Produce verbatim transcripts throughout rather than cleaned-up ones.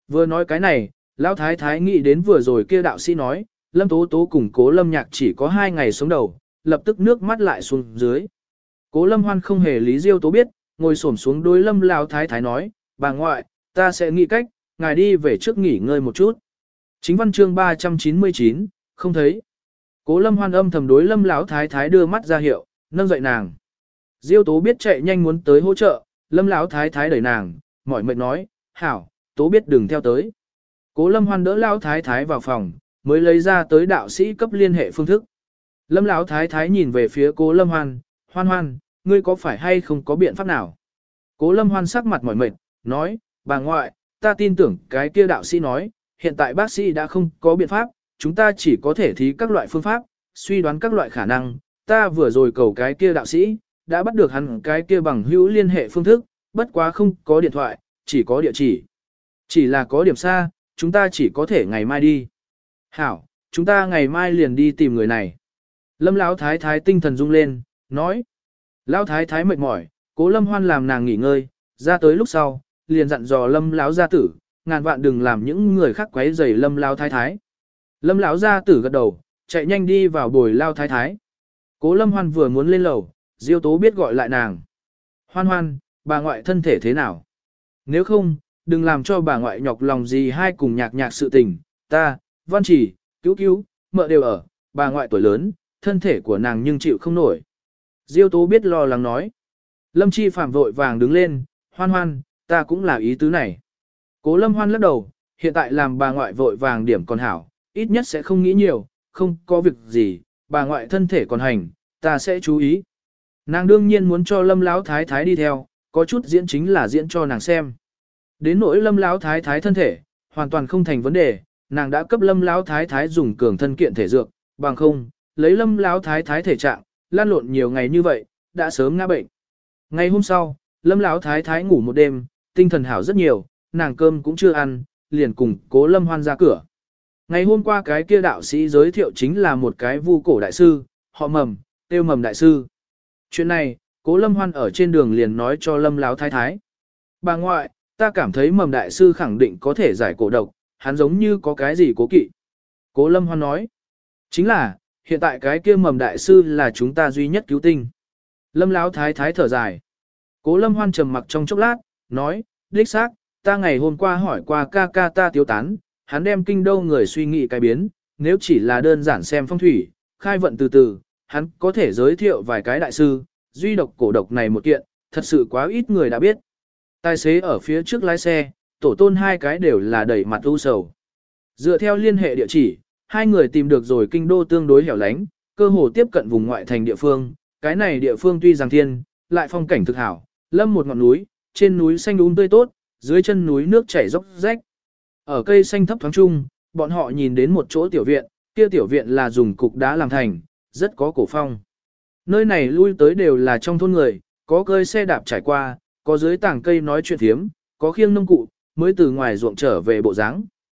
Vừa nói cái này, Lão Thái Thái nghĩ đến vừa rồi kia đạo sĩ nói, Lâm Tố Tố cùng Cố Lâm Nhạc chỉ có hai ngày sống đầu, lập tức nước mắt lại xuống dưới. Cố Lâm Hoan không hề lý Diêu Tố biết, ngồi xổm xuống đối Lâm Lão Thái Thái nói, bà ngoại, ta sẽ nghĩ cách, ngài đi về trước nghỉ ngơi một chút. Chính văn chương ba trăm chín mươi chín, không thấy. Cố Lâm Hoan âm thầm đối Lâm Lão Thái Thái đưa mắt ra hiệu, nâng dậy nàng. Diêu Tố biết chạy nhanh muốn tới hỗ trợ, Lâm Lão Thái Thái đẩy nàng, mỏi mệt nói, hảo, Tố biết đừng theo tới. Cố Lâm Hoan đỡ Lão Thái Thái vào phòng, mới lấy ra tới đạo sĩ cấp liên hệ phương thức. Lâm Lão Thái Thái nhìn về phía Cố Lâm Hoan, Hoan Hoan, ngươi có phải hay không có biện pháp nào? Cố Lâm Hoan sắc mặt mỏi mệt, nói, bà ngoại, ta tin tưởng cái kia đạo sĩ nói, hiện tại bác sĩ đã không có biện pháp, chúng ta chỉ có thể thí các loại phương pháp, suy đoán các loại khả năng, ta vừa rồi cầu cái kia đạo sĩ, đã bắt được hắn cái kia bằng hữu liên hệ phương thức, bất quá không có điện thoại, chỉ có địa chỉ. Chỉ là có điểm xa, chúng ta chỉ có thể ngày mai đi. Hảo, chúng ta ngày mai liền đi tìm người này. Lâm Lão Thái Thái tinh thần rung lên, nói. Lão Thái Thái mệt mỏi, Cố Lâm Hoan làm nàng nghỉ ngơi, ra tới lúc sau, liền dặn dò Lâm Lão gia tử, ngàn vạn đừng làm những người khác quấy rầy Lâm Lão Thái Thái. Lâm Lão gia tử gật đầu, chạy nhanh đi vào bồi Lão Thái Thái. Cố Lâm Hoan vừa muốn lên lầu, Diêu Tố biết gọi lại nàng. Hoan Hoan, bà ngoại thân thể thế nào? Nếu không, đừng làm cho bà ngoại nhọc lòng gì hai cùng nhạc nhạc sự tình, ta, Văn Chỉ, cứu cứu, mợ đều ở, bà ngoại tuổi lớn, thân thể của nàng nhưng chịu không nổi. Diêu Tố biết lo lắng nói. Lâm Chi Phạm vội vàng đứng lên, Hoan Hoan, ta cũng là ý tứ này. Cố Lâm Hoan lắc đầu, hiện tại làm bà ngoại vội vàng điểm còn hảo, ít nhất sẽ không nghĩ nhiều, không có việc gì, bà ngoại thân thể còn hành, ta sẽ chú ý. Nàng đương nhiên muốn cho Lâm Lão Thái Thái đi theo, có chút diễn chính là diễn cho nàng xem. Đến nỗi Lâm Lão Thái Thái thân thể, hoàn toàn không thành vấn đề, nàng đã cấp Lâm Lão Thái Thái dùng cường thân kiện thể dược, bằng không, lấy Lâm Lão Thái Thái thể trạng, lan lộn nhiều ngày như vậy, đã sớm ngã bệnh. Ngày hôm sau, Lâm Lão Thái Thái ngủ một đêm, tinh thần hảo rất nhiều, nàng cơm cũng chưa ăn, liền cùng Cố Lâm Hoan ra cửa. Ngày hôm qua cái kia đạo sĩ giới thiệu chính là một cái vu cổ đại sư, họ Mầm, tiêu Mầm đại sư. Chuyện này, Cố Lâm Hoan ở trên đường liền nói cho Lâm Lão Thái Thái. Bà ngoại, ta cảm thấy Mầm đại sư khẳng định có thể giải cổ độc, hắn giống như có cái gì cố kỵ. Cố Lâm Hoan nói, chính là, hiện tại cái kia Mầm đại sư là chúng ta duy nhất cứu tinh. Lâm Lão Thái Thái thở dài. Cố Lâm Hoan trầm mặc trong chốc lát, nói, đích xác, ta ngày hôm qua hỏi qua ca ca ta Tiếu Tán, hắn đem kinh đô người suy nghĩ cái biến, nếu chỉ là đơn giản xem phong thủy, khai vận từ từ, hắn có thể giới thiệu vài cái đại sư, duy độc cổ độc này một kiện, thật sự quá ít người đã biết. Tài xế ở phía trước lái xe, tổ tôn hai cái đều là đẩy mặt u sầu. Dựa theo liên hệ địa chỉ, hai người tìm được rồi kinh đô tương đối hẻo lánh, cơ hồ tiếp cận vùng ngoại thành địa phương, cái này địa phương tuy rằng thiên, lại phong cảnh thực hảo, lâm một ngọn núi, trên núi xanh um tươi tốt, dưới chân núi nước chảy dốc rách. Ở cây xanh thấp thoáng trung, bọn họ nhìn đến một chỗ tiểu viện, kia tiểu viện là dùng cục đá làm thành, rất có cổ phong. Nơi này lui tới đều là trong thôn người, có cơi xe đạp trải qua, có dưới tảng cây nói chuyện thiếm, có khiêng nông cụ, mới từ ngoài ruộng trở về bộ dáng.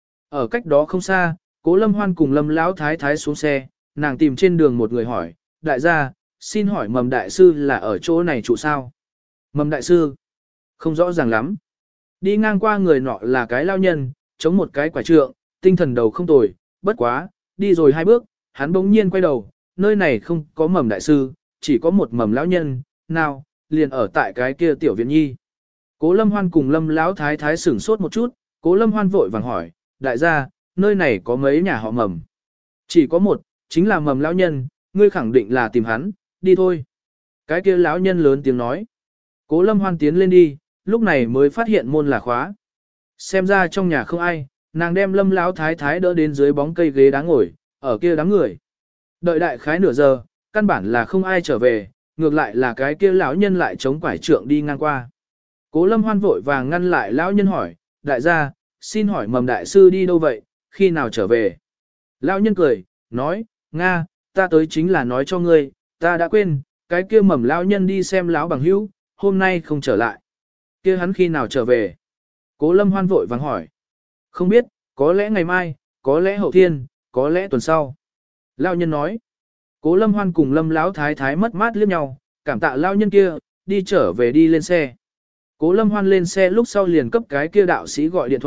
Ở cách đó không xa, Cố Lâm Hoan cùng Lâm Lão Thái Thái xuống xe, nàng tìm trên đường một người hỏi, đại gia, xin hỏi Mầm đại sư là ở chỗ này trụ sao? Mầm đại sư, không rõ ràng lắm. Đi ngang qua người nọ là cái lao nhân, chống một cái quả trượng, tinh thần đầu không tồi, bất quá, đi rồi hai bước, hắn bỗng nhiên quay đầu, nơi này không có Mầm đại sư, chỉ có một Mầm lão nhân, nào, liền ở tại cái kia tiểu viện nhi. Cố Lâm Hoan cùng Lâm Lão Thái Thái sửng sốt một chút, Cố Lâm Hoan vội vàng hỏi, đại gia, nơi này có mấy nhà họ Mầm? Chỉ có một, chính là Mầm lão nhân, ngươi khẳng định là tìm hắn, đi thôi. Cái kia lão nhân lớn tiếng nói. Cố Lâm Hoan tiến lên đi, lúc này mới phát hiện môn là khóa. Xem ra trong nhà không ai, nàng đem Lâm Lão Thái Thái đỡ đến dưới bóng cây ghế đá ngồi, ở kia đám người. Đợi đại khái nửa giờ, căn bản là không ai trở về, ngược lại là cái kia lão nhân lại chống quải trượng đi ngang qua. Cố Lâm Hoan vội vàng ngăn lại lão nhân hỏi, đại gia, xin hỏi Mầm đại sư đi đâu vậy, khi nào trở về? Lão nhân cười, nói, Nga, ta tới chính là nói cho ngươi, ta đã quên, cái kia Mầm lão nhân đi xem lão bằng hữu, hôm nay không trở lại. Kia hắn khi nào trở về? Cố Lâm Hoan vội vàng hỏi. Không biết, có lẽ ngày mai, có lẽ hậu thiên, có lẽ tuần sau. Lão nhân nói. Cố Lâm Hoan cùng Lâm Lão Thái Thái mất mát liếc nhau, cảm tạ lão nhân kia, đi trở về đi lên xe. Cố Lâm Hoan lên xe lúc sau liền cấp cái kia đạo sĩ gọi điện thoại,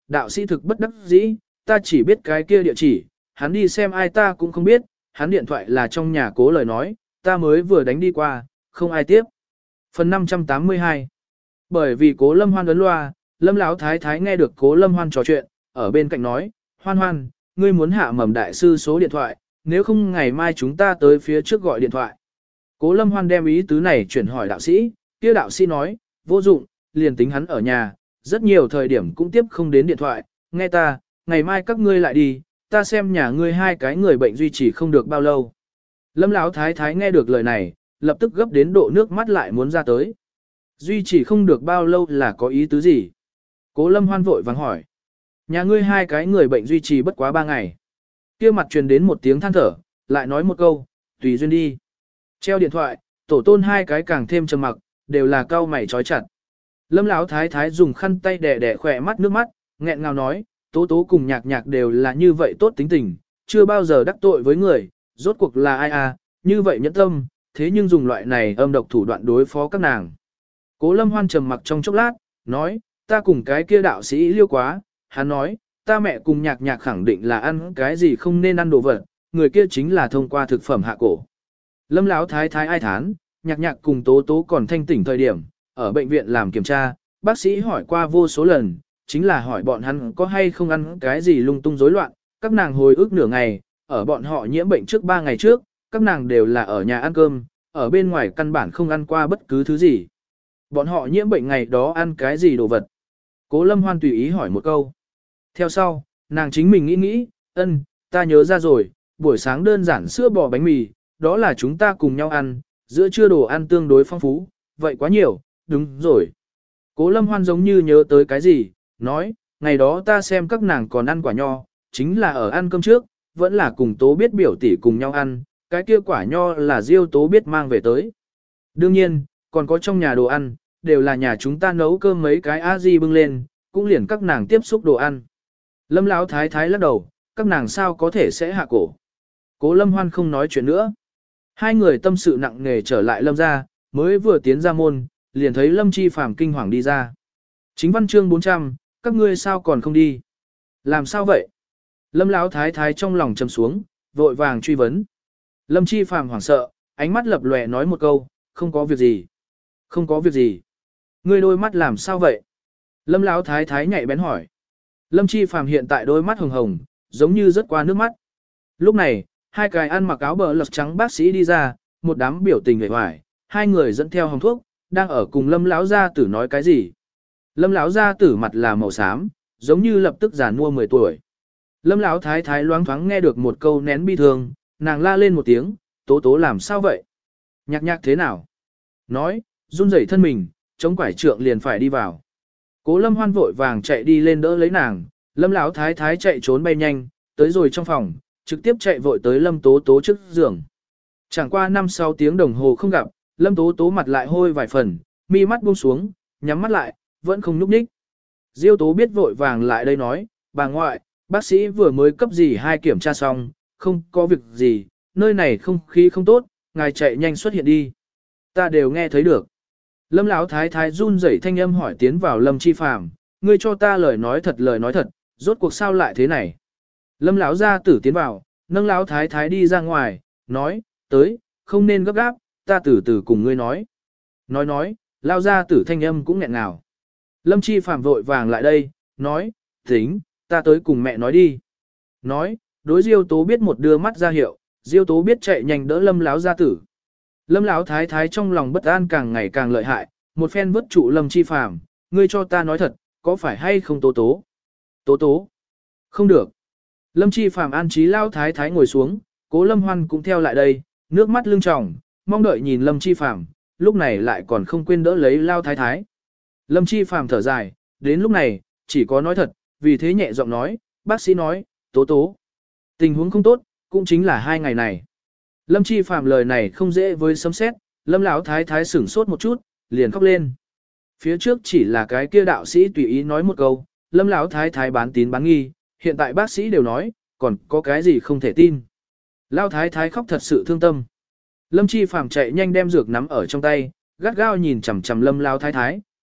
Đạo sĩ thực bất đắc dĩ, ta chỉ biết cái kia địa chỉ, hắn đi xem ai ta cũng không biết, hắn điện thoại là trong nhà Cố lời nói, ta mới vừa đánh đi qua, không ai tiếp. Phần năm trăm tám mươi hai. Bởi vì Cố Lâm Hoan ấn loa, Lâm Lão Thái Thái nghe được Cố Lâm Hoan trò chuyện, ở bên cạnh nói, Hoan Hoan, ngươi muốn hạ mầm đại sư số điện thoại, nếu không ngày mai chúng ta tới phía trước gọi điện thoại. Cố Lâm Hoan đem ý tứ này chuyển hỏi đạo sĩ, kia đạo sĩ nói, vô dụng, liền tính hắn ở nhà, rất nhiều thời điểm cũng tiếp không đến điện thoại, nghe ta, ngày mai các ngươi lại đi, ta xem nhà ngươi hai cái người bệnh duy trì không được bao lâu. Lâm Lão Thái Thái nghe được lời này, lập tức gấp đến độ nước mắt lại muốn ra tới. Duy trì không được bao lâu là có ý tứ gì? Cố Lâm Hoan vội vàng hỏi. Nhà ngươi hai cái người bệnh duy trì bất quá ba ngày. Kia mặt truyền đến một tiếng than thở, lại nói một câu, tùy duyên đi. Treo điện thoại, tổ tôn hai cái càng thêm trầm mặc, đều là cau mày trói chặt. Lâm Lão Thái Thái dùng khăn tay đè đè khỏe mắt nước mắt, nghẹn ngào nói, tố tố cùng nhạc nhạc đều là như vậy tốt tính tình, chưa bao giờ đắc tội với người, rốt cuộc là ai à, như vậy nhẫn tâm, thế nhưng dùng loại này âm độc thủ đoạn đối phó các nàng. Cố Lâm Hoan trầm mặc trong chốc lát, nói, ta cùng cái kia đạo sĩ liêu quá, hắn nói, ta mẹ cùng nhạc nhạc khẳng định là ăn cái gì không nên ăn đồ vật, người kia chính là thông qua thực phẩm hạ cổ. Lâm Lão Thái Thái ai thán, nhạc nhạc cùng tố tố còn thanh tỉnh thời điểm, ở bệnh viện làm kiểm tra, bác sĩ hỏi qua vô số lần, chính là hỏi bọn hắn có hay không ăn cái gì lung tung rối loạn, các nàng hồi ức nửa ngày, ở bọn họ nhiễm bệnh trước ba ngày trước, các nàng đều là ở nhà ăn cơm, ở bên ngoài căn bản không ăn qua bất cứ thứ gì. Bọn họ nhiễm bệnh ngày đó ăn cái gì đồ vật? Cố Lâm Hoan tùy ý hỏi một câu. Theo sau, nàng chính mình nghĩ nghĩ, ân, ta nhớ ra rồi, buổi sáng đơn giản sữa bò bánh mì, đó là chúng ta cùng nhau ăn, giữa trưa đồ ăn tương đối phong phú, vậy quá nhiều, đúng rồi. Cố Lâm Hoan giống như nhớ tới cái gì, nói, ngày đó ta xem các nàng còn ăn quả nho, chính là ở ăn cơm trước, vẫn là cùng Tố Biết biểu tỷ cùng nhau ăn, cái kia quả nho là Diêu Tố Biết mang về tới. Đương nhiên, còn có trong nhà đồ ăn, đều là nhà chúng ta nấu cơm mấy cái a di bưng lên, cũng liền các nàng tiếp xúc đồ ăn. Lâm Lão Thái Thái lắc đầu, các nàng sao có thể sẽ hạ cổ. Cố Lâm Hoan không nói chuyện nữa. Hai người tâm sự nặng nề trở lại Lâm ra, mới vừa tiến ra môn, liền thấy Lâm Chi Phàm kinh hoàng đi ra. Chính văn chương bốn trăm, các ngươi sao còn không đi? Làm sao vậy? Lâm Lão Thái Thái trong lòng trầm xuống, vội vàng truy vấn. Lâm Chi Phàm hoảng sợ, ánh mắt lập lòe nói một câu, không có việc gì. Không có việc gì. Ngươi đôi mắt làm sao vậy? Lâm Lão Thái Thái nhạy bén hỏi. Lâm Chi Phàm hiện tại đôi mắt hồng hồng, giống như rớt qua nước mắt. Lúc này, hai cái ăn mặc áo bờ lật trắng bác sĩ đi ra, một đám biểu tình vẻ vải, hai người dẫn theo hồng thuốc, đang ở cùng Lâm Lão gia tử nói cái gì. Lâm Lão gia tử mặt là màu xám, giống như lập tức già nua mười tuổi. Lâm Lão Thái Thái loáng thoáng nghe được một câu nén bi thương, nàng la lên một tiếng, tố tố làm sao vậy? Nhạc nhạc thế nào? Nói, run rẩy thân mình, chống quải trượng liền phải đi vào. Cố Lâm Hoan vội vàng chạy đi lên đỡ lấy nàng, Lâm Lão Thái Thái chạy trốn bay nhanh, tới rồi trong phòng, trực tiếp chạy vội tới Lâm Tố Tố trước giường. Chẳng qua năm sáu tiếng đồng hồ không gặp, Lâm Tố Tố mặt lại hôi vài phần, mi mắt buông xuống, nhắm mắt lại, vẫn không nhúc nhích. Diêu Tố Biết vội vàng lại đây nói, bà ngoại, bác sĩ vừa mới cấp gì hai kiểm tra xong, không có việc gì, nơi này không khí không tốt, ngài chạy nhanh xuất hiện đi. Ta đều nghe thấy được. Lâm Lão Thái Thái run rẩy thanh âm hỏi tiến vào Lâm Chi Phàm, ngươi cho ta lời nói thật lời nói thật, rốt cuộc sao lại thế này? Lâm Lão gia tử tiến vào, nâng Lão Thái Thái đi ra ngoài, nói, tới, không nên gấp gáp, ta từ từ cùng ngươi nói. Nói nói, Lão gia tử thanh âm cũng nghẹn ngào. Lâm Chi Phàm vội vàng lại đây, nói, tính, ta tới cùng mẹ nói đi. Nói, đối Diêu Tố Biết một đưa mắt ra hiệu, Diêu Tố Biết chạy nhanh đỡ Lâm Lão gia tử. Lâm Lão Thái Thái trong lòng bất an càng ngày càng lợi hại, một phen vứt trụ Lâm Chi Phàm, ngươi cho ta nói thật, có phải hay không Tố Tố? Tố Tố? Không được. Lâm Chi Phàm an trí Lão Thái Thái ngồi xuống, Cố Lâm Hoan cũng theo lại đây, nước mắt lưng tròng, mong đợi nhìn Lâm Chi Phàm, lúc này lại còn không quên đỡ lấy Lão Thái Thái. Lâm Chi Phàm thở dài, đến lúc này, chỉ có nói thật, vì thế nhẹ giọng nói, bác sĩ nói, Tố Tố. Tình huống không tốt, cũng chính là hai ngày này. Lâm Chi Phàm lời này không dễ với sấm sét, Lâm Lão Thái Thái sửng sốt một chút, liền khóc lên. Phía trước chỉ là cái kia đạo sĩ tùy ý nói một câu, Lâm Lão Thái Thái bán tín bán nghi, hiện tại bác sĩ đều nói, còn có cái gì không thể tin. Lão Thái Thái khóc thật sự thương tâm. Lâm Chi Phàm chạy nhanh đem dược nắm ở trong tay, gắt gao nhìn chằm chằm Lâm Lão Thái Thái,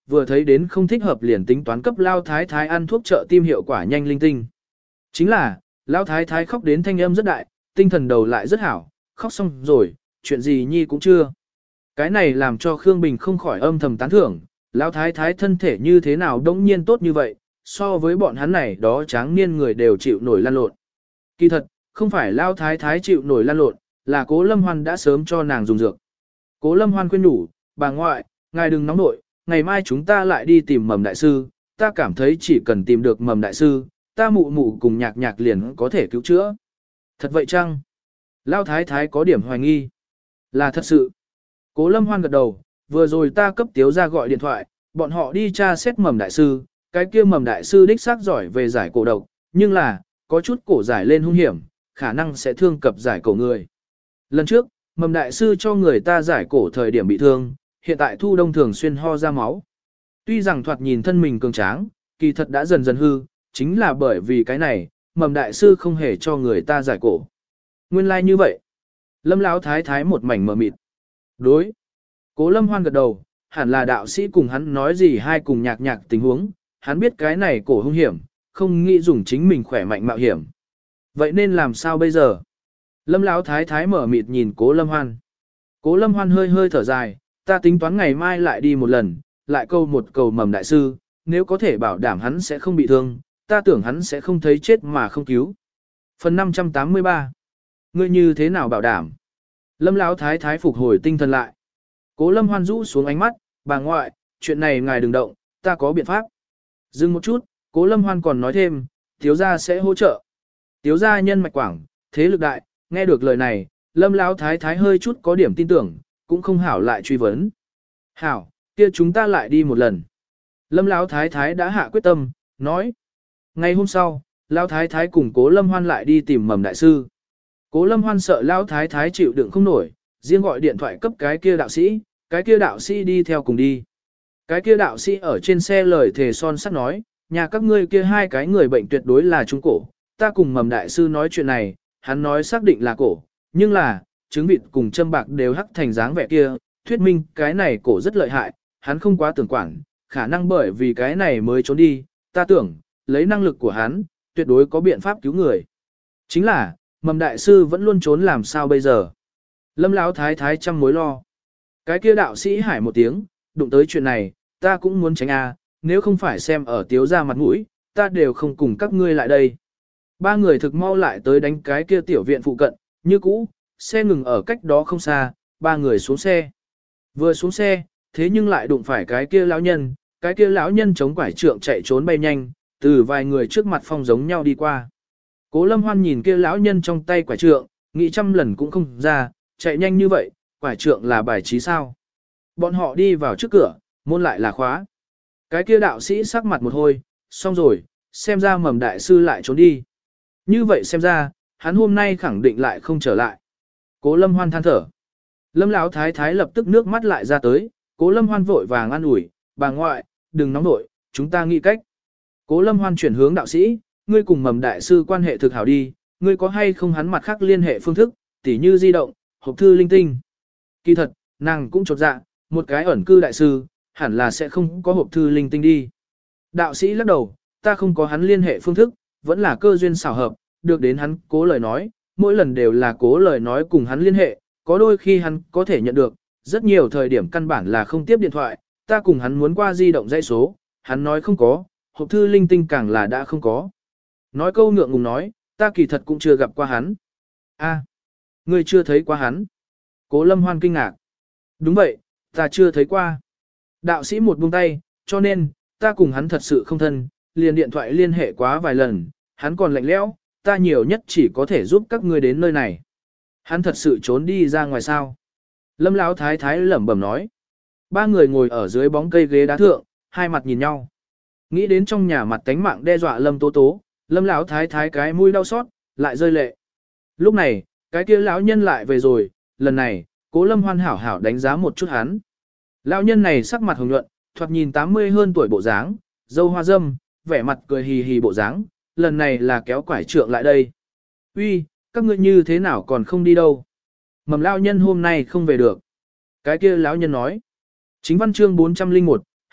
vừa thấy đến không thích hợp liền tính toán cấp lao thái thái ăn thuốc trợ tim hiệu quả nhanh linh tinh. Chính là, lao thái thái khóc đến thanh âm rất đại, tinh thần đầu lại rất hảo, khóc xong rồi, chuyện gì nhi cũng chưa. Cái này làm cho Khương Bình không khỏi âm thầm tán thưởng, lao thái thái thân thể như thế nào đống nhiên tốt như vậy, so với bọn hắn này đó tráng niên người đều chịu nổi lan lộn. Kỳ thật, không phải lao thái thái chịu nổi lan lộn, là Cố Lâm Hoan đã sớm cho nàng dùng dược. Cố Lâm Hoan khuyên nhủ, bà ngoại, ngài đừng nóng nội, ngày mai chúng ta lại đi tìm Mầm đại sư, ta cảm thấy chỉ cần tìm được Mầm đại sư, ta mụ mụ cùng nhạc nhạc liền có thể cứu chữa. Thật vậy chăng? Lao thái thái có điểm hoài nghi. Là thật sự. Cố Lâm Hoan gật đầu, vừa rồi ta cấp tiếu ra gọi điện thoại, bọn họ đi tra xét Mầm đại sư, cái kia Mầm đại sư đích xác giỏi về giải cổ độc, nhưng là, có chút cổ giải lên hung hiểm, khả năng sẽ thương cập giải cổ người. Lần trước, Mầm đại sư cho người ta giải cổ thời điểm bị thương, hiện tại Thu Đông thường xuyên ho ra máu. Tuy rằng thoạt nhìn thân mình cường tráng, kỳ thật đã dần dần hư, chính là bởi vì cái này, Mầm đại sư không hề cho người ta giải cổ. Nguyên lai like như vậy. Lâm Lão thái thái một mảnh mờ mịt. Đối. Cố Lâm Hoan gật đầu, hẳn là đạo sĩ cùng hắn nói gì hai cùng nhạc nhạc tình huống, hắn biết cái này cổ hung hiểm, không nghĩ dùng chính mình khỏe mạnh mạo hiểm. Vậy nên làm sao bây giờ? Lâm Lão thái thái mở mịt nhìn Cố Lâm Hoan. Cố Lâm Hoan hơi hơi thở dài, ta tính toán ngày mai lại đi một lần, lại câu một cầu Mầm đại sư, nếu có thể bảo đảm hắn sẽ không bị thương, ta tưởng hắn sẽ không thấy chết mà không cứu. Phần năm trăm tám mươi ba. Ngươi như thế nào bảo đảm? Lâm Lão thái thái phục hồi tinh thần lại. Cố Lâm Hoan rũ xuống ánh mắt, bà ngoại, chuyện này ngài đừng động, ta có biện pháp. Dừng một chút, Cố Lâm Hoan còn nói thêm, thiếu gia sẽ hỗ trợ. Thiếu gia nhân mạch quảng, thế lực đại, nghe được lời này, Lâm Lão thái thái hơi chút có điểm tin tưởng, cũng không hảo lại truy vấn. Hảo, kia chúng ta lại đi một lần. Lâm Lão thái thái đã hạ quyết tâm, nói. Ngày hôm sau, Lão thái thái cùng Cố Lâm Hoan lại đi tìm Mầm đại sư. Cố Lâm Hoan sợ Lão thái thái chịu đựng không nổi, riêng gọi điện thoại cấp cái kia đạo sĩ, cái kia đạo sĩ đi theo cùng đi. Cái kia đạo sĩ ở trên xe lời thề son sắt nói, nhà các ngươi kia hai cái người bệnh tuyệt đối là trung cổ, ta cùng Mầm đại sư nói chuyện này, hắn nói xác định là cổ, nhưng là, trứng vịt cùng châm bạc đều hắc thành dáng vẻ kia, thuyết minh cái này cổ rất lợi hại, hắn không quá tưởng quản, khả năng bởi vì cái này mới trốn đi, ta tưởng, lấy năng lực của hắn, tuyệt đối có biện pháp cứu người. Chính là, Mầm đại sư vẫn luôn trốn làm sao bây giờ. Lâm Lão thái thái trăm mối lo. Cái kia đạo sĩ hải một tiếng, đụng tới chuyện này, ta cũng muốn tránh a, nếu không phải xem ở tiếu ra mặt mũi, ta đều không cùng các ngươi lại đây. Ba người thực mau lại tới đánh cái kia tiểu viện phụ cận, như cũ, xe ngừng ở cách đó không xa, ba người xuống xe. Vừa xuống xe, thế nhưng lại đụng phải cái kia lão nhân, cái kia lão nhân chống quải trượng chạy trốn bay nhanh, từ vài người trước mặt phong giống nhau đi qua. Cố Lâm Hoan nhìn kia lão nhân trong tay quải trượng, nghĩ trăm lần cũng không ra, chạy nhanh như vậy, quải trượng là bài trí sao. Bọn họ đi vào trước cửa, môn lại là khóa. Cái kia đạo sĩ sắc mặt một hồi, xong rồi, xem ra Mầm đại sư lại trốn đi. Như vậy xem ra, hắn hôm nay khẳng định lại không trở lại. Cố Lâm Hoan than thở. Lâm Lão thái thái lập tức nước mắt lại ra tới, Cố Lâm Hoan vội vàng an ủi, bà ngoại, đừng nóng nội, chúng ta nghĩ cách. Cố Lâm Hoan chuyển hướng đạo sĩ, ngươi cùng Mầm đại sư quan hệ thực hảo đi, ngươi có hay không hắn mặt khác liên hệ phương thức, tỉ như di động, hộp thư linh tinh. Kỳ thật, nàng cũng chột dạ, một cái ẩn cư đại sư, hẳn là sẽ không có hộp thư linh tinh đi. Đạo sĩ lắc đầu, ta không có hắn liên hệ phương thức, vẫn là cơ duyên xảo hợp, được đến hắn cố lời nói, mỗi lần đều là cố lời nói cùng hắn liên hệ, có đôi khi hắn có thể nhận được, rất nhiều thời điểm căn bản là không tiếp điện thoại, ta cùng hắn muốn qua di động dãy số, hắn nói không có, hộp thư linh tinh càng là đã không có. Nói câu ngượng ngùng nói, ta kỳ thật cũng chưa gặp qua hắn. A, ngươi chưa thấy qua hắn. Cố Lâm Hoan kinh ngạc. Đúng vậy, ta chưa thấy qua. Đạo sĩ một buông tay, cho nên, ta cùng hắn thật sự không thân, liền điện thoại liên hệ quá vài lần, hắn còn lạnh lẽo, ta nhiều nhất chỉ có thể giúp các ngươi đến nơi này. Hắn thật sự trốn đi ra ngoài sao? Lâm Lão thái thái lẩm bẩm nói. Ba người ngồi ở dưới bóng cây ghế đá thượng, hai mặt nhìn nhau. Nghĩ đến trong nhà mặt tánh mạng đe dọa Lâm Tố Tố, Lâm Lão thái thái cái mũi đau xót, lại rơi lệ. Lúc này, cái kia lão nhân lại về rồi, lần này, Cố Lâm Hoan hảo hảo đánh giá một chút hắn. Lão nhân này sắc mặt hồng nhuận, thoạt nhìn tám mươi hơn tuổi bộ dáng, râu hoa râm, vẻ mặt cười hì hì bộ dáng, lần này là kéo quải trượng lại đây. Uy, các ngươi như thế nào còn không đi đâu? Mầm lão nhân hôm nay không về được. Cái kia lão nhân nói. Chính văn chương bốn trăm lẻ một,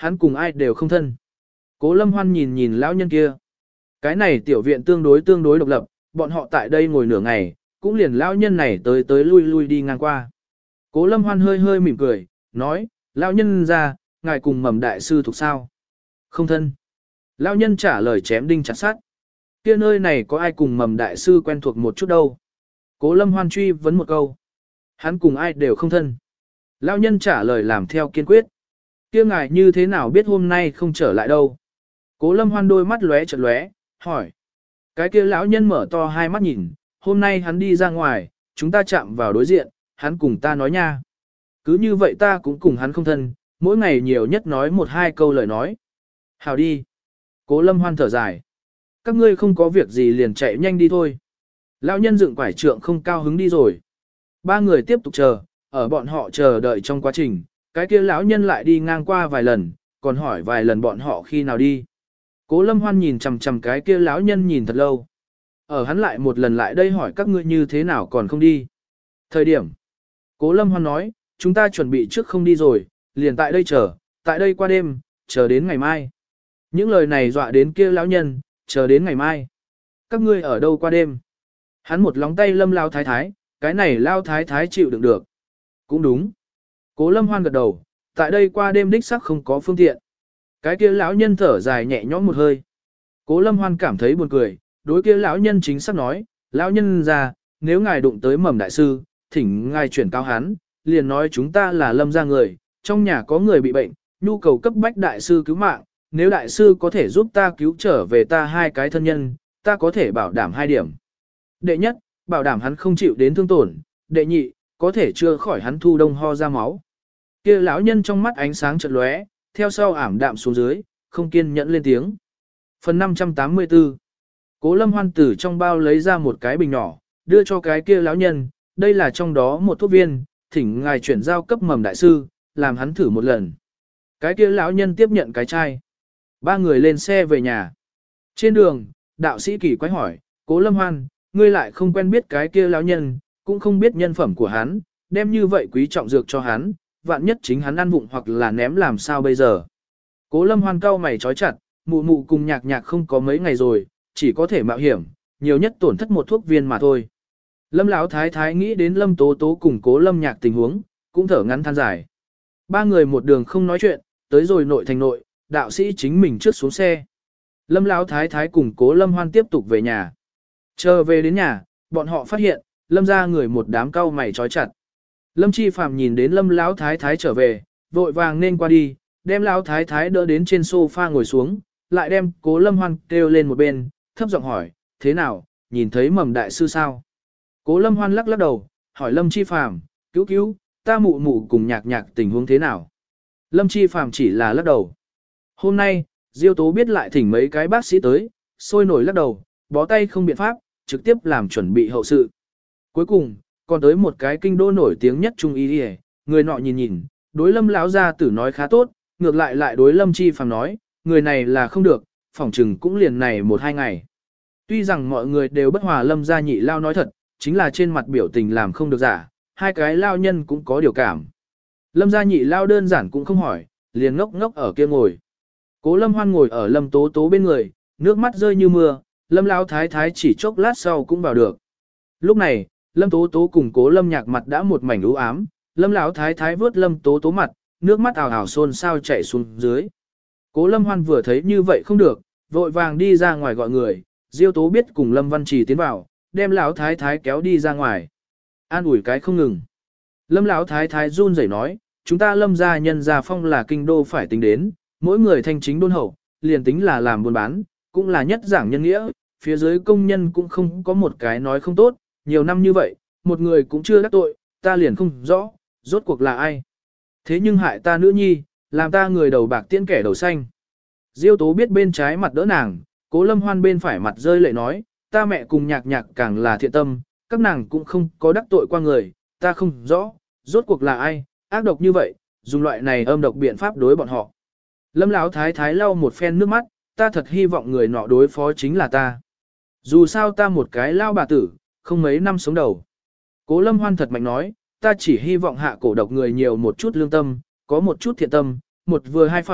hắn cùng ai đều không thân. Cố Lâm Hoan nhìn nhìn lão nhân kia. Cái này tiểu viện tương đối tương đối độc lập, bọn họ tại đây ngồi nửa ngày, cũng liền lão nhân này tới tới lui lui đi ngang qua. Cố Lâm Hoan hơi hơi mỉm cười, nói, lão nhân ra, ngài cùng Mầm đại sư thuộc sao? Không thân. Lão nhân trả lời chém đinh chặt sắt. Kia nơi này có ai cùng Mầm đại sư quen thuộc một chút đâu? Cố Lâm Hoan truy vấn một câu. Hắn cùng ai đều không thân. Lão nhân trả lời làm theo kiên quyết. Kia ngài như thế nào biết hôm nay không trở lại đâu? Cố Lâm Hoan đôi mắt lóe chợt lóe, hỏi. Cái kia lão nhân mở to hai mắt nhìn, hôm nay hắn đi ra ngoài, chúng ta chạm vào đối diện, hắn cùng ta nói nha. Cứ như vậy ta cũng cùng hắn không thân, mỗi ngày nhiều nhất nói một hai câu lời nói. Hào đi. Cố Lâm Hoan thở dài. Các ngươi không có việc gì liền chạy nhanh đi thôi. Lão nhân dựng quải trượng không cao hứng đi rồi. Ba người tiếp tục chờ, ở bọn họ chờ đợi trong quá trình, cái kia lão nhân lại đi ngang qua vài lần, còn hỏi vài lần bọn họ khi nào đi. Cố Lâm Hoan nhìn chằm chằm cái kia lão nhân nhìn thật lâu. Ở hắn lại một lần lại đây hỏi các ngươi như thế nào còn không đi. Thời điểm. Cố Lâm Hoan nói, chúng ta chuẩn bị trước không đi rồi, liền tại đây chờ, tại đây qua đêm, chờ đến ngày mai. Những lời này dọa đến kia lão nhân, chờ đến ngày mai. Các ngươi ở đâu qua đêm? Hắn một lóng tay Lâm lao thái thái, cái này lao thái thái chịu đựng được. Cũng đúng. Cố Lâm Hoan gật đầu, tại đây qua đêm đích xác không có phương tiện. Cái kia lão nhân thở dài nhẹ nhõm một hơi. Cố Lâm Hoan cảm thấy buồn cười, đối kia lão nhân chính xác nói, lão nhân ra, nếu ngài đụng tới Mầm đại sư, thỉnh ngài chuyển cao hắn, liền nói chúng ta là Lâm gia người, trong nhà có người bị bệnh, nhu cầu cấp bách đại sư cứu mạng, nếu đại sư có thể giúp ta cứu trở về ta hai cái thân nhân, ta có thể bảo đảm hai điểm. Đệ nhất, bảo đảm hắn không chịu đến thương tổn, đệ nhị, có thể chưa khỏi hắn thu đông ho ra máu. Kia lão nhân trong mắt ánh sáng chợt lóe, theo sau ảm đạm xuống dưới, không kiên nhẫn lên tiếng. Phần năm trăm tám mươi tư. Cố Lâm Hoan từ trong bao lấy ra một cái bình nhỏ, đưa cho cái kia lão nhân, đây là trong đó một thuốc viên, thỉnh ngài chuyển giao cấp Mầm đại sư, làm hắn thử một lần. Cái kia lão nhân tiếp nhận cái chai. Ba người lên xe về nhà. Trên đường, đạo sĩ kỳ quái hỏi, Cố Lâm Hoan, ngươi lại không quen biết cái kia lão nhân, cũng không biết nhân phẩm của hắn, đem như vậy quý trọng dược cho hắn, vạn nhất chính hắn ăn vụng hoặc là ném làm sao bây giờ. Cố Lâm Hoan cau mày trói chặt, mụ mụ cùng nhạc nhạc không có mấy ngày rồi, chỉ có thể mạo hiểm, nhiều nhất tổn thất một thuốc viên mà thôi. Lâm Lão thái thái nghĩ đến Lâm Tố Tố cùng Cố Lâm Nhạc tình huống, cũng thở ngắn than dài. Ba người một đường không nói chuyện, tới rồi nội thành nội, đạo sĩ chính mình trước xuống xe. Lâm Lão thái thái cùng Cố Lâm Hoan tiếp tục về nhà. Chờ về đến nhà, bọn họ phát hiện, Lâm ra người một đám cau mày trói chặt. Lâm Chi Phạm nhìn đến Lâm Lão thái thái trở về, vội vàng nên qua đi, đem Lão thái thái đỡ đến trên sofa ngồi xuống, lại đem Cố Lâm Hoan kêu lên một bên, thấp giọng hỏi, thế nào, nhìn thấy Mầm đại sư sao? Cố Lâm Hoan lắc lắc đầu, hỏi Lâm Chi Phạm, cứu cứu, ta mụ mụ cùng nhạc nhạc tình huống thế nào? Lâm Chi Phạm chỉ là lắc đầu. Hôm nay, Diêu Tố biết lại thỉnh mấy cái bác sĩ tới, sôi nổi lắc đầu, bó tay không biện pháp, trực tiếp làm chuẩn bị hậu sự. Cuối cùng, còn tới một cái kinh đô nổi tiếng nhất trung y đi, người nọ nhìn nhìn, đối Lâm lão gia tử nói khá tốt, ngược lại lại đối Lâm Chi Phạm nói, người này là không được, phỏng chừng cũng liền này một hai ngày. Tuy rằng mọi người đều bất hòa Lâm gia nhị lao nói thật, chính là trên mặt biểu tình làm không được giả, hai cái lao nhân cũng có điều cảm. Lâm gia nhị lao đơn giản cũng không hỏi, liền ngốc ngốc ở kia ngồi. Cố Lâm Hoan ngồi ở Lâm Tố Tố bên người, nước mắt rơi như mưa, Lâm lão thái thái chỉ chốc lát sau cũng vào được. Lúc này, Lâm Tố Tố cùng Cố Lâm Nhạc mặt đã một mảnh u ám, Lâm lão thái thái vớt Lâm Tố Tố mặt, nước mắt ào ào xôn xao chảy xuống dưới. Cố Lâm Hoan vừa thấy như vậy không được, vội vàng đi ra ngoài gọi người, Diêu Tố biết cùng Lâm Văn Trì tiến vào, đem lão thái thái kéo đi ra ngoài. An ủi cái không ngừng. Lâm lão thái thái run rẩy nói, chúng ta Lâm gia nhân gia phong là kinh đô phải tính đến, mỗi người thanh chính đôn hậu, liền tính là làm buôn bán, cũng là nhất giảng nhân nghĩa, phía dưới công nhân cũng không có một cái nói không tốt, nhiều năm như vậy, một người cũng chưa đắc tội, ta liền không rõ, rốt cuộc là ai. Thế nhưng hại ta nữ nhi, làm ta người đầu bạc tiễn kẻ đầu xanh. Diêu Tố biết bên trái mặt đỡ nàng, Cố Lâm Hoan bên phải mặt rơi lệ nói, ta mẹ cùng nhạc nhạc càng là thiện tâm, các nàng cũng không có đắc tội qua người, ta không rõ, rốt cuộc là ai, ác độc như vậy, dùng loại này âm độc biện pháp đối bọn họ. Lâm Lão thái thái lau một phen nước mắt, ta thật hy vọng người nọ đối phó chính là ta. Dù sao ta một cái lao bà tử, không mấy năm sống đầu. Cố Lâm Hoan thật mạnh nói, ta chỉ hy vọng hạ cổ độc người nhiều một chút lương tâm, có một chút thiện tâm, một vừa hai phải,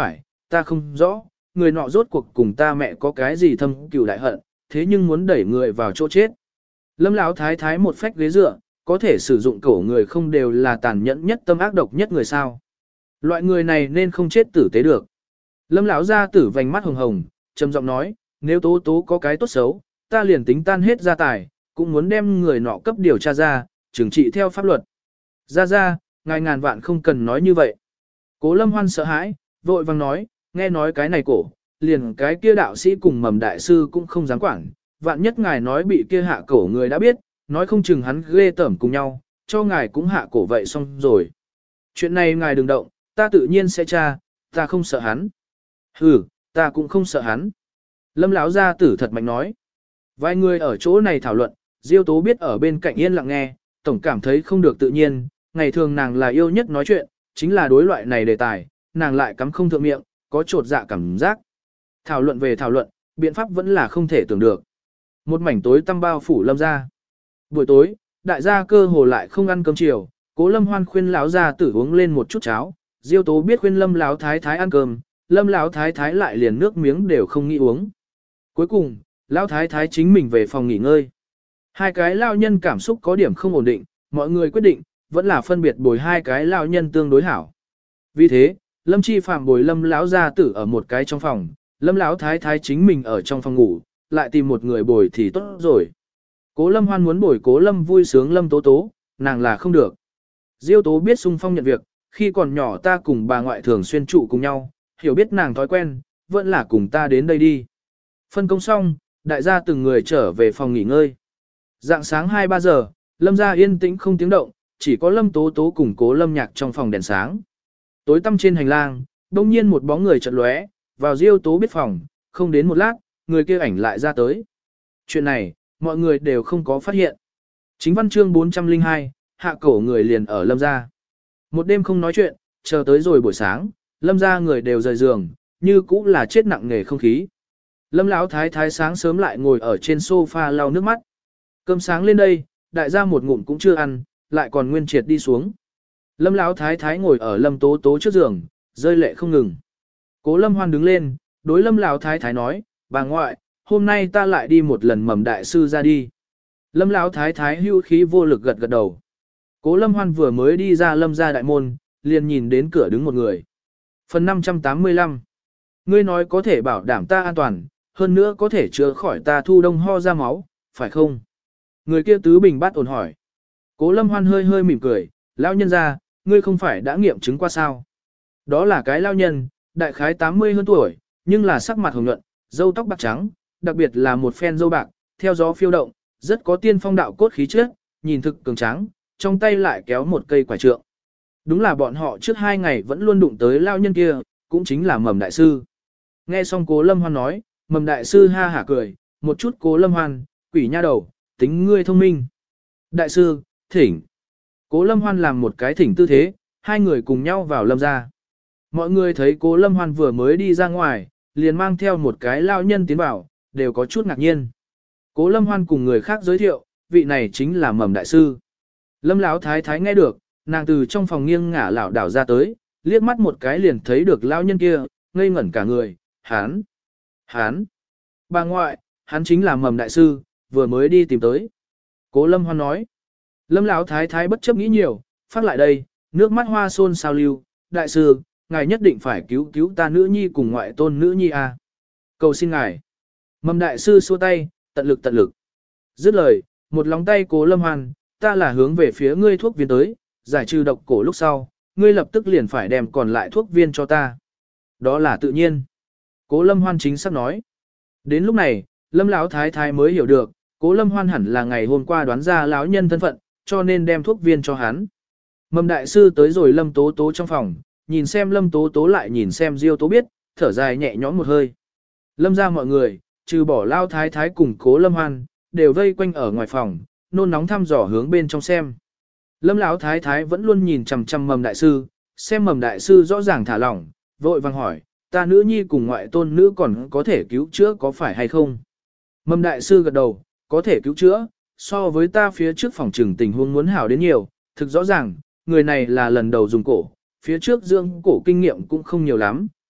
ta không rõ, người nọ rốt cuộc cùng ta mẹ có cái gì thâm cừu đại hận, thế nhưng muốn đẩy người vào chỗ chết. Lâm Lão thái thái một phách ghế dựa, có thể sử dụng cổ người không đều là tàn nhẫn nhất tâm ác độc nhất người sao. Loại người này nên không chết tử tế được. Lâm Lão gia tử vành mắt hồng hồng, trầm giọng nói, nếu tố tố có cái tốt xấu, ta liền tính tan hết gia tài, cũng muốn đem người nọ cấp điều tra ra, trừng trị theo pháp luật. Ra ra, ngài ngàn vạn không cần nói như vậy. Cố Lâm Hoan sợ hãi, vội vang nói, nghe nói cái này cổ, liền cái kia đạo sĩ cùng mầm đại sư cũng không dám quản, vạn nhất ngài nói bị kia hạ cổ người đã biết, nói không chừng hắn ghê tởm cùng nhau, cho ngài cũng hạ cổ vậy xong rồi. Chuyện này ngài đừng động, ta tự nhiên sẽ tra, ta không sợ hắn. Ừ, ta cũng không sợ hắn. Lâm Lão gia tử thật mạnh nói. Vài người ở chỗ này thảo luận, Diêu Tố biết ở bên cạnh yên lặng nghe, tổng cảm thấy không được tự nhiên, ngày thường nàng là yêu nhất nói chuyện, chính là đối loại này đề tài, nàng lại cắm không thượng miệng, có trột dạ cảm giác. Thảo luận về thảo luận, biện pháp vẫn là không thể tưởng được. Một mảnh tối tăm bao phủ Lâm gia. Buổi tối, đại gia cơ hồ lại không ăn cơm chiều, Cố Lâm Hoan khuyên lão gia tử uống lên một chút cháo, Diêu Tố biết khuyên Lâm lão thái thái ăn cơm, Lâm lão thái thái lại liền nước miếng đều không nghĩ uống. Cuối cùng, lão thái thái chính mình về phòng nghỉ ngơi. Hai cái lão nhân cảm xúc có điểm không ổn định, mọi người quyết định, vẫn là phân biệt bồi hai cái lão nhân tương đối hảo. Vì thế, Lâm Chi Phạm bồi Lâm lão gia tử ở một cái trong phòng, Lâm lão thái thái chính mình ở trong phòng ngủ, lại tìm một người bồi thì tốt rồi. Cố Lâm Hoan muốn bồi Cố Lâm vui sướng Lâm Tố Tố, nàng là không được. Diêu Tố biết sung phong nhận việc, khi còn nhỏ ta cùng bà ngoại thường xuyên trụ cùng nhau, hiểu biết nàng thói quen, vẫn là cùng ta đến đây đi. Phân công xong, đại gia từng người trở về phòng nghỉ ngơi. Dạng sáng hai ba giờ, Lâm gia yên tĩnh không tiếng động, chỉ có Lâm Tố Tố cùng Cố Lâm Nhạc trong phòng đèn sáng. Tối tăm trên hành lang, đông nhiên một bóng người chợt lóe, vào Diêu Tố biết phòng, không đến một lát, người kia ảnh lại ra tới. Chuyện này, mọi người đều không có phát hiện. Chính văn chương bốn trăm lẻ hai, hạ cổ người liền ở Lâm gia. Một đêm không nói chuyện, chờ tới rồi buổi sáng, Lâm gia người đều rời giường, như cũ là chết nặng nề không khí. Lâm lão thái thái sáng sớm lại ngồi ở trên sofa lau nước mắt. Cơm sáng lên đây, đại gia một ngụm cũng chưa ăn, lại còn nguyên triệt đi xuống. Lâm lão thái thái ngồi ở Lâm Tố Tố trước giường, rơi lệ không ngừng. Cố Lâm Hoan đứng lên, đối Lâm lão thái thái nói, bà ngoại, hôm nay ta lại đi một lần mầm đại sư ra đi. Lâm lão thái thái hưu khí vô lực gật gật đầu. Cố Lâm Hoan vừa mới đi ra Lâm gia đại môn, liền nhìn đến cửa đứng một người. Phần năm trăm tám mươi lăm. Ngươi nói có thể bảo đảm ta an toàn, hơn nữa có thể chữa khỏi ta thu đông ho ra máu, phải không? Người kia tứ bình bát ổn hỏi. Cố Lâm Hoan hơi hơi mỉm cười, lão nhân ra, ngươi không phải đã nghiệm chứng qua sao? Đó là cái lão nhân, đại khái tám mươi hơn tuổi, nhưng là sắc mặt hồng nhuận, râu tóc bạc trắng, đặc biệt là một phen râu bạc, theo gió phiêu động, rất có tiên phong đạo cốt khí chất, nhìn thực cường tráng, trong tay lại kéo một cây quả trượng. Đúng là bọn họ trước hai ngày vẫn luôn đụng tới lão nhân kia, cũng chính là Mầm đại sư. Nghe xong Cố Lâm Hoan nói, Mầm đại sư ha hả cười, một chút Cố Lâm Hoan, quỷ nha đầu, tính ngươi thông minh. Đại sư, thỉnh. Cố Lâm Hoan làm một cái thỉnh tư thế, hai người cùng nhau vào Lâm gia. Mọi người thấy Cố Lâm Hoan vừa mới đi ra ngoài, liền mang theo một cái lão nhân tiến vào, đều có chút ngạc nhiên. Cố Lâm Hoan cùng người khác giới thiệu, vị này chính là Mầm đại sư. Lâm lão thái thái nghe được, nàng từ trong phòng nghiêng ngả lảo đảo ra tới, liếc mắt một cái liền thấy được lão nhân kia, ngây ngẩn cả người, hán, hán, bà ngoại, hắn chính là Mầm đại sư, vừa mới đi tìm tới. Cố Lâm Hoan nói. Lâm lão thái thái bất chấp nghĩ nhiều, phát lại đây, nước mắt hoa xôn sao lưu, đại sư, ngài nhất định phải cứu cứu ta nữ nhi cùng ngoại tôn nữ nhi a. Cầu xin ngài. Mầm đại sư xua tay, tận lực tận lực. Dứt lời, một lòng tay Cố Lâm Hoan, ta là hướng về phía ngươi thuốc viên tới, giải trừ độc cổ lúc sau, ngươi lập tức liền phải đem còn lại thuốc viên cho ta. Đó là tự nhiên. Cố Lâm Hoan chính xác nói. Đến lúc này, Lâm lão thái thái mới hiểu được, Cố Lâm Hoan hẳn là ngày hôm qua đoán ra lão nhân thân phận, cho nên đem thuốc viên cho hắn. Mầm đại sư tới rồi Lâm Tố Tố trong phòng, nhìn xem Lâm Tố Tố lại nhìn xem Diêu Tố biết, thở dài nhẹ nhõm một hơi. Lâm ra mọi người, trừ bỏ lao thái thái cùng Cố Lâm Hoan, đều vây quanh ở ngoài phòng, nôn nóng thăm dò hướng bên trong xem. Lâm lão thái thái vẫn luôn nhìn chằm chằm Mầm đại sư, xem Mầm đại sư rõ ràng thả lỏng, vội vàng hỏi, ta nữ nhi cùng ngoại tôn nữ còn có thể cứu chữa có phải hay không? Mầm đại sư gật đầu, có thể cứu chữa, so với ta phía trước phòng trừng tình huống muốn hảo đến nhiều, thực rõ ràng, người này là lần đầu dùng cổ, phía trước dưỡng cổ kinh nghiệm cũng không nhiều lắm,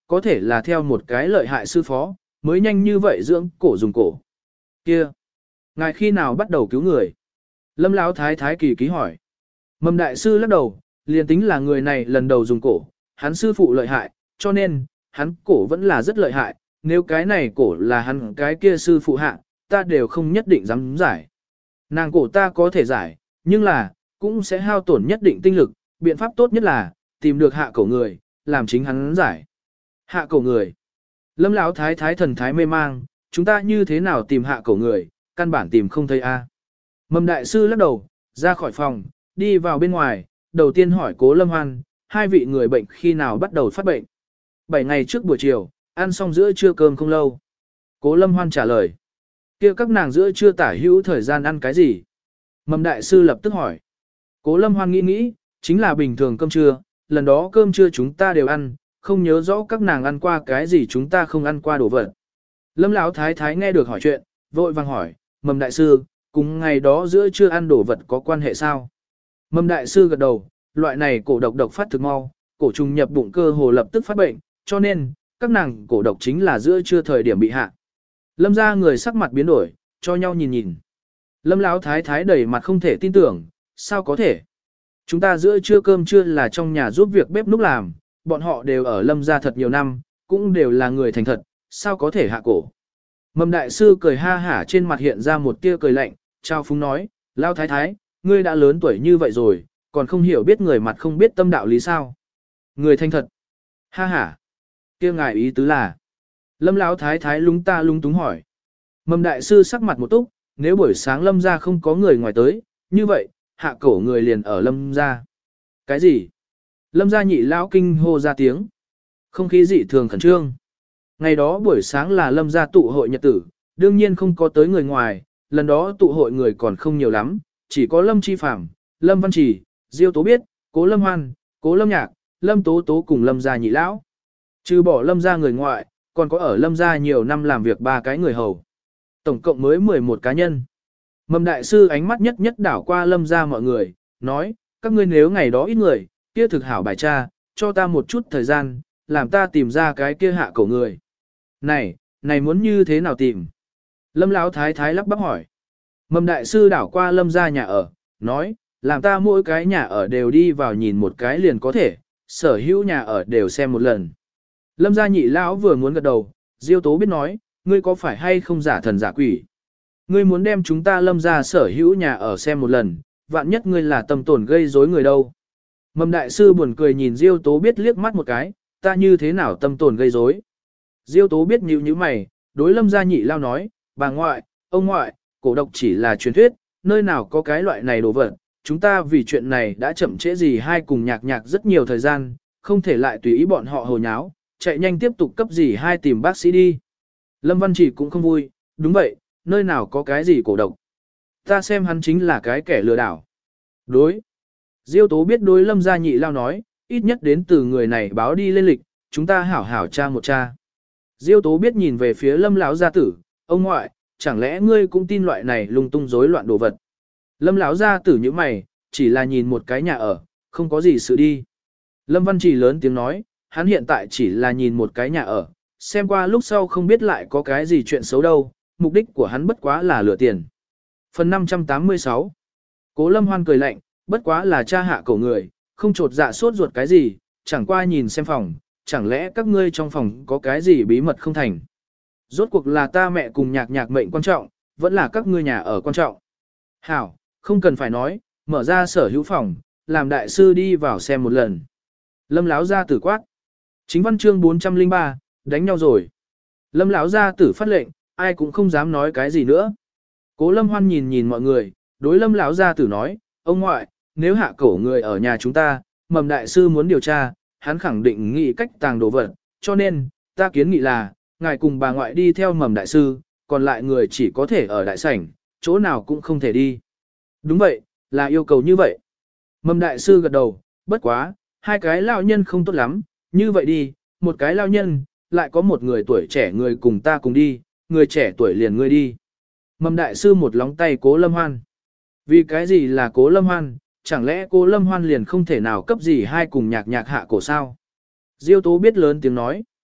có thể là theo một cái lợi hại sư phó, mới nhanh như vậy dưỡng cổ dùng cổ. Kia, ngài khi nào bắt đầu cứu người? Lâm Lão thái thái kỳ ký hỏi. Mầm đại sư lắc đầu, liền tính là người này lần đầu dùng cổ, hắn sư phụ lợi hại, cho nên, hắn cổ vẫn là rất lợi hại, nếu cái này cổ là hắn cái kia sư phụ hạ, ta đều không nhất định dám giải. Nàng cổ ta có thể giải, nhưng là, cũng sẽ hao tổn nhất định tinh lực, biện pháp tốt nhất là, tìm được hạ cổ người, làm chính hắn giải. Hạ cổ người. Lâm Lão thái thái thần thái mê mang, chúng ta như thế nào tìm hạ cổ người, căn bản tìm không thấy a. Mầm đại sư lắc đầu, ra khỏi phòng, đi vào bên ngoài, đầu tiên hỏi Cố Lâm Hoan, hai vị người bệnh khi nào bắt đầu phát bệnh. Bảy ngày trước buổi chiều, ăn xong giữa trưa cơm không lâu. Cố Lâm Hoan trả lời. Kia các nàng giữa trưa tả hữu thời gian ăn cái gì? Mầm đại sư lập tức hỏi. Cố Lâm Hoan nghĩ nghĩ, chính là bình thường cơm trưa, lần đó cơm trưa chúng ta đều ăn, không nhớ rõ các nàng ăn qua cái gì chúng ta không ăn qua đồ vật. Lâm Lão thái thái nghe được hỏi chuyện, vội vàng hỏi, Mầm đại sư, cùng ngày đó giữa trưa ăn đồ vật có quan hệ sao? Mầm đại sư gật đầu, loại này cổ độc độc phát thực mau, cổ trùng nhập bụng cơ hồ lập tức phát bệnh, cho nên, các nàng cổ độc chính là giữa trưa thời điểm bị hạ. Lâm ra người sắc mặt biến đổi, cho nhau nhìn nhìn. Lâm Lão thái thái đầy mặt không thể tin tưởng, sao có thể? Chúng ta giữa trưa cơm trưa là trong nhà giúp việc bếp núc làm, bọn họ đều ở Lâm gia thật nhiều năm, cũng đều là người thành thật, sao có thể hạ cổ? Mầm đại sư cười ha hả trên mặt hiện ra một tia cười lạnh, trao phúng nói, Lão thái thái, ngươi đã lớn tuổi như vậy rồi, còn không hiểu biết người mặt không biết tâm đạo lý sao? Người thành thật. Ha hả. Kia ngài ý tứ là. Lâm Lão thái thái lúng ta lúng túng hỏi. Mầm đại sư sắc mặt một túc, nếu buổi sáng Lâm gia không có người ngoài tới, như vậy, hạ cổ người liền ở Lâm gia. Cái gì? Lâm gia nhị lão kinh hô ra tiếng. Không khí dị thường khẩn trương. Ngày đó buổi sáng là Lâm gia tụ hội nhật tử, đương nhiên không có tới người ngoài, lần đó tụ hội người còn không nhiều lắm, chỉ có Lâm Chi Phạm, Lâm Văn Trì, Diêu Tố Biết, Cố Lâm Hoan, Cố Lâm Nhạc, Lâm Tố Tố cùng Lâm gia nhị lão. Trừ bỏ Lâm gia người ngoại, còn có ở Lâm gia nhiều năm làm việc ba cái người hầu. Tổng cộng mới mười một cá nhân. Mầm đại sư ánh mắt nhất nhất đảo qua Lâm gia mọi người, nói, các ngươi nếu ngày đó ít người, kia thực hảo bài tra, cho ta một chút thời gian, làm ta tìm ra cái kia hạ cổ người. Này, này muốn như thế nào tìm? Lâm Lão thái thái lắp bắp hỏi. Mầm đại sư đảo qua Lâm gia nhà ở, nói, làm ta mỗi cái nhà ở đều đi vào nhìn một cái liền có thể, sở hữu nhà ở đều xem một lần. Lâm gia nhị lão vừa muốn gật đầu, Diêu Tố Biết nói, ngươi có phải hay không giả thần giả quỷ? Ngươi muốn đem chúng ta Lâm gia sở hữu nhà ở xem một lần, vạn nhất ngươi là tâm tổn gây rối người đâu. Mầm đại sư buồn cười nhìn Diêu Tố Biết liếc mắt một cái, ta như thế nào tâm tổn gây rối? Diêu Tố Biết nhíu nhíu mày, đối Lâm gia nhị lao nói, bà ngoại, ông ngoại, cổ độc chỉ là truyền thuyết, nơi nào có cái loại này đồ vật, chúng ta vì chuyện này đã chậm trễ gì hai cùng nhạc nhạc rất nhiều thời gian, không thể lại tùy ý bọn họ hồ nháo, chạy nhanh tiếp tục cấp gì hai tìm bác sĩ đi. Lâm Văn Chỉ cũng không vui, đúng vậy, nơi nào có cái gì cổ độc. Ta xem hắn chính là cái kẻ lừa đảo. Đối. Diêu Tố Biết đối Lâm gia nhị lao nói, ít nhất đến từ người này báo đi lên lịch, chúng ta hảo hảo tra một tra. Diêu Tố Biết nhìn về phía Lâm lão gia tử, ông ngoại, chẳng lẽ ngươi cũng tin loại này lung tung rối loạn đồ vật. Lâm lão gia tử như mày, chỉ là nhìn một cái nhà ở, không có gì sự đi. Lâm Văn Trì lớn tiếng nói, hắn hiện tại chỉ là nhìn một cái nhà ở, xem qua lúc sau không biết lại có cái gì chuyện xấu đâu, mục đích của hắn bất quá là lừa tiền. Phần năm trăm tám mươi sáu. Cố Lâm Hoan cười lạnh, bất quá là cha hạ cổ người, không trột dạ sốt ruột cái gì, chẳng qua nhìn xem phòng, chẳng lẽ các ngươi trong phòng có cái gì bí mật không thành. Rốt cuộc là ta mẹ cùng nhạc nhạc mệnh quan trọng, vẫn là các ngươi nhà ở quan trọng. Hảo, không cần phải nói, mở ra sở hữu phòng, làm đại sư đi vào xem một lần. Lâm Láo gia tử quát. Chính văn chương bốn trăm lẻ ba, đánh nhau rồi. Lâm Láo gia tử phát lệnh, ai cũng không dám nói cái gì nữa. Cố Lâm Hoan nhìn nhìn mọi người, đối Lâm Láo gia tử nói, ông ngoại, nếu hạ cổ người ở nhà chúng ta, mầm đại sư muốn điều tra, hắn khẳng định nghĩ cách tàng đồ vật, cho nên, ta kiến nghị là, ngài cùng bà ngoại đi theo mầm đại sư, còn lại người chỉ có thể ở đại sảnh, chỗ nào cũng không thể đi. Đúng vậy, là yêu cầu như vậy. Mầm đại sư gật đầu, bất quá, hai cái lao nhân không tốt lắm, như vậy đi, một cái lao nhân, lại có một người tuổi trẻ người cùng ta cùng đi, người trẻ tuổi liền ngươi đi. Mầm đại sư một lóng tay Cố Lâm Hoan. Vì cái gì là Cố Lâm Hoan, chẳng lẽ Cố Lâm Hoan liền không thể nào cấp gì hai cùng nhạc nhạc hạ cổ sao? Diêu Tố Biết lớn tiếng nói.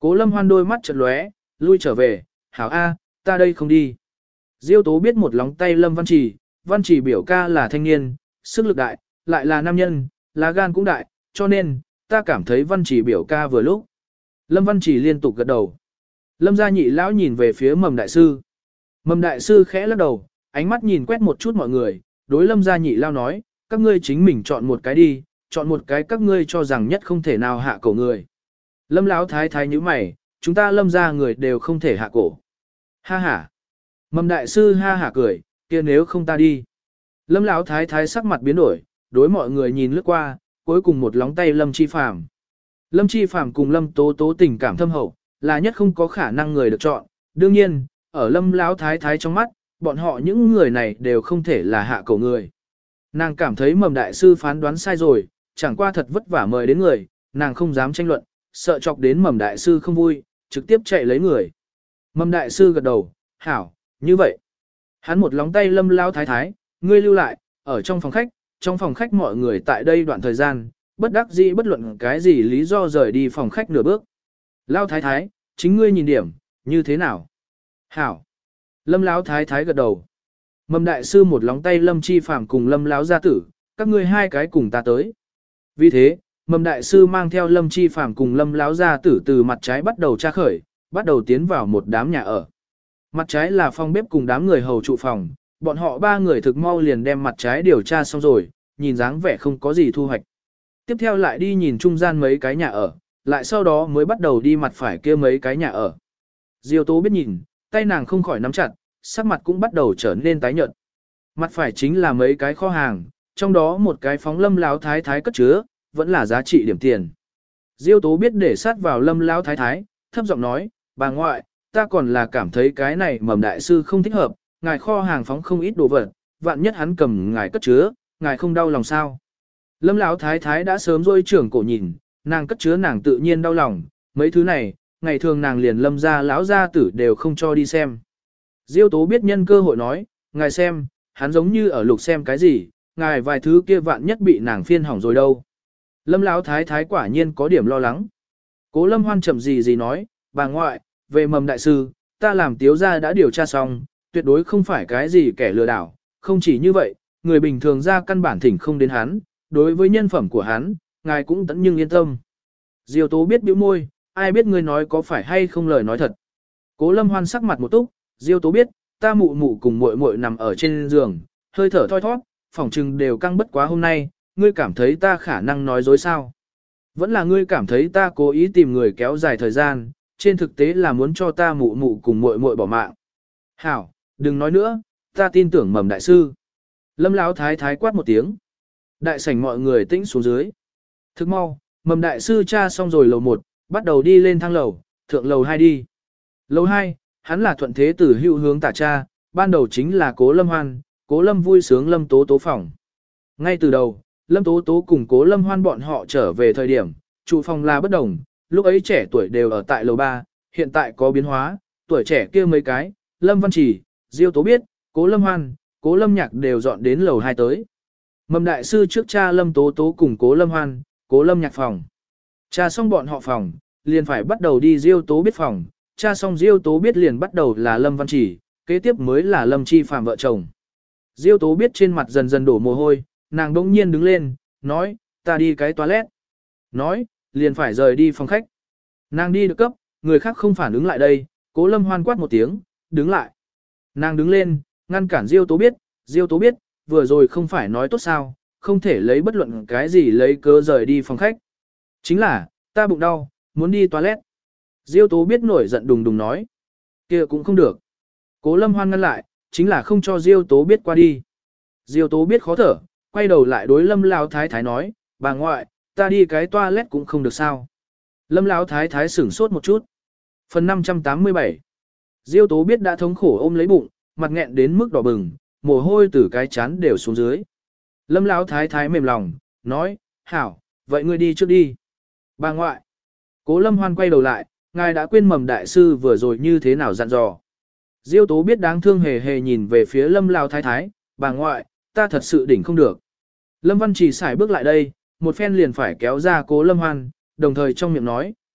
Cố Lâm Hoan đôi mắt chợt lóe, lui trở về, hảo A, ta đây không đi. Diêu Tố biết một lóng tay Lâm Văn Trì, Văn Trì biểu ca là thanh niên, sức lực đại, lại là nam nhân, lá gan cũng đại, cho nên, ta cảm thấy Văn Trì biểu ca vừa lúc. Lâm Văn Trì liên tục gật đầu. Lâm gia nhị lão nhìn về phía Mầm đại sư. Mầm đại sư khẽ lắc đầu, ánh mắt nhìn quét một chút mọi người, đối Lâm gia nhị lão nói, các ngươi chính mình chọn một cái đi, chọn một cái các ngươi cho rằng nhất không thể nào hạ cổ người. Lâm lão thái thái nhíu mày, chúng ta Lâm gia người đều không thể hạ cổ. Ha ha. Mầm đại sư ha hả cười, kia nếu không ta đi. Lâm lão thái thái sắc mặt biến đổi, đối mọi người nhìn lướt qua, cuối cùng một lóng tay Lâm Chi Phàm. Lâm Chi Phàm cùng Lâm Tố Tố tình cảm thâm hậu, là nhất không có khả năng người được chọn. Đương nhiên, ở Lâm lão thái thái trong mắt, bọn họ những người này đều không thể là hạ cổ người. Nàng cảm thấy Mầm đại sư phán đoán sai rồi, chẳng qua thật vất vả mời đến người, nàng không dám tranh luận, sợ chọc đến Mầm đại sư không vui, trực tiếp chạy lấy người. Mầm đại sư gật đầu, hảo, như vậy. Hắn một lóng tay Lâm lão thái thái, ngươi lưu lại, ở trong phòng khách, trong phòng khách mọi người tại đây đoạn thời gian, bất đắc dĩ bất luận cái gì lý do rời đi phòng khách nửa bước. Lão thái thái, chính ngươi nhìn điểm, như thế nào? Hảo. Lâm lão thái thái gật đầu. Mầm đại sư một lóng tay Lâm Chi Phàm cùng Lâm lão gia tử, các ngươi hai cái cùng ta tới. Vì thế, Mầm đại sư mang theo Lâm Chi Phàm cùng Lâm lão gia tử từ mặt trái bắt đầu tra khởi, bắt đầu tiến vào một đám nhà ở. Mặt trái là phòng bếp cùng đám người hầu trụ phòng, bọn họ ba người thực mau liền đem mặt trái điều tra xong rồi, nhìn dáng vẻ không có gì thu hoạch. Tiếp theo lại đi nhìn trung gian mấy cái nhà ở, lại sau đó mới bắt đầu đi mặt phải kia mấy cái nhà ở. Diêu Tố biết nhìn, tay nàng không khỏi nắm chặt, sắc mặt cũng bắt đầu trở nên tái nhợt. Mặt phải chính là mấy cái kho hàng, trong đó một cái phóng Lâm lão thái thái cất chứa, vẫn là giá trị điểm tiền. Diêu Tố biết để sát vào Lâm lão thái thái, thấp giọng nói, bà ngoại, ta còn là cảm thấy cái này Mầm đại sư không thích hợp, ngài kho hàng phóng không ít đồ vật, vạn nhất hắn cầm ngài cất chứa, ngài không đau lòng sao? Lâm lão thái thái đã sớm rôi trưởng cổ nhìn, nàng cất chứa nàng tự nhiên đau lòng, mấy thứ này, ngày thường nàng liền Lâm gia lão gia tử đều không cho đi xem. Diêu Tố biết nhân cơ hội nói, ngài xem, hắn giống như ở lục xem cái gì, ngài vài thứ kia vạn nhất bị nàng phiên hỏng rồi đâu. Lâm lão thái thái quả nhiên có điểm lo lắng. Cố Lâm Hoan chậm gì gì nói, bà ngoại, về Mầm đại sư, ta làm tiếu gia đã điều tra xong, tuyệt đối không phải cái gì kẻ lừa đảo, không chỉ như vậy, người bình thường ra căn bản thỉnh không đến hắn, đối với nhân phẩm của hắn, ngài cũng tẫn nhưng yên tâm. Diêu Tố biết bĩu môi, ai biết ngươi nói có phải hay không lời nói thật. Cố Lâm Hoan sắc mặt một túc, Diêu Tố biết, ta mụ mụ cùng muội muội nằm ở trên giường, hơi thở thoi thoát, phỏng trừng đều căng bất quá hôm nay, ngươi cảm thấy ta khả năng nói dối sao? Vẫn là ngươi cảm thấy ta cố ý tìm người kéo dài thời gian, trên thực tế là muốn cho ta mụ mụ cùng muội muội bỏ mạng. Hảo, đừng nói nữa, ta tin tưởng Mầm đại sư. Lâm lão thái thái quát một tiếng. Đại sảnh mọi người tĩnh xuống dưới. Thức mau, Mầm đại sư tra xong rồi lầu một, bắt đầu đi lên thang lầu, thượng lầu hai đi. Lầu hai, hắn là thuận thế từ hữu hướng tả cha, ban đầu chính là Cố Lâm Hoan, Cố Lâm vui sướng Lâm Tố Tố phòng. Ngay từ đầu, Lâm Tố Tố cùng Cố Lâm Hoan bọn họ trở về thời điểm, trụ phòng là bất đồng, lúc ấy trẻ tuổi đều ở tại lầu ba, hiện tại có biến hóa, tuổi trẻ kia mấy cái, Lâm Văn Trì, Diêu Tố biết, Cố Lâm Hoan, Cố Lâm Nhạc đều dọn đến lầu hai tới. Mầm đại sư trước cha Lâm Tố Tố cùng Cố Lâm Hoan, Cố Lâm Nhạc phòng. Cha xong bọn họ phòng, liền phải bắt đầu đi Diêu Tố biết phòng, cha xong Diêu Tố biết liền bắt đầu là Lâm Văn Trì, kế tiếp mới là Lâm Chi Phàm vợ chồng. Diêu Tố biết trên mặt dần dần đổ mồ hôi, nàng đỗng nhiên đứng lên, nói, ta đi cái toilet. Nói, liền phải rời đi phòng khách. Nàng đi được cấp, người khác không phản ứng lại đây, Cố Lâm Hoan quát một tiếng, đứng lại. Nàng đứng lên, ngăn cản Diêu Tố biết, Diêu Tố biết, vừa rồi không phải nói tốt sao, không thể lấy bất luận cái gì lấy cớ rời đi phòng khách. Chính là, ta bụng đau, muốn đi toilet. Diêu Tố biết nổi giận đùng đùng nói. Kia cũng không được. Cố Lâm Hoan ngăn lại, chính là không cho Diêu Tố biết qua đi. Diêu Tố biết khó thở, quay đầu lại đối Lâm lão thái thái nói, bà ngoại, ta đi cái toilet cũng không được sao. Lâm lão thái thái sửng sốt một chút. Phần năm trăm tám mươi bảy. Diêu Tố biết đã thống khổ ôm lấy bụng, mặt nghẹn đến mức đỏ bừng, mồ hôi từ cái chán đều xuống dưới. Lâm lão thái thái mềm lòng, nói, hảo, vậy ngươi đi trước đi. Bà ngoại. Cố Lâm Hoan quay đầu lại, ngài đã quên Mầm đại sư vừa rồi như thế nào dặn dò. Diêu Tố biết đáng thương hề hề nhìn về phía Lâm lão thái thái, bà ngoại, ta thật sự đỉnh không được. Lâm Văn Trì xài bước lại đây, một phen liền phải kéo ra Cố Lâm Hoan, đồng thời trong miệng nói,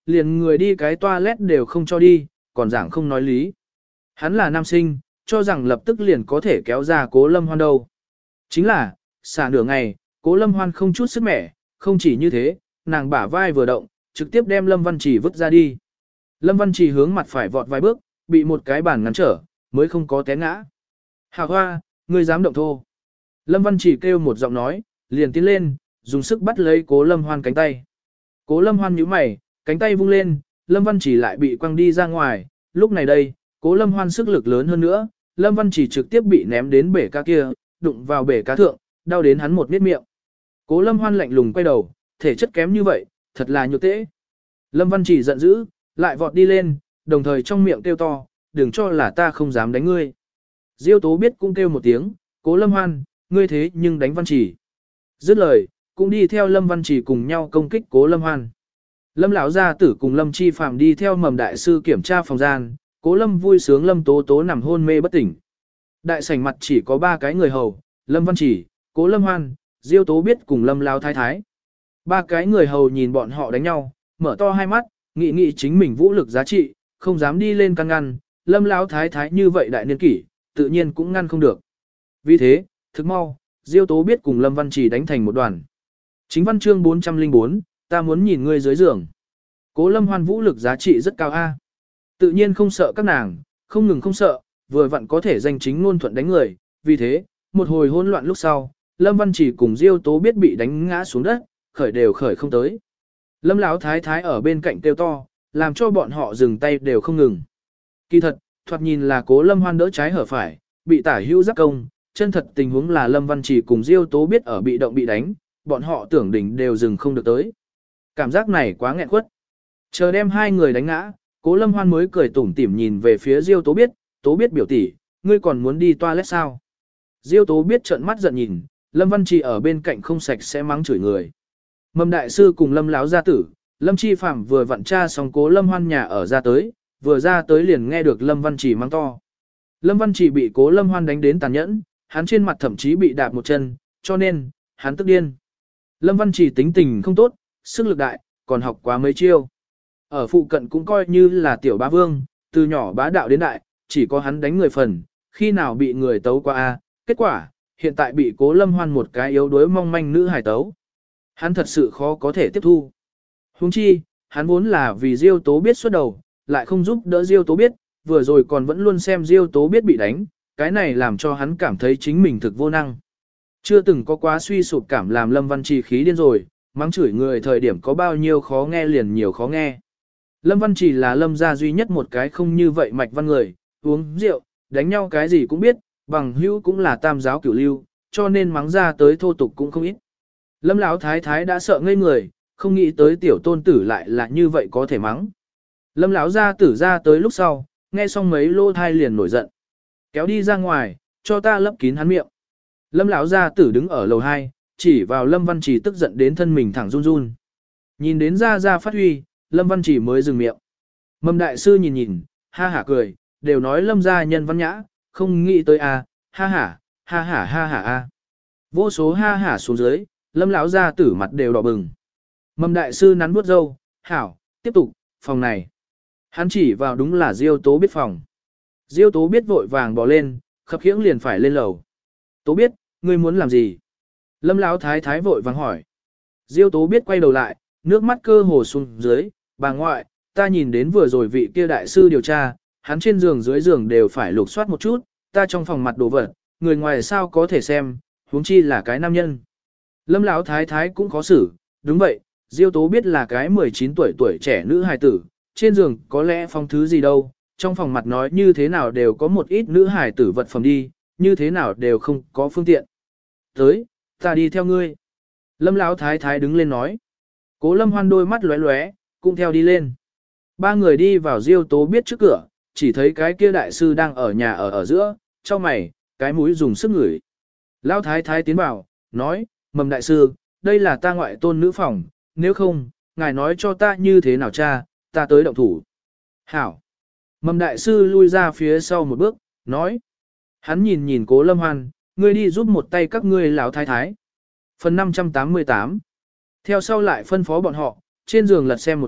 liền người đi cái toilet đều không cho đi, còn giảng không nói lý. Hắn là nam sinh, cho rằng lập tức liền có thể kéo ra Cố Lâm Hoan đâu. Chính là, xả nửa ngày, Cố Lâm Hoan không chút sức mẻ, không chỉ như thế, nàng bả vai vừa động, trực tiếp đem Lâm Văn Trì vứt ra đi. Lâm Văn Trì hướng mặt phải vọt vài bước, bị một cái bàn ngăn trở, mới không có té ngã. Hà Hoa, ngươi dám động thô. Lâm Văn Trì kêu một giọng nói, liền tiến lên, dùng sức bắt lấy Cố Lâm Hoan cánh tay. Cố Lâm Hoan nhíu mày, cánh tay vung lên, Lâm Văn Trì lại bị quăng đi ra ngoài, lúc này đây, Cố Lâm Hoan sức lực lớn hơn nữa, Lâm Văn Trì trực tiếp bị ném đến bể cá kia, đụng vào bể cá thượng, đau đến hắn một miết miệng. Cố Lâm Hoan lạnh lùng quay đầu, thể chất kém như vậy, thật là nhược tễ. Lâm Văn Trì giận dữ, lại vọt đi lên, đồng thời trong miệng kêu to, đừng cho là ta không dám đánh ngươi. Diêu Tố biết cũng kêu một tiếng, Cố Lâm Hoan, ngươi thế nhưng đánh Văn Trì. Dứt lời, cũng đi theo Lâm Văn Trì cùng nhau công kích Cố Lâm Hoan. Lâm lão gia tử cùng Lâm Chi Phạm đi theo Mầm đại sư kiểm tra phòng gian, Cố Lâm vui sướng Lâm Tố Tố nằm hôn mê bất tỉnh. Đại sảnh mặt chỉ có ba cái người hầu, Lâm Văn Trì, Cố Lâm Hoan, Diêu Tố biết cùng Lâm lão thái thái. Ba cái người hầu nhìn bọn họ đánh nhau, mở to hai mắt, nghĩ nghĩ chính mình vũ lực giá trị, không dám đi lên can ngăn, Lâm lão thái thái như vậy đại niên kỷ, tự nhiên cũng ngăn không được. Vì thế, thức mau, Diêu Tố biết cùng Lâm Văn Trì đánh thành một đoàn. Chính văn chương bốn trăm lẻ bốn, ta muốn nhìn ngươi dưới giường. Cố Lâm Hoan vũ lực giá trị rất cao a. Tự nhiên không sợ các nàng, không ngừng không sợ, vừa vặn có thể danh chính ngôn thuận đánh người, vì thế, một hồi hỗn loạn lúc sau, Lâm Văn Trì cùng Diêu Tố biết bị đánh ngã xuống đất, khởi đều khởi không tới. Lâm lão thái thái ở bên cạnh kêu to, làm cho bọn họ dừng tay đều không ngừng. Kỳ thật, thoạt nhìn là Cố Lâm Hoan đỡ trái hở phải, bị tả hữu giáp công, chân thật tình huống là Lâm Văn Trì cùng Diêu Tố biết ở bị động bị đánh, bọn họ tưởng đỉnh đều dừng không được tới. Cảm giác này quá nghẹn quất. Chờ đem hai người đánh ngã, Cố Lâm Hoan mới cười tủm tỉm nhìn về phía Diêu Tố biết, Tố biết biểu tỷ, ngươi còn muốn đi toilet sao? Diêu Tố biết trợn mắt giận nhìn, Lâm Văn Trì ở bên cạnh không sạch sẽ mắng chửi người. Mầm đại sư cùng Lâm lão gia tử, Lâm Chi Phạm vừa vặn tra xong Cố Lâm Hoan nhà ở ra tới, vừa ra tới liền nghe được Lâm Văn Trì mắng to. Lâm Văn Trì bị Cố Lâm Hoan đánh đến tàn nhẫn, hắn trên mặt thậm chí bị đạp một chân, cho nên, hắn tức điên. Lâm Văn Trì tính tình không tốt, sức lực đại, còn học quá mấy chiêu. Ở phụ cận cũng coi như là tiểu bá vương, từ nhỏ bá đạo đến đại, chỉ có hắn đánh người phần, khi nào bị người tấu qua a, kết quả, hiện tại bị Cố Lâm Hoan một cái yếu đuối mong manh nữ hải tấu. Hắn thật sự khó có thể tiếp thu. Huống chi, hắn vốn là vì Diêu Tố biết xuất đầu, lại không giúp đỡ Diêu Tố biết, vừa rồi còn vẫn luôn xem Diêu Tố biết bị đánh, cái này làm cho hắn cảm thấy chính mình thực vô năng. Chưa từng có quá suy sụp cảm làm Lâm Văn Trì khí điên rồi, mắng chửi người thời điểm có bao nhiêu khó nghe liền nhiều khó nghe. Lâm Văn Trì là Lâm gia duy nhất một cái không như vậy mạch văn người, uống rượu, đánh nhau cái gì cũng biết, bằng hữu cũng là tam giáo cửu lưu, cho nên mắng ra tới thô tục cũng không ít. Lâm lão thái thái đã sợ ngây người, không nghĩ tới tiểu tôn tử lại là như vậy có thể mắng. Lâm lão gia tử ra tới lúc sau, nghe xong mấy lô thai liền nổi giận. Kéo đi ra ngoài, cho ta lấp kín hắn miệng. Lâm lão gia tử đứng ở lầu hai, chỉ vào Lâm Văn Trì tức giận đến thân mình thẳng run run. Nhìn đến ra ra phát huy, Lâm Văn Trì mới dừng miệng. Mầm đại sư nhìn nhìn, ha hả cười, đều nói Lâm gia nhân văn nhã, không nghĩ tới a, ha hả, ha hả ha hả a. Vô số ha hả xuống dưới, Lâm lão gia tử mặt đều đỏ bừng. Mầm đại sư nắn vuốt râu, hảo, tiếp tục, phòng này. Hắn chỉ vào đúng là Diêu Tố biết phòng. Diêu Tố biết vội vàng bỏ lên, khập khiễng liền phải lên lầu. Tố biết, ngươi muốn làm gì? Lâm lão thái thái vội vàng hỏi. Diêu Tố biết quay đầu lại, nước mắt cơ hồ xuống dưới, bà ngoại, ta nhìn đến vừa rồi vị kia đại sư điều tra, hắn trên giường dưới giường đều phải lục soát một chút, ta trong phòng mặt đồ vật, người ngoài sao có thể xem, huống chi là cái nam nhân. Lâm lão thái thái cũng khó xử, đúng vậy, Diêu Tố biết là cái mười chín tuổi tuổi trẻ nữ hài tử, trên giường có lẽ phong thứ gì đâu, trong phòng mặt nói như thế nào đều có một ít nữ hài tử vật phẩm đi, như thế nào đều không có phương tiện. Tới, ta đi theo ngươi. Lâm lão thái thái đứng lên nói. Cố Lâm Hoan đôi mắt lóe lóe, cũng theo đi lên. Ba người đi vào Diêu Tố biết trước cửa, chỉ thấy cái kia đại sư đang ở nhà ở ở giữa, cho mày, cái mũi dùng sức ngửi. Lão thái thái tiến vào, nói, Mầm đại sư, đây là ta ngoại tôn nữ phòng, nếu không, ngài nói cho ta như thế nào cha, ta tới động thủ. Hảo. Mầm đại sư lui ra phía sau một bước, nói. Hắn nhìn nhìn Cố Lâm Hoan, ngươi đi giúp một tay các ngươi lão thái thái. Phần năm trăm tám mươi tám. Theo sau lại phân phó bọn họ, trên giường lật xem một chút,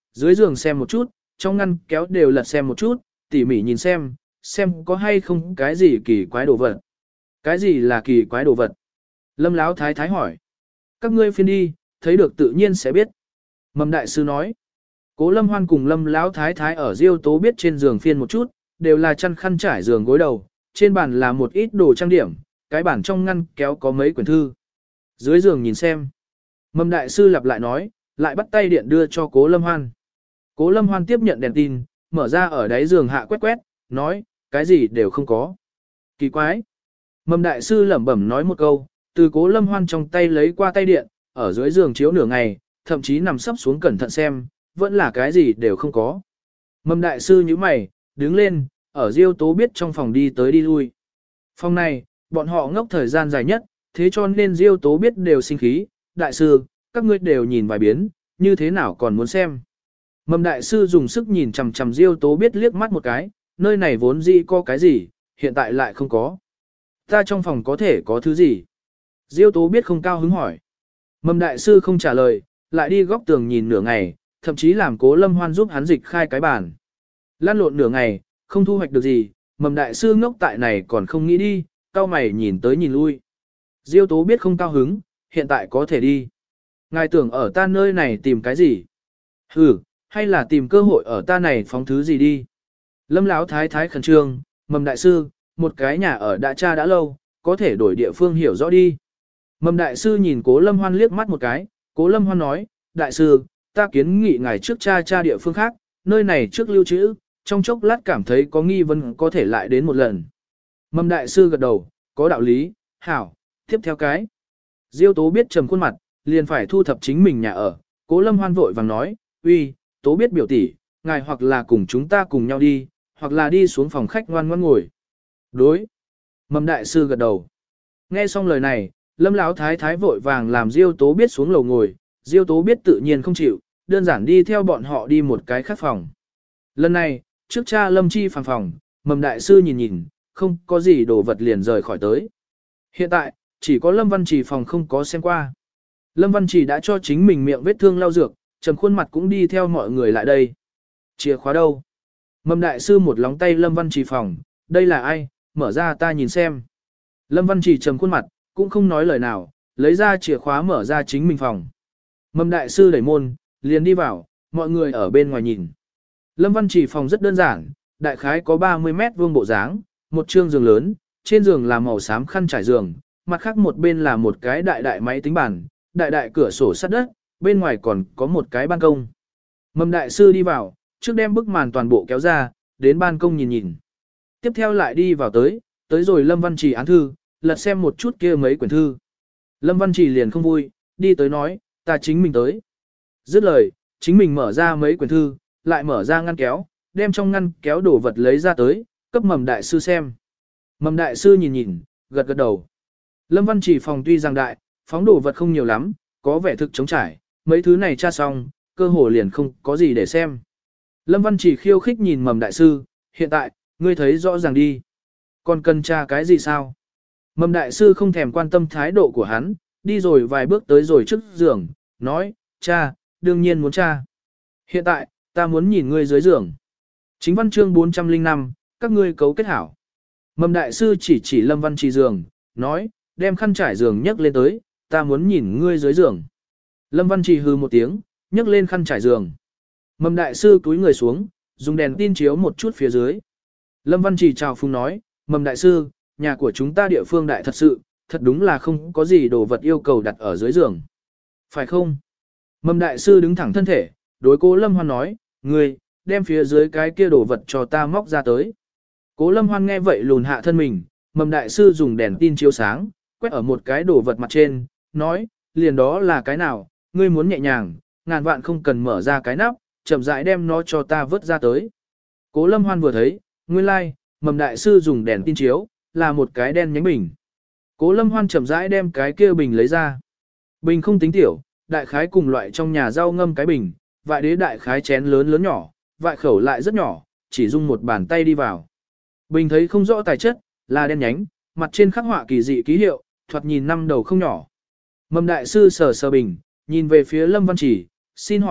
dưới giường xem một chút, trong ngăn kéo đều lật xem một chút, tỉ mỉ nhìn xem, xem có hay không cái gì kỳ quái đồ vật. Cái gì là kỳ quái đồ vật? Lâm Lão thái thái hỏi. Các ngươi phiên đi, thấy được tự nhiên sẽ biết. Mầm đại sư nói. Cố Lâm Hoan cùng Lâm Lão thái thái ở Diêu Tố biết trên giường phiên một chút, đều là chăn khăn trải giường gối đầu, trên bàn là một ít đồ trang điểm, cái bản trong ngăn kéo có mấy quyển thư. Dưới giường nhìn xem. Mầm đại sư lặp lại nói, lại bắt tay điện đưa cho Cố Lâm Hoan. Cố Lâm Hoan tiếp nhận đèn tin, mở ra ở đáy giường hạ quét quét, nói, cái gì đều không có. Kỳ quái. Mầm đại sư lẩm bẩm nói một câu, từ Cố Lâm Hoan trong tay lấy qua tay điện, ở dưới giường chiếu nửa ngày, thậm chí nằm sấp xuống cẩn thận xem, vẫn là cái gì đều không có. Mầm đại sư nhíu mày, đứng lên, ở Diêu Tố biết trong phòng đi tới đi lui. Phòng này, bọn họ ngốc thời gian dài nhất, thế cho nên Diêu Tố biết đều sinh khí, đại sư, các ngươi đều nhìn vài biến, như thế nào còn muốn xem. Mầm đại sư dùng sức nhìn chằm chằm Diêu Tố biết liếc mắt một cái, nơi này vốn dĩ có cái gì, hiện tại lại không có. Ta trong phòng có thể có thứ gì? Diêu Tố biết không cao hứng hỏi. Mầm đại sư không trả lời, lại đi góc tường nhìn nửa ngày, thậm chí làm Cố Lâm Hoan giúp hắn dịch khai cái bàn. Lan lộn nửa ngày, không thu hoạch được gì, mầm đại sư ngốc tại này còn không nghĩ đi, cao mày nhìn tới nhìn lui. Diêu Tố biết không cao hứng, hiện tại có thể đi. Ngài tưởng ở ta nơi này tìm cái gì? Ừ, hay là tìm cơ hội ở ta này phóng thứ gì đi? Lâm Lão thái thái khẩn trương, mầm đại sư, một cái nhà ở đã cha đã lâu, có thể đổi địa phương hiểu rõ đi. Mầm đại sư nhìn Cố Lâm Hoan liếc mắt một cái, Cố Lâm Hoan nói, đại sư, ta kiến nghị ngài trước cha cha địa phương khác, nơi này trước lưu trữ, trong chốc lát cảm thấy có nghi vấn có thể lại đến một lần. Mầm đại sư gật đầu, có đạo lý, hảo, tiếp theo cái. Diêu Tố biết trầm khuôn mặt, liền phải thu thập chính mình nhà ở, Cố Lâm Hoan vội vàng nói, uy, Tố biết biểu tỷ, ngài hoặc là cùng chúng ta cùng nhau đi, hoặc là đi xuống phòng khách ngoan ngoãn ngồi. Đối. Mầm đại sư gật đầu. Nghe xong lời này, Lâm Lão thái thái vội vàng làm Diêu Tố biết xuống lầu ngồi, Diêu Tố biết tự nhiên không chịu, đơn giản đi theo bọn họ đi một cái khác phòng. Lần này, trước cha Lâm Chi phàng phòng, mầm đại sư nhìn nhìn, không có gì đồ vật liền rời khỏi tới. Hiện tại, chỉ có Lâm Văn Trì phòng không có xem qua. Lâm Văn Trì đã cho chính mình miệng vết thương lau dược, trầm khuôn mặt cũng đi theo mọi người lại đây. Chìa khóa đâu? Mầm đại sư một lóng tay Lâm Văn Trì phòng, đây là ai, mở ra ta nhìn xem. Lâm Văn Trì trầm khuôn mặt, cũng không nói lời nào, lấy ra chìa khóa mở ra chính mình phòng. Mầm đại sư đẩy môn, liền đi vào, mọi người ở bên ngoài nhìn. Lâm Văn Trì phòng rất đơn giản, đại khái có ba mươi mét vuông bộ dáng, một trương giường lớn, trên giường là màu xám khăn trải giường, mặt khác một bên là một cái đại đại máy tính bàn, đại đại cửa sổ sắt đất, bên ngoài còn có một cái ban công. Mầm đại sư đi vào, trước đem bức màn toàn bộ kéo ra, đến ban công nhìn nhìn. Tiếp theo lại đi vào tới, tới rồi Lâm Văn Trì án thư, lật xem một chút kia mấy quyển thư. Lâm Văn Trì liền không vui, đi tới nói, ta chính mình tới. Dứt lời, chính mình mở ra mấy quyển thư, lại mở ra ngăn kéo, đem trong ngăn kéo đồ vật lấy ra tới, cấp mầm đại sư xem. Mầm đại sư nhìn nhìn, gật gật đầu. Lâm Văn Trì phòng tuy rằng đại, phóng đồ vật không nhiều lắm, có vẻ thực trống trải, mấy thứ này tra xong, cơ hồ liền không có gì để xem. Lâm Văn Trì khiêu khích nhìn mầm đại sư, hiện tại, ngươi thấy rõ ràng đi. Còn cần tra cái gì sao? Mầm đại sư không thèm quan tâm thái độ của hắn, đi rồi vài bước tới rồi trước giường, nói, cha, đương nhiên muốn cha. Hiện tại, ta muốn nhìn ngươi dưới giường. Chính văn chương bốn trăm lẻ năm, các ngươi cấu kết hảo. Mầm đại sư chỉ chỉ Lâm Văn Trì giường, nói, đem khăn trải giường nhấc lên tới, ta muốn nhìn ngươi dưới giường. Lâm Văn Trì hừ một tiếng, nhấc lên khăn trải giường. Mầm đại sư túi người xuống, dùng đèn tin chiếu một chút phía dưới. Lâm Văn Trì chào phung nói, mầm đại sư, nhà của chúng ta địa phương đại thật sự, thật đúng là không có gì đồ vật yêu cầu đặt ở dưới giường. Phải không? Mầm đại sư đứng thẳng thân thể, đối Cố Lâm Hoan nói, ngươi, đem phía dưới cái kia đồ vật cho ta móc ra tới. Cố Lâm Hoan nghe vậy lùn hạ thân mình, mầm đại sư dùng đèn tin chiếu sáng, quét ở một cái đồ vật mặt trên, nói, liền đó là cái nào, ngươi muốn nhẹ nhàng, ngàn vạn không cần mở ra cái nắp, chậm rãi đem nó cho ta vớt ra tới. Cố Lâm Hoan vừa thấy, nguyên lai, like, mầm đại sư dùng đèn tin chiếu, là một cái đen nhánh bình. Cố Lâm Hoan chậm rãi đem cái kia bình lấy ra. Bình không tính tiểu, đại khái cùng loại trong nhà rau ngâm cái bình, vại đế đại khái chén lớn lớn nhỏ, vại khẩu lại rất nhỏ, chỉ dùng một bàn tay đi vào. Bình thấy không rõ tài chất, là đen nhánh, mặt trên khắc họa kỳ dị ký hiệu, thoạt nhìn năm đầu không nhỏ. Mầm đại sư sờ sờ bình, nhìn về phía Lâm Văn Trì, xin hỏi,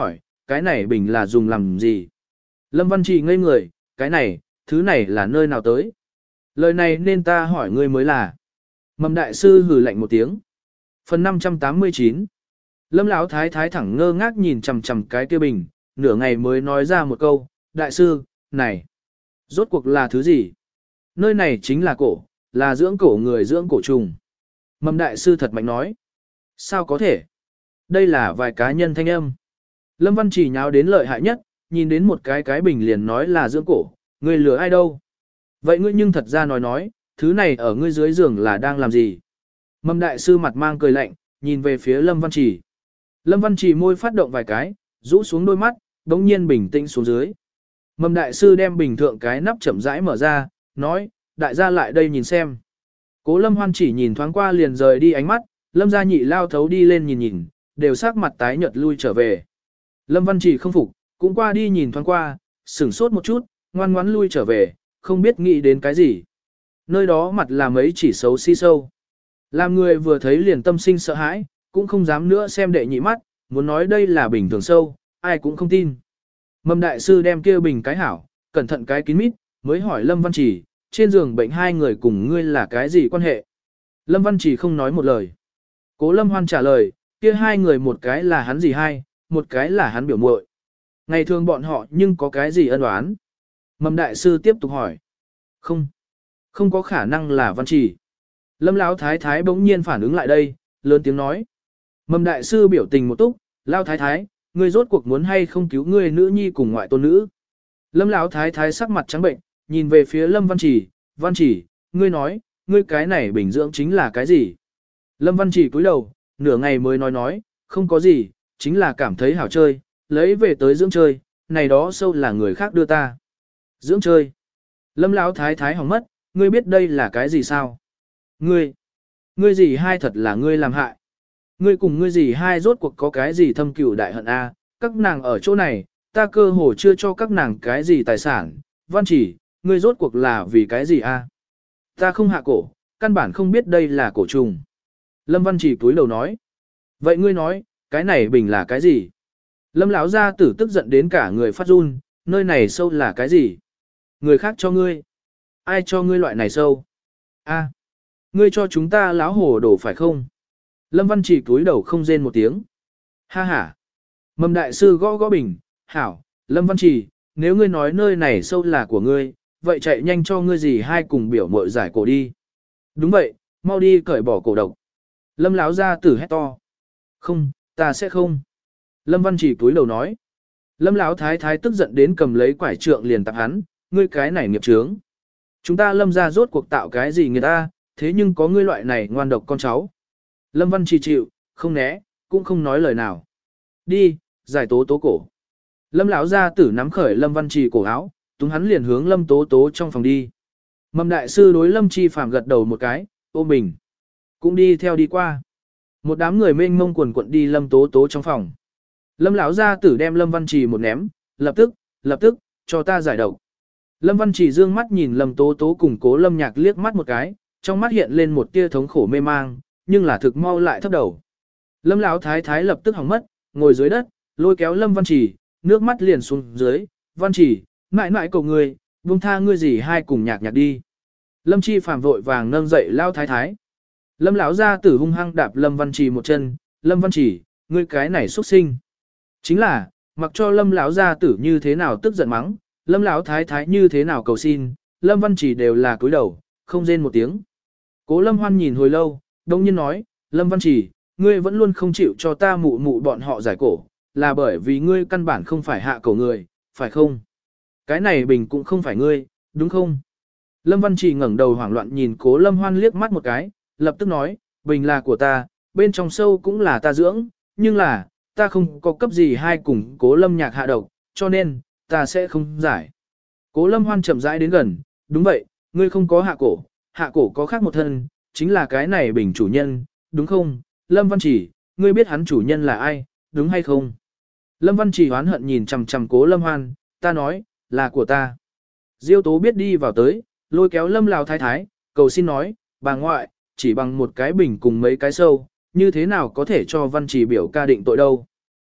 cái này bình là dùng làm gì? Lâm Văn Trì ngây người, cái này, thứ này là nơi nào tới? Lời này nên ta hỏi ngươi mới là. Mầm đại sư hừ lạnh một tiếng. Phần năm trăm tám mươi chín. Lâm Lão thái thái thẳng ngơ ngác nhìn chằm chằm cái kia bình, nửa ngày mới nói ra một câu, đại sư, này, rốt cuộc là thứ gì? Nơi này chính là cổ, là dưỡng cổ người dưỡng cổ trùng. Mầm đại sư thật mạnh nói. Sao có thể? Đây là vài cá nhân thanh âm. Lâm Văn Chỉ nháo đến lợi hại nhất, nhìn đến một cái cái bình liền nói là dưỡng cổ, ngươi lừa ai đâu? Vậy ngươi nhưng thật ra nói nói, thứ này ở ngươi dưới giường là đang làm gì? Mầm đại sư mặt mang cười lạnh, nhìn về phía Lâm Văn Chỉ. Lâm Văn Chỉ môi phát động vài cái, rũ xuống đôi mắt, đống nhiên bình tĩnh xuống dưới. Mầm đại sư đem bình thượng cái nắp chậm rãi mở ra, nói, đại gia lại đây nhìn xem. Cố Lâm Hoan chỉ nhìn thoáng qua liền rời đi ánh mắt, Lâm gia nhị lao thấu đi lên nhìn nhìn, đều sắc mặt tái nhợt lui trở về. Lâm Văn Chỉ không phục, cũng qua đi nhìn thoáng qua, sửng sốt một chút, ngoan ngoãn lui trở về, không biết nghĩ đến cái gì. Nơi đó mặt là mấy chỉ xấu xí sâu. Làm người vừa thấy liền tâm sinh sợ hãi, cũng không dám nữa xem đệ nhị mắt, muốn nói đây là bình thường sâu, ai cũng không tin. Mầm đại sư đem kia bình cái hảo, cẩn thận cái kín mít, mới hỏi Lâm Văn Chỉ, trên giường bệnh hai người cùng ngươi là cái gì quan hệ? Lâm Văn Chỉ không nói một lời. Cố Lâm Hoan trả lời, kia hai người một cái là hắn gì hai, một cái là hắn biểu muội. Ngày thường bọn họ nhưng có cái gì ân oán? Mầm đại sư tiếp tục hỏi. Không, không có khả năng là Văn Chỉ. Lâm Lão thái thái bỗng nhiên phản ứng lại đây, lớn tiếng nói. Mầm đại sư biểu tình một túc, Lão thái thái, ngươi rốt cuộc muốn hay không cứu ngươi nữ nhi cùng ngoại tôn nữ? Lâm Lão thái thái sắc mặt trắng bệnh, nhìn về phía Lâm Văn Chỉ, Văn Chỉ, ngươi nói, ngươi cái này bình dưỡng chính là cái gì? Lâm Văn Chỉ cúi đầu, nửa ngày mới nói nói, không có gì, chính là cảm thấy hảo chơi, lấy về tới dưỡng chơi, này đó sâu là người khác đưa ta. Dưỡng chơi. Lâm Lão thái thái hỏng mất, ngươi biết đây là cái gì sao? Ngươi, ngươi gì hai thật là ngươi làm hại. Ngươi cùng ngươi gì hai rốt cuộc có cái gì thâm cửu đại hận a? Các nàng ở chỗ này, ta cơ hồ chưa cho các nàng cái gì tài sản, Văn Chỉ, ngươi rốt cuộc là vì cái gì a? Ta không hạ cổ, căn bản không biết đây là cổ trùng. Lâm Văn Chỉ túi đầu nói. Vậy ngươi nói, cái này bình là cái gì? Lâm lão gia tử tức giận đến cả người phát run, nơi này sâu là cái gì? Người khác cho ngươi. Ai cho ngươi loại này sâu? A, ngươi cho chúng ta láo hồ đổ phải không? Lâm Văn Chỉ túi đầu không rên một tiếng. Ha ha. Mầm đại sư gõ gõ bình, hảo, Lâm Văn Chỉ, nếu ngươi nói nơi này sâu là của ngươi, vậy chạy nhanh cho ngươi gì hai cùng biểu mội giải cổ đi. Đúng vậy, mau đi cởi bỏ cổ độc. Lâm lão gia tử hét to. Không, ta sẽ không. Lâm Văn Chỉ túi đầu nói. Lâm lão thái thái tức giận đến cầm lấy quải trượng liền tạp hắn, ngươi cái này nghiệp chướng. Chúng ta Lâm gia rốt cuộc tạo cái gì người ta, thế nhưng có ngươi loại này ngoan độc con cháu. Lâm Văn Chỉ chịu, không né, cũng không nói lời nào. Đi, giải tố tố cổ. Lâm lão gia tử nắm khởi Lâm Văn Chỉ cổ áo, túng hắn liền hướng Lâm tố tố trong phòng đi. Mầm đại sư đối Lâm Chi Phàm gật đầu một cái, ôm mình. Cũng đi theo đi qua. Một đám người mênh mông quần quận đi Lâm tố tố trong phòng. Lâm lão gia tử đem Lâm Văn Trì một ném, lập tức, lập tức, cho ta giải độc. Lâm Văn Trì dương mắt nhìn Lâm tố tố cùng Cố Lâm Nhạc liếc mắt một cái, trong mắt hiện lên một tia thống khổ mê mang, nhưng là thực mau lại thấp đầu. Lâm lão thái thái lập tức hỏng mất, ngồi dưới đất, lôi kéo Lâm Văn Trì, nước mắt liền xuống dưới, Văn Trì, mãi mãi cầu ngươi, buông tha ngươi gì hai cùng nhạc nhạc đi. Lâm Chi Phàm vội vàng nâng dậy lao thái thái. Lâm lão gia tử hung hăng đạp Lâm Văn Trì một chân, Lâm Văn Trì, ngươi cái này xuất sinh. Chính là, mặc cho Lâm lão gia tử như thế nào tức giận mắng, Lâm lão thái thái như thế nào cầu xin, Lâm Văn Trì đều là cúi đầu, không rên một tiếng. Cố Lâm Hoan nhìn hồi lâu, đông nhiên nói, Lâm Văn Trì, ngươi vẫn luôn không chịu cho ta mụ mụ bọn họ giải cổ, là bởi vì ngươi căn bản không phải hạ cổ người, phải không? Cái này bình cũng không phải ngươi, đúng không? Lâm Văn Trì ngẩng đầu hoảng loạn nhìn Cố Lâm Hoan liếc mắt một cái, lập tức nói, bình là của ta, bên trong sâu cũng là ta dưỡng, nhưng là, ta không có cấp gì hai cùng Cố Lâm Nhạc hạ độc, cho nên, ta sẽ không giải. Cố Lâm Hoan chậm rãi đến gần, đúng vậy, ngươi không có hạ cổ, hạ cổ có khác một thân, chính là cái này bình chủ nhân, đúng không? Lâm Văn Chỉ, ngươi biết hắn chủ nhân là ai, đúng hay không? Lâm Văn Chỉ hoán hận nhìn chằm chằm Cố Lâm Hoan, ta nói, là của ta. Diêu Tố biết đi vào tới, lôi kéo Lâm Lào thái thái, cầu xin nói, bà ngoại, chỉ bằng một cái bình cùng mấy cái sâu, như thế nào có thể cho Văn Chỉ biểu ca định tội đâu.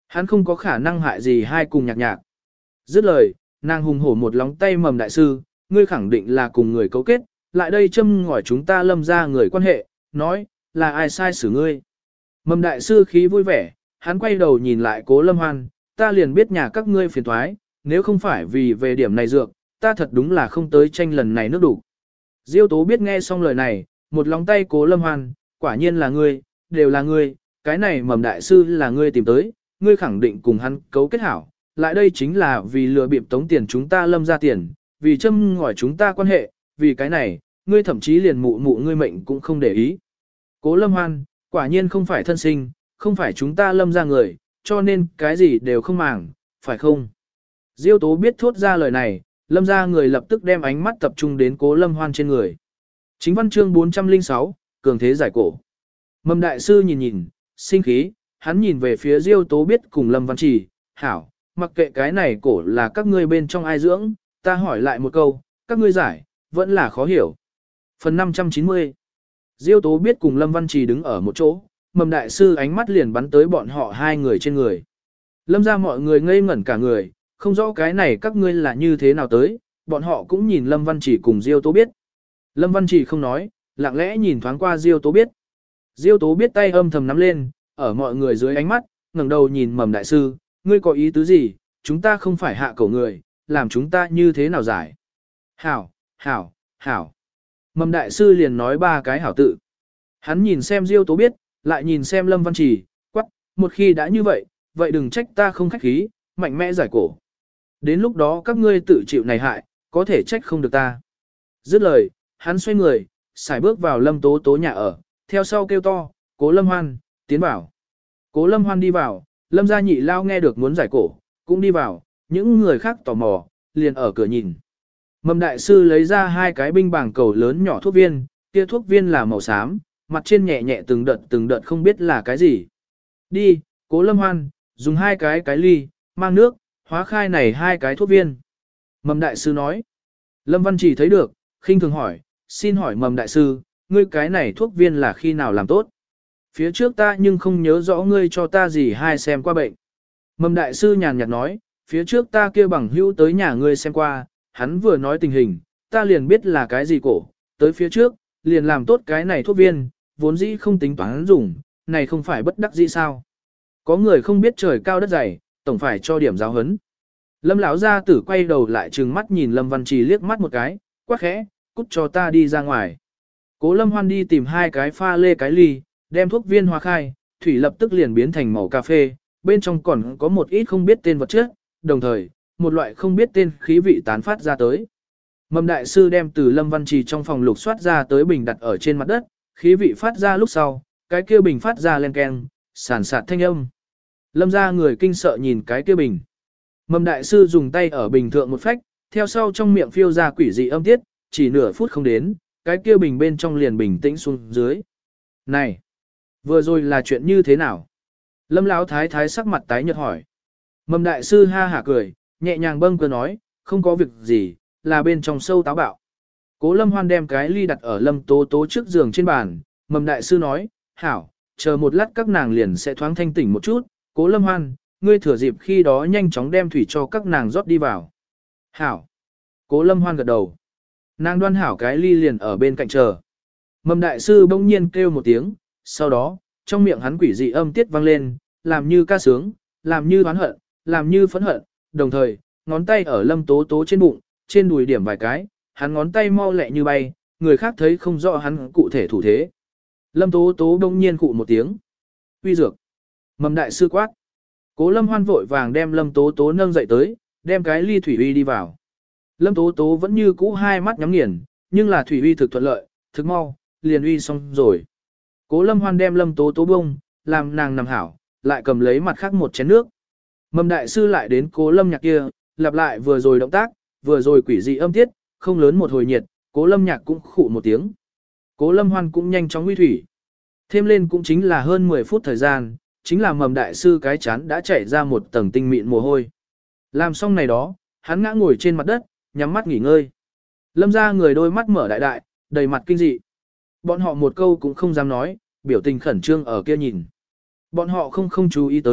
Hắn không có khả năng hại gì hai cùng nhạc nhạc. Dứt lời, nàng hùng hổ một lóng tay mầm đại sư, ngươi khẳng định là cùng người cấu kết, lại đây châm ngòi chúng ta lâm ra người quan hệ, nói, là ai sai xử ngươi. Mầm đại sư khí vui vẻ, hắn quay đầu nhìn lại cố lâm hoan, ta liền biết nhà các ngươi phiền thoái, nếu không phải vì về điểm này dược, ta thật đúng là không tới tranh lần này nước đủ. Diêu Tố biết nghe xong lời này, một lóng tay cố lâm hoan, quả nhiên là ngươi, đều là ngươi, cái này mầm đại sư là ngươi tìm tới, ngươi khẳng định cùng hắn cấu kết hảo, lại đây chính là vì lừa bịp tống tiền chúng ta lâm ra tiền, vì châm ngòi chúng ta quan hệ, vì cái này, ngươi thậm chí liền mụ mụ ngươi mệnh cũng không để ý. Cố lâm hoan, quả nhiên không phải thân sinh, không phải chúng ta lâm ra người, cho nên cái gì đều không màng, phải không? Diêu Tố biết thốt ra lời này, lâm ra người lập tức đem ánh mắt tập trung đến cố lâm hoan trên người. Chính văn chương bốn trăm lẻ sáu, cường thế giải cổ. Mầm đại sư nhìn nhìn, sinh khí, hắn nhìn về phía Diêu Tố biết cùng Lâm Văn Trì, hảo, mặc kệ cái này cổ là các ngươi bên trong ai dưỡng, ta hỏi lại một câu, các ngươi giải, vẫn là khó hiểu. Phần năm trăm chín mươi. Diêu Tố biết cùng Lâm Văn Trì đứng ở một chỗ, mầm đại sư ánh mắt liền bắn tới bọn họ hai người trên người. Lâm ra mọi người ngây ngẩn cả người, không rõ cái này các ngươi là như thế nào tới, bọn họ cũng nhìn Lâm Văn Trì cùng Diêu Tố biết. Lâm Văn Trì không nói, lặng lẽ nhìn thoáng qua Diêu Tố biết. Diêu Tố biết tay âm thầm nắm lên, ở mọi người dưới ánh mắt, ngẩng đầu nhìn mầm đại sư, ngươi có ý tứ gì, chúng ta không phải hạ cổ người, làm chúng ta như thế nào giải. Hảo, hảo, hảo. Mầm đại sư liền nói ba cái hảo tự. Hắn nhìn xem Diêu Tố biết, lại nhìn xem Lâm Văn Trì, quắc, một khi đã như vậy, vậy đừng trách ta không khách khí, mạnh mẽ giải cổ. Đến lúc đó các ngươi tự chịu này hại, có thể trách không được ta. Dứt lời, hắn xoay người, xài bước vào Lâm Tố Tố nhà ở, theo sau kêu to, Cố Lâm Hoan, tiến vào. Cố Lâm Hoan đi vào, Lâm gia nhị lao nghe được muốn giải cổ, cũng đi vào, những người khác tò mò, liền ở cửa nhìn. Mầm đại sư lấy ra hai cái binh bảng cầu lớn nhỏ thuốc viên, kia thuốc viên là màu xám, mặt trên nhẹ nhẹ từng đợt từng đợt không biết là cái gì. Đi, Cố Lâm Hoan, dùng hai cái cái ly, mang nước, hóa khai này hai cái thuốc viên. Mầm đại sư nói. Lâm Văn Trì thấy được, khinh thường hỏi, xin hỏi mầm đại sư, ngươi cái này thuốc viên là khi nào làm tốt? Phía trước ta nhưng không nhớ rõ ngươi cho ta gì hai xem qua bệnh. Mầm đại sư nhàn nhạt nói, phía trước ta kia bằng hữu tới nhà ngươi xem qua, hắn vừa nói tình hình, ta liền biết là cái gì cổ, tới phía trước, liền làm tốt cái này thuốc viên, vốn dĩ không tính toán dùng, này không phải bất đắc dĩ sao. Có người không biết trời cao đất dày, tổng phải cho điểm giáo hấn. Lâm lão gia tử quay đầu lại trừng mắt nhìn Lâm Văn Trì liếc mắt một cái, quát khẽ, cút cho ta đi ra ngoài. Cố Lâm Hoan đi tìm hai cái pha lê cái ly, đem thuốc viên hóa khai, thủy lập tức liền biến thành màu cà phê, bên trong còn có một ít không biết tên vật chất, đồng thời, một loại không biết tên khí vị tán phát ra tới. Mầm đại sư đem từ Lâm Văn Trì trong phòng lục soát ra tới bình đặt ở trên mặt đất, khí vị phát ra lúc sau, cái kia bình phát ra len keng, sàn sạt thanh âm. Lâm ra người kinh sợ nhìn cái kia bình. Mầm đại sư dùng tay ở bình thượng một phách, theo sau trong miệng phiêu ra quỷ dị âm tiết, chỉ nửa phút không đến, cái kia bình bên trong liền bình tĩnh xuống dưới. Này, vừa rồi là chuyện như thế nào? Lâm Lão thái thái sắc mặt tái nhợt hỏi. Mầm đại sư ha hả cười, nhẹ nhàng bâng cơ nói, không có việc gì, là bên trong sâu táo bạo. Cố Lâm Hoan đem cái ly đặt ở Lâm Tố Tố trước giường trên bàn, mầm đại sư nói, hảo, chờ một lát các nàng liền sẽ thoáng thanh tỉnh một chút, Cố Lâm Hoan, ngươi thừa dịp khi đó nhanh chóng đem thủy cho các nàng rót đi vào. Hảo. Cố Lâm Hoan gật đầu. Nàng đoan hảo cái ly liền ở bên cạnh chờ. Mầm đại sư bỗng nhiên kêu một tiếng, sau đó, trong miệng hắn quỷ dị âm tiết vang lên, làm như ca sướng, làm như oán hận, làm như phẫn hận, đồng thời, ngón tay ở Lâm Tố Tố trên bụng, trên đùi điểm vài cái, hắn ngón tay mau lẹ như bay, người khác thấy không rõ hắn cụ thể thủ thế. Lâm Tố Tố bỗng nhiên cụ một tiếng. Uy dược. Mầm đại sư quát. Cố Lâm Hoan vội vàng đem Lâm Tố Tố nâng dậy tới, đem cái ly thủy uy đi vào. Lâm Tố Tố vẫn như cũ hai mắt nhắm nghiền, nhưng là thủy uy thực thuận lợi, thực mau, liền uy xong rồi. Cố Lâm Hoan đem Lâm Tố Tố bông, làm nàng nằm hảo, lại cầm lấy mặt khác một chén nước. Mầm đại sư lại đến Cố Lâm Nhạc kia, lặp lại vừa rồi động tác, vừa rồi quỷ dị âm tiết, không lớn một hồi nhiệt, Cố Lâm Nhạc cũng khụ một tiếng. Cố Lâm Hoan cũng nhanh chóng uy thủy. Thêm lên cũng chính là hơn mười phút thời gian, chính là mầm đại sư cái chán đã chảy ra một tầng tinh mịn mồ hôi. Làm xong này đó, hắn ngã ngồi trên mặt đất, nhắm mắt nghỉ ngơi. Lâm ra người đôi mắt mở đại đại, đầy mặt kinh dị. Bọn họ một câu cũng không dám nói, biểu tình khẩn trương ở kia nhìn. Bọn họ không không chú ý tới,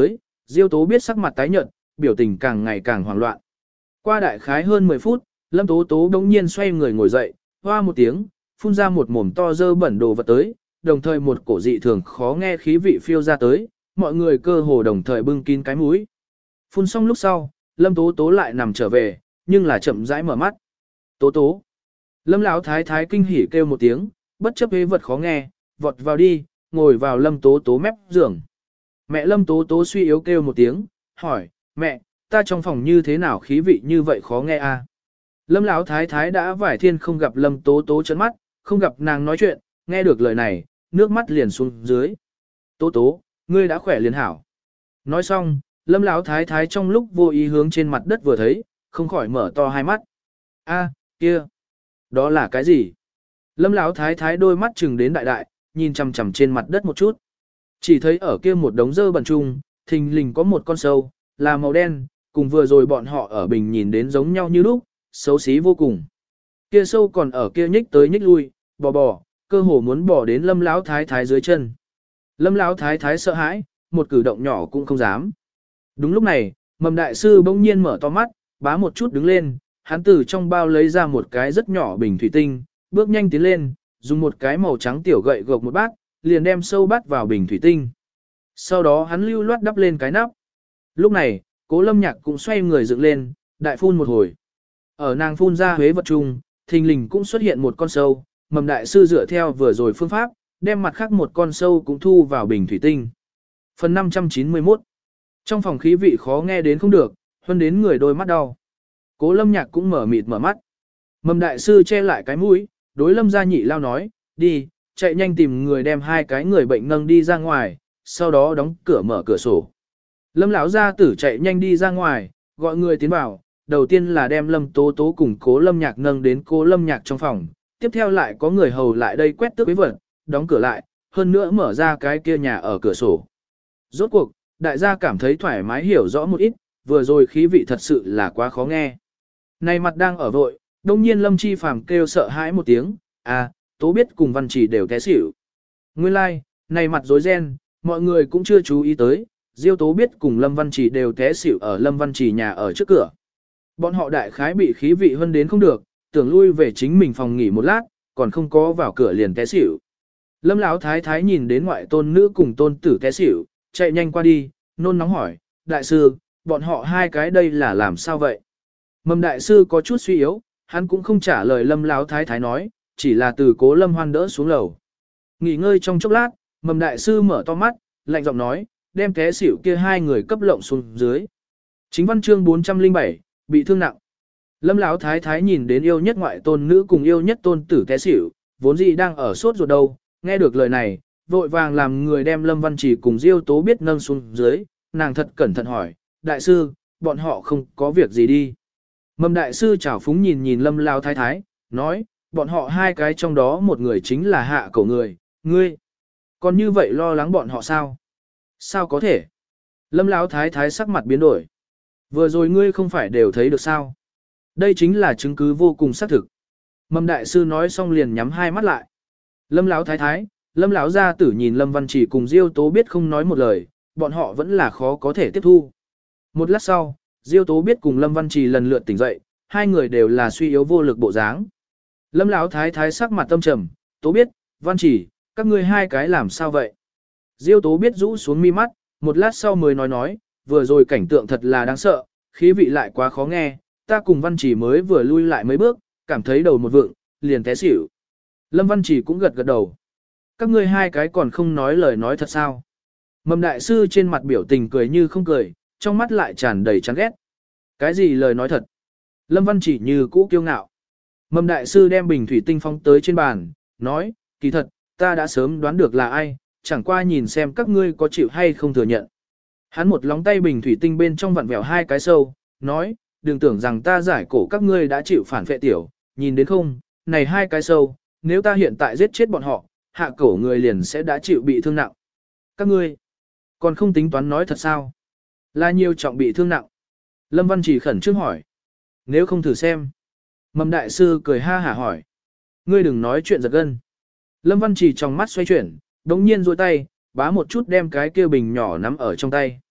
Diêu Tố biết sắc mặt tái nhợt, biểu tình càng ngày càng hoảng loạn. Qua đại khái hơn mười phút, Lâm Tố Tố đống nhiên xoay người ngồi dậy, hoa một tiếng, phun ra một mồm to dơ bẩn đồ vật tới, đồng thời một cổ dị thường khó nghe khí vị phiêu ra tới, mọi người cơ hồ đồng thời bưng kín cái mũi. Phun xong lúc sau, Lâm Tố Tố lại nằm trở về, nhưng là chậm rãi mở mắt. Tố Tố. Lâm Lão thái thái kinh hỉ kêu một tiếng, bất chấp hế vật khó nghe, vọt vào đi, ngồi vào Lâm Tố Tố mép giường. Mẹ Lâm Tố Tố suy yếu kêu một tiếng, hỏi, mẹ, ta trong phòng như thế nào khí vị như vậy khó nghe à? Lâm Lão thái thái đã vài thiên không gặp Lâm Tố Tố chấn mắt, không gặp nàng nói chuyện, nghe được lời này, nước mắt liền xuống dưới. Tố Tố, ngươi đã khỏe liền hảo. Nói xong, Lâm Lão thái thái trong lúc vô ý hướng trên mặt đất vừa thấy, không khỏi mở to hai mắt. A, kia, đó là cái gì? Lâm Lão thái thái đôi mắt chừng đến đại đại, nhìn chằm chằm trên mặt đất một chút. Chỉ thấy ở kia một đống dơ bẩn chung, thình lình có một con sâu, là màu đen, cùng vừa rồi bọn họ ở bình nhìn đến giống nhau như lúc, xấu xí vô cùng. Kia sâu còn ở kia nhích tới nhích lui, bò bò, cơ hồ muốn bò đến Lâm Lão thái thái dưới chân. Lâm Lão thái thái sợ hãi, một cử động nhỏ cũng không dám. Đúng lúc này, Mầm đại sư bỗng nhiên mở to mắt, bá một chút đứng lên, hắn từ trong bao lấy ra một cái rất nhỏ bình thủy tinh, bước nhanh tiến lên, dùng một cái màu trắng tiểu gậy gộc một bát, liền đem sâu bắt vào bình thủy tinh. Sau đó hắn lưu loát đắp lên cái nắp. Lúc này, Cố Lâm Nhạc cũng xoay người dựng lên, đại phun một hồi. Ở nàng phun ra huế vật chung, thình lình cũng xuất hiện một con sâu, Mầm đại sư dựa theo vừa rồi phương pháp, đem mặt khác một con sâu cũng thu vào bình thủy tinh. Phần năm trăm chín mươi mốt. Trong phòng khí vị khó nghe đến không được, hơn đến người đôi mắt đau. Cố Lâm Nhạc cũng mở mịt mở mắt. Mầm đại sư che lại cái mũi, đối Lâm gia nhị lao nói, đi, chạy nhanh tìm người đem hai cái người bệnh nâng đi ra ngoài, sau đó đóng cửa mở cửa sổ. Lâm lão gia tử chạy nhanh đi ra ngoài, gọi người tiến vào, đầu tiên là đem Lâm Tố Tố cùng Cố Lâm Nhạc nâng đến Cố Lâm Nhạc trong phòng, tiếp theo lại có người hầu lại đây quét tước với vật, đóng cửa lại, hơn nữa mở ra cái kia nhà ở cửa sổ. Rốt cuộc, đại gia cảm thấy thoải mái hiểu rõ một ít, vừa rồi khí vị thật sự là quá khó nghe. Này mặt đang ở vội, đông nhiên Lâm Chi Phàm kêu sợ hãi một tiếng, à, Tố biết cùng Văn Chỉ đều té xỉu. Nguyên lai, like, này mặt rối ren, mọi người cũng chưa chú ý tới, Diêu Tố biết cùng Lâm Văn Chỉ đều té xỉu ở Lâm Văn Chỉ nhà ở trước cửa. Bọn họ đại khái bị khí vị hơn đến không được, tưởng lui về chính mình phòng nghỉ một lát, còn không có vào cửa liền té xỉu. Lâm Lão thái thái nhìn đến ngoại tôn nữ cùng tôn tử té xỉu, chạy nhanh qua đi, nôn nóng hỏi, đại sư, bọn họ hai cái đây là làm sao vậy? Mầm đại sư có chút suy yếu, hắn cũng không trả lời Lâm Lão thái thái nói, chỉ là từ Cố Lâm Hoan đỡ xuống lầu. Nghỉ ngơi trong chốc lát, Mầm đại sư mở to mắt, lạnh giọng nói, đem té xỉu kia hai người cấp lộng xuống dưới. Chính văn chương bốn trăm lẻ bảy, bị thương nặng. Lâm Lão thái thái nhìn đến yêu nhất ngoại tôn nữ cùng yêu nhất tôn tử té xỉu, vốn dĩ đang ở sốt ruột đâu, nghe được lời này, vội vàng làm người đem Lâm Văn Chỉ cùng Diêu Tố biết nâng xuống dưới, nàng thật cẩn thận hỏi, đại sư, bọn họ không có việc gì đi. Mầm đại sư chảo phúng nhìn nhìn Lâm Lão thái thái, nói, bọn họ hai cái trong đó một người chính là hạ cổ người, ngươi. Còn như vậy lo lắng bọn họ sao? Sao có thể? Lâm Lão thái thái sắc mặt biến đổi. Vừa rồi ngươi không phải đều thấy được sao? Đây chính là chứng cứ vô cùng xác thực. Mầm đại sư nói xong liền nhắm hai mắt lại. Lâm Lão thái thái, Lâm Lão gia tử nhìn Lâm Văn Chỉ cùng Diêu Tố biết không nói một lời, bọn họ vẫn là khó có thể tiếp thu. Một lát sau, Diêu Tố biết cùng Lâm Văn Chỉ lần lượt tỉnh dậy, hai người đều là suy yếu vô lực bộ dáng. Lâm Lão thái thái sắc mặt tâm trầm, Tố biết, Văn Chỉ, các ngươi hai cái làm sao vậy? Diêu Tố biết rũ xuống mi mắt, một lát sau mới nói nói, vừa rồi cảnh tượng thật là đáng sợ, khí vị lại quá khó nghe, ta cùng Văn Chỉ mới vừa lui lại mấy bước, cảm thấy đầu một vượng, liền té xỉu. Lâm Văn Chỉ cũng gật gật đầu. Các ngươi hai cái còn không nói lời nói thật sao? Mầm đại sư trên mặt biểu tình cười như không cười, trong mắt lại tràn đầy chán ghét. Cái gì lời nói thật? Lâm Văn Chỉ như cũ kiêu ngạo. Mầm đại sư đem bình thủy tinh phóng tới trên bàn, nói, kỳ thật, ta đã sớm đoán được là ai, chẳng qua nhìn xem các ngươi có chịu hay không thừa nhận. Hắn một lóng tay bình thủy tinh bên trong vặn vẹo hai cái sâu, nói, đừng tưởng rằng ta giải cổ các ngươi đã chịu phản phệ tiểu, nhìn đến không, này hai cái sâu, nếu ta hiện tại giết chết bọn họ, hạ cổ người liền sẽ đã chịu bị thương nặng. Các ngươi, còn không tính toán nói thật sao? Là nhiều trọng bị thương nặng. Lâm Văn Chỉ khẩn trương hỏi. Nếu không thử xem. Mầm đại sư cười ha hả hỏi. Ngươi đừng nói chuyện giật gân. Lâm Văn Chỉ trong mắt xoay chuyển, đống nhiên duỗi tay, bá một chút đem cái kia bình nhỏ nắm ở trong tay.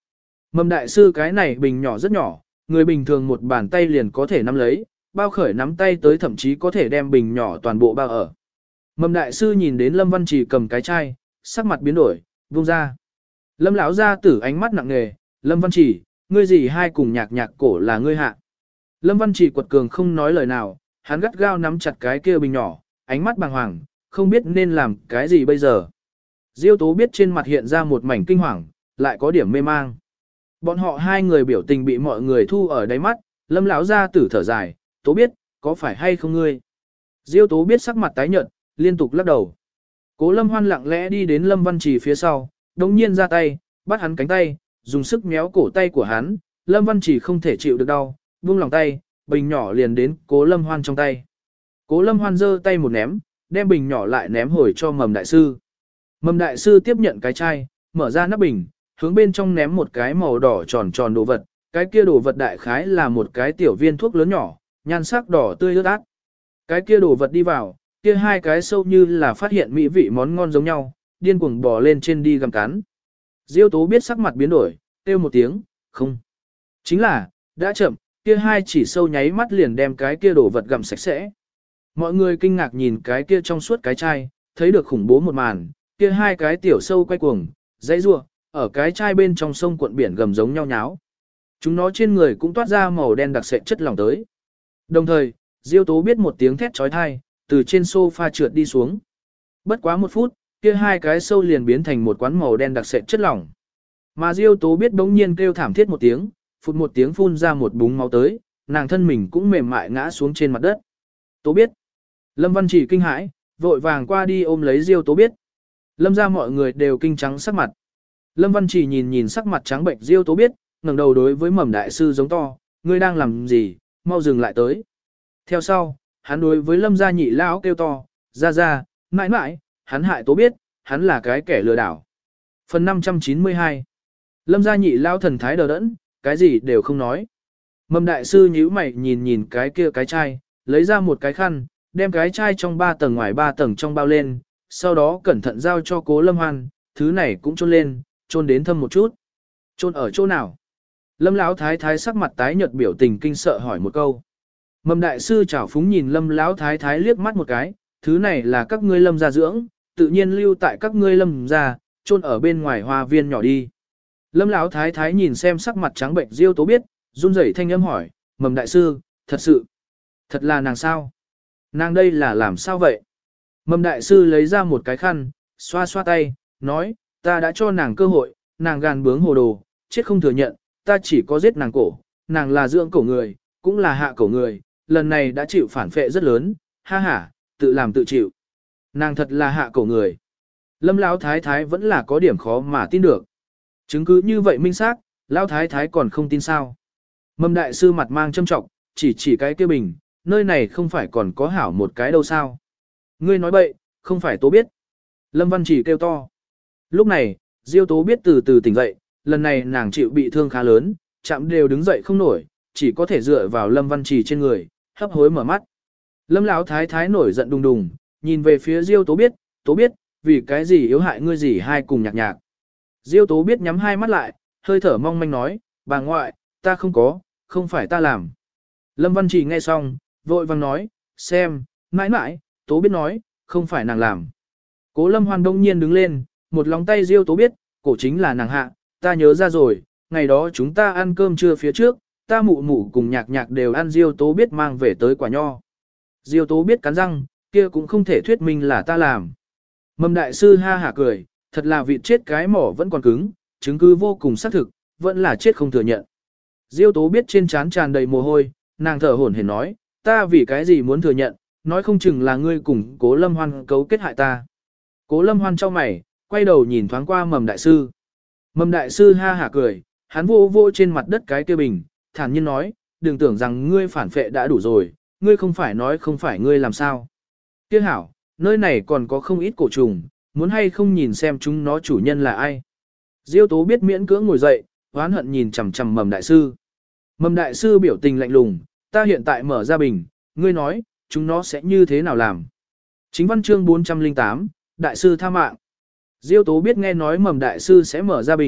Mầm đại sư cái này bình nhỏ rất nhỏ, người bình thường một bàn tay liền có thể nắm lấy, bao khởi nắm tay tới thậm chí có thể đem bình nhỏ toàn bộ bao ở. Mầm đại sư nhìn đến Lâm Văn Trì cầm cái chai, sắc mặt biến đổi, buông ra. Lâm lão gia tử ánh mắt nặng nề, Lâm Văn Trì, ngươi gì hai cùng nhạc nhạc cổ là ngươi hạ. Lâm Văn Trì quật cường không nói lời nào, hắn gắt gao nắm chặt cái kia bình nhỏ, ánh mắt bàng hoàng, không biết nên làm cái gì bây giờ. Diêu Tố biết trên mặt hiện ra một mảnh kinh hoàng, lại có điểm mê mang. Bọn họ hai người biểu tình bị mọi người thu ở đáy mắt, Lâm lão gia tử thở dài, Tố biết, có phải hay không ngươi? Diêu Tố biết sắc mặt tái nhợt, liên tục lắc đầu. Cố Lâm Hoan lặng lẽ đi đến Lâm Văn Trì phía sau, đồng nhiên ra tay, bắt hắn cánh tay, dùng sức méo cổ tay của hắn, Lâm Văn Trì không thể chịu được đau, buông lòng tay, bình nhỏ liền đến Cố Lâm Hoan trong tay. Cố Lâm Hoan giơ tay một ném, đem bình nhỏ lại ném hồi cho Mầm đại sư. Mầm đại sư tiếp nhận cái chai, mở ra nắp bình, hướng bên trong ném một cái màu đỏ tròn tròn đồ vật, cái kia đồ vật đại khái là một cái tiểu viên thuốc lớn nhỏ, nhan sắc đỏ tươi ướt át. Cái kia đồ vật đi vào, kia hai cái sâu như là phát hiện mỹ vị món ngon giống nhau, điên cuồng bò lên trên đi gặm cắn. Diêu Tố biết sắc mặt biến đổi, kêu một tiếng, không. Chính là, đã chậm, kia hai chỉ sâu nháy mắt liền đem cái kia đồ vật gặm sạch sẽ. Mọi người kinh ngạc nhìn cái kia trong suốt cái chai, thấy được khủng bố một màn, kia hai cái tiểu sâu quay cuồng, dãy rua, ở cái chai bên trong sông cuộn biển gầm giống nhau nháo. Chúng nó trên người cũng toát ra màu đen đặc sệt chất lỏng tới. Đồng thời, Diêu Tố biết một tiếng thét trói thai, từ trên sofa trượt đi xuống. Bất quá một phút, kia hai cái sâu liền biến thành một quán màu đen đặc sệt chất lỏng. Mà Diêu Tố biết bỗng nhiên kêu thảm thiết một tiếng, phụt một tiếng phun ra một búng máu tới, nàng thân mình cũng mềm mại ngã xuống trên mặt đất. Tố biết. Lâm Văn Chỉ kinh hãi, vội vàng qua đi ôm lấy Diêu Tố biết. Lâm ra mọi người đều kinh trắng sắc mặt. Lâm Văn Chỉ nhìn nhìn sắc mặt trắng bệnh Diêu Tố biết, ngẩng đầu đối với Mầm đại sư giống to, ngươi đang làm gì, mau dừng lại tới. Theo sau, hắn đối với Lâm gia nhị lão kêu to, ra ra, mãi mãi, hắn hại Tố biết, hắn là cái kẻ lừa đảo. Phần năm trăm chín mươi hai. Lâm gia nhị lão thần thái đờ đẫn, cái gì đều không nói. Mầm đại sư nhíu mày nhìn nhìn cái kia cái chai, lấy ra một cái khăn, đem cái chai trong ba tầng ngoài ba tầng trong bao lên, sau đó cẩn thận giao cho Cố Lâm Hoan, thứ này cũng chôn lên, chôn đến thâm một chút. Chôn ở chỗ nào? Lâm lão thái thái sắc mặt tái nhợt biểu tình kinh sợ hỏi một câu. Mầm đại sư chảo phúng nhìn Lâm lão thái thái liếc mắt một cái, thứ này là các ngươi Lâm gia dưỡng, tự nhiên lưu tại các ngươi Lâm gia, chôn ở bên ngoài hoa viên nhỏ đi. Lâm lão thái thái nhìn xem sắc mặt trắng bệnh Diêu Tố biết, run rẩy thanh âm hỏi, Mầm đại sư, thật sự, thật là nàng sao? Nàng đây là làm sao vậy? Mầm đại sư lấy ra một cái khăn, xoa xoa tay, nói, ta đã cho nàng cơ hội, nàng gàn bướng hồ đồ, chết không thừa nhận, ta chỉ có giết nàng cổ, nàng là dưỡng cổ người, cũng là hạ cổ người, lần này đã chịu phản phệ rất lớn, ha ha, tự làm tự chịu. Nàng thật là hạ cổ người. Lâm lão thái thái vẫn là có điểm khó mà tin được. Chứng cứ như vậy minh xác, lão thái thái còn không tin sao? Mầm đại sư mặt mang châm trọng, chỉ chỉ cái kia bình, nơi này không phải còn có hảo một cái đâu sao? Ngươi nói bậy, không phải Tố biết. Lâm Văn Chỉ kêu to. Lúc này, Diêu Tố biết từ từ tỉnh dậy, lần này nàng chịu bị thương khá lớn, chạm đều đứng dậy không nổi, chỉ có thể dựa vào Lâm Văn Chỉ trên người, hấp hối mở mắt. Lâm lão thái thái nổi giận đùng đùng, nhìn về phía Diêu Tố biết, Tố biết, vì cái gì yếu hại ngươi gì hai cùng nhạc nhạc. Diêu Tố biết nhắm hai mắt lại, hơi thở mong manh nói, bà ngoại, ta không có, không phải ta làm. Lâm Văn Chỉ nghe xong, vội vàng nói, xem, mãi mãi, Tố biết nói, không phải nàng làm. Cố Lâm Hoan đông nhiên đứng lên, một lòng tay Diêu Tố biết, cổ chính là nàng hạ, ta nhớ ra rồi, ngày đó chúng ta ăn cơm trưa phía trước, ta mụ mụ cùng nhạc nhạc đều ăn Diêu Tố biết mang về tới quả nho. Diêu Tố biết cắn răng, kia cũng không thể thuyết minh là ta làm. Mầm đại sư ha hả cười, thật là vịt chết cái mỏ vẫn còn cứng, chứng cứ vô cùng xác thực, vẫn là chết không thừa nhận. Diêu Tố biết trên trán tràn đầy mồ hôi, nàng thở hổn hển nói, ta vì cái gì muốn thừa nhận, nói không chừng là ngươi cùng Cố Lâm Hoan cấu kết hại ta. Cố Lâm Hoan trong mày, quay đầu nhìn thoáng qua Mầm đại sư. Mầm đại sư ha hả cười, hắn vô vô trên mặt đất cái kia bình, thản nhiên nói, đừng tưởng rằng ngươi phản phệ đã đủ rồi, ngươi không phải nói không phải ngươi làm sao. Kia hảo, nơi này còn có không ít cổ trùng, muốn hay không nhìn xem chúng nó chủ nhân là ai. Diêu Tố biết miễn cưỡng ngồi dậy, oán hận nhìn chằm chằm Mầm đại sư. Mầm đại sư biểu tình lạnh lùng, ta hiện tại mở ra bình, ngươi nói, chúng nó sẽ như thế nào làm. Chính văn chương bốn trăm lẻ tám, đại sư tha mạng. Diêu Tố biết nghe nói Mầm đại sư sẽ mở ra bình,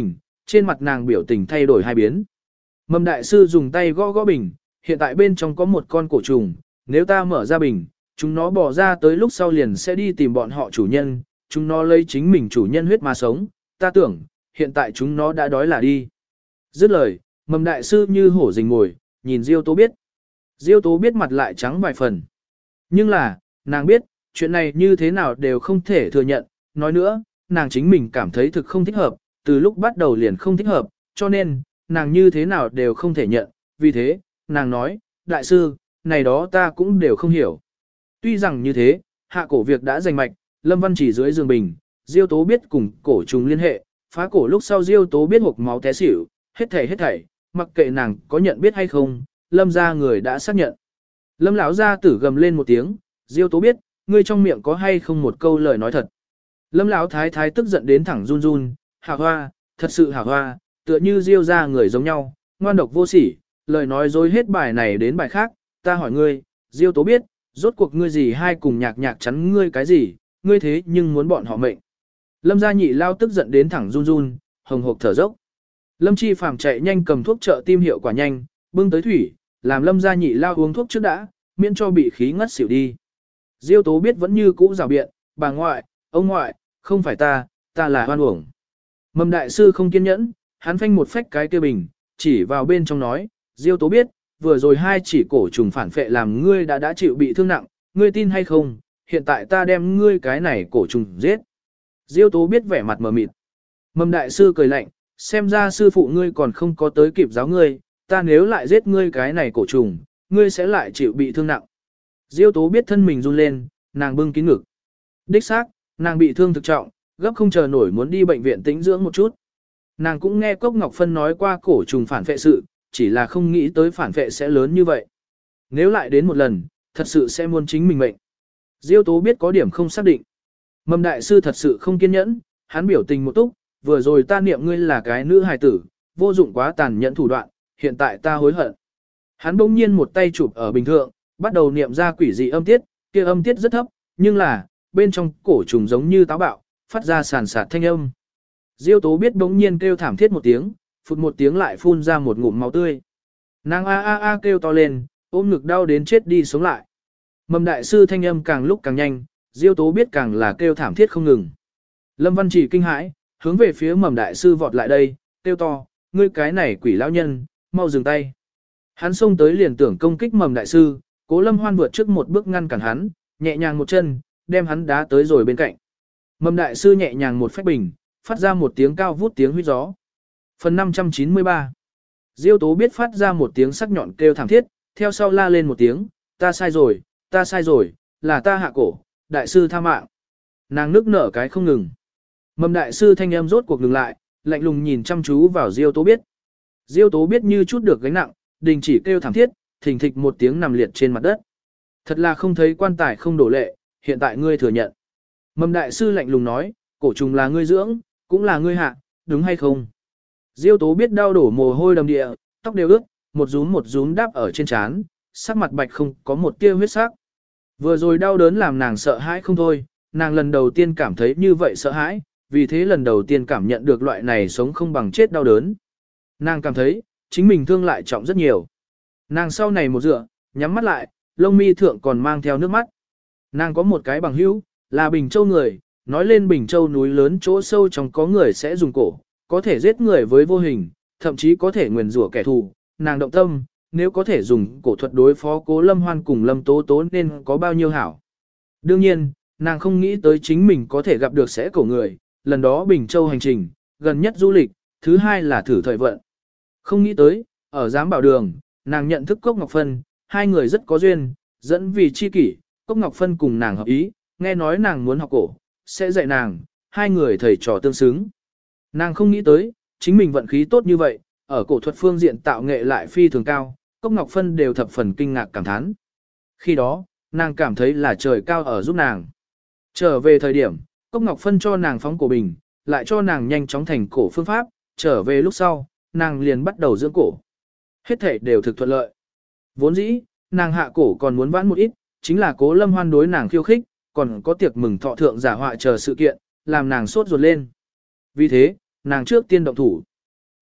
trên mặt nàng biểu tình thay đổi hai biến. Mầm đại sư dùng tay gõ gõ bình, hiện tại bên trong có một con cổ trùng, nếu ta mở ra bình, chúng nó bỏ ra tới lúc sau liền sẽ đi tìm bọn họ chủ nhân, chúng nó lấy chính mình chủ nhân huyết mà sống, ta tưởng, hiện tại chúng nó đã đói là đi. Dứt lời, mầm đại sư như hổ rình ngồi, nhìn Diêu Tố biết. Diêu Tố biết mặt lại trắng vài phần. Nhưng là, nàng biết, chuyện này như thế nào đều không thể thừa nhận, nói nữa, nàng chính mình cảm thấy thực không thích hợp, từ lúc bắt đầu liền không thích hợp, cho nên, nàng như thế nào đều không thể nhận, vì thế, nàng nói, đại sư, này đó ta cũng đều không hiểu. Tuy rằng như thế, hạ cổ việc đã giành mạch, Lâm Văn chỉ dưới giường bình, Diêu Tố biết cùng cổ trùng liên hệ, phá cổ lúc sau Diêu Tố biết hộc máu té xỉu, hết thảy hết thảy, mặc kệ nàng có nhận biết hay không, Lâm gia người đã xác nhận. Lâm lão gia tử gầm lên một tiếng, Diêu Tố biết, ngươi trong miệng có hay không một câu lời nói thật. Lâm lão thái thái tức giận đến thẳng run run, hảo hoa, thật sự hảo hoa, tựa như Diêu gia người giống nhau, ngoan độc vô sỉ, lời nói dối hết bài này đến bài khác, ta hỏi ngươi, Diêu Tố biết, rốt cuộc ngươi gì hai cùng nhạc nhạc chắn ngươi cái gì, ngươi thế nhưng muốn bọn họ mệnh. Lâm gia nhị lao tức giận đến thẳng run run, hồng hộc thở dốc. Lâm Chi Phàm chạy nhanh cầm thuốc trợ tim hiệu quả nhanh, bưng tới thủy, làm Lâm gia nhị lao uống thuốc trước đã, miễn cho bị khí ngất xỉu đi. Diêu Tố biết vẫn như cũ rào biện, bà ngoại, ông ngoại, không phải ta, ta là hoan uổng. Mầm đại sư không kiên nhẫn, hắn phanh một phách cái kia bình, chỉ vào bên trong nói, Diêu Tố biết, vừa rồi hai chỉ cổ trùng phản phệ làm ngươi đã đã chịu bị thương nặng, ngươi tin hay không, hiện tại ta đem ngươi cái này cổ trùng giết. Diêu Tố biết vẻ mặt mờ mịt. Mầm đại sư cười lạnh, xem ra sư phụ ngươi còn không có tới kịp giáo ngươi, ta nếu lại giết ngươi cái này cổ trùng, ngươi sẽ lại chịu bị thương nặng. Diêu Tố biết thân mình run lên, nàng bưng kín ngực. Đích xác, nàng bị thương thực trọng, gấp không chờ nổi muốn đi bệnh viện tĩnh dưỡng một chút. Nàng cũng nghe Cốc Ngọc Phân nói qua cổ trùng phản phệ sự, chỉ là không nghĩ tới phản phệ sẽ lớn như vậy. Nếu lại đến một lần, thật sự sẽ muốn chính mình mệnh. Diêu Tố biết có điểm không xác định. Mầm đại sư thật sự không kiên nhẫn, hắn biểu tình một túc, vừa rồi ta niệm ngươi là cái nữ hài tử, vô dụng quá tàn nhẫn thủ đoạn, hiện tại ta hối hận. Hắn bỗng nhiên một tay chụp ở bình thượng, bắt đầu niệm ra quỷ dị âm tiết, kia âm tiết rất thấp, nhưng là, bên trong cổ trùng giống như táo bạo, phát ra sàn sạt thanh âm. Diêu Tố biết bỗng nhiên kêu thảm thiết một tiếng, phụt một tiếng lại phun ra một ngụm máu tươi. Nàng a a a kêu to lên, ôm ngực đau đến chết đi sống lại. Mầm đại sư thanh âm càng lúc càng nhanh, Diêu Tố biết càng là kêu thảm thiết không ngừng. Lâm Văn Chỉ kinh hãi, hướng về phía mầm đại sư vọt lại đây, kêu to, ngươi cái này quỷ lão nhân, mau dừng tay. Hắn xông tới liền tưởng công kích mầm đại sư, Cố Lâm Hoan vượt trước một bước ngăn cản hắn, nhẹ nhàng một chân, đem hắn đá tới rồi bên cạnh. Mầm đại sư nhẹ nhàng một phách bình, phát ra một tiếng cao vút tiếng huýt gió. Phần năm trăm chín mươi ba. Diêu Tố biết phát ra một tiếng sắc nhọn kêu thảm thiết, theo sau la lên một tiếng, ta sai rồi, ta sai rồi, là ta hạ cổ, đại sư tha mạng. Nàng nức nở cái không ngừng. Mầm đại sư thanh âm rốt cuộc ngừng lại, lạnh lùng nhìn chăm chú vào Diêu Tố biết. Diêu Tố biết như chút được gánh nặng, đình chỉ kêu thảm thiết, thình thịch một tiếng nằm liệt trên mặt đất. Thật là không thấy quan tài không đổ lệ, hiện tại ngươi thừa nhận. Mầm đại sư lạnh lùng nói, cổ trùng là ngươi dưỡng, cũng là ngươi hạ, đúng hay không? Diêu Tố biết đau đổ mồ hôi đầm địa, tóc đều ướt, một rúm một rúm đáp ở trên trán, sắc mặt bạch không có một tia huyết sắc. Vừa rồi đau đớn làm nàng sợ hãi không thôi, nàng lần đầu tiên cảm thấy như vậy sợ hãi, vì thế lần đầu tiên cảm nhận được loại này sống không bằng chết đau đớn. Nàng cảm thấy, chính mình thương lại trọng rất nhiều. Nàng sau này một dựa, nhắm mắt lại, lông mi thượng còn mang theo nước mắt. Nàng có một cái bằng hữu, là Bình Châu người, nói lên Bình Châu núi lớn chỗ sâu trong có người sẽ dùng cổ, có thể giết người với vô hình, thậm chí có thể nguyền rủa kẻ thù. Nàng động tâm, nếu có thể dùng cổ thuật đối phó Cố Lâm Hoan cùng Lâm Tố Tố nên có bao nhiêu hảo. Đương nhiên, nàng không nghĩ tới chính mình có thể gặp được sẽ cổ người, lần đó Bình Châu hành trình, gần nhất du lịch, thứ hai là thử thời vận. Không nghĩ tới, ở giám bảo đường, nàng nhận thức Cốc Ngọc Phân, hai người rất có duyên, dẫn vì chi kỷ, Cốc Ngọc Phân cùng nàng hợp ý, nghe nói nàng muốn học cổ, sẽ dạy nàng, hai người thầy trò tương xứng. Nàng không nghĩ tới, chính mình vận khí tốt như vậy, ở cổ thuật phương diện tạo nghệ lại phi thường cao, Cốc Ngọc Phân đều thập phần kinh ngạc cảm thán. Khi đó, nàng cảm thấy là trời cao ở giúp nàng. Trở về thời điểm, Cốc Ngọc Phân cho nàng phóng cổ bình, lại cho nàng nhanh chóng thành cổ phương pháp, trở về lúc sau, nàng liền bắt đầu dưỡng cổ. Hết thể đều thực thuận lợi. Vốn dĩ, nàng hạ cổ còn muốn vãn một ít, chính là Cố Lâm Hoan đối nàng khiêu khích, còn có tiệc mừng thọ thượng giả họa chờ sự kiện, làm nàng sốt ruột lên. Vì thế, nàng trước tiên động thủ.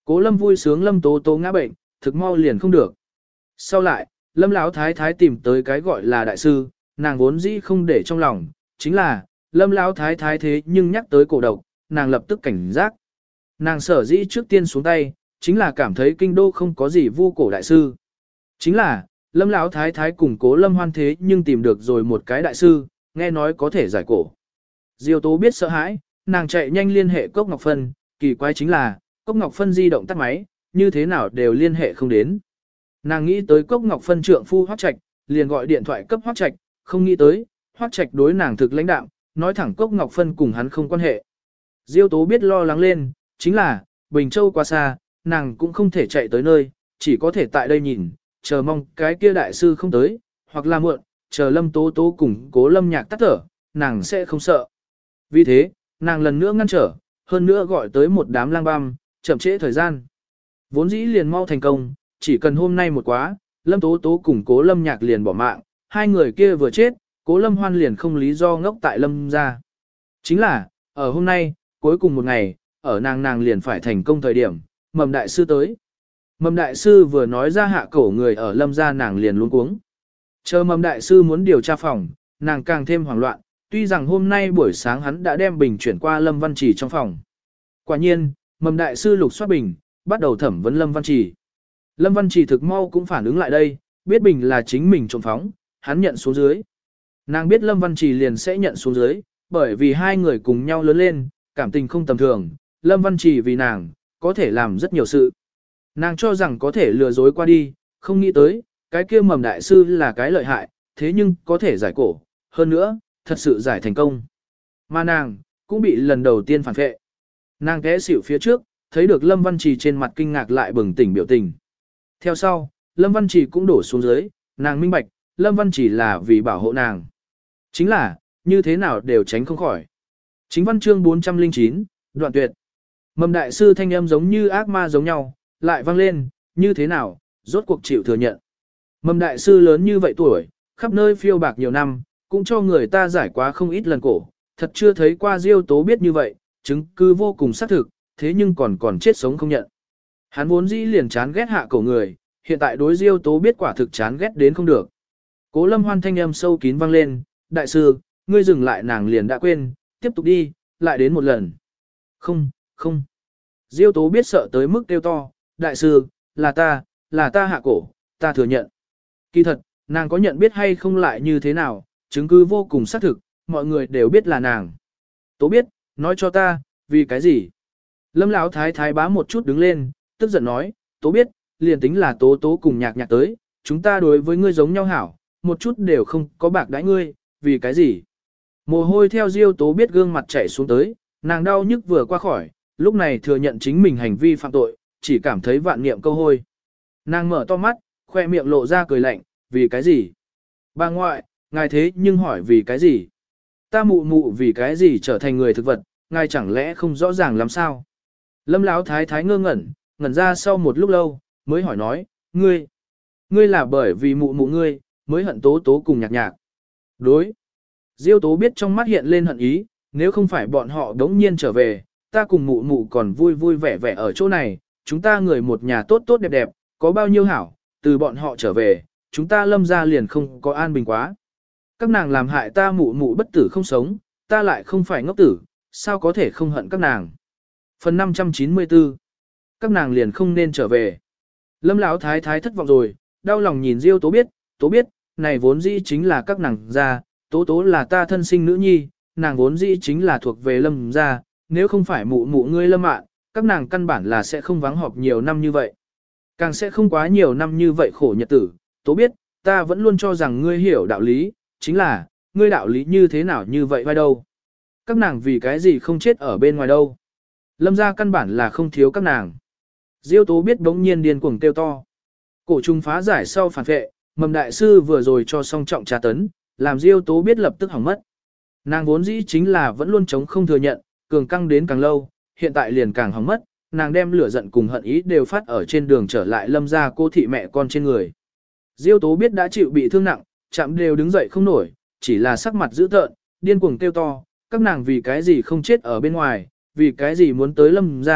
Cố Lâm vui sướng Lâm Tố Tố ngã bệnh, thực mau liền không được. Sau lại, Lâm Lão Thái Thái tìm tới cái gọi là đại sư, nàng vốn dĩ không để trong lòng, chính là, Lâm Lão Thái Thái thế nhưng nhắc tới cổ độc, nàng lập tức cảnh giác. Nàng sở dĩ trước tiên xuống tay, chính là cảm thấy kinh đô không có gì vu cổ đại sư. Chính là, Lâm Lão Thái Thái cùng Cố Lâm Hoan thế nhưng tìm được rồi một cái đại sư, nghe nói có thể giải cổ. Diêu Tố biết sợ hãi, nàng chạy nhanh liên hệ Cốc Ngọc Phân, kỳ quái chính là, Cốc Ngọc Phân di động tắt máy, như thế nào đều liên hệ không đến. Nàng nghĩ tới Cốc Ngọc Phân trượng phu Hoắc Trạch, liền gọi điện thoại cấp Hoắc Trạch, không nghĩ tới, Hoắc Trạch đối nàng thực lãnh đạm, nói thẳng Cốc Ngọc Phân cùng hắn không quan hệ. Diêu Tố biết lo lắng lên, chính là, Bình Châu quá xa, nàng cũng không thể chạy tới nơi, chỉ có thể tại đây nhìn, chờ mong cái kia đại sư không tới, hoặc là muộn, chờ Lâm Tố Tố cùng Cố Lâm Nhạc tắt thở, nàng sẽ không sợ. Vì thế, nàng lần nữa ngăn trở, hơn nữa gọi tới một đám lang băm, chậm trễ thời gian. Vốn dĩ liền mau thành công, chỉ cần hôm nay một quá, Lâm Tố Tố cùng Cố Lâm Nhạc liền bỏ mạng, hai người kia vừa chết, Cố Lâm Hoan liền không lý do ngốc tại Lâm gia. Chính là, ở hôm nay, cuối cùng một ngày, ở nàng nàng liền phải thành công thời điểm, Mầm Đại Sư tới. Mầm Đại Sư vừa nói ra hạ cổ người ở Lâm gia nàng liền luống cuống. Chờ Mầm Đại Sư muốn điều tra phòng, nàng càng thêm hoảng loạn, tuy rằng hôm nay buổi sáng hắn đã đem bình chuyển qua Lâm Văn Trì trong phòng. Quả nhiên, Mầm Đại Sư lục soát bình, bắt đầu thẩm vấn Lâm Văn Trì. Lâm Văn Trì thực mau cũng phản ứng lại đây, biết bình là chính mình trộm phóng, hắn nhận xuống dưới. Nàng biết Lâm Văn Trì liền sẽ nhận xuống dưới, bởi vì hai người cùng nhau lớn lên, cảm tình không tầm thường, Lâm Văn Trì vì nàng, có thể làm rất nhiều sự. Nàng cho rằng có thể lừa dối qua đi, không nghĩ tới, cái kia Mầm Đại Sư là cái lợi hại, thế nhưng có thể giải cổ, hơn nữa, thật sự giải thành công. Mà nàng, cũng bị lần đầu tiên phản vệ. Nàng té xỉu phía trước, thấy được Lâm Văn Trì trên mặt kinh ngạc lại bừng tỉnh biểu tình. Theo sau, Lâm Văn Trì cũng đổ xuống dưới, nàng minh bạch, Lâm Văn Trì là vì bảo hộ nàng. Chính là, như thế nào đều tránh không khỏi. Chính văn chương bốn trăm lẻ chín, đoạn tuyệt. Mầm Đại Sư thanh âm giống như ác ma giống nhau, lại vang lên, như thế nào, rốt cuộc chịu thừa nhận. Mầm Đại Sư lớn như vậy tuổi, khắp nơi phiêu bạc nhiều năm, cũng cho người ta giải quá không ít lần cổ, thật chưa thấy qua Diêu Tố biết như vậy, chứng cứ vô cùng xác thực, thế nhưng còn còn chết sống không nhận. Hắn vốn dĩ liền chán ghét hạ cổ người, hiện tại đối Diêu Tố biết quả thực chán ghét đến không được. Cố Lâm Hoan thanh âm sâu kín vang lên, đại sư, ngươi dừng lại nàng liền đã quên, tiếp tục đi, lại đến một lần. Không, không. Diêu Tố biết sợ tới mức kêu to, đại sư, là ta, là ta hạ cổ, ta thừa nhận. Kỳ thật, nàng có nhận biết hay không lại như thế nào, chứng cứ vô cùng xác thực, mọi người đều biết là nàng. Tố biết, nói cho ta, vì cái gì? Lâm Lão Thái Thái bá một chút đứng lên, tức giận nói, Tố biết, liền tính là Tố Tố cùng nhạc nhạc tới, chúng ta đối với ngươi giống nhau hảo, một chút đều không có bạc đãi ngươi, vì cái gì? Mồ hôi theo Diêu Tố biết gương mặt chảy xuống tới, nàng đau nhức vừa qua khỏi, lúc này thừa nhận chính mình hành vi phạm tội, chỉ cảm thấy vạn niệm câu hôi. Nàng mở to mắt, khoe miệng lộ ra cười lạnh, vì cái gì? Bà ngoại, ngài thế nhưng hỏi vì cái gì? Ta mụ mụ vì cái gì trở thành người thực vật, ngài chẳng lẽ không rõ ràng lắm sao? Lâm Lão Thái Thái ngơ ngẩn, ngẩn ra sau một lúc lâu, mới hỏi nói, ngươi, ngươi là bởi vì mụ mụ ngươi, mới hận Tố Tố cùng nhạc nhạc. Đối. Diêu Tố biết trong mắt hiện lên hận ý, nếu không phải bọn họ đống nhiên trở về, ta cùng mụ mụ còn vui vui vẻ vẻ ở chỗ này, chúng ta người một nhà tốt tốt đẹp đẹp, có bao nhiêu hảo, từ bọn họ trở về, chúng ta Lâm gia liền không có an bình quá. Các nàng làm hại ta mụ mụ bất tử không sống, ta lại không phải ngốc tử, sao có thể không hận các nàng. Phần năm trăm chín mươi tư. Các nàng liền không nên trở về. Lâm Lão Thái Thái thất vọng rồi, đau lòng nhìn Diêu Tố biết, Tố biết, này vốn dĩ chính là các nàng gia, Tố Tố là ta thân sinh nữ nhi, nàng vốn dĩ chính là thuộc về Lâm gia, nếu không phải mụ mụ ngươi Lâm ạ, các nàng căn bản là sẽ không vắng họp nhiều năm như vậy. Càng sẽ không quá nhiều năm như vậy khổ nhật tử, Tố biết, ta vẫn luôn cho rằng ngươi hiểu đạo lý, chính là, ngươi đạo lý như thế nào như vậy vai đâu. Các nàng vì cái gì không chết ở bên ngoài đâu. Lâm gia căn bản là không thiếu các nàng. Diêu Tố biết bỗng nhiên điên cuồng kêu to. Cổ trùng phá giải sau phản vệ, Mầm Đại Sư vừa rồi cho xong trọng trà tấn, làm Diêu Tố biết lập tức hỏng mất. Nàng vốn dĩ chính là vẫn luôn chống không thừa nhận, cường căng đến càng lâu, hiện tại liền càng hỏng mất, nàng đem lửa giận cùng hận ý đều phát ở trên đường trở lại Lâm gia cô thị mẹ con trên người. Diêu Tố biết đã chịu bị thương nặng, chạm đều đứng dậy không nổi, chỉ là sắc mặt dữ tợn, điên cuồng kêu to, các nàng vì cái gì không chết ở bên ngoài, vì cái gì muốn tới Lâm gia,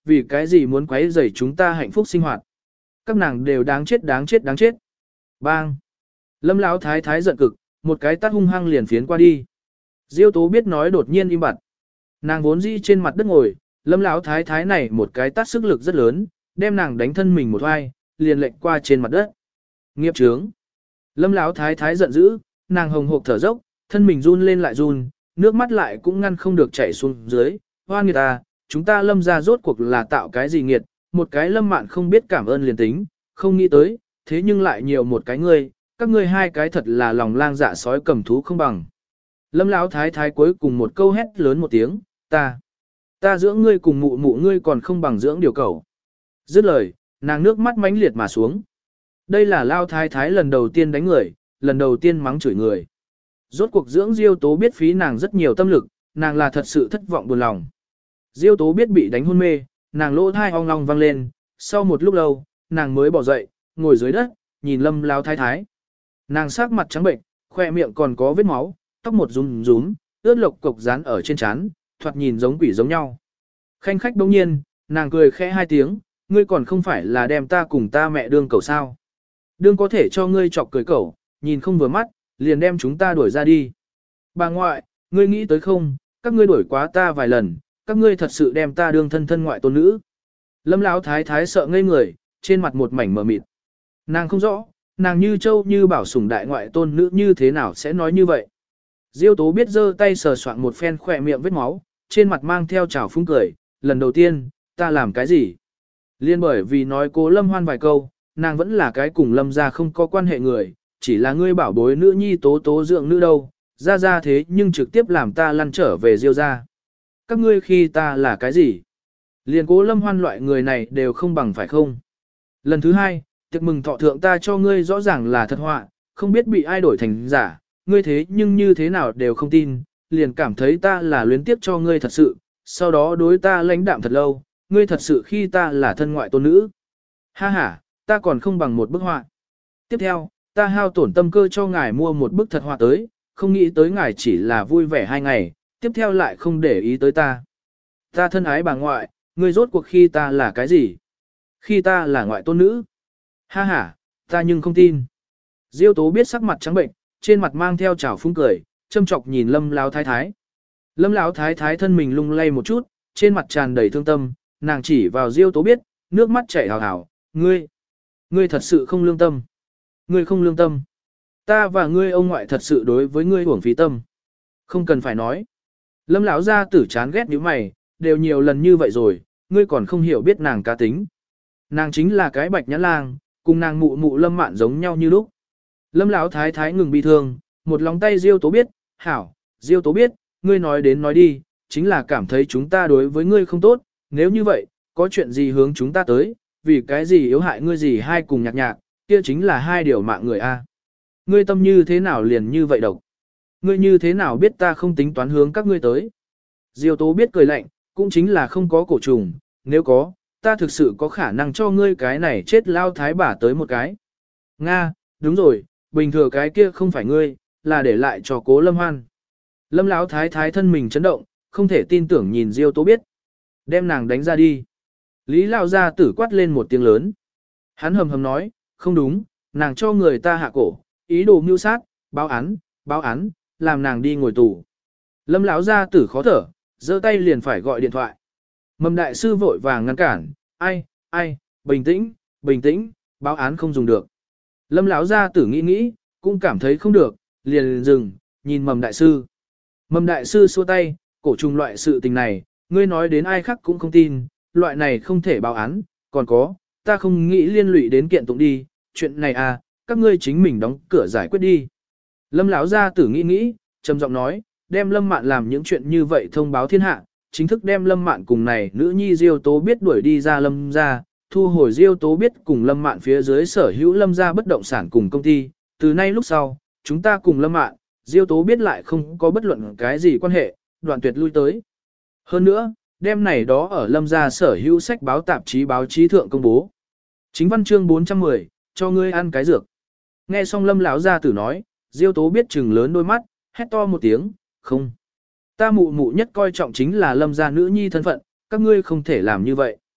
vì cái gì muốn quấy rầy chúng ta hạnh phúc sinh hoạt. Các nàng đều đáng chết đáng chết đáng chết. Bang! Lâm Lão thái thái giận cực, một cái tát hung hăng liền phiến qua đi. Diêu Tố biết nói đột nhiên im bặt. Nàng vốn dĩ trên mặt đất ngồi, Lâm Lão thái thái này một cái tát sức lực rất lớn, đem nàng đánh thân mình một oai, liền lệnh qua trên mặt đất. Nghiệp chướng! Lâm Lão thái thái giận dữ, nàng hồng hộc thở dốc, thân mình run lên lại run, nước mắt lại cũng ngăn không được chảy xuống dưới. Hoa nghiệt ta, chúng ta Lâm gia rốt cuộc là tạo cái gì nghiệt, một cái Lâm Mạn không biết cảm ơn liền tính, không nghĩ tới, thế nhưng lại nhiều một cái ngươi, các ngươi hai cái thật là lòng lang dạ sói cầm thú không bằng. Lâm Lão thái thái cuối cùng một câu hét lớn một tiếng, ta, ta dưỡng ngươi cùng mụ mụ ngươi còn không bằng dưỡng điều cẩu. Dứt lời, nàng nước mắt mãnh liệt mà xuống. Đây là Lao thái thái lần đầu tiên đánh người, lần đầu tiên mắng chửi người. Rốt cuộc dưỡng Diêu Tố biết phí nàng rất nhiều tâm lực, nàng là thật sự thất vọng buồn lòng. Diêu Tố biết bị đánh hôn mê, nàng lỗ thai ong long vang lên, sau một lúc lâu, nàng mới bỏ dậy, ngồi dưới đất, nhìn Lâm Lão thái thái. Nàng sắc mặt trắng bệnh, khoe miệng còn có vết máu, tóc một rúm rúm, ướt lộc cục dán ở trên trán, thoạt nhìn giống quỷ giống nhau. Khanh khách bỗng nhiên, nàng cười khẽ hai tiếng, ngươi còn không phải là đem ta cùng ta mẹ đương cẩu sao. Đương có thể cho ngươi chọc cười cẩu, nhìn không vừa mắt, liền đem chúng ta đuổi ra đi. Bà ngoại, ngươi nghĩ tới không, các ngươi đuổi quá ta vài lần, các ngươi thật sự đem ta đương thân thân ngoại tôn nữ. Lâm Lão thái thái sợ ngây người, trên mặt một mảnh mờ mịt. Nàng không rõ, nàng như châu như bảo sủng đại ngoại tôn nữ như thế nào sẽ nói như vậy. Diêu Tố biết giơ tay sờ soạn một phen khỏe miệng vết máu, trên mặt mang theo trào phúng cười, lần đầu tiên, ta làm cái gì? Liên bởi vì nói Cố Lâm Hoan vài câu, nàng vẫn là cái cùng Lâm gia không có quan hệ người, chỉ là ngươi bảo bối nữ nhi Tố Tố dưỡng nữ đâu, ra ra thế nhưng trực tiếp làm ta lăn trở về Diêu gia. Các ngươi khi ta là cái gì? Liên Cố Lâm Hoan loại người này đều không bằng phải không? Lần thứ hai, tiệc mừng thọ thượng ta cho ngươi rõ ràng là thật họa, không biết bị ai đổi thành giả, ngươi thế nhưng như thế nào đều không tin, liền cảm thấy ta là luyến tiếp cho ngươi thật sự, sau đó đối ta lãnh đạm thật lâu, ngươi thật sự khi ta là thân ngoại tôn nữ. Ha ha, ta còn không bằng một bức họa. Tiếp theo, ta hao tổn tâm cơ cho ngài mua một bức thật họa tới, không nghĩ tới ngài chỉ là vui vẻ hai ngày, tiếp theo lại không để ý tới ta. Ta thân ái bà ngoại, ngươi rốt cuộc khi ta là cái gì? Khi ta là ngoại tôn nữ. Ha ha, ta nhưng không tin. Diêu Tố biết sắc mặt trắng bệnh, trên mặt mang theo trào phúng cười, châm chọc nhìn Lâm Lão thái thái. Lâm Lão thái thái thân mình lung lay một chút, trên mặt tràn đầy thương tâm, nàng chỉ vào Diêu Tố biết, nước mắt chảy hào hào, ngươi, ngươi thật sự không lương tâm. Ngươi không lương tâm. Ta và ngươi ông ngoại thật sự đối với ngươi uổng phí tâm. Không cần phải nói. Lâm Lão gia tử chán ghét như mày, đều nhiều lần như vậy rồi, ngươi còn không hiểu biết nàng cá tính. Nàng chính là cái bạch nhãn lang, cùng nàng mụ mụ Lâm Mạn giống nhau như lúc. Lâm Lão thái thái ngừng bị thương, một lòng tay Diêu Tố biết, hảo, Diêu Tố biết, ngươi nói đến nói đi, chính là cảm thấy chúng ta đối với ngươi không tốt, nếu như vậy, có chuyện gì hướng chúng ta tới, vì cái gì yếu hại ngươi gì hai cùng nhạc nhạc, kia chính là hai điều mạng người a. Ngươi tâm như thế nào liền như vậy độc? Ngươi như thế nào biết ta không tính toán hướng các ngươi tới? Diêu Tố biết cười lạnh, cũng chính là không có cổ trùng, nếu có, ta thực sự có khả năng cho ngươi cái này chết lao thái bả tới một cái. Nga, đúng rồi, bình thường cái kia không phải ngươi, là để lại cho Cố Lâm Hoan. Lâm Lão thái thái thân mình chấn động, không thể tin tưởng nhìn Diêu Tố biết. Đem nàng đánh ra đi. Lý Lão gia tử quát lên một tiếng lớn. Hắn hầm hầm nói, không đúng, nàng cho người ta hạ cổ, ý đồ mưu sát, báo án, báo án, làm nàng đi ngồi tù. Lâm Lão gia tử khó thở, giơ tay liền phải gọi điện thoại. Mầm đại sư vội vàng ngăn cản, ai, ai, bình tĩnh, bình tĩnh, báo án không dùng được. Lâm Lão gia tử nghĩ nghĩ, cũng cảm thấy không được, liền dừng, nhìn mầm đại sư. Mầm đại sư xua tay, cổ trùng loại sự tình này, ngươi nói đến ai khác cũng không tin, loại này không thể báo án, còn có, ta không nghĩ liên lụy đến kiện tụng đi, chuyện này à, các ngươi chính mình đóng cửa giải quyết đi. Lâm Lão gia tử nghĩ nghĩ, trầm giọng nói, đem Lâm Mạn làm những chuyện như vậy thông báo thiên hạ, chính thức đem Lâm Mạn cùng này nữ nhi Diêu Tố biết đuổi đi ra Lâm gia, thu hồi Diêu Tố biết cùng Lâm Mạn phía dưới sở hữu Lâm gia bất động sản cùng công ty, từ nay lúc sau, chúng ta cùng Lâm Mạn, Diêu Tố biết lại không có bất luận cái gì quan hệ, đoạn tuyệt lui tới. Hơn nữa, đem này đó ở Lâm gia sở hữu sách báo tạp chí báo chí thượng công bố. Chính văn chương bốn trăm mười, cho ngươi ăn cái dược. Nghe xong Lâm lão gia tử nói, Diêu Tố biết trừng lớn đôi mắt, hét to một tiếng, không. Ta mụ mụ nhất coi trọng chính là Lâm gia nữ nhi thân phận, các ngươi không thể làm như vậy.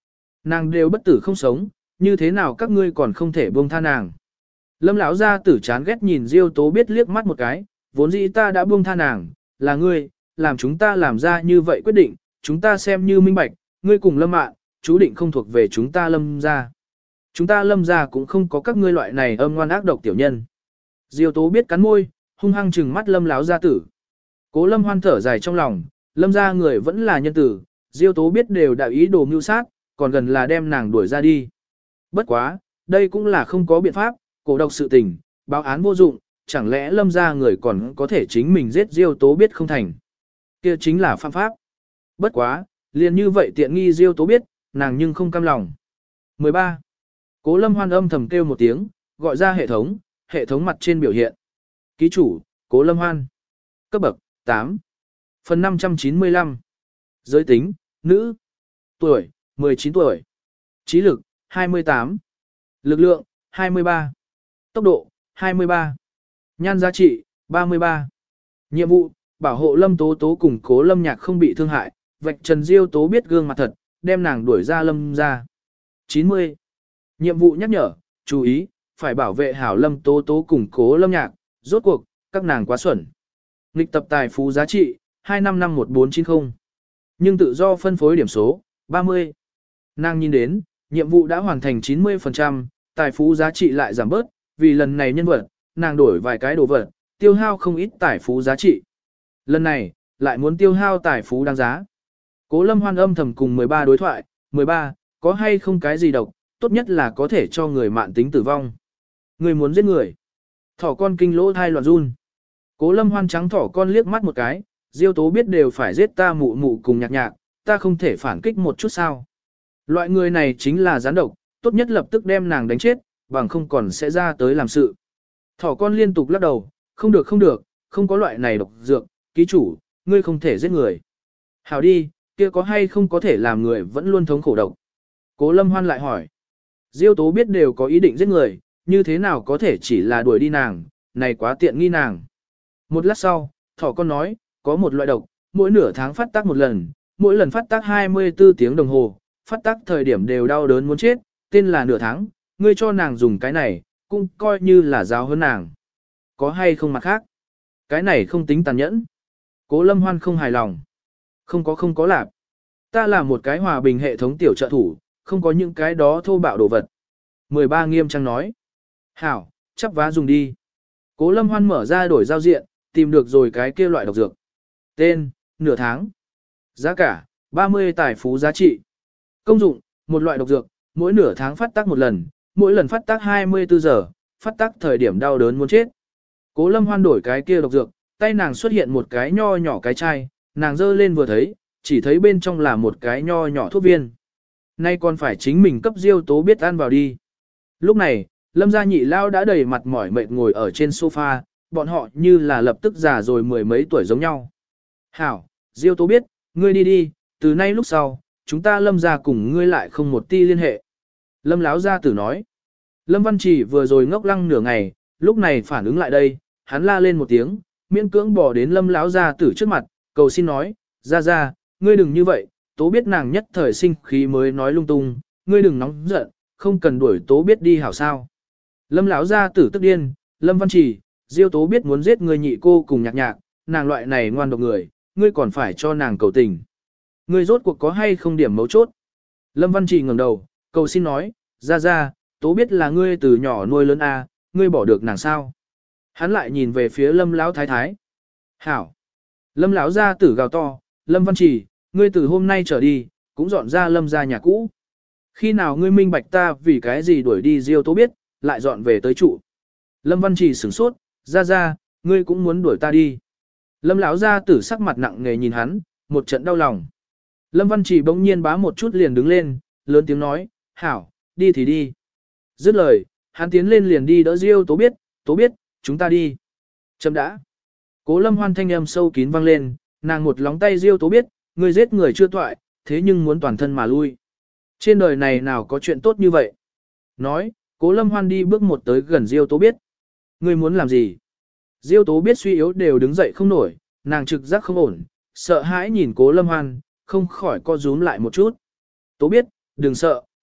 Nàng đều bất tử không sống, như thế nào các ngươi còn không thể buông tha nàng. Lâm lão gia tử chán ghét nhìn Diêu Tố Biết liếc mắt một cái, vốn dĩ ta đã buông tha nàng, là ngươi, làm chúng ta làm ra như vậy quyết định, chúng ta xem như minh bạch, ngươi cùng Lâm Mạn, chú định không thuộc về chúng ta Lâm gia. Chúng ta Lâm gia cũng không có các ngươi loại này âm ngoan ác độc tiểu nhân. Diêu Tố Biết cắn môi, hung hăng trừng mắt Lâm lão gia tử. Cố Lâm Hoan thở dài trong lòng, Lâm gia người vẫn là nhân tử, Diêu Tố Biết đều đã ý đồ mưu sát, còn gần là đem nàng đuổi ra đi. Bất quá, đây cũng là không có biện pháp, cổ độc sự tình, báo án vô dụng, chẳng lẽ Lâm gia người còn có thể chính mình giết Diêu Tố Biết không thành. Kia chính là phạm pháp. Bất quá, liền như vậy tiện nghi Diêu Tố Biết, nàng nhưng không cam lòng. mười ba. Cố Lâm Hoan âm thầm kêu một tiếng, gọi ra hệ thống, hệ thống mặt trên biểu hiện. Ký chủ, Cố Lâm Hoan. Cấp bậc, tám. Phần năm trăm chín mươi lăm. Giới tính, nữ. Tuổi, mười chín tuổi. Trí lực, hai mươi tám. Lực lượng, hai mươi ba. Tốc độ, hai mươi ba. Nhan giá trị, ba mươi ba. Nhiệm vụ, bảo hộ Lâm Tố Tố cùng Cố Lâm Nhạc không bị thương hại, vạch trần Diêu Tố Biết gương mặt thật, đem nàng đuổi ra Lâm ra. chín mươi. Nhiệm vụ nhắc nhở, chú ý, phải bảo vệ hảo Lâm Tố Tố cùng Cố Lâm Nhạc, rốt cuộc, các nàng quá xuẩn. Nghịch tập tài phú giá trị, hai năm năm một bốn chín không. Nhưng tự do phân phối điểm số, ba mươi. Nàng nhìn đến, nhiệm vụ đã hoàn thành chín mươi phần trăm, tài phú giá trị lại giảm bớt, vì lần này nhân vật, nàng đổi vài cái đồ vật, tiêu hao không ít tài phú giá trị. Lần này, lại muốn tiêu hao tài phú đáng giá. Cố Lâm Hoan âm thầm cùng mười ba đối thoại, mười ba, có hay không cái gì độc, tốt nhất là có thể cho người mạn tính tử vong. Người muốn giết người. Thỏ con kinh lỗ thai loạn run. Cố Lâm Hoan trắng thỏ con liếc mắt một cái, Diêu Tố Biết đều phải giết ta mụ mụ cùng nhạc nhạc, ta không thể phản kích một chút sao. Loại người này chính là gián độc, tốt nhất lập tức đem nàng đánh chết, bằng không còn sẽ ra tới làm sự. Thỏ con liên tục lắc đầu, không được không được, không có loại này độc dược, ký chủ, ngươi không thể giết người. Hảo đi, kia có hay không có thể làm người vẫn luôn thống khổ độc. Cố Lâm Hoan lại hỏi. Diêu Tố Biết đều có ý định giết người, như thế nào có thể chỉ là đuổi đi nàng, này quá tiện nghi nàng. Một lát sau, thỏ con nói, có một loại độc, mỗi nửa tháng phát tác một lần, mỗi lần phát tác hai mươi tư tiếng đồng hồ, phát tác thời điểm đều đau đớn muốn chết, tên là nửa tháng, ngươi cho nàng dùng cái này, cũng coi như là giáo hơn nàng. Có hay không mặt khác? Cái này không tính tàn nhẫn. Cố Lâm Hoan không hài lòng. Không có không có lạp. Ta là một cái hòa bình hệ thống tiểu trợ thủ, không có những cái đó thô bạo đồ vật. mười ba nghiêm trang nói. Hảo, chắp vá dùng đi. Cố Lâm Hoan mở ra đổi giao diện, tìm được rồi cái kia loại độc dược. Tên, nửa tháng. Giá cả, ba mươi tài phú giá trị. Công dụng, một loại độc dược, mỗi nửa tháng phát tác một lần, mỗi lần phát tác hai mươi tư giờ, phát tác thời điểm đau đớn muốn chết. Cố Lâm Hoan đổi cái kia độc dược, tay nàng xuất hiện một cái nho nhỏ cái chai, nàng giơ lên vừa thấy, chỉ thấy bên trong là một cái nho nhỏ thuốc viên. Nay còn phải chính mình cấp Diêu Tố Biết ăn vào đi. Lúc này, Lâm gia nhị lao đã đầy mặt mỏi mệt ngồi ở trên sofa, bọn họ như là lập tức già rồi mười mấy tuổi giống nhau. Hảo, Diêu Tố Biết, ngươi đi đi, từ nay lúc sau, chúng ta Lâm gia cùng ngươi lại không một ti liên hệ. Lâm Láo gia tử nói. Lâm Văn Trì vừa rồi ngốc lăng nửa ngày, lúc này phản ứng lại đây, hắn la lên một tiếng, miễn cưỡng bỏ đến Lâm Láo gia tử trước mặt, cầu xin nói, ra ra, ngươi đừng như vậy, Tố Biết nàng nhất thời sinh khí mới nói lung tung, ngươi đừng nóng giận, không cần đuổi Tố Biết đi hảo sao. Lâm Láo gia tử tức điên, Lâm Văn Trì, Diêu Tố Biết muốn giết người nhị cô cùng nhạc nhạc, nàng loại này ngoan độc người, ngươi còn phải cho nàng cầu tình. Ngươi rốt cuộc có hay không điểm mấu chốt. Lâm Văn Trì ngẩng đầu, cầu xin nói, ra ra, Tố Biết là ngươi từ nhỏ nuôi lớn a, ngươi bỏ được nàng sao? Hắn lại nhìn về phía Lâm Lão thái thái. Hảo. Lâm Lão gia tử gào to, Lâm Văn Trì, ngươi từ hôm nay trở đi, cũng dọn ra Lâm gia nhà cũ. Khi nào ngươi minh bạch ta vì cái gì đuổi đi Diêu Tố Biết, lại dọn về tới trụ. Lâm Văn Trì sửng sốt, ra ra, ngươi cũng muốn đuổi ta đi. Lâm Lão gia tử sắc mặt nặng nề nhìn hắn, một trận đau lòng. Lâm Văn Trì bỗng nhiên bá một chút liền đứng lên, lớn tiếng nói, hảo, đi thì đi. Dứt lời, hắn tiến lên liền đi đỡ Diêu Tố Biết, Tố Biết, chúng ta đi. Chấm đã. Cố Lâm Hoan thanh âm sâu kín vang lên, nàng một lóng tay Diêu Tố Biết, người giết người chưa toại, thế nhưng muốn toàn thân mà lui. Trên đời này nào có chuyện tốt như vậy? Nói, Cố Lâm Hoan đi bước một tới gần Diêu Tố Biết. Ngươi muốn làm gì? Diêu Tố Biết suy yếu đều đứng dậy không nổi, nàng trực giác không ổn, sợ hãi nhìn Cố Lâm Hoan, không khỏi co rúm lại một chút. Tố Biết, đừng sợ,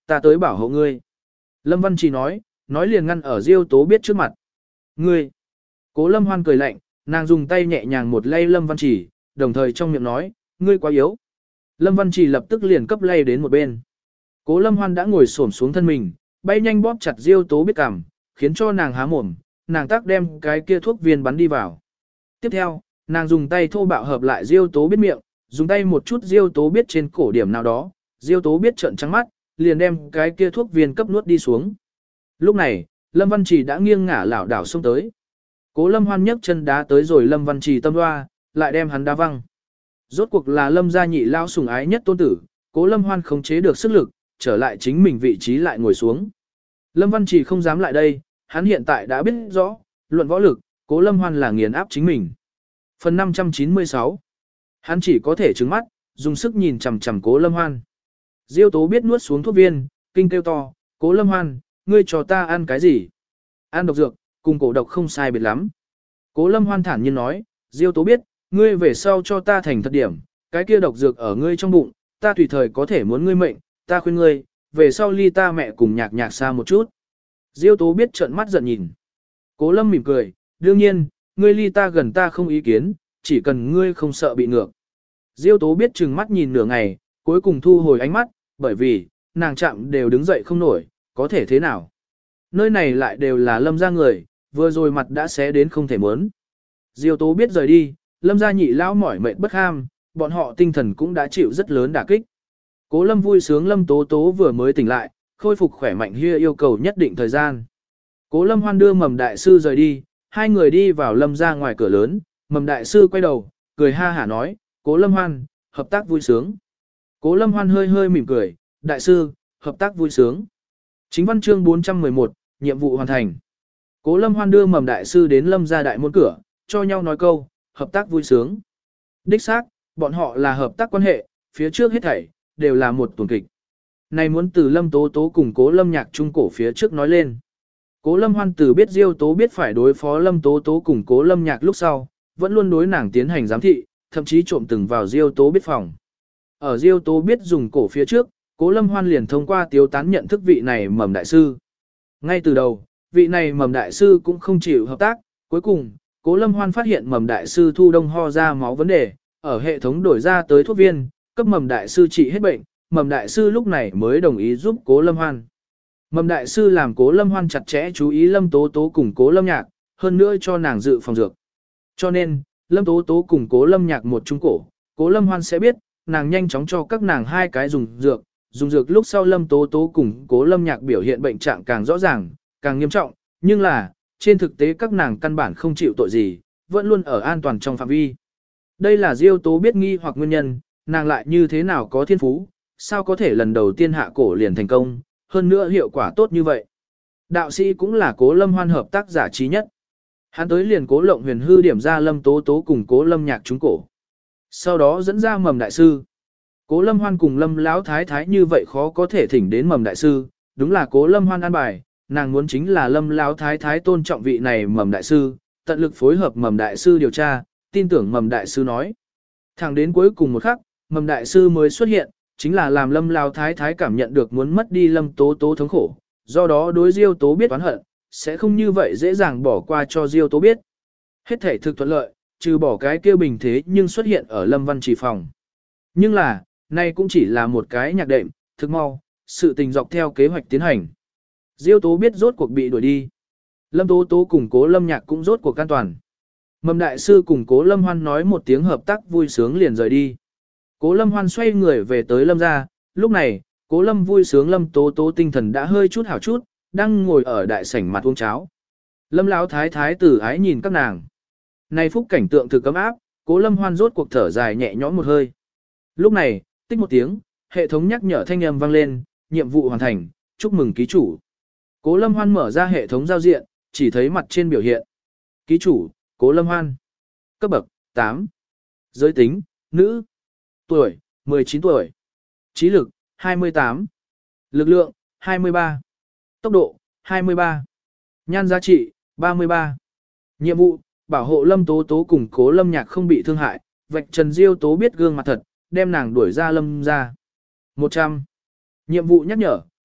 ta tới bảo hộ ngươi. Lâm Văn Trì nói, nói liền ngăn ở Diêu Tố Biết trước mặt. Ngươi! Cố Lâm Hoan cười lạnh, nàng dùng tay nhẹ nhàng một lay Lâm Văn Trì, đồng thời trong miệng nói, ngươi quá yếu. Lâm Văn Trì lập tức liền cấp lay đến một bên. Cố Lâm Hoan đã ngồi xổm xuống thân mình, bay nhanh bóp chặt Diêu Tố Biết cằm, khiến cho nàng há mồm, nàng tác đem cái kia thuốc viên bắn đi vào. Tiếp theo, nàng dùng tay thô bạo hợp lại Diêu Tố Biết miệng, dùng tay một chút Diêu Tố Biết trên cổ điểm nào đó, Diêu Tố Biết trợn trắng mắt, liền đem cái kia thuốc viên cấp nuốt đi xuống. Lúc này, Lâm Văn Trì đã nghiêng ngả lảo đảo xông tới. Cố Lâm Hoan nhấc chân đá tới rồi Lâm Văn Trì tâm hoa, lại đem hắn đá văng. Rốt cuộc là Lâm gia nhị lao sủng ái nhất tôn tử, Cố Lâm Hoan khống chế được sức lực, trở lại chính mình vị trí lại ngồi xuống. Lâm Văn Trì không dám lại đây, hắn hiện tại đã biết rõ, luận võ lực, Cố Lâm Hoan là nghiền áp chính mình. Phần năm trăm chín mươi sáu. Hắn chỉ có thể trừng mắt, dùng sức nhìn chằm chằm Cố Lâm Hoan. Diêu Tố Biết nuốt xuống thuốc viên, kinh kêu to, Cố Lâm Hoan, ngươi cho ta ăn cái gì? Ăn độc dược, cùng cổ độc không sai biệt lắm. Cố Lâm Hoan thản nhiên nói, Diêu Tố Biết, ngươi về sau cho ta thành thật điểm, cái kia độc dược ở ngươi trong bụng, ta tùy thời có thể muốn ngươi mệnh, ta khuyên ngươi, về sau ly ta mẹ cùng nhạc nhạc xa một chút. Diêu Tố Biết trợn mắt giận nhìn. Cố Lâm mỉm cười, đương nhiên, ngươi ly ta gần ta không ý kiến, chỉ cần ngươi không sợ bị ngược. Diêu Tố Biết trừng mắt nhìn nửa ngày, cuối cùng thu hồi ánh mắt, bởi vì, nàng chạm đều đứng dậy không nổi, có thể thế nào. Nơi này lại đều là Lâm gia người, vừa rồi mặt đã xé đến không thể muốn. Diêu Tố Biết rời đi, Lâm gia nhị lão mỏi mệt bất ham, bọn họ tinh thần cũng đã chịu rất lớn đả kích. Cố Lâm vui sướng Lâm Tố Tố vừa mới tỉnh lại, khôi phục khỏe mạnh hia yêu cầu nhất định thời gian. Cố Lâm Hoan đưa Mầm đại sư rời đi, hai người đi vào Lâm gia ngoài cửa lớn, Mầm đại sư quay đầu, cười ha hả nói, Cố Lâm Hoan, hợp tác vui sướng. Cố Lâm Hoan hơi hơi mỉm cười, đại sư, hợp tác vui sướng. Chính văn chương bốn trăm mười một, nhiệm vụ hoàn thành. Cố Lâm Hoan đưa Mầm đại sư đến Lâm gia đại môn cửa, cho nhau nói câu, hợp tác vui sướng. Đích xác, bọn họ là hợp tác quan hệ, phía trước hết thảy, đều là một tuần kịch. Này muốn từ Lâm Tố Tố cùng Cố Lâm Nhạc trung cổ phía trước nói lên. Cố Lâm Hoan từ biết Diêu Tố Biết phải đối phó Lâm Tố Tố cùng Cố Lâm Nhạc lúc sau, vẫn luôn đối nàng tiến hành giám thị, thậm chí trộm từng vào Diêu Tố Biết phòng. Ở Diêu Tố Biết dùng cổ phía trước, Cố Lâm Hoan liền thông qua tiêu tán nhận thức vị này Mầm đại sư. Ngay từ đầu, vị này Mầm đại sư cũng không chịu hợp tác, cuối cùng, Cố Lâm Hoan phát hiện Mầm đại sư thu đông ho ra máu vấn đề, ở hệ thống đổi ra tới thuốc viên, cấp Mầm đại sư trị hết bệnh, Mầm đại sư lúc này mới đồng ý giúp Cố Lâm Hoan. Mầm đại sư làm Cố Lâm Hoan chặt chẽ chú ý Lâm Tố Tố cùng Cố Lâm Nhạc, hơn nữa cho nàng dự phòng dược. Cho nên, Lâm Tố Tố cùng Cố Lâm Nhạc một chung cổ, Cố Lâm Hoan sẽ biết, nàng nhanh chóng cho các nàng hai cái dùng dược, dùng dược lúc sau Lâm Tố Tố cùng Cố Lâm Nhạc biểu hiện bệnh trạng càng rõ ràng, càng nghiêm trọng, nhưng là, trên thực tế các nàng căn bản không chịu tội gì, vẫn luôn ở an toàn trong phạm vi. Đây là Diêu Tố Biết nghi hoặc nguyên nhân, nàng lại như thế nào có thiên phú, sao có thể lần đầu tiên hạ cổ liền thành công, hơn nữa hiệu quả tốt như vậy. Đạo sĩ cũng là Cố Lâm Hoan hợp tác giả trí nhất. Hắn tới liền Cố Lộng Huyền hư điểm ra Lâm Tố Tố cùng Cố Lâm Nhạc trúng cổ. Sau đó dẫn ra Mầm đại sư. Cố Lâm Hoan cùng Lâm Lão Thái Thái như vậy khó có thể thỉnh đến Mầm đại sư, đúng là Cố Lâm Hoan an bài, nàng muốn chính là Lâm Lão Thái Thái tôn trọng vị này Mầm đại sư, tận lực phối hợp Mầm đại sư điều tra, tin tưởng Mầm đại sư nói. Thẳng đến cuối cùng một khắc, Mầm đại sư mới xuất hiện, chính là làm Lâm Lão Thái Thái cảm nhận được muốn mất đi Lâm Tố Tố thống khổ, do đó đối Diêu Tố Biết oán hận, sẽ không như vậy dễ dàng bỏ qua cho Diêu Tố Biết. Hết thể thực thuận lợi, trừ bỏ cái kia bình thế nhưng xuất hiện ở Lâm Văn Trì phòng. Nhưng là, nay cũng chỉ là một cái nhạc đệm, thực mau, sự tình dọc theo kế hoạch tiến hành. Diêu Tố Biết rốt cuộc bị đuổi đi. Lâm Tố Tố cùng Cố Lâm Nhạc cũng rốt cuộc an toàn. Mầm đại sư cùng Cố Lâm Hoan nói một tiếng hợp tác vui sướng liền rời đi. Cố Lâm Hoan xoay người về tới Lâm gia, lúc này, Cố Lâm vui sướng Lâm Tố Tố tinh thần đã hơi chút hảo chút, đang ngồi ở đại sảnh mặt uống cháo. Lâm Lão Thái Thái tử ái nhìn các nàng. Này phúc cảnh tượng thực cấm áp, Cố Lâm Hoan rốt cuộc thở dài nhẹ nhõm một hơi. Lúc này, tích một tiếng, hệ thống nhắc nhở thanh âm vang lên, nhiệm vụ hoàn thành, chúc mừng ký chủ. Cố Lâm Hoan mở ra hệ thống giao diện, chỉ thấy mặt trên biểu hiện. Ký chủ, Cố Lâm Hoan. Cấp bậc, tám. Giới tính, nữ. Tuổi, mười chín tuổi. Trí lực, hai mươi tám. Lực lượng, hai mươi ba. Tốc độ, hai mươi ba. Nhan giá trị, ba mươi ba. Nhiệm vụ, bảo hộ Lâm Tố Tố cùng Cố Lâm Nhạc không bị thương hại, vạch trần Diêu Tố Biết gương mặt thật, đem nàng đuổi ra Lâm ra. một trăm. Nhiệm vụ nhắc nhở,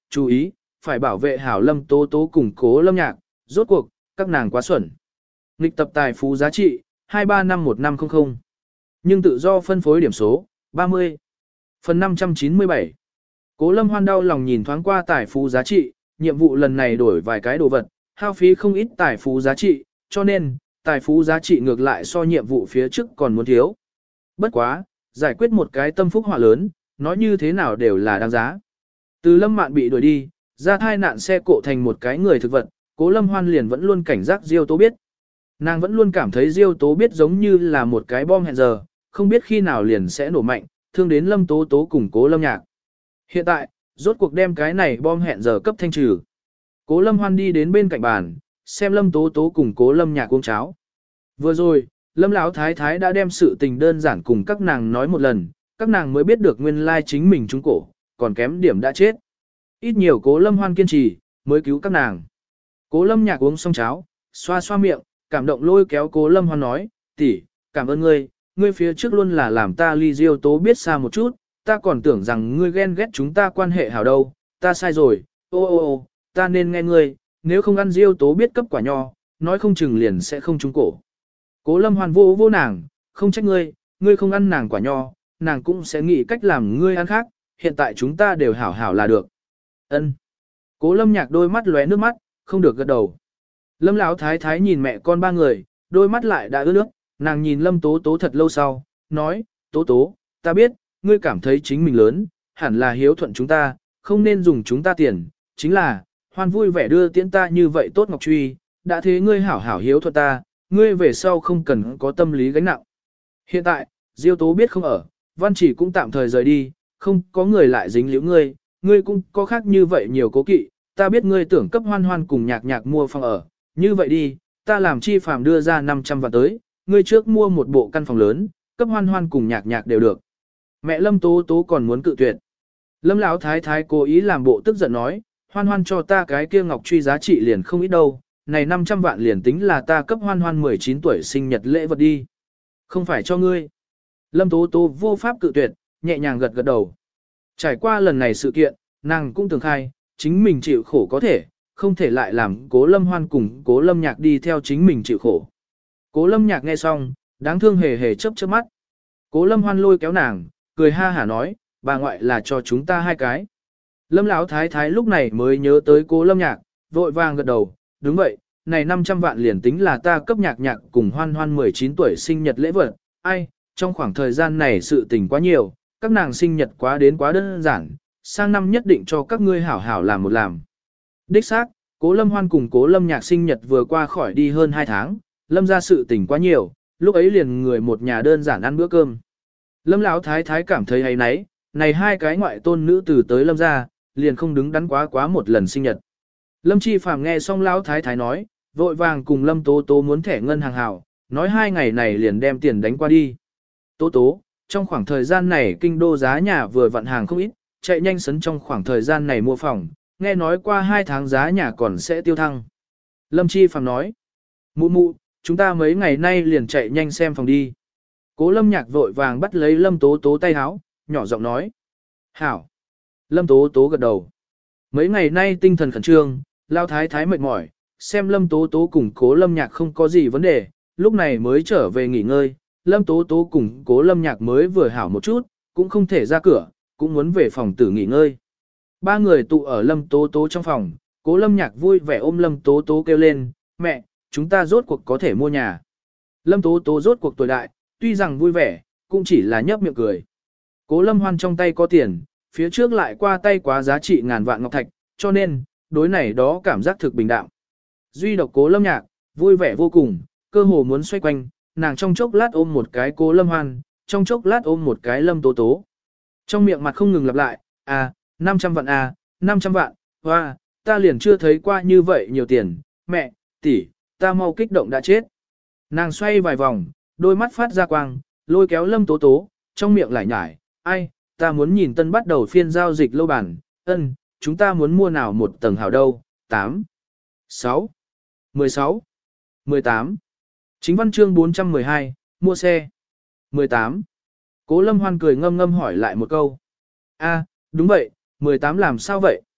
chú ý, phải bảo vệ hảo Lâm Tố Tố cùng Cố Lâm Nhạc, rốt cuộc, các nàng quá xuẩn. Nghịch tập tài phú giá trị, hai ba năm một năm không không. Nhưng tự do phân phối điểm số, ba mươi. Phần năm trăm chín mươi bảy. Cố Lâm Hoan đau lòng nhìn thoáng qua tài phú giá trị, nhiệm vụ lần này đổi vài cái đồ vật, hao phí không ít tài phú giá trị, cho nên, tài phú giá trị ngược lại so nhiệm vụ phía trước còn muốn thiếu. Bất quá, giải quyết một cái tâm phúc họa lớn, nói như thế nào đều là đáng giá. Từ Lâm Mạn bị đuổi đi, ra thai nạn xe cộ thành một cái người thực vật, Cố Lâm Hoan liền vẫn luôn cảnh giác Diêu Tố biết. Nàng vẫn luôn cảm thấy Diêu Tố biết giống như là một cái bom hẹn giờ, không biết khi nào liền sẽ nổ mạnh, thương đến Lâm Tố Tố cùng Cố Lâm Nhạc. Hiện tại, rốt cuộc đem cái này bom hẹn giờ cấp thanh trừ. Cố Lâm Hoan đi đến bên cạnh bàn, xem Lâm Tố Tố cùng Cố Lâm Nhạc uống cháo. Vừa rồi, Lâm Lão Thái Thái đã đem sự tình đơn giản cùng các nàng nói một lần, các nàng mới biết được nguyên lai chính mình trúng cổ, còn kém điểm đã chết. Ít nhiều Cố Lâm Hoan kiên trì, mới cứu các nàng. Cố Lâm Nhạc uống xong cháo, xoa xoa miệng, cảm động lôi kéo Cố Lâm Hoan nói, tỷ, cảm ơn ngươi, ngươi phía trước luôn là làm ta ly Diêu Tố biết xa một chút, ta còn tưởng rằng ngươi ghen ghét chúng ta quan hệ hảo đâu, ta sai rồi, ô ô ô, ta nên nghe ngươi, nếu không ăn Diêu Tố biết cấp quả nho, nói không chừng liền sẽ không trúng cổ. Cố Lâm Hoan vô vô nàng, không trách ngươi, ngươi không ăn nàng quả nho, nàng cũng sẽ nghĩ cách làm ngươi ăn khác, hiện tại chúng ta đều hảo hảo là được. Ân. Cố Lâm Nhạc đôi mắt lóe nước mắt, không được gật đầu. Lâm Lão Thái Thái nhìn mẹ con ba người, đôi mắt lại đã ướt nước, nàng nhìn Lâm Tố Tố thật lâu sau, nói, Tố Tố, ta biết, ngươi cảm thấy chính mình lớn, hẳn là hiếu thuận chúng ta, không nên dùng chúng ta tiền, chính là, Hoan vui vẻ đưa tiễn ta như vậy tốt Ngọc Truy, đã thế ngươi hảo hảo hiếu thuận ta, ngươi về sau không cần có tâm lý gánh nặng. Hiện tại, Diêu Tố biết không ở, Văn Chỉ cũng tạm thời rời đi, không có người lại dính liễu ngươi, ngươi cũng có khác như vậy nhiều cố kỵ, ta biết ngươi tưởng cấp Hoan Hoan cùng Nhạc Nhạc mua phòng ở, như vậy đi, ta làm chi phàm đưa ra năm trăm vạn tới, ngươi trước mua một bộ căn phòng lớn, cấp Hoan Hoan cùng Nhạc Nhạc đều được. Mẹ Lâm Tố Tố còn muốn cự tuyệt. Lâm Lão Thái Thái cố ý làm bộ tức giận nói, Hoan Hoan cho ta cái kia Ngọc Truy giá trị liền không ít đâu, này năm trăm vạn liền tính là ta cấp Hoan Hoan mười chín tuổi sinh nhật lễ vật đi. Không phải cho ngươi. Lâm Tố Tố vô pháp cự tuyệt, nhẹ nhàng gật gật đầu. Trải qua lần này sự kiện, nàng cũng từng khai, chính mình chịu khổ có thể, không thể lại làm Cố Lâm Hoan cùng Cố Lâm Nhạc đi theo chính mình chịu khổ. Cố Lâm Nhạc nghe xong, đáng thương hề hề chớp chớp mắt. Cố Lâm Hoan lôi kéo nàng, cười ha hả nói, bà ngoại là cho chúng ta hai cái. Lâm Lão Thái Thái lúc này mới nhớ tới Cố Lâm Nhạc, vội vàng gật đầu, đúng vậy, này năm trăm vạn liền tính là ta cấp Nhạc Nhạc cùng Hoan Hoan mười chín tuổi sinh nhật lễ vật, ai, trong khoảng thời gian này sự tình quá nhiều, các nàng sinh nhật quá đến quá đơn giản, sang năm nhất định cho các ngươi hảo hảo làm một làm. Đích xác, Cố Lâm Hoan cùng Cố Lâm Nhạc sinh nhật vừa qua khỏi đi hơn hai tháng, Lâm ra sự tình quá nhiều, lúc ấy liền người một nhà đơn giản ăn bữa cơm. Lâm Lão Thái Thái cảm thấy hay nấy, này hai cái ngoại tôn nữ từ tới Lâm ra, liền không đứng đắn quá quá một lần sinh nhật. Lâm Chi Phàm nghe xong Lão Thái Thái nói, vội vàng cùng Lâm Tố Tố muốn thẻ ngân hàng hảo, nói hai ngày này liền đem tiền đánh qua đi. Tố Tố, trong khoảng thời gian này kinh đô giá nhà vừa vận hàng không ít, chạy nhanh sấn trong khoảng thời gian này mua phòng, nghe nói qua hai tháng giá nhà còn sẽ tiêu thăng. Lâm Chi Phàm nói, mụ mụ, chúng ta mấy ngày nay liền chạy nhanh xem phòng đi. Cố Lâm Nhạc vội vàng bắt lấy Lâm Tố Tố tay háo, nhỏ giọng nói. Hảo. Lâm Tố Tố gật đầu. Mấy ngày nay tinh thần khẩn trương, Lao Thái Thái mệt mỏi, xem Lâm Tố Tố cùng Cố Lâm Nhạc không có gì vấn đề, lúc này mới trở về nghỉ ngơi. Lâm Tố Tố cùng Cố Lâm Nhạc mới vừa hảo một chút, cũng không thể ra cửa, cũng muốn về phòng tử nghỉ ngơi. Ba người tụ ở Lâm Tố Tố trong phòng, Cố Lâm Nhạc vui vẻ ôm Lâm Tố Tố kêu lên, mẹ, chúng ta rốt cuộc có thể mua nhà. Lâm Tố Tố rốt cuộc tuổi đại, tuy rằng vui vẻ, cũng chỉ là nhấp miệng cười. Cố Lâm Hoan trong tay có tiền, phía trước lại qua tay quá giá trị ngàn vạn ngọc thạch, cho nên, đối này đó cảm giác thực bình đạm. Duy độc Cố Lâm Nhạc, vui vẻ vô cùng, cơ hồ muốn xoay quanh, nàng trong chốc lát ôm một cái Cố Lâm Hoan, trong chốc lát ôm một cái Lâm Tố Tố. Trong miệng mặt không ngừng lặp lại, à, năm trăm vạn à, năm trăm vạn, hoa, ta liền chưa thấy qua như vậy nhiều tiền, mẹ, tỷ, ta mau kích động đã chết. Nàng xoay vài vòng, đôi mắt phát ra quang, lôi kéo Lâm Tố Tố, trong miệng lại nhải, ai, ta muốn nhìn tân bắt đầu phiên giao dịch lâu bản, ân, chúng ta muốn mua nào một tầng hảo đâu, tám, sáu, mười sáu, mười tám. Chính văn chương bốn trăm mười hai, mua xe. mười tám. Cố Lâm Hoan cười ngâm ngâm hỏi lại một câu. A, đúng vậy, mười tám làm sao vậy?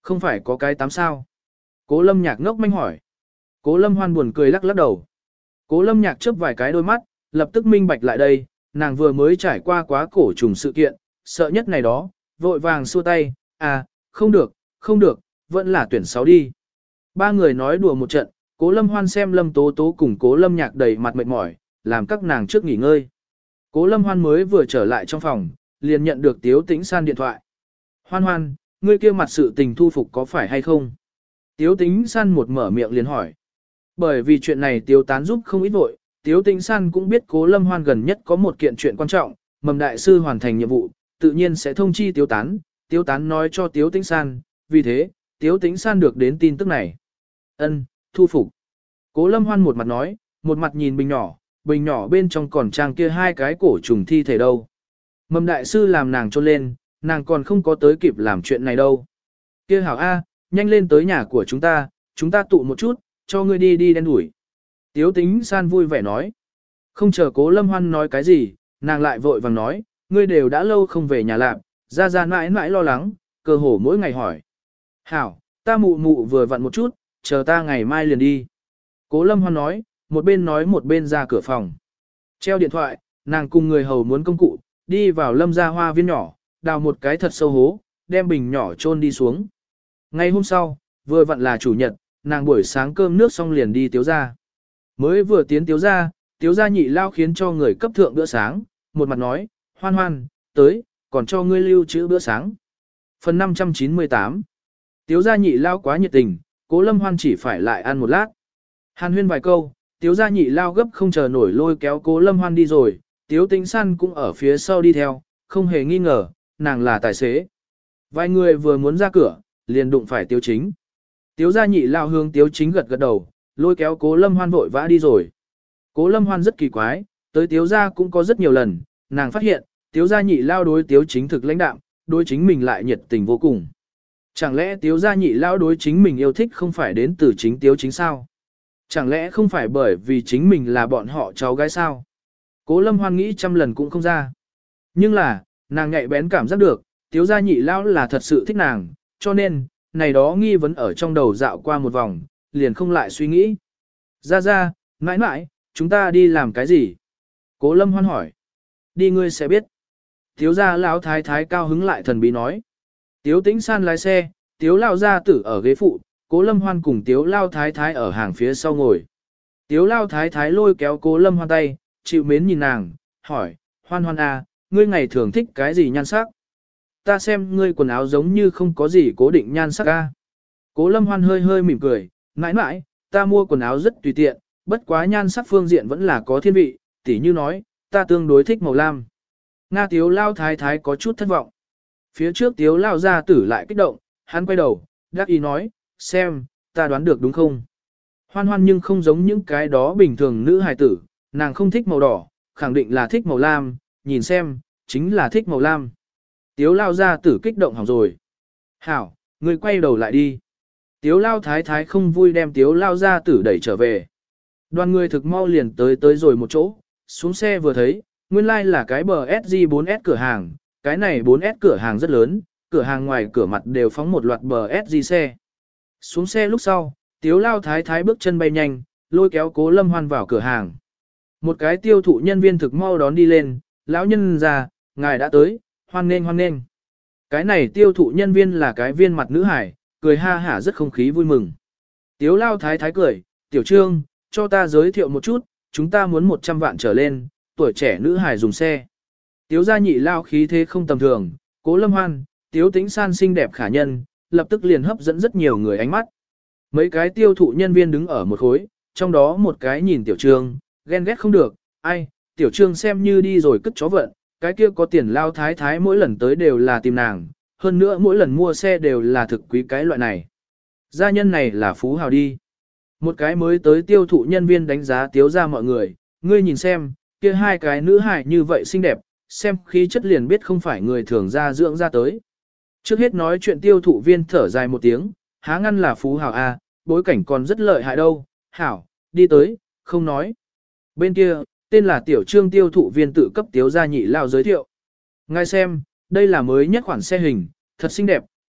Không phải có cái tám sao. Cố lâm nhạc ngốc manh hỏi. Cố lâm hoan buồn cười lắc lắc đầu. Cố lâm nhạc chớp vài cái đôi mắt, lập tức minh bạch lại đây, nàng vừa mới trải qua quá cổ trùng sự kiện, sợ nhất này đó, vội vàng xua tay, à, không được, không được, vẫn là tuyển sáu đi. Ba người nói đùa một trận, cố lâm hoan xem lâm tố tố cùng cố lâm nhạc đầy mặt mệt mỏi, làm các nàng trước nghỉ ngơi. Cố lâm hoan mới vừa trở lại trong phòng, liền nhận được Tiếu Tĩnh San điện thoại. Hoan hoan, ngươi kia mặt sự tình thu phục có phải hay không? Tiếu Tĩnh San một mở miệng liền hỏi. Bởi vì chuyện này Tiếu Tán giúp không ít vội, Tiếu Tĩnh San cũng biết cố lâm hoan gần nhất có một kiện chuyện quan trọng, mầm đại sư hoàn thành nhiệm vụ, tự nhiên sẽ thông chi Tiếu Tán. Tiếu Tán nói cho Tiếu Tĩnh San, vì thế, Tiếu Tĩnh San được đến tin tức này. Ân, thu phục. Cố lâm hoan một mặt nói, một mặt nhìn bình nhỏ, bình nhỏ bên trong còn trang kia hai cái cổ trùng thi thể đâu. Mầm đại sư làm nàng trôn lên, nàng còn không có tới kịp làm chuyện này đâu. Kia hảo A, nhanh lên tới nhà của chúng ta, chúng ta tụ một chút, cho ngươi đi đi đen đuổi. Tiếu Tĩnh San vui vẻ nói. Không chờ cố lâm hoan nói cái gì, nàng lại vội vàng nói, ngươi đều đã lâu không về nhà làm, ra ra mãi mãi lo lắng, cơ hồ mỗi ngày hỏi. Hảo, ta mụ mụ vừa vặn một chút, chờ ta ngày mai liền đi. Cố lâm hoan nói, một bên nói một bên ra cửa phòng. Treo điện thoại, nàng cùng người hầu muốn công cụ, đi vào lâm gia hoa viên nhỏ, đào một cái thật sâu hố, đem bình nhỏ chôn đi xuống. Ngày hôm sau, vừa vặn là chủ nhật, nàng buổi sáng cơm nước xong liền đi tiếu ra. Mới vừa tiến tiếu ra, tiếu ra nhị lao khiến cho người cấp thượng bữa sáng, một mặt nói, hoan hoan, tới, còn cho ngươi lưu trữ bữa sáng. Phần năm trăm chín mươi tám. Tiếu gia nhị lao quá nhiệt tình, cố lâm hoan chỉ phải lại ăn một lát. Hàn huyên vài câu, tiếu gia nhị lao gấp không chờ nổi lôi kéo cố lâm hoan đi rồi, tiếu Tĩnh San cũng ở phía sau đi theo, không hề nghi ngờ, nàng là tài xế. Vài người vừa muốn ra cửa, liền đụng phải tiếu chính. Tiếu gia nhị lao hướng tiếu chính gật gật đầu, lôi kéo cố lâm hoan vội vã đi rồi. Cố lâm hoan rất kỳ quái, tới tiếu gia cũng có rất nhiều lần, nàng phát hiện, tiếu gia nhị lao đối tiếu chính thực lãnh đạm, đối chính mình lại nhiệt tình vô cùng. Chẳng lẽ tiếu gia nhị lao đối chính mình yêu thích không phải đến từ chính tiếu chính sao? Chẳng lẽ không phải bởi vì chính mình là bọn họ cháu gái sao? Cố lâm hoan nghĩ trăm lần cũng không ra. Nhưng là, nàng nhạy bén cảm giác được, tiếu gia nhị lao là thật sự thích nàng, cho nên, này đó nghi vấn ở trong đầu dạo qua một vòng, liền không lại suy nghĩ. Ra ra, mãi mãi, chúng ta đi làm cái gì? Cố lâm hoan hỏi. Đi ngươi sẽ biết. Tiếu gia lão thái thái cao hứng lại thần bí nói. Tiếu Tĩnh San lái xe, tiếu lao gia tử ở ghế phụ, cố lâm hoan cùng tiếu lao thái thái ở hàng phía sau ngồi. Tiếu lao thái thái lôi kéo cố lâm hoan tay, chịu mến nhìn nàng, hỏi, hoan hoan à, ngươi ngày thường thích cái gì nhan sắc? Ta xem ngươi quần áo giống như không có gì cố định nhan sắc a. Cố lâm hoan hơi hơi mỉm cười, mãi mãi, ta mua quần áo rất tùy tiện, bất quá nhan sắc phương diện vẫn là có thiên vị, tỉ như nói, ta tương đối thích màu lam. Nga tiếu lao thái thái có chút thất vọng. Phía trước tiếu lao gia tử lại kích động, hắn quay đầu, đắc ý nói, xem, ta đoán được đúng không? Hoan hoan nhưng không giống những cái đó bình thường nữ hài tử, nàng không thích màu đỏ, khẳng định là thích màu lam, nhìn xem, chính là thích màu lam. Tiếu lao gia tử kích động hỏng rồi. Hảo, ngươi quay đầu lại đi. Tiếu lao thái thái không vui đem tiếu lao gia tử đẩy trở về. Đoàn người thực mau liền tới tới rồi một chỗ, xuống xe vừa thấy, nguyên lai like là cái bờ ét giê bốn ét cửa hàng, cái này bốn ét cửa hàng rất lớn, cửa hàng ngoài cửa mặt đều phóng một loạt bờ ét giê xe. Xuống xe lúc sau, tiếu lao thái thái bước chân bay nhanh, lôi kéo cố lâm hoan vào cửa hàng. Một cái tiêu thụ nhân viên thực mau đón đi lên, lão nhân già, ngài đã tới, hoan nghênh hoan nghênh. Cái này tiêu thụ nhân viên là cái viên mặt nữ hải, cười ha hả rất không khí vui mừng. Tiếu lao thái thái cười, tiểu trương, cho ta giới thiệu một chút, chúng ta muốn một trăm vạn trở lên, tuổi trẻ nữ hải dùng xe. Tiếu gia nhị lao khí thế không tầm thường, cố lâm hoan, tiếu tĩnh san xinh đẹp khả nhân, lập tức liền hấp dẫn rất nhiều người ánh mắt. Mấy cái tiêu thụ nhân viên đứng ở một khối, trong đó một cái nhìn tiểu trương, ghen ghét không được, ai, tiểu trương xem như đi rồi cất chó vận, cái kia có tiền lao thái thái mỗi lần tới đều là tìm nàng, hơn nữa mỗi lần mua xe đều là thực quý cái loại này. Gia nhân này là phú hào đi. Một cái mới tới tiêu thụ nhân viên đánh giá tiếu ra mọi người, ngươi nhìn xem, kia hai cái nữ hài như vậy xinh đẹp, xem khí chất liền biết không phải người thường ra dưỡng ra tới. Trước hết nói chuyện tiêu thụ viên thở dài một tiếng, há ngăn là phú hào a, bối cảnh còn rất lợi hại đâu, hảo, đi tới, không nói. Bên kia, tên là tiểu trương tiêu thụ viên tự cấp tiếu gia nhị lao giới thiệu. Ngài xem, đây là mới nhất khoản xe hình, thật xinh đẹp,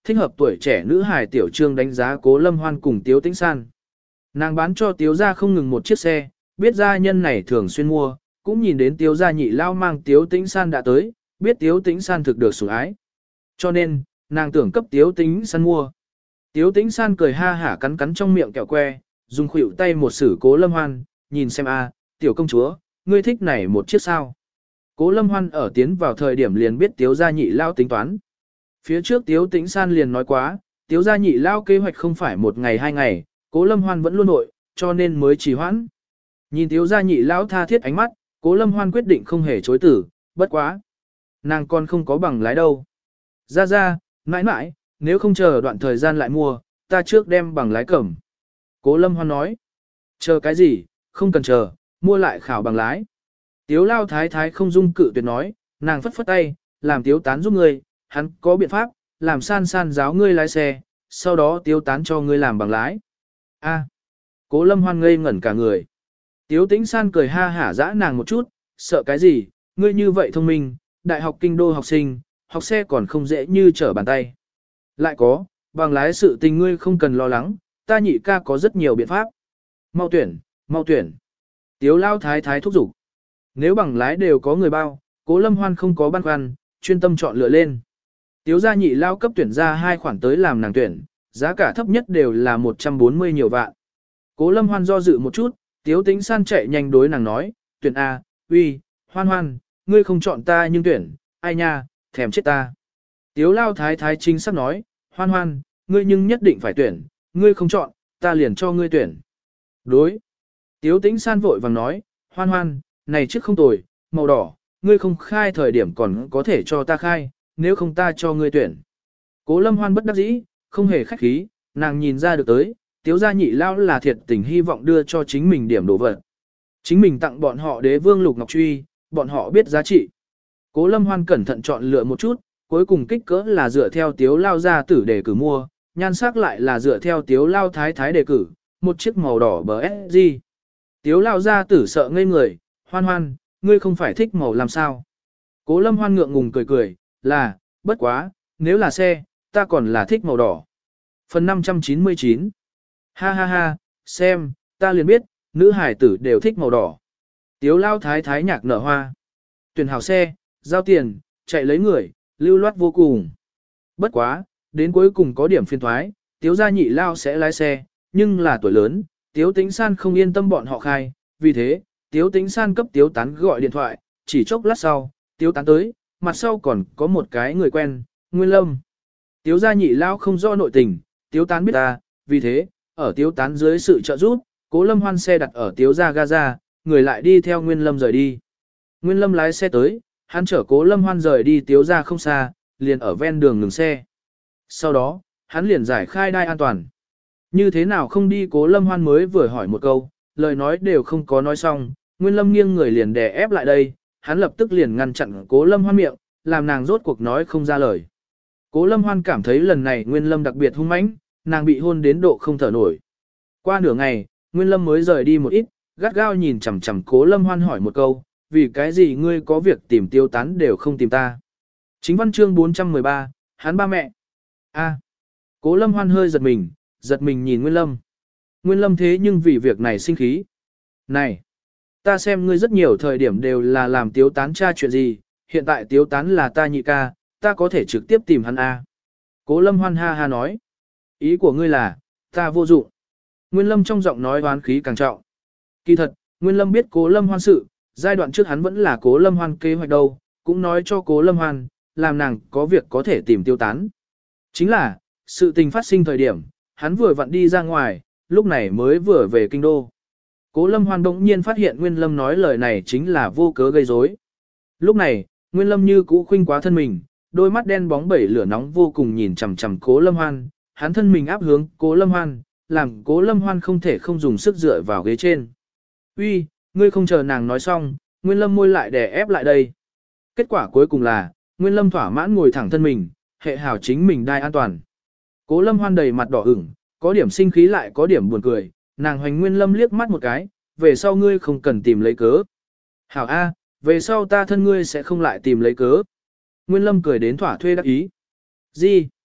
thích hợp tuổi trẻ nữ hài tiểu trương đánh giá Cố Lâm Hoan cùng Tiếu Tĩnh San. Nàng bán cho Tiếu gia không ngừng một chiếc xe, biết gia nhân này thường xuyên mua, cũng nhìn đến Tiếu gia nhị lao mang Tiếu Tĩnh San đã tới, biết Tiếu Tĩnh San thực được sủng ái. Cho nên, nàng tưởng cấp Tiếu Tĩnh San mua. Tiếu Tĩnh San cười ha hả cắn cắn trong miệng kẹo que, dùng khuỷu tay một sử Cố Lâm Hoan, nhìn xem a, tiểu công chúa, ngươi thích này một chiếc sao. Cố Lâm Hoan ở tiến vào thời điểm liền biết Tiếu gia nhị lao tính toán. Phía trước Tiếu Tĩnh San liền nói quá, Tiếu gia nhị lao kế hoạch không phải một ngày hai ngày, Cố Lâm Hoan vẫn luôn nội, cho nên mới trì hoãn. Nhìn Tiếu gia nhị lao tha thiết ánh mắt, Cố Lâm Hoan quyết định không hề chối tử, bất quá. Nàng còn không có bằng lái đâu. Ra ra, mãi mãi, nếu không chờ đoạn thời gian lại mua, ta trước đem bằng lái cẩm. Cố Lâm Hoan nói. Chờ cái gì, không cần chờ, mua lại khảo bằng lái. Tiếu lao thái thái không dung cự tuyệt nói, nàng phất phất tay, làm Tiếu tán giúp ngươi, hắn có biện pháp, làm san san giáo ngươi lái xe, sau đó Tiếu tán cho ngươi làm bằng lái. A. Cố Lâm Hoan ngây ngẩn cả người. Tiếu Tĩnh San cười ha hả dã nàng một chút, sợ cái gì, ngươi như vậy thông minh, đại học kinh đô học sinh, học xe còn không dễ như trở bàn tay. Lại có, bằng lái sự tình ngươi không cần lo lắng, ta nhị ca có rất nhiều biện pháp. Mau tuyển, mau tuyển. Tiếu lao thái thái thúc giục. Nếu bằng lái đều có người bao, Cố Lâm Hoan không có băn khoăn, chuyên tâm chọn lựa lên. Tiếu gia nhị lao cấp tuyển ra hai khoản tới làm nàng tuyển, giá cả thấp nhất đều là một trăm bốn mươi nhiều vạn. Cố Lâm Hoan do dự một chút, Tiếu Tĩnh San chạy nhanh đối nàng nói, tuyển A, uy, Hoan Hoan, ngươi không chọn ta nhưng tuyển, ai nha, thèm chết ta. Tiếu lao thái thái chính xác nói, Hoan Hoan, ngươi nhưng nhất định phải tuyển, ngươi không chọn, ta liền cho ngươi tuyển. Đối. Tiếu Tĩnh San vội vàng nói, Hoan Hoan, này chiếc không tồi, màu đỏ, ngươi không khai thời điểm còn có thể cho ta khai, nếu không ta cho ngươi tuyển. Cố Lâm Hoan bất đắc dĩ, không hề khách khí, nàng nhìn ra được tới, Tiếu gia nhị lao là thiệt tình hy vọng đưa cho chính mình điểm đồ vật. Chính mình tặng bọn họ đế vương lục ngọc truy, bọn họ biết giá trị. Cố Lâm Hoan cẩn thận chọn lựa một chút, cuối cùng kích cỡ là dựa theo Tiếu lao gia tử đề cử mua, nhan sắc lại là dựa theo Tiếu lao thái thái đề cử, một chiếc màu đỏ bờ ét giê. Tiếu lao gia tử sợ ngây người, Hoan Hoan, ngươi không phải thích màu làm sao. Cố Lâm Hoan ngượng ngùng cười cười, là, bất quá, nếu là xe, ta còn là thích màu đỏ. Phần năm trăm chín mươi chín. Ha ha ha, xem, ta liền biết, nữ hải tử đều thích màu đỏ. Tiếu lao thái thái nhạc nở hoa. Tuyển hảo xe, giao tiền, chạy lấy người, lưu loát vô cùng. Bất quá, đến cuối cùng có điểm phiên thoái, Tiếu gia nhị lao sẽ lái xe, nhưng là tuổi lớn, Tiếu Tĩnh San không yên tâm bọn họ khai, vì thế, Tiếu Tĩnh San cấp Tiếu Tán gọi điện thoại, chỉ chốc lát sau, Tiếu Tán tới, mặt sau còn có một cái người quen, Nguyên Lâm. Tiếu gia nhị lao không rõ nội tình, Tiếu Tán biết ta, vì thế, ở Tiếu Tán dưới sự trợ giúp, Cố Lâm Hoan xe đặt ở Tiếu gia Gaza, người lại đi theo Nguyên Lâm rời đi. Nguyên Lâm lái xe tới, hắn chở Cố Lâm Hoan rời đi Tiếu gia không xa, liền ở ven đường ngừng xe. Sau đó, hắn liền giải khai đai an toàn. Như thế nào không đi Cố Lâm Hoan mới vừa hỏi một câu, lời nói đều không có nói xong, Nguyên Lâm nghiêng người liền đè ép lại đây, hắn lập tức liền ngăn chặn Cố Lâm Hoan miệng, làm nàng rốt cuộc nói không ra lời. Cố Lâm Hoan cảm thấy lần này Nguyên Lâm đặc biệt hung mãnh, nàng bị hôn đến độ không thở nổi. Qua nửa ngày, Nguyên Lâm mới rời đi một ít, gắt gao nhìn chằm chằm Cố Lâm Hoan hỏi một câu, vì cái gì ngươi có việc tìm Tiêu Tán đều không tìm ta. Chính văn chương bốn trăm mười ba, hắn ba mẹ. A. Cố Lâm Hoan hơi giật mình, giật mình nhìn Nguyên Lâm. Nguyên Lâm thế nhưng vì việc này sinh khí. Này, ta xem ngươi rất nhiều thời điểm đều là làm Tiếu Tán tra chuyện gì, hiện tại Tiếu Tán là ta nhị ca, ta có thể trực tiếp tìm hắn A. Cố Lâm Hoan ha ha nói. Ý của ngươi là, ta vô dụng. Nguyên Lâm trong giọng nói oán khí càng trọng. Kỳ thật, Nguyên Lâm biết Cố Lâm Hoan sự, giai đoạn trước hắn vẫn là Cố Lâm Hoan kế hoạch đâu, cũng nói cho Cố Lâm Hoan, làm nàng có việc có thể tìm Tiêu Tán. Chính là, sự tình phát sinh thời điểm, hắn vừa vặn đi ra ngoài, lúc này mới vừa về kinh đô. Cố Lâm Hoan bỗng nhiên phát hiện Nguyên Lâm nói lời này chính là vô cớ gây rối. Lúc này, Nguyên Lâm như cũ khuynh quá thân mình, đôi mắt đen bóng bẩy lửa nóng vô cùng nhìn chằm chằm Cố Lâm Hoan, hắn thân mình áp hướng Cố Lâm Hoan, làm Cố Lâm Hoan không thể không dùng sức dựa vào ghế trên. "Uy, ngươi không chờ nàng nói xong, Nguyên Lâm môi lại đè ép lại đây." Kết quả cuối cùng là, Nguyên Lâm thỏa mãn ngồi thẳng thân mình, hệ hảo chính mình đai an toàn. Cố Lâm Hoan đầy mặt đỏ ửng, có điểm sinh khí lại có điểm buồn cười, nàng hoành Nguyên Lâm liếc mắt một cái, về sau ngươi không cần tìm lấy cớ. Hảo A, về sau ta thân ngươi sẽ không lại tìm lấy cớ. Nguyên Lâm cười đến thỏa thuê đắc ý. Gì?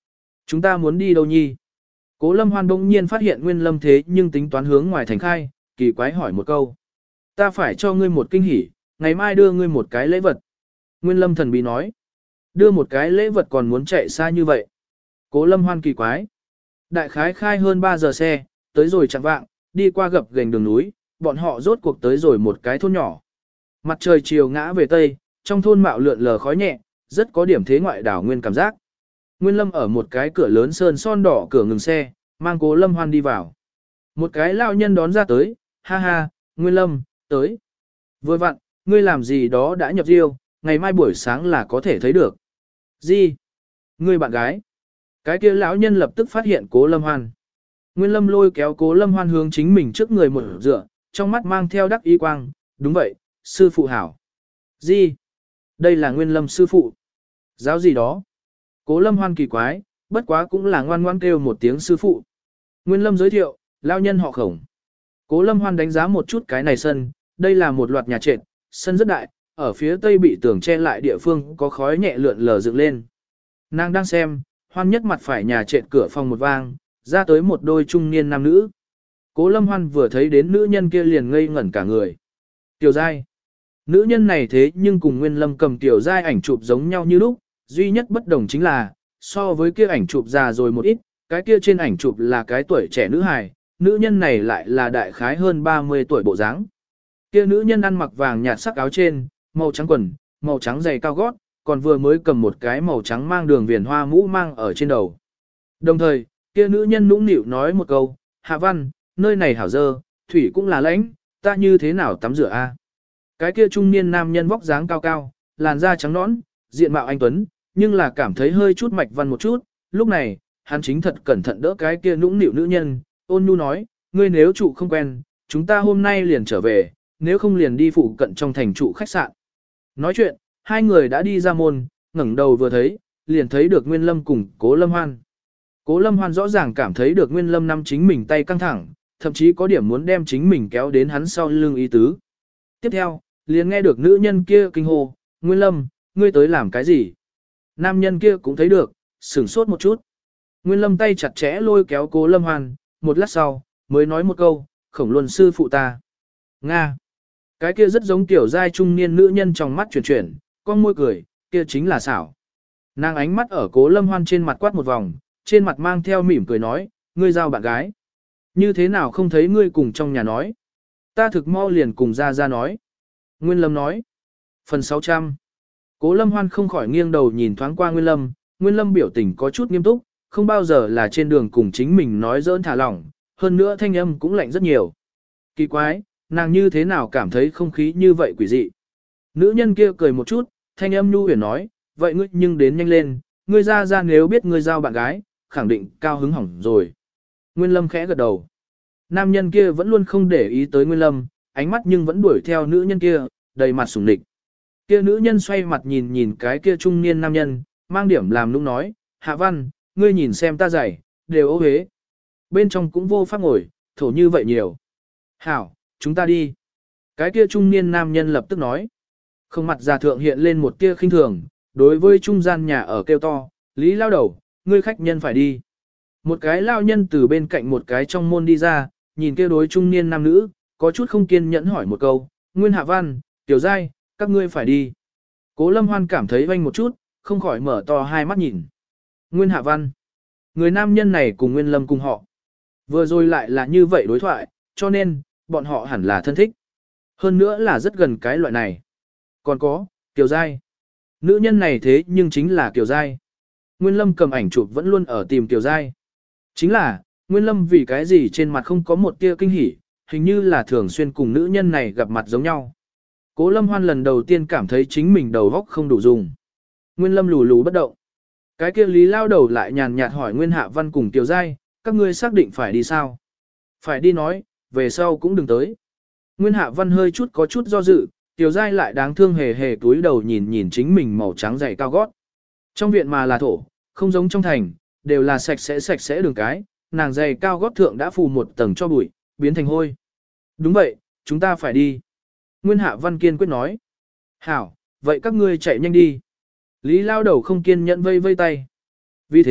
Chúng ta muốn đi đâu nhi? Cố Lâm Hoan bỗng nhiên phát hiện Nguyên Lâm thế nhưng tính toán hướng ngoài thành khai, kỳ quái hỏi một câu. Ta phải cho ngươi một kinh hỉ, ngày mai đưa ngươi một cái lễ vật. Nguyên Lâm thần bí nói. Đưa một cái lễ vật còn muốn chạy xa như vậy. Cố Lâm Hoan kỳ quái. Đại khái khai hơn ba giờ xe, tới rồi chẳng vạng, đi qua gập gành đường núi, bọn họ rốt cuộc tới rồi một cái thôn nhỏ. Mặt trời chiều ngã về tây, trong thôn mạo lượn lờ khói nhẹ, rất có điểm thế ngoại đảo nguyên cảm giác. Nguyên Lâm ở một cái cửa lớn sơn son đỏ cửa ngừng xe, mang Cố Lâm Hoan đi vào. Một cái lao nhân đón ra tới, ha ha, Nguyên Lâm, tới. Vừa vặn, ngươi làm gì đó đã nhập riêu, ngày mai buổi sáng là có thể thấy được. Gì? Ngươi bạn gái? Cái kia lão nhân lập tức phát hiện Cố Lâm Hoan. Nguyên Lâm lôi kéo Cố Lâm Hoan hướng chính mình trước người một dựa, trong mắt mang theo đắc ý quang, đúng vậy, sư phụ hảo. Gì? Đây là Nguyên Lâm sư phụ. Giáo gì đó? Cố Lâm Hoan kỳ quái, bất quá cũng là ngoan ngoan kêu một tiếng sư phụ. Nguyên Lâm giới thiệu, lao nhân họ Khổng. Cố Lâm Hoan đánh giá một chút cái này sân, đây là một loạt nhà trệt, sân rất đại, ở phía tây bị tường che lại địa phương có khói nhẹ lượn lờ dựng lên. Nàng đang xem, Hoan nhất mặt phải nhà trệt cửa phòng một vang, ra tới một đôi trung niên nam nữ. Cố Lâm Hoan vừa thấy đến nữ nhân kia liền ngây ngẩn cả người. Tiểu Giai. Nữ nhân này thế nhưng cùng Nguyên Lâm cầm Tiểu Giai ảnh chụp giống nhau như lúc, duy nhất bất đồng chính là, so với kia ảnh chụp già rồi một ít, cái kia trên ảnh chụp là cái tuổi trẻ nữ hài, nữ nhân này lại là đại khái hơn ba mươi tuổi bộ dáng. Kia nữ nhân ăn mặc vàng nhạt sắc áo trên, màu trắng quần, màu trắng giày cao gót, còn vừa mới cầm một cái màu trắng mang đường viền hoa mũ mang ở trên đầu. Đồng thời, kia nữ nhân nũng nịu nói một câu, Hạ Văn, nơi này hảo dơ, thủy cũng là lãnh, ta như thế nào tắm rửa a? Cái kia trung niên nam nhân vóc dáng cao cao, làn da trắng nõn, diện mạo anh tuấn, nhưng là cảm thấy hơi chút mạch văn một chút, lúc này, hắn chính thật cẩn thận đỡ cái kia nũng nịu nữ nhân, ôn nhu nói, ngươi nếu trụ không quen, chúng ta hôm nay liền trở về, nếu không liền đi phụ cận trong thành trụ khách sạn. Nói chuyện, hai người đã đi ra môn, ngẩng đầu vừa thấy, liền thấy được Nguyên Lâm cùng Cố Lâm Hoan. Cố Lâm Hoan rõ ràng cảm thấy được Nguyên Lâm nắm chính mình tay căng thẳng, thậm chí có điểm muốn đem chính mình kéo đến hắn sau lưng ý tứ. Tiếp theo, liền nghe được nữ nhân kia kinh hô, Nguyên Lâm, ngươi tới làm cái gì? Nam nhân kia cũng thấy được, sửng sốt một chút. Nguyên Lâm tay chặt chẽ lôi kéo Cố Lâm Hoan, một lát sau, mới nói một câu, Khổng Luân sư phụ ta. Nga. Cái kia rất giống tiểu giai trung niên nữ nhân trong mắt chuyển chuyển, con môi cười, kia chính là xảo. Nàng ánh mắt ở Cố Lâm Hoan trên mặt quát một vòng, trên mặt mang theo mỉm cười nói, ngươi giao bạn gái. Như thế nào không thấy ngươi cùng trong nhà nói. Ta thực mau liền cùng ra ra nói. Nguyên Lâm nói. Phần sáu trăm. Cố Lâm Hoan không khỏi nghiêng đầu nhìn thoáng qua Nguyên Lâm, Nguyên Lâm biểu tình có chút nghiêm túc, không bao giờ là trên đường cùng chính mình nói giỡn thả lỏng, hơn nữa thanh âm cũng lạnh rất nhiều. Kỳ quái, nàng như thế nào cảm thấy không khí như vậy quỷ dị. Nữ nhân kia cười một chút, thanh âm nhu huyền nói, vậy ngươi nhưng đến nhanh lên, ngươi ra ra nếu biết ngươi giao bạn gái, khẳng định cao hứng hỏng rồi. Nguyên Lâm khẽ gật đầu. Nam nhân kia vẫn luôn không để ý tới Nguyên Lâm, ánh mắt nhưng vẫn đuổi theo nữ nhân kia, đầy mặt sủng địch. Kia nữ nhân xoay mặt nhìn nhìn cái kia trung niên nam nhân, mang điểm làm nũng nói, Hạ Văn, ngươi nhìn xem ta giày, đều ô hế. Bên trong cũng vô pháp ngồi, thổ như vậy nhiều. Hảo, chúng ta đi. Cái kia trung niên nam nhân lập tức nói. Không mặt già thượng hiện lên một tia khinh thường, đối với trung gian nhà ở kêu to, Lý lao đầu, ngươi khách nhân phải đi. Một cái lao nhân từ bên cạnh một cái trong môn đi ra, nhìn kia đối trung niên nam nữ, có chút không kiên nhẫn hỏi một câu, Nguyên Hạ Văn, Tiểu Giai, các ngươi phải đi. Cố Lâm Hoan cảm thấy vanh một chút, không khỏi mở to hai mắt nhìn. Nguyên Hạ Văn. Người nam nhân này cùng Nguyên Lâm cùng họ. Vừa rồi lại là như vậy đối thoại, cho nên, bọn họ hẳn là thân thích. Hơn nữa là rất gần cái loại này. Còn có, Kiều Giai. Nữ nhân này thế nhưng chính là Kiều Giai. Nguyên Lâm cầm ảnh chụp vẫn luôn ở tìm Kiều Giai. Chính là, Nguyên Lâm vì cái gì trên mặt không có một tia kinh hỉ, hình như là thường xuyên cùng nữ nhân này gặp mặt giống nhau. Cố Lâm Hoan lần đầu tiên cảm thấy chính mình đầu óc không đủ dùng. Nguyên Lâm lù lù bất động. Cái kia Lý lao đầu lại nhàn nhạt hỏi Nguyên Hạ Văn cùng Kiều Giai, các ngươi xác định phải đi sao? Phải đi nói, về sau cũng đừng tới. Nguyên Hạ Văn hơi chút có chút do dự, Kiều Giai lại đáng thương hề hề túi đầu nhìn nhìn chính mình màu trắng dày cao gót. Trong viện mà là thổ, không giống trong thành, đều là sạch sẽ sạch sẽ đường cái, nàng giày cao gót thượng đã phủ một tầng cho bụi, biến thành hôi. Đúng vậy, chúng ta phải đi. Nguyên Hạ Văn kiên quyết nói. Hảo, vậy các ngươi chạy nhanh đi. Lý lao đầu không kiên nhẫn vây vây tay. Vì thế,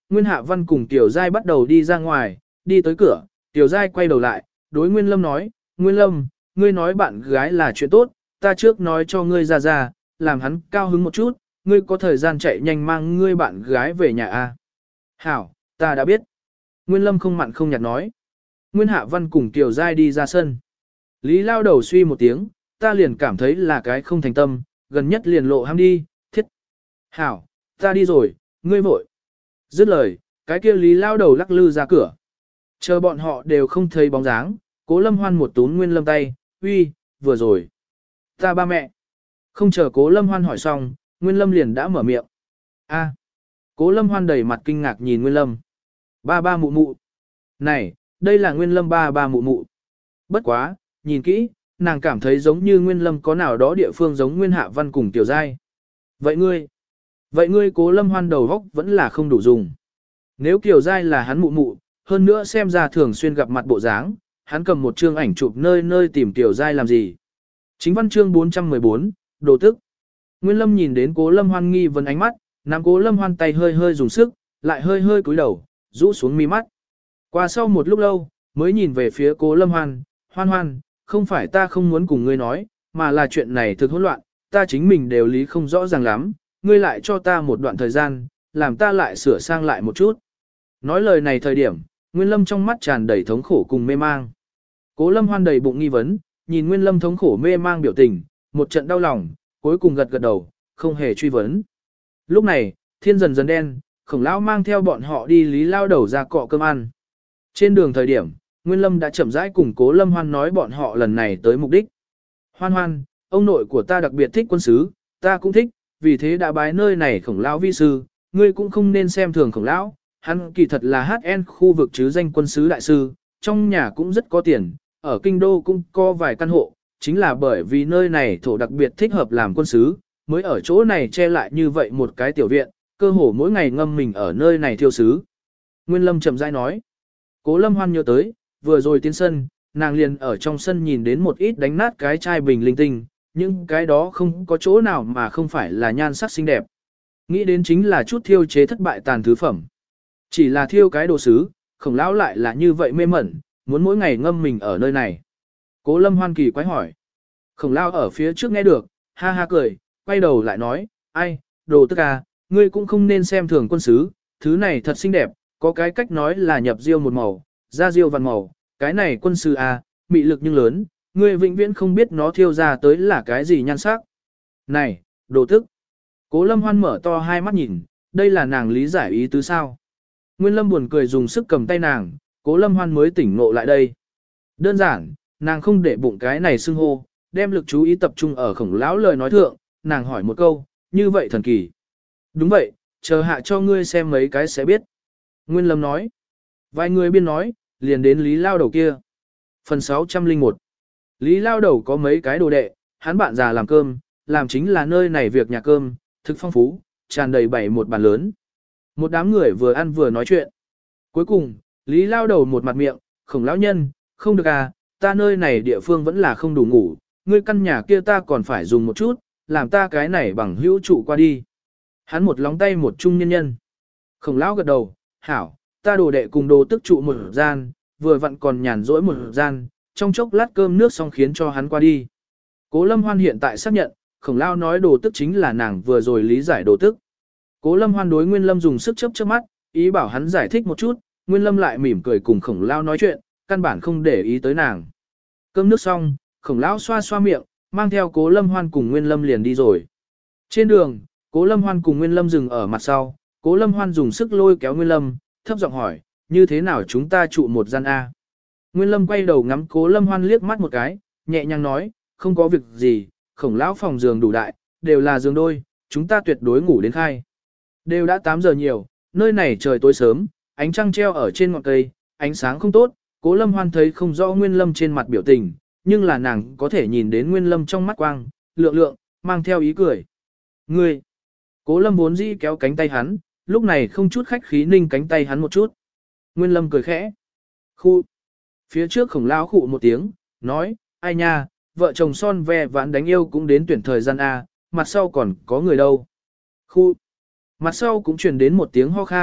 Nguyên Hạ Văn cùng Tiểu Giai bắt đầu đi ra ngoài, đi tới cửa, Tiểu Giai quay đầu lại, đối Nguyên Lâm nói, Nguyên Lâm, ngươi nói bạn gái là chuyện tốt, ta trước nói cho ngươi ra ra, làm hắn cao hứng một chút, ngươi có thời gian chạy nhanh mang ngươi bạn gái về nhà a. Hảo, ta đã biết. Nguyên Lâm không mặn không nhạt nói. Nguyên Hạ Văn cùng Tiểu Giai đi ra sân. Lý lao đầu suy một tiếng, ta liền cảm thấy là cái không thành tâm, gần nhất liền lộ ham đi, thiết. Hảo, ta đi rồi, ngươi vội. Dứt lời, cái kia Lý lao đầu lắc lư ra cửa. Chờ bọn họ đều không thấy bóng dáng, Cố Lâm Hoan một tún Nguyên Lâm tay, uy, vừa rồi. Ta ba mẹ. Không chờ Cố Lâm Hoan hỏi xong, Nguyên Lâm liền đã mở miệng. A. Cố Lâm Hoan đầy mặt kinh ngạc nhìn Nguyên Lâm. Ba ba mụ mụ. Này, đây là Nguyên Lâm ba ba mụ mụ. Bất quá, nhìn kỹ, nàng cảm thấy giống như Nguyên Lâm có nào đó địa phương giống Nguyên Hạ Văn cùng Tiểu Giai. Vậy ngươi? Vậy ngươi Cố Lâm Hoan đầu góc vẫn là không đủ dùng. Nếu Tiểu Giai là hắn mụ mụ, hơn nữa xem ra thường xuyên gặp mặt bộ dáng, hắn cầm một chương ảnh chụp nơi nơi tìm Tiểu Giai làm gì. Chính văn chương bốn trăm mười bốn, đồ tức. Nguyên Lâm nhìn đến Cố Lâm Hoan nghi vấn ánh mắt, nắm Cố Lâm Hoan tay hơi hơi dùng sức, lại hơi hơi cúi đầu, rũ xuống mi mắt. Qua sau một lúc lâu, mới nhìn về phía Cố Lâm Hoan, Hoan Hoan, không phải ta không muốn cùng ngươi nói, mà là chuyện này thực hỗn loạn, ta chính mình đều lý không rõ ràng lắm, ngươi lại cho ta một đoạn thời gian, làm ta lại sửa sang lại một chút. Nói lời này thời điểm, Nguyên Lâm trong mắt tràn đầy thống khổ cùng mê mang. Cố Lâm Hoan đầy bụng nghi vấn, nhìn Nguyên Lâm thống khổ mê mang biểu tình, một trận đau lòng, cuối cùng gật gật đầu, không hề truy vấn. Lúc này, thiên dần dần đen, Khổng lão mang theo bọn họ đi Lý lao đầu ra cọ cơm ăn. Trên đường thời điểm, Nguyên Lâm đã chậm rãi cùng Cố Lâm Hoan nói bọn họ lần này tới mục đích. Hoan Hoan, ông nội của ta đặc biệt thích quân sứ, ta cũng thích, vì thế đã bái nơi này Khổng lão vi sư, ngươi cũng không nên xem thường Khổng lão, hắn kỳ thật là hát en khu vực chứ danh quân sứ đại sư, trong nhà cũng rất có tiền, ở kinh đô cũng có vài căn hộ, chính là bởi vì nơi này thổ đặc biệt thích hợp làm quân sứ, mới ở chỗ này che lại như vậy một cái tiểu viện, cơ hồ mỗi ngày ngâm mình ở nơi này thiêu sứ. Nguyên Lâm chậm rãi nói. Cố Lâm Hoan nhớ tới, vừa rồi tiến sân, nàng liền ở trong sân nhìn đến một ít đánh nát cái chai bình linh tinh, nhưng cái đó không có chỗ nào mà không phải là nhan sắc xinh đẹp. Nghĩ đến chính là chút thiêu chế thất bại tàn thứ phẩm. Chỉ là thiêu cái đồ sứ, Khổng lão lại là như vậy mê mẩn, muốn mỗi ngày ngâm mình ở nơi này. Cố Lâm Hoan kỳ quái hỏi. Khổng lão ở phía trước nghe được, ha ha cười, quay đầu lại nói, ai, đồ tức à, ngươi cũng không nên xem thường quân sứ, thứ này thật xinh đẹp, có cái cách nói là nhập diêu một màu, ra diêu vạn màu, cái này quân sứ à, mị lực nhưng lớn, ngươi vĩnh viễn không biết nó thiêu ra tới là cái gì nhan sắc. Này, đồ tức. Cố Lâm Hoan mở to hai mắt nhìn, đây là nàng lý giải ý tứ sao. Nguyên Lâm buồn cười dùng sức cầm tay nàng, Cố Lâm Hoan mới tỉnh ngộ lại đây. Đơn giản, nàng không để bụng cái này xưng hô, đem lực chú ý tập trung ở Khổng lão lời nói thượng, nàng hỏi một câu, như vậy thần kỳ. Đúng vậy, chờ hạ cho ngươi xem mấy cái sẽ biết. Nguyên Lâm nói. Vài người biên nói, liền đến Lý lao đầu kia. Phần sáu trăm lẻ một. Lý lao đầu có mấy cái đồ đệ, hắn bạn già làm cơm, làm chính là nơi này việc nhà cơm, thực phong phú, tràn đầy bảy một bàn lớn. Một đám người vừa ăn vừa nói chuyện. Cuối cùng, Lý lao đầu một mặt miệng, Khổng lão nhân, không được à, ta nơi này địa phương vẫn là không đủ ngủ, ngươi căn nhà kia ta còn phải dùng một chút, làm ta cái này bằng hữu trụ qua đi. Hắn một lóng tay một trung nhân nhân. Khổng lão gật đầu, hảo, ta đồ đệ cùng đồ tức trụ một gian, vừa vặn còn nhàn rỗi một gian, trong chốc lát cơm nước xong khiến cho hắn qua đi. Cố Lâm Hoan hiện tại xác nhận, Khổng lão nói đồ tức chính là nàng vừa rồi lý giải đồ tức. Cố Lâm Hoan đối Nguyên Lâm dùng sức chớp chớp mắt, ý bảo hắn giải thích một chút, Nguyên Lâm lại mỉm cười cùng Khổng lão nói chuyện, căn bản không để ý tới nàng. Cơm nước xong, Khổng lão xoa xoa miệng, mang theo Cố Lâm Hoan cùng Nguyên Lâm liền đi rồi. Trên đường, Cố Lâm Hoan cùng Nguyên Lâm dừng ở mặt sau, Cố Lâm Hoan dùng sức lôi kéo Nguyên Lâm, thấp giọng hỏi, như thế nào chúng ta trụ một gian A. Nguyên Lâm quay đầu ngắm Cố Lâm Hoan liếc mắt một cái, nhẹ nhàng nói, không có việc gì, Khổng lão phòng giường đủ đại, đều là giường đôi, chúng ta tuyệt đối ngủ đến khai. Đều đã tám giờ nhiều, nơi này trời tối sớm, ánh trăng treo ở trên ngọn cây, ánh sáng không tốt, Cố Lâm Hoan thấy không rõ Nguyên Lâm trên mặt biểu tình, nhưng là nàng có thể nhìn đến Nguyên Lâm trong mắt quang, lượng lượng, mang theo ý cười. Ngươi! Cố Lâm vốn dĩ kéo cánh tay hắn, lúc này không chút khách khí ninh cánh tay hắn một chút. Nguyên Lâm cười khẽ. Khu! Phía trước Khổng lão khụ một tiếng, nói, ai nha, vợ chồng son ve vãn đánh yêu cũng đến tuyển thời gian A, mặt sau còn có người đâu. Khu! Mặt sau cũng truyền đến một tiếng ho khan,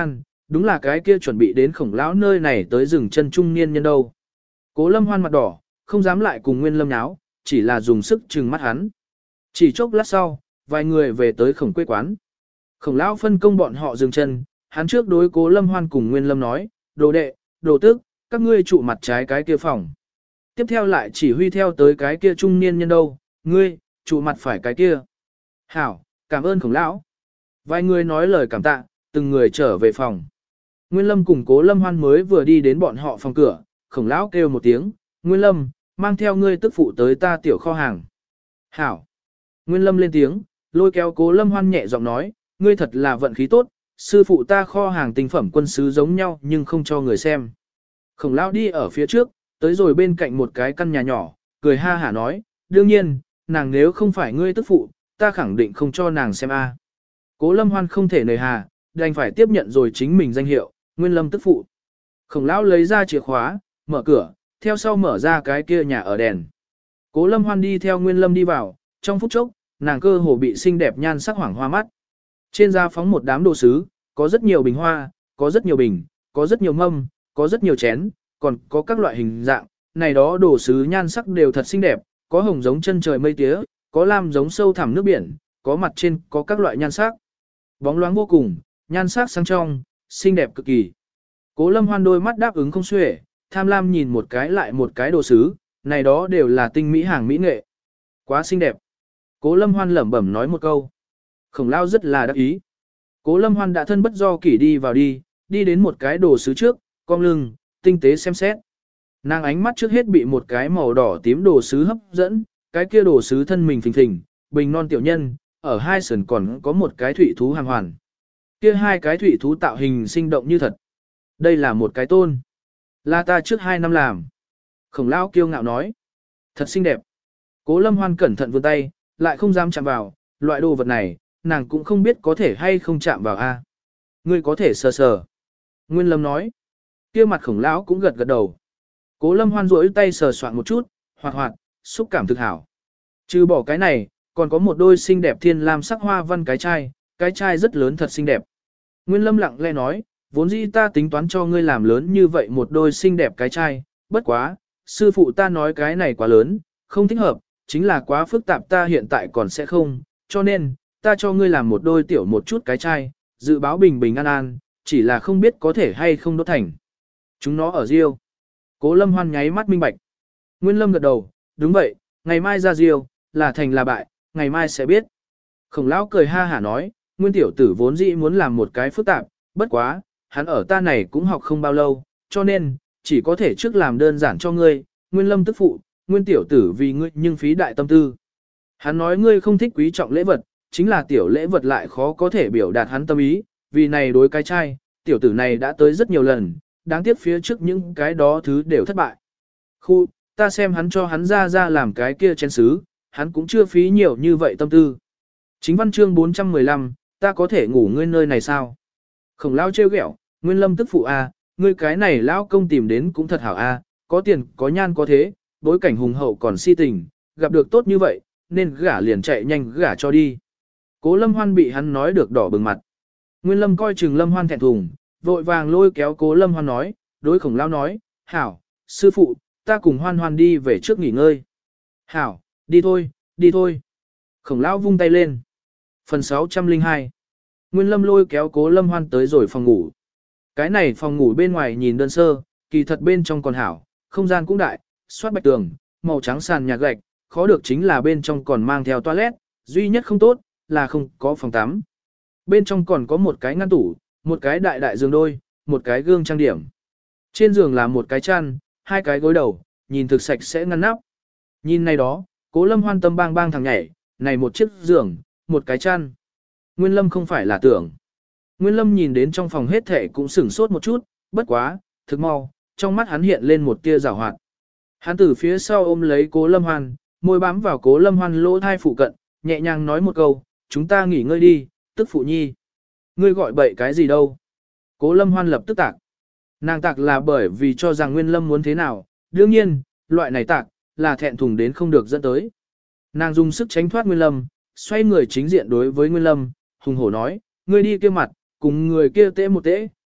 đúng là cái kia chuẩn bị đến khổng lão nơi này tới rừng chân trung niên nhân đâu. Cố Lâm Hoan mặt đỏ, không dám lại cùng Nguyên Lâm nháo, chỉ là dùng sức trừng mắt hắn. Chỉ chốc lát sau, vài người về tới khổng quê quán. Khổng lão phân công bọn họ dừng chân, hắn trước đối Cố Lâm Hoan cùng Nguyên Lâm nói, đồ đệ, đồ tước, các ngươi trụ mặt trái cái kia phòng. Tiếp theo lại chỉ huy theo tới cái kia trung niên nhân đâu, ngươi, trụ mặt phải cái kia. Hảo, cảm ơn khổng lão. Vài người nói lời cảm tạ, từng người trở về phòng. Nguyên Lâm cùng Cố Lâm Hoan mới vừa đi đến bọn họ phòng cửa, khổng lão kêu một tiếng, Nguyên Lâm, mang theo ngươi tức phụ tới ta tiểu kho hàng. Hảo. Nguyên Lâm lên tiếng, lôi kéo Cố Lâm Hoan nhẹ giọng nói, ngươi thật là vận khí tốt, sư phụ ta kho hàng tinh phẩm quân sứ giống nhau nhưng không cho người xem. Khổng lão đi ở phía trước, tới rồi bên cạnh một cái căn nhà nhỏ, cười ha hả nói, đương nhiên, nàng nếu không phải ngươi tức phụ, ta khẳng định không cho nàng xem a. Cố Lâm Hoan không thể nề hà, đành phải tiếp nhận rồi chính mình danh hiệu, Nguyên Lâm tức phụ. Khổng lão lấy ra chìa khóa, mở cửa, theo sau mở ra cái kia nhà ở đèn. Cố Lâm Hoan đi theo Nguyên Lâm đi vào, trong phút chốc, nàng cơ hồ bị xinh đẹp nhan sắc hoảng hoa mắt. Trên da phóng một đám đồ sứ, có rất nhiều bình hoa, có rất nhiều bình, có rất nhiều mâm, có rất nhiều chén, còn có các loại hình dạng, này đó đồ sứ nhan sắc đều thật xinh đẹp, có hồng giống chân trời mây tía, có lam giống sâu thẳm nước biển, có mặt trên có các loại nhan sắc. Bóng loáng vô cùng, nhan sắc sáng trong, xinh đẹp cực kỳ. Cố Lâm Hoan đôi mắt đáp ứng không xuể, tham lam nhìn một cái lại một cái đồ sứ, này đó đều là tinh mỹ hàng mỹ nghệ. Quá xinh đẹp. Cố Lâm Hoan lẩm bẩm nói một câu. Khổng lão rất là đắc ý. Cố Lâm Hoan đã thân bất do kỷ đi vào đi, đi đến một cái đồ sứ trước, cong lưng, tinh tế xem xét. Nàng ánh mắt trước hết bị một cái màu đỏ tím đồ sứ hấp dẫn, cái kia đồ sứ thân mình phình phình, bình non tiểu nhân, ở hai sườn còn có một cái thủy thú hàng hoàn. Kia hai cái thủy thú tạo hình sinh động như thật. Đây là một cái tôn. Là ta trước hai năm làm. Khổng lão kiêu ngạo nói. Thật xinh đẹp. Cố Lâm Hoan cẩn thận vươn tay, lại không dám chạm vào, loại đồ vật này, nàng cũng không biết có thể hay không chạm vào a. Ngươi có thể sờ sờ. Nguyên Lâm nói. Kia mặt khổng lão cũng gật gật đầu. Cố Lâm Hoan duỗi tay sờ soạn một chút, hoạt hoạt, xúc cảm thực hảo. Trừ bỏ cái này, còn có một đôi xinh đẹp thiên lam sắc hoa văn cái chai, cái chai rất lớn thật xinh đẹp. Nguyên Lâm lặng lẽ nói, vốn dĩ ta tính toán cho ngươi làm lớn như vậy một đôi xinh đẹp cái chai, bất quá, sư phụ ta nói cái này quá lớn, không thích hợp, chính là quá phức tạp ta hiện tại còn sẽ không, cho nên, ta cho ngươi làm một đôi tiểu một chút cái chai, dự báo bình bình an an, chỉ là không biết có thể hay không đốt thành. Chúng nó ở riêu. Cố Lâm Hoan nháy mắt minh bạch. Nguyên Lâm gật đầu, đúng vậy, ngày mai ra riêu, là thành là bại, ngày mai sẽ biết. Khổng lão cười ha hả nói, Nguyên tiểu tử vốn dĩ muốn làm một cái phức tạp, bất quá, hắn ở ta này cũng học không bao lâu, cho nên, chỉ có thể trước làm đơn giản cho ngươi, Nguyên Lâm tức phụ, Nguyên tiểu tử vì ngươi nhưng phí đại tâm tư. Hắn nói ngươi không thích quý trọng lễ vật, chính là tiểu lễ vật lại khó có thể biểu đạt hắn tâm ý, vì này đối cái trai, tiểu tử này đã tới rất nhiều lần, đáng tiếc phía trước những cái đó thứ đều thất bại. Khu, ta xem hắn cho hắn ra ra làm cái kia chén sứ, hắn cũng chưa phí nhiều như vậy tâm tư. Chính văn chương bốn trăm mười lăm, ta có thể ngủ ngươi nơi này sao? Khổng lão trêu ghẹo, Nguyên Lâm tức phụ a, ngươi cái này lão công tìm đến cũng thật hảo a, có tiền, có nhan có thế, bối cảnh hùng hậu còn si tình, gặp được tốt như vậy, nên gả liền chạy nhanh gả cho đi. Cố Lâm Hoan bị hắn nói được đỏ bừng mặt. Nguyên Lâm coi chừng Lâm Hoan thẹn thùng, vội vàng lôi kéo Cố Lâm Hoan nói, đối Khổng lão nói, hảo, sư phụ, ta cùng Hoan Hoan đi về trước nghỉ ngơi. Hảo, đi thôi, đi thôi. Khổng lão vung tay lên. Phần sáu trăm lẻ hai. Nguyên Lâm lôi kéo Cố Lâm Hoan tới rồi phòng ngủ. Cái này phòng ngủ bên ngoài nhìn đơn sơ, kỳ thật bên trong còn hảo, không gian cũng đại, xoát bạch tường, màu trắng sàn nhà gạch, khó được chính là bên trong còn mang theo toilet, duy nhất không tốt là không có phòng tắm. Bên trong còn có một cái ngăn tủ, một cái đại đại giường đôi, một cái gương trang điểm. Trên giường là một cái chăn, hai cái gối đầu, nhìn thực sạch sẽ ngăn nắp. Nhìn này đó, Cố Lâm Hoan tâm bang bang thằng nhảy, này một chiếc giường, một cái chăn. Nguyên Lâm không phải là tưởng. Nguyên Lâm nhìn đến trong phòng hết thảy cũng sửng sốt một chút, bất quá, thực mau, trong mắt hắn hiện lên một tia giảo hoạt. Hắn từ phía sau ôm lấy Cố Lâm Hoan, môi bám vào Cố Lâm Hoan lỗ thai phụ cận, nhẹ nhàng nói một câu, chúng ta nghỉ ngơi đi, tức phụ nhi. Ngươi gọi bậy cái gì đâu? Cố Lâm Hoan lập tức tạc. Nàng tạc là bởi vì cho rằng Nguyên Lâm muốn thế nào, đương nhiên, loại này tạc, là thẹn thùng đến không được dẫn tới. Nàng dùng sức tránh thoát Nguyên Lâm, xoay người chính diện đối với Nguyên Lâm, hùng hổ nói, ngươi đi kia mặt, cùng người kia tễ một tễ,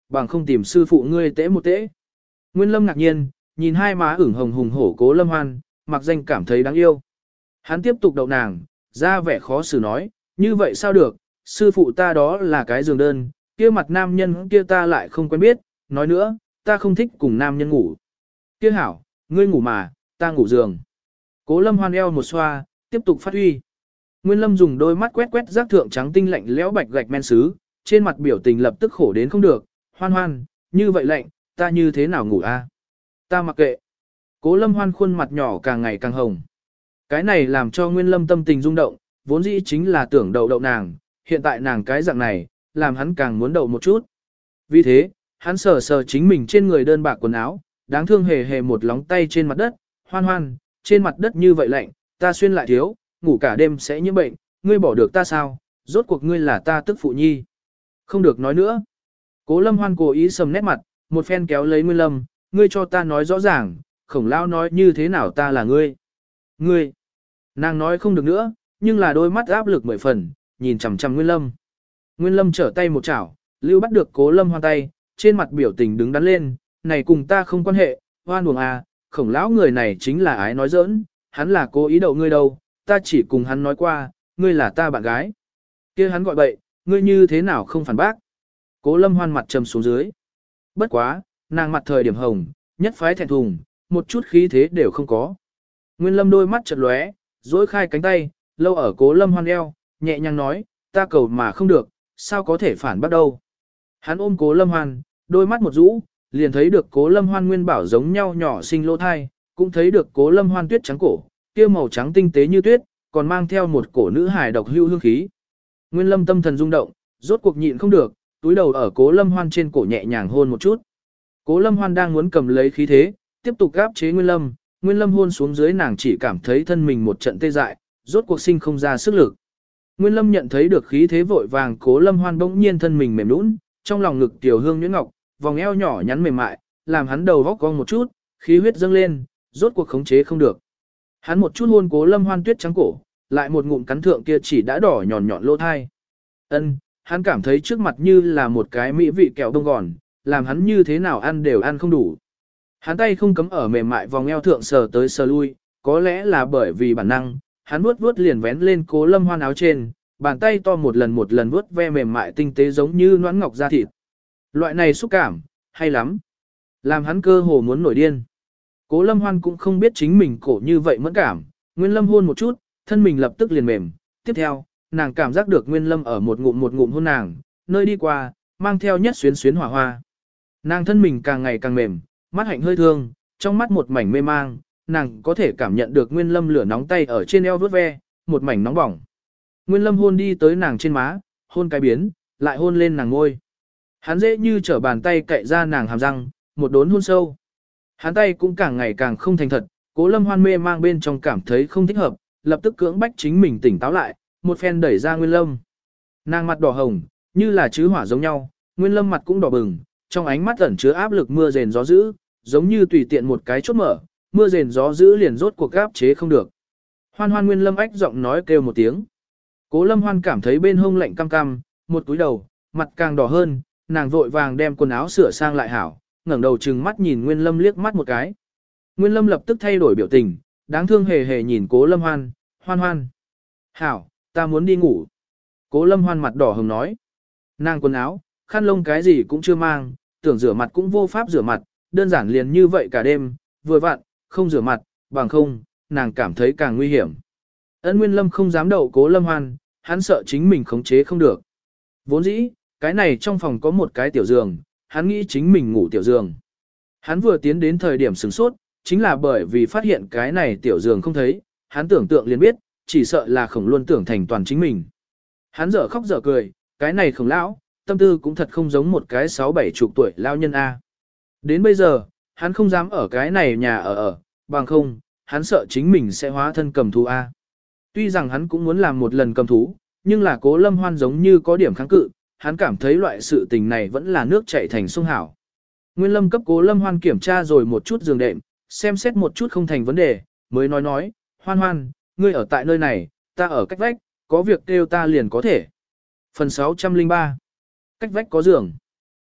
bằng không tìm sư phụ ngươi tễ một tễ. Nguyên Lâm ngạc nhiên, nhìn hai má ửng hồng hùng hổ Cố Lâm Hoan, mặc danh cảm thấy đáng yêu. Hắn tiếp tục đậu nàng, ra vẻ khó xử nói, như vậy sao được, sư phụ ta đó là cái giường đơn, kia mặt nam nhân kia ta lại không quen biết, nói nữa, ta không thích cùng nam nhân ngủ. Kia hảo, ngươi ngủ mà, ta ngủ giường. Cố Lâm Hoan eo một xoa, tiếp tục phát huy. Nguyên Lâm dùng đôi mắt quét quét giác thượng trắng tinh lạnh lẽo bạch gạch men sứ, trên mặt biểu tình lập tức khổ đến không được, Hoan Hoan, như vậy lạnh, ta như thế nào ngủ a? Ta mặc kệ. Cố Lâm Hoan khuôn mặt nhỏ càng ngày càng hồng. Cái này làm cho Nguyên Lâm tâm tình rung động, vốn dĩ chính là tưởng đậu đậu nàng, hiện tại nàng cái dạng này, làm hắn càng muốn đậu một chút. Vì thế, hắn sờ sờ chính mình trên người đơn bạc quần áo, đáng thương hề hề một lóng tay trên mặt đất, Hoan Hoan, trên mặt đất như vậy lạnh, ta xuyên lại thiếu, ngủ cả đêm sẽ nhiễm bệnh, ngươi bỏ được ta sao, rốt cuộc ngươi là ta tức phụ nhi. Không được nói nữa. Cố Lâm Hoan cố ý sầm nét mặt, một phen kéo lấy Nguyên Lâm, ngươi cho ta nói rõ ràng, Khổng Lão nói như thế nào ta là ngươi. Ngươi. Nàng nói không được nữa, nhưng là đôi mắt áp lực mười phần, nhìn chằm chằm Nguyên Lâm. Nguyên Lâm trở tay một chảo, lưu bắt được Cố Lâm Hoan tay, trên mặt biểu tình đứng đắn lên, này cùng ta không quan hệ, hoan uổng à, Khổng Lão người này chính là ái nói giỡn, hắn là cố ý đậu ngươi đâu, ta chỉ cùng hắn nói qua, ngươi là ta bạn gái. Kia hắn gọi bậy, ngươi như thế nào không phản bác. Cố Lâm Hoan mặt trầm xuống dưới. Bất quá, nàng mặt thời điểm hồng, nhất phái thẹn thùng, một chút khí thế đều không có. Nguyên Lâm đôi mắt chợt lóe, duỗi khai cánh tay, lâu ở Cố Lâm Hoan eo, nhẹ nhàng nói, ta cầu mà không được, sao có thể phản bác đâu. Hắn ôm Cố Lâm Hoan, đôi mắt một rũ, liền thấy được Cố Lâm Hoan nguyên bảo giống nhau nhỏ sinh lỗ thai, cũng thấy được Cố Lâm Hoan tuyết trắng cổ, kia màu trắng tinh tế như tuyết, còn mang theo một cổ nữ hài độc hưu hương khí. Nguyên Lâm tâm thần rung động, rốt cuộc nhịn không được, túi đầu ở Cố Lâm Hoan trên cổ nhẹ nhàng hôn một chút. Cố Lâm Hoan đang muốn cầm lấy khí thế, tiếp tục gáp chế Nguyên Lâm, Nguyên Lâm hôn xuống dưới nàng chỉ cảm thấy thân mình một trận tê dại, rốt cuộc sinh không ra sức lực. Nguyên Lâm nhận thấy được khí thế vội vàng, Cố Lâm Hoan bỗng nhiên thân mình mềm nhũn, trong lòng ngực tiểu hương nhuyễn ngọc, vòng eo nhỏ nhắn mềm mại, làm hắn đầu góc cong một chút, khí huyết dâng lên, rốt cuộc khống chế không được. Hắn một chút hôn Cố Lâm Hoan tuyết trắng cổ, lại một ngụm cắn thượng kia chỉ đã đỏ nhọn nhọn lỗ thai. Ân, hắn cảm thấy trước mặt như là một cái mỹ vị kẹo đông gòn, làm hắn như thế nào ăn đều ăn không đủ. Hắn tay không cấm ở mềm mại vòng eo thượng sờ tới sờ lui, có lẽ là bởi vì bản năng, hắn vuốt vuốt liền vén lên Cố Lâm Hoan áo trên, bàn tay to một lần một lần vuốt ve mềm mại tinh tế giống như noãn ngọc da thịt. Loại này xúc cảm, hay lắm. Làm hắn cơ hồ muốn nổi điên. Cố Lâm Hoan cũng không biết chính mình cổ như vậy mẫn cảm, Nguyên Lâm hôn một chút, thân mình lập tức liền mềm. Tiếp theo, nàng cảm giác được Nguyên Lâm ở một ngụm một ngụm hôn nàng, nơi đi qua, mang theo nhất xuyến xuyến hỏa hoa. Nàng thân mình càng ngày càng mềm, mắt hạnh hơi thương, trong mắt một mảnh mê mang, nàng có thể cảm nhận được Nguyên Lâm lửa nóng tay ở trên eo vuốt ve, một mảnh nóng bỏng. Nguyên Lâm hôn đi tới nàng trên má, hôn cái biến, lại hôn lên nàng ngôi. Hắn dễ như trở bàn tay cậy ra nàng hàm răng, một đốn hôn sâu. Hắn tay cũng càng ngày càng không thành thật, Cố Lâm Hoan mê mang bên trong cảm thấy không thích hợp, lập tức cưỡng bách chính mình tỉnh táo lại, một phen đẩy ra Nguyên Lâm. Nàng mặt đỏ hồng, như là chứ hỏa giống nhau, Nguyên Lâm mặt cũng đỏ bừng, trong ánh mắt ẩn chứa áp lực mưa rền gió dữ, giống như tùy tiện một cái chốt mở, mưa rền gió dữ liền rốt cuộc áp chế không được. Hoan Hoan, Nguyên Lâm ách giọng nói kêu một tiếng. Cố Lâm Hoan cảm thấy bên hông lạnh cam cam, một túi đầu, mặt càng đỏ hơn, nàng vội vàng đem quần áo sửa sang lại hảo, ngẩng đầu trừng mắt nhìn Nguyên Lâm liếc mắt một cái. Nguyên Lâm lập tức thay đổi biểu tình, đáng thương hề hề nhìn Cố Lâm Hoan, Hoan Hoan. Hảo, ta muốn đi ngủ. Cố Lâm Hoan mặt đỏ hồng nói. Nàng quần áo, khăn lông cái gì cũng chưa mang, tưởng rửa mặt cũng vô pháp rửa mặt, đơn giản liền như vậy cả đêm, vừa vặn, không rửa mặt, bằng không, nàng cảm thấy càng nguy hiểm. Ân Nguyên Lâm không dám đậu Cố Lâm Hoan, hắn sợ chính mình khống chế không được. Vốn dĩ, cái này trong phòng có một cái tiểu giường, hắn nghĩ chính mình ngủ tiểu giường. Hắn vừa tiến đến thời điểm sửng sốt, chính là bởi vì phát hiện cái này tiểu giường không thấy, hắn tưởng tượng liền biết, chỉ sợ là Khổng luôn tưởng thành toàn chính mình. Hắn dở khóc dở cười, cái này Khổng lão, tâm tư cũng thật không giống một cái sáu bảy chục tuổi lao nhân A. Đến bây giờ, hắn không dám ở cái này nhà ở ở, bằng không, hắn sợ chính mình sẽ hóa thân cầm thú A. Tuy rằng hắn cũng muốn làm một lần cầm thú, nhưng là Cố Lâm Hoan giống như có điểm kháng cự, hắn cảm thấy loại sự tình này vẫn là nước chảy thành sông hảo. Nguyên Lâm cấp Cố Lâm Hoan kiểm tra rồi một chút giường đệm, xem xét một chút không thành vấn đề, mới nói nói, Hoan Hoan, ngươi ở tại nơi này, ta ở cách vách, có việc kêu ta liền có thể. Phần sáu trăm lẻ ba. Cách vách có giường.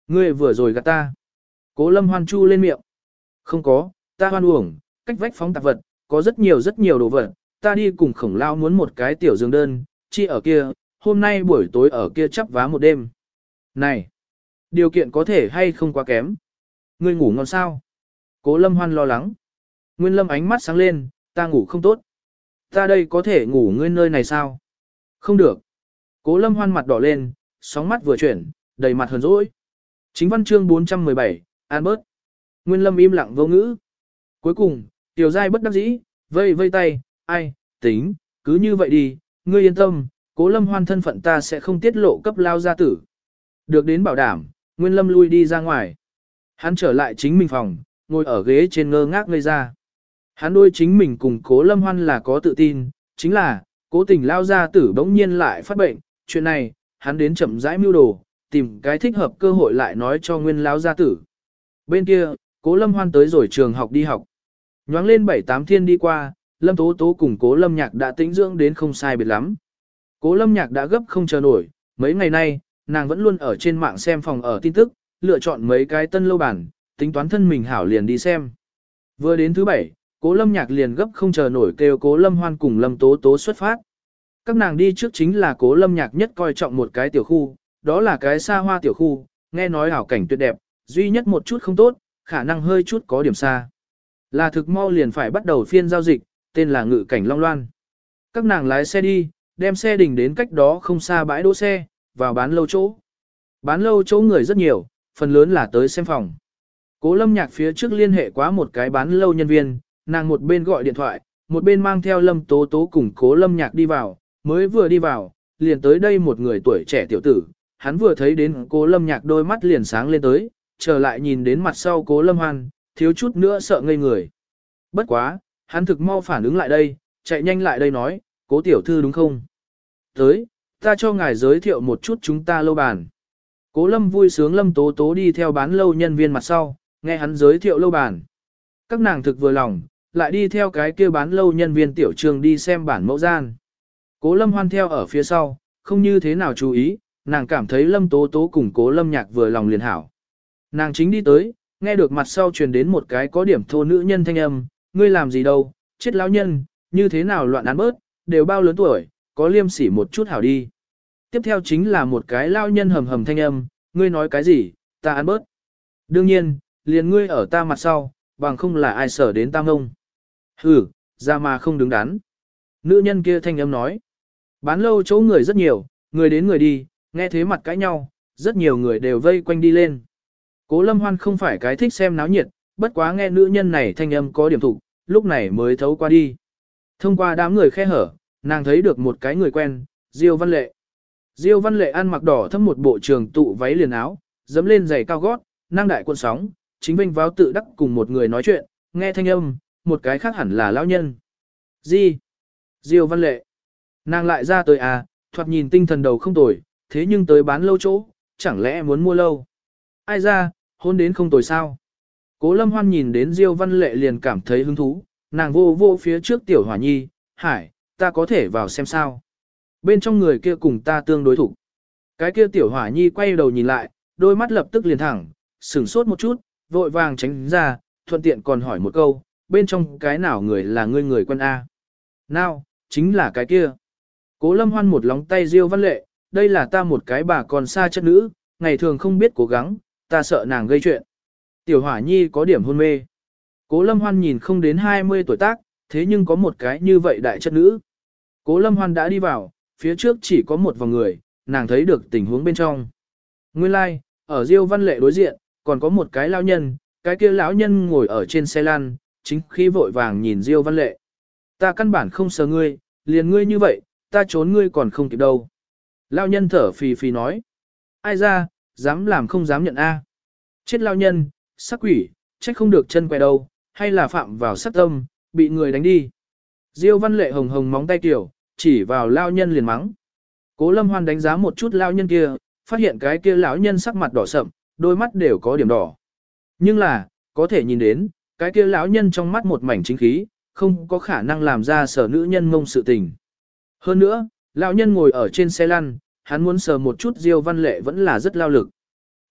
Ngươi vừa rồi gạt ta. Cố Lâm Hoan chu lên miệng. Không có, ta hoan uổng, cách vách phóng tạp vật, có rất nhiều rất nhiều đồ vật, ta đi cùng khổng lao muốn một cái tiểu giường đơn, chi ở kia, hôm nay buổi tối ở kia chắp vá một đêm. Này, điều kiện có thể hay không quá kém. Ngươi ngủ ngon sao? Cố Lâm Hoan lo lắng. Nguyên Lâm ánh mắt sáng lên, ta ngủ không tốt. Ta đây có thể ngủ ngươi nơi này sao? Không được. Cố Lâm Hoan mặt đỏ lên, sóng mắt vừa chuyển, đầy mặt hờn dỗi. Chính văn chương bốn trăm mười bảy, An bớt. Nguyên Lâm im lặng vô ngữ. Cuối cùng, Tiểu Giai bất đắc dĩ, vây vây tay, ai, tính, cứ như vậy đi, ngươi yên tâm, Cố Lâm Hoan thân phận ta sẽ không tiết lộ cấp lao gia tử. Được đến bảo đảm, Nguyên Lâm lui đi ra ngoài. Hắn trở lại chính mình phòng, ngồi ở ghế trên ngơ ngác ngây ra. Hắn đôi chính mình cùng Cố Lâm Hoan là có tự tin, chính là, cố tình lao gia tử bỗng nhiên lại phát bệnh, chuyện này, hắn đến chậm rãi mưu đồ, tìm cái thích hợp cơ hội lại nói cho Nguyên lao gia tử. Bên kia, Cố Lâm Hoan tới rồi trường học đi học. Nhoáng lên bảy tám thiên đi qua, Lâm Tố Tố cùng Cố Lâm Nhạc đã tĩnh dưỡng đến không sai biệt lắm. Cố Lâm Nhạc đã gấp không chờ nổi, mấy ngày nay, nàng vẫn luôn ở trên mạng xem phòng ở tin tức, lựa chọn mấy cái tân lâu bản, tính toán thân mình hảo liền đi xem. Vừa đến thứ bảy, Cố Lâm Nhạc liền gấp không chờ nổi kêu Cố Lâm Hoan cùng Lâm Tố Tố xuất phát. Các nàng đi trước chính là Cố Lâm Nhạc nhất coi trọng một cái tiểu khu, đó là cái xa hoa tiểu khu, nghe nói hảo cảnh tuyệt đẹp, duy nhất một chút không tốt, khả năng hơi chút có điểm xa. Là thực mau liền phải bắt đầu phiên giao dịch, tên là Ngự Cảnh Long Loan. Các nàng lái xe đi, đem xe đình đến cách đó không xa bãi đỗ xe, vào bán lâu chỗ. Bán lâu chỗ người rất nhiều, phần lớn là tới xem phòng. Cố Lâm Nhạc phía trước liên hệ quá một cái bán lâu nhân viên, nàng một bên gọi điện thoại, một bên mang theo Lâm Tố Tố cùng Cố Lâm Nhạc đi vào, mới vừa đi vào, liền tới đây một người tuổi trẻ tiểu tử, hắn vừa thấy đến Cố Lâm Nhạc đôi mắt liền sáng lên tới, trở lại nhìn đến mặt sau Cố Lâm Hoan, thiếu chút nữa sợ ngây người. Bất quá, hắn thực mau phản ứng lại đây, chạy nhanh lại đây nói, Cố tiểu thư đúng không? Tới, ta cho ngài giới thiệu một chút chúng ta lâu bàn. Cố Lâm vui sướng Lâm Tố Tố đi theo bán lâu nhân viên mặt sau, nghe hắn giới thiệu lâu bàn. Các nàng thực vừa lòng, lại đi theo cái kia bán lâu nhân viên tiểu trường đi xem bản mẫu gian. Cố Lâm Hoan theo ở phía sau, không như thế nào chú ý, nàng cảm thấy Lâm Tố Tố cùng Cố Lâm Nhạc vừa lòng liền hảo. Nàng chính đi tới, nghe được mặt sau truyền đến một cái có điểm thô nữ nhân thanh âm, ngươi làm gì đâu, chết lão nhân, như thế nào loạn án bớt, đều bao lớn tuổi, có liêm sỉ một chút hảo đi. Tiếp theo chính là một cái lao nhân hầm hầm thanh âm, ngươi nói cái gì, ta ăn bớt. Đương nhiên, liền ngươi ở ta mặt sau, bằng không là ai sở đến ta ngông. Hừ, ra mà không đứng đắn. Nữ nhân kia thanh âm nói. Bán lâu chỗ người rất nhiều, người đến người đi, nghe thế mặt cãi nhau, rất nhiều người đều vây quanh đi lên. Cố Lâm Hoan không phải cái thích xem náo nhiệt, bất quá nghe nữ nhân này thanh âm có điểm thụ, lúc này mới thấu qua đi. Thông qua đám người khe hở, nàng thấy được một cái người quen, Diêu Văn Lệ. Diêu Văn Lệ ăn mặc đỏ thâm một bộ trường tụ váy liền áo, dẫm lên giày cao gót, năng đại cuộn sóng, chính vinh váo tự đắc cùng một người nói chuyện, nghe thanh âm, một cái khác hẳn là lão nhân. Di, Diêu Văn Lệ. Nàng lại ra tới à, thoạt nhìn tinh thần đầu không tồi, thế nhưng tới bán lâu chỗ, chẳng lẽ muốn mua lâu. Ai ra, hôn đến không tồi sao. Cố Lâm Hoan nhìn đến Diêu Văn Lệ liền cảm thấy hứng thú, nàng vô vô phía trước tiểu hỏa nhi, hải, ta có thể vào xem sao. Bên trong người kia cùng ta tương đối thủ. Cái kia tiểu hỏa nhi quay đầu nhìn lại, đôi mắt lập tức liền thẳng, sửng sốt một chút, vội vàng tránh ra, thuận tiện còn hỏi một câu, bên trong cái nào người là ngươi người quân A. Nào, chính là cái kia. Cố Lâm Hoan một lóng tay Diêu Văn Lệ, đây là ta một cái bà còn xa chất nữ, ngày thường không biết cố gắng, ta sợ nàng gây chuyện. Tiểu hỏa nhi có điểm hôn mê. Cố Lâm Hoan nhìn không đến hai mươi tuổi tác, thế nhưng có một cái như vậy đại chất nữ. Cố Lâm Hoan đã đi vào, phía trước chỉ có một vòng người, nàng thấy được tình huống bên trong. Nguyên lai, like, ở Diêu Văn Lệ đối diện, còn có một cái lão nhân, cái kia lão nhân ngồi ở trên xe lăn, chính khi vội vàng nhìn Diêu Văn Lệ. Ta căn bản không sờ ngươi, liền ngươi như vậy, ta trốn ngươi còn không kịp đâu. Lão nhân thở phì phì nói. Ai ra, dám làm không dám nhận a. Chết lão nhân, sắc quỷ, trách không được chân quay đâu, hay là phạm vào sát tâm, bị người đánh đi. Diêu Văn Lệ hồng hồng móng tay kiểu, chỉ vào lão nhân liền mắng. Cố Lâm Hoan đánh giá một chút lão nhân kia, phát hiện cái kia lão nhân sắc mặt đỏ sậm, đôi mắt đều có điểm đỏ. Nhưng là, có thể nhìn đến, cái kia lão nhân trong mắt một mảnh chính khí, không có khả năng làm ra sở nữ nhân ngông sự tình. Hơn nữa, lão nhân ngồi ở trên xe lăn, hắn muốn sờ một chút Diêu Văn Lệ vẫn là rất lao lực.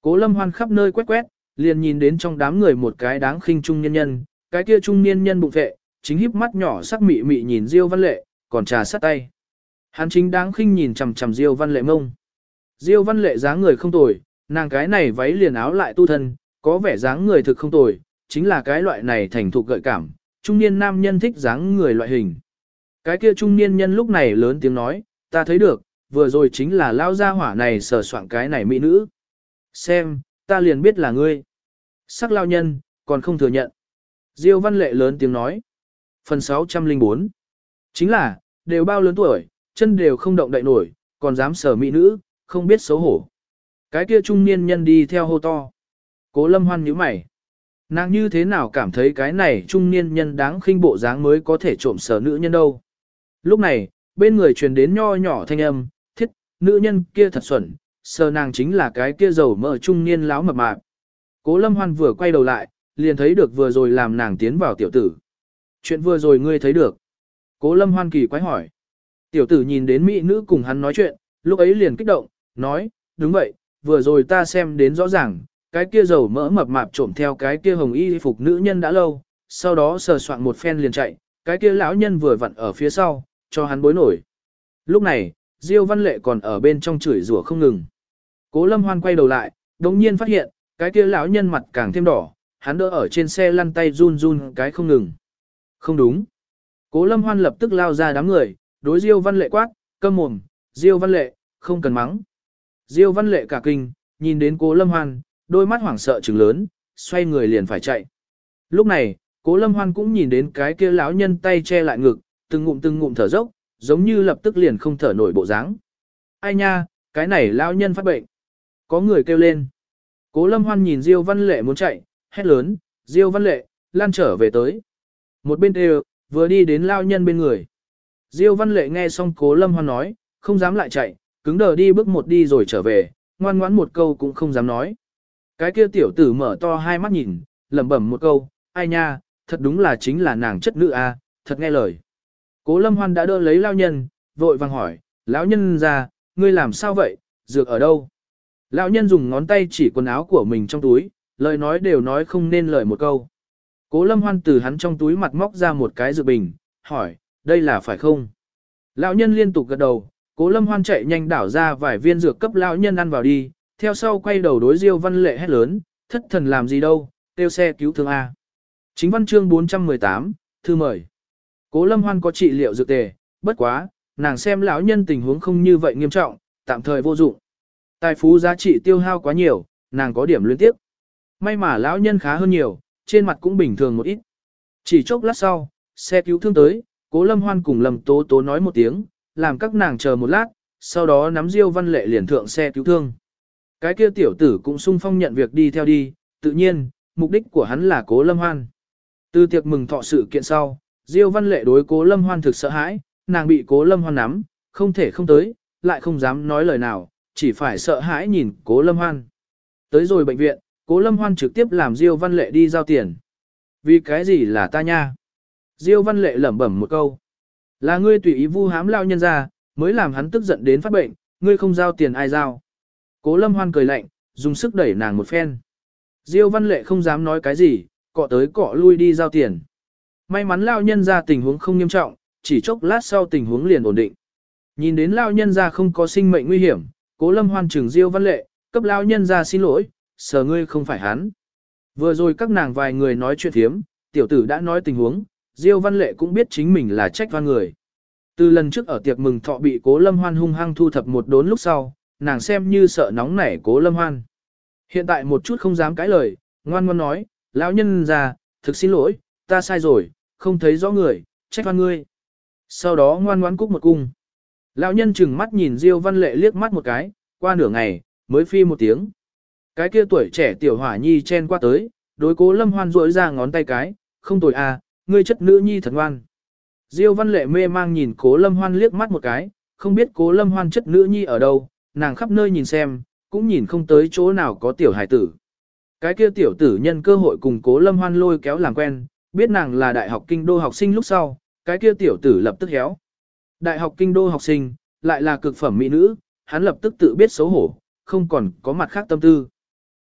Cố Lâm Hoan khắp nơi quét quét, liền nhìn đến trong đám người một cái đáng khinh trung niên nhân, cái kia trung niên nhân bụng vệ, chính híp mắt nhỏ sắc mị mị nhìn Diêu Văn Lệ, còn trà sát tay. Hắn chính đáng khinh nhìn chằm chằm Diêu Văn Lệ mông. Diêu Văn Lệ dáng người không tồi, nàng cái này váy liền áo lại tu thân, có vẻ dáng người thực không tồi, chính là cái loại này thành thục gợi cảm, trung niên nam nhân thích dáng người loại hình. Cái kia trung niên nhân lúc này lớn tiếng nói, ta thấy được, vừa rồi chính là lao gia hỏa này sờ soạn cái này mỹ nữ. Xem, ta liền biết là ngươi. Sắc lao nhân, còn không thừa nhận. Diêu Văn Lệ lớn tiếng nói. Phần sáu trăm lẻ bốn. Chính là, đều bao lớn tuổi, chân đều không động đậy nổi, còn dám sờ mỹ nữ, không biết xấu hổ. Cái kia trung niên nhân đi theo hô to. Cố Lâm Hoan nhíu mày. Nàng như thế nào cảm thấy cái này trung niên nhân đáng khinh bộ dáng mới có thể trộm sờ nữ nhân đâu. Lúc này, bên người truyền đến nho nhỏ thanh âm, thiết, nữ nhân kia thật xuẩn, sờ nàng chính là cái kia dầu mỡ trung niên láo mập mạp. Cố Lâm Hoan vừa quay đầu lại, liền thấy được vừa rồi làm nàng tiến vào tiểu tử. Chuyện vừa rồi ngươi thấy được. Cố Lâm Hoan kỳ quái hỏi. Tiểu tử nhìn đến mỹ nữ cùng hắn nói chuyện, lúc ấy liền kích động, nói, đúng vậy, vừa rồi ta xem đến rõ ràng, cái kia dầu mỡ mập mạp trộm theo cái kia hồng y phục nữ nhân đã lâu, sau đó sờ soạn một phen liền chạy, cái kia lão nhân vừa vặn ở phía sau, cho hắn bối nổi. Lúc này, Diêu Văn Lệ còn ở bên trong chửi rủa không ngừng. Cố Lâm Hoan quay đầu lại, đồng nhiên phát hiện, cái kia lão nhân mặt càng thêm đỏ, hắn đỡ ở trên xe lăn tay run run cái không ngừng. Không đúng. Cố Lâm Hoan lập tức lao ra đám người, đối Diêu Văn Lệ quát, câm mồm, Diêu Văn Lệ, không cần mắng. Diêu Văn Lệ cả kinh, nhìn đến Cố Lâm Hoan, đôi mắt hoảng sợ trừng lớn, xoay người liền phải chạy. Lúc này, Cố Lâm Hoan cũng nhìn đến cái kia lão nhân tay che lại ngực, từng ngụm từng ngụm thở dốc, giống như lập tức liền không thở nổi bộ dáng. Ai nha, cái này lão nhân phát bệnh. Có người kêu lên. Cố Lâm Hoan nhìn Diêu Văn Lệ muốn chạy, hét lớn, Diêu Văn Lệ, lan trở về tới. Một bên đều, vừa đi đến lão nhân bên người. Diêu Văn Lệ nghe xong Cố Lâm Hoan nói, không dám lại chạy, cứng đờ đi bước một đi rồi trở về, ngoan ngoãn một câu cũng không dám nói. Cái kia tiểu tử mở to hai mắt nhìn, lẩm bẩm một câu, ai nha, thật đúng là chính là nàng chất nữ a, thật nghe lời. Cố Lâm Hoan đã đỡ lấy lão nhân, vội vàng hỏi, lão nhân ra, ngươi làm sao vậy, dược ở đâu? Lão nhân dùng ngón tay chỉ quần áo của mình trong túi, lời nói đều nói không nên lời một câu. Cố Lâm Hoan từ hắn trong túi mặt móc ra một cái dược bình, hỏi, đây là phải không? Lão nhân liên tục gật đầu, Cố Lâm Hoan chạy nhanh đảo ra vài viên dược cấp lão nhân ăn vào đi, theo sau quay đầu đối Diêu Văn Lệ hét lớn, thất thần làm gì đâu, tiêu xe cứu thương A. Chính văn chương bốn trăm mười tám, thư mời. Cố Lâm Hoan có trị liệu dược tề, bất quá, nàng xem lão nhân tình huống không như vậy nghiêm trọng, tạm thời vô dụng. Tài phú giá trị tiêu hao quá nhiều, nàng có điểm luyến tiếp. May mà lão nhân khá hơn nhiều, trên mặt cũng bình thường một ít. Chỉ chốc lát sau, xe cứu thương tới, Cố Lâm Hoan cùng Lâm Tố Tố nói một tiếng, làm các nàng chờ một lát, sau đó nắm Diêu Văn Lệ liền thượng xe cứu thương. Cái kia tiểu tử cũng sung phong nhận việc đi theo đi, tự nhiên, mục đích của hắn là Cố Lâm Hoan. Từ tiệc mừng thọ sự kiện sau, Diêu Văn Lệ đối Cố Lâm Hoan thực sợ hãi, nàng bị Cố Lâm Hoan nắm, không thể không tới, lại không dám nói lời nào, chỉ phải sợ hãi nhìn Cố Lâm Hoan. Tới rồi bệnh viện, Cố Lâm Hoan trực tiếp làm Diêu Văn Lệ đi giao tiền. Vì cái gì là ta nha? Diêu Văn Lệ lẩm bẩm một câu. Là ngươi tùy ý vu hãm lao nhân ra, mới làm hắn tức giận đến phát bệnh, ngươi không giao tiền ai giao. Cố Lâm Hoan cười lạnh, dùng sức đẩy nàng một phen. Diêu Văn Lệ không dám nói cái gì, cọ tới cọ lui đi giao tiền. May mắn lao nhân ra tình huống không nghiêm trọng, chỉ chốc lát sau tình huống liền ổn định. Nhìn đến lao nhân ra không có sinh mệnh nguy hiểm, Cố Lâm Hoan trừng Diêu Văn Lệ, cấp lao nhân ra xin lỗi, sờ ngươi không phải hắn. Vừa rồi các nàng vài người nói chuyện thiếm, tiểu tử đã nói tình huống, Diêu Văn Lệ cũng biết chính mình là trách oan người. Từ lần trước ở tiệc mừng thọ bị Cố Lâm Hoan hung hăng thu thập một đốn lúc sau, nàng xem như sợ nóng nảy Cố Lâm Hoan. Hiện tại một chút không dám cãi lời, ngoan ngoãn nói, lão nhân già, thực xin lỗi, ta sai rồi, không thấy rõ người, trách oan ngươi. Sau đó ngoan ngoãn cúc một cung. Lão nhân chừng mắt nhìn Diêu Văn Lệ liếc mắt một cái, qua nửa ngày, mới phi một tiếng. Cái kia tuổi trẻ tiểu hỏa nhi chen qua tới, đối Cố Lâm Hoan rỗi ra ngón tay cái, không tồi à, ngươi chất nữ nhi thật ngoan. Diêu Văn Lệ mê mang nhìn Cố Lâm Hoan liếc mắt một cái, không biết Cố Lâm Hoan chất nữ nhi ở đâu, nàng khắp nơi nhìn xem, cũng nhìn không tới chỗ nào có tiểu hải tử. Cái kia tiểu tử nhân cơ hội cùng Cố Lâm Hoan lôi kéo làm quen, biết nàng là đại học kinh đô học sinh lúc sau, cái kia tiểu tử lập tức héo. Đại học kinh đô học sinh, lại là cực phẩm mỹ nữ, hắn lập tức tự biết xấu hổ, không còn có mặt khác tâm tư.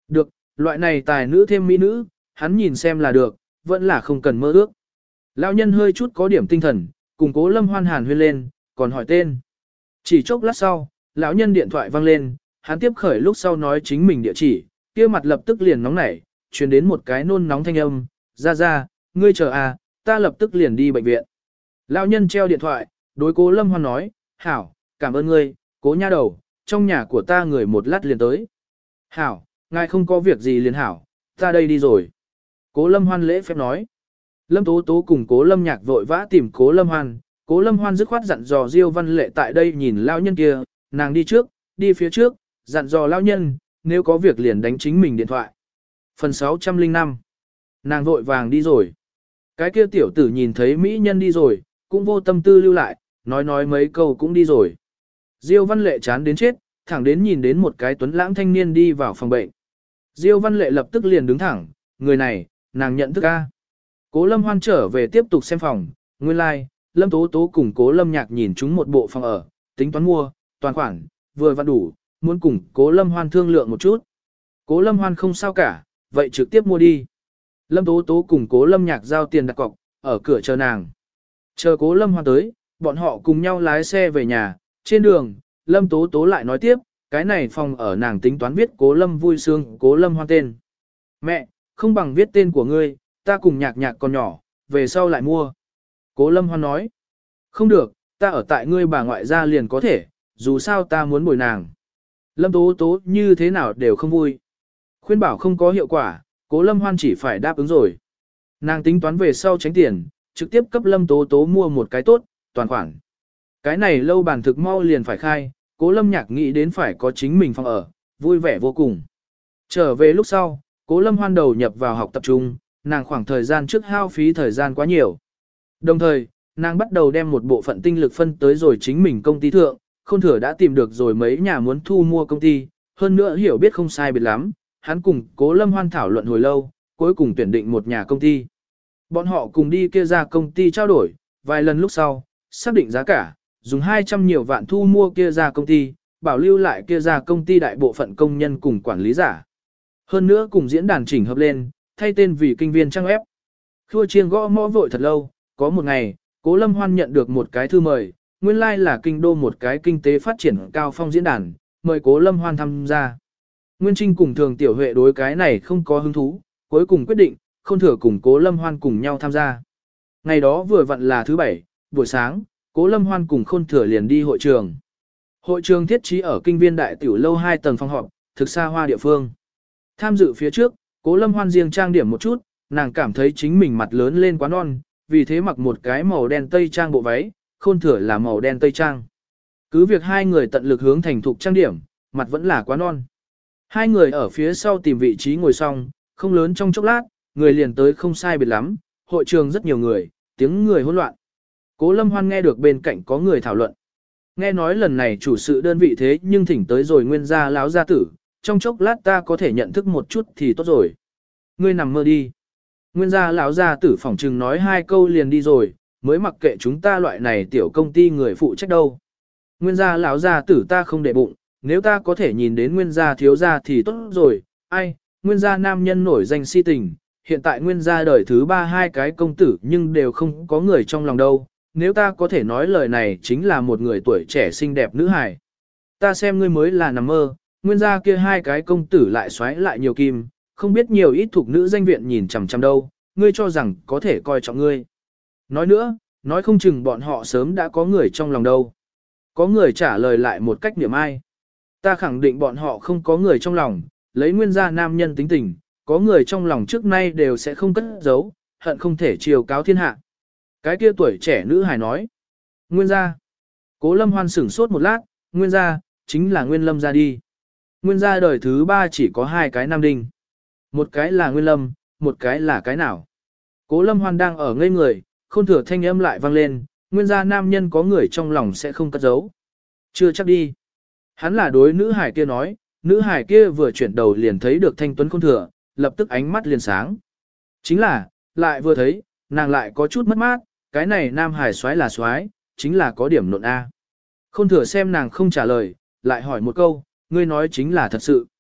Được, loại này tài nữ thêm mỹ nữ, hắn nhìn xem là được, vẫn là không cần mơ ước. Lão nhân hơi chút có điểm tinh thần, cùng Cố Lâm Hoan hàn huyên lên, còn hỏi tên. Chỉ chốc lát sau, lão nhân điện thoại vang lên, hắn tiếp khởi lúc sau nói chính mình địa chỉ, kia mặt lập tức liền nóng nảy, truyền đến một cái nôn nóng thanh âm, ra ra, ngươi chờ à, ta lập tức liền đi bệnh viện. Lão nhân treo điện thoại, đối Cố Lâm Hoan nói, hảo, cảm ơn ngươi, Cố nha đầu, trong nhà của ta người một lát liền tới. Hảo, ngài không có việc gì liền hảo, ta đây đi rồi. Cố Lâm Hoan lễ phép nói. Lâm Tố Tố cùng Cố Lâm Nhạc vội vã tìm Cố Lâm Hoan, Cố Lâm Hoan dứt khoát dặn dò Diêu Văn Lệ tại đây nhìn lão nhân kia, nàng đi trước, đi phía trước, dặn dò lão nhân, nếu có việc liền đánh chính mình điện thoại. Phần sáu trăm lẻ năm. Nàng vội vàng đi rồi. Cái kia tiểu tử nhìn thấy mỹ nhân đi rồi, cũng vô tâm tư lưu lại, nói nói mấy câu cũng đi rồi. Diêu Văn Lệ chán đến chết, thẳng đến nhìn đến một cái tuấn lãng thanh niên đi vào phòng bệnh. Diêu Văn Lệ lập tức liền đứng thẳng, người này, nàng nhận thức a. Cố Lâm Hoan trở về tiếp tục xem phòng, nguyên lai, like, Lâm Tố Tố cùng Cố Lâm Nhạc nhìn chúng một bộ phòng ở, tính toán mua, toàn khoản, vừa vặn đủ, muốn cùng Cố Lâm Hoan thương lượng một chút. Cố Lâm Hoan không sao cả, vậy trực tiếp mua đi. Lâm Tố Tố cùng Cố Lâm Nhạc giao tiền đặt cọc, ở cửa chờ nàng. Chờ Cố Lâm Hoan tới, bọn họ cùng nhau lái xe về nhà, trên đường, Lâm Tố Tố lại nói tiếp, cái này phòng ở nàng tính toán viết Cố Lâm vui sướng, Cố Lâm Hoan tên. Mẹ, không bằng viết tên của ngươi, ta cùng Nhạc Nhạc còn nhỏ, về sau lại mua. Cố Lâm Hoan nói, không được, ta ở tại ngươi bà ngoại gia liền có thể, dù sao ta muốn bồi nàng. Lâm Tố Tố như thế nào đều không vui. Khuyên bảo không có hiệu quả, Cố Lâm Hoan chỉ phải đáp ứng rồi. Nàng tính toán về sau tránh tiền, trực tiếp cấp Lâm Tố Tố mua một cái tốt, toàn khoản. Cái này lâu bàn thực mau liền phải khai, Cố Lâm Nhạc nghĩ đến phải có chính mình phòng ở, vui vẻ vô cùng. Trở về lúc sau, Cố Lâm Hoan đầu nhập vào học tập trung, nàng khoảng thời gian trước hao phí thời gian quá nhiều. Đồng thời, nàng bắt đầu đem một bộ phận tinh lực phân tới rồi chính mình công ty thượng, Khôn Thừa đã tìm được rồi mấy nhà muốn thu mua công ty, hơn nữa hiểu biết không sai biệt lắm, hắn cùng Cố Lâm Hoan thảo luận hồi lâu, cuối cùng tuyển định một nhà công ty. Bọn họ cùng đi kia ra công ty trao đổi, vài lần lúc sau, xác định giá cả, dùng hai trăm nhiều vạn thu mua kia ra công ty, bảo lưu lại kia ra công ty đại bộ phận công nhân cùng quản lý giả. Hơn nữa cùng diễn đàn chỉnh hợp lên, thay tên vì kinh viên trang web. Khua chiêng gõ mõ vội thật lâu, có một ngày, Cố Lâm Hoan nhận được một cái thư mời, nguyên lai like là kinh đô một cái kinh tế phát triển cao phong diễn đàn, mời Cố Lâm Hoan tham gia. Nguyên Trinh cùng Thường Tiểu Huệ đối cái này không có hứng thú, cuối cùng quyết định, Khôn Thừa cùng Cố Lâm Hoan cùng nhau tham gia. Ngày đó vừa vặn là thứ bảy, buổi sáng, Cố Lâm Hoan cùng Khôn Thừa liền đi hội trường. Hội trường thiết trí ở kinh viên đại tiểu lâu hai tầng phòng họp, thực xa hoa địa phương. Tham dự phía trước, Cố Lâm Hoan riêng trang điểm một chút, nàng cảm thấy chính mình mặt lớn lên quá non, vì thế mặc một cái màu đen tây trang bộ váy, Khôn Thừa là màu đen tây trang. Cứ việc hai người tận lực hướng thành thục trang điểm, mặt vẫn là quá non. Hai người ở phía sau tìm vị trí ngồi xong, không lớn trong chốc lát, người liền tới không sai biệt lắm, hội trường rất nhiều người, tiếng người hỗn loạn. Cố Lâm Hoan nghe được bên cạnh có người thảo luận. Nghe nói lần này chủ sự đơn vị thế nhưng thỉnh tới rồi nguyên gia láo gia tử, trong chốc lát ta có thể nhận thức một chút thì tốt rồi. Ngươi nằm mơ đi. Nguyên gia lão gia tử phỏng trừng nói hai câu liền đi rồi, mới mặc kệ chúng ta loại này tiểu công ty người phụ trách đâu. Nguyên gia lão gia tử ta không để bụng, nếu ta có thể nhìn đến nguyên gia thiếu gia thì tốt rồi, ai, nguyên gia nam nhân nổi danh si tình, hiện tại nguyên gia đời thứ ba hai cái công tử nhưng đều không có người trong lòng đâu, nếu ta có thể nói lời này chính là một người tuổi trẻ xinh đẹp nữ hài. Ta xem ngươi mới là nằm mơ, nguyên gia kia hai cái công tử lại xoáy lại nhiều kim, không biết nhiều ít thuộc nữ danh viện nhìn chằm chằm đâu, ngươi cho rằng có thể coi trọng ngươi. Nói nữa, nói không chừng bọn họ sớm đã có người trong lòng đâu. Có người trả lời lại một cách niệm ai. Ta khẳng định bọn họ không có người trong lòng, lấy nguyên gia nam nhân tính tình, có người trong lòng trước nay đều sẽ không cất giấu, hận không thể chiều cáo thiên hạ. Cái kia tuổi trẻ nữ hài nói. Nguyên gia. Cố Lâm Hoan sửng sốt một lát, nguyên gia, chính là Nguyên Lâm gia đi. Nguyên gia đời thứ ba chỉ có hai cái nam đinh. Một cái là Nguyên Lâm, một cái là cái nào. Cố Lâm Hoan đang ở ngây người, Khôn Thừa thanh âm lại vang lên, nguyên gia nam nhân có người trong lòng sẽ không cất giấu. Chưa chắc đi. Hắn là đối nữ hải kia nói, nữ hải kia vừa chuyển đầu liền thấy được thanh tuấn Khôn Thừa, lập tức ánh mắt liền sáng. Chính là, lại vừa thấy, nàng lại có chút mất mát, cái này nam hải xoái là xoái, chính là có điểm nộn A. Khôn Thừa xem nàng không trả lời, lại hỏi một câu, ngươi nói chính là thật sự.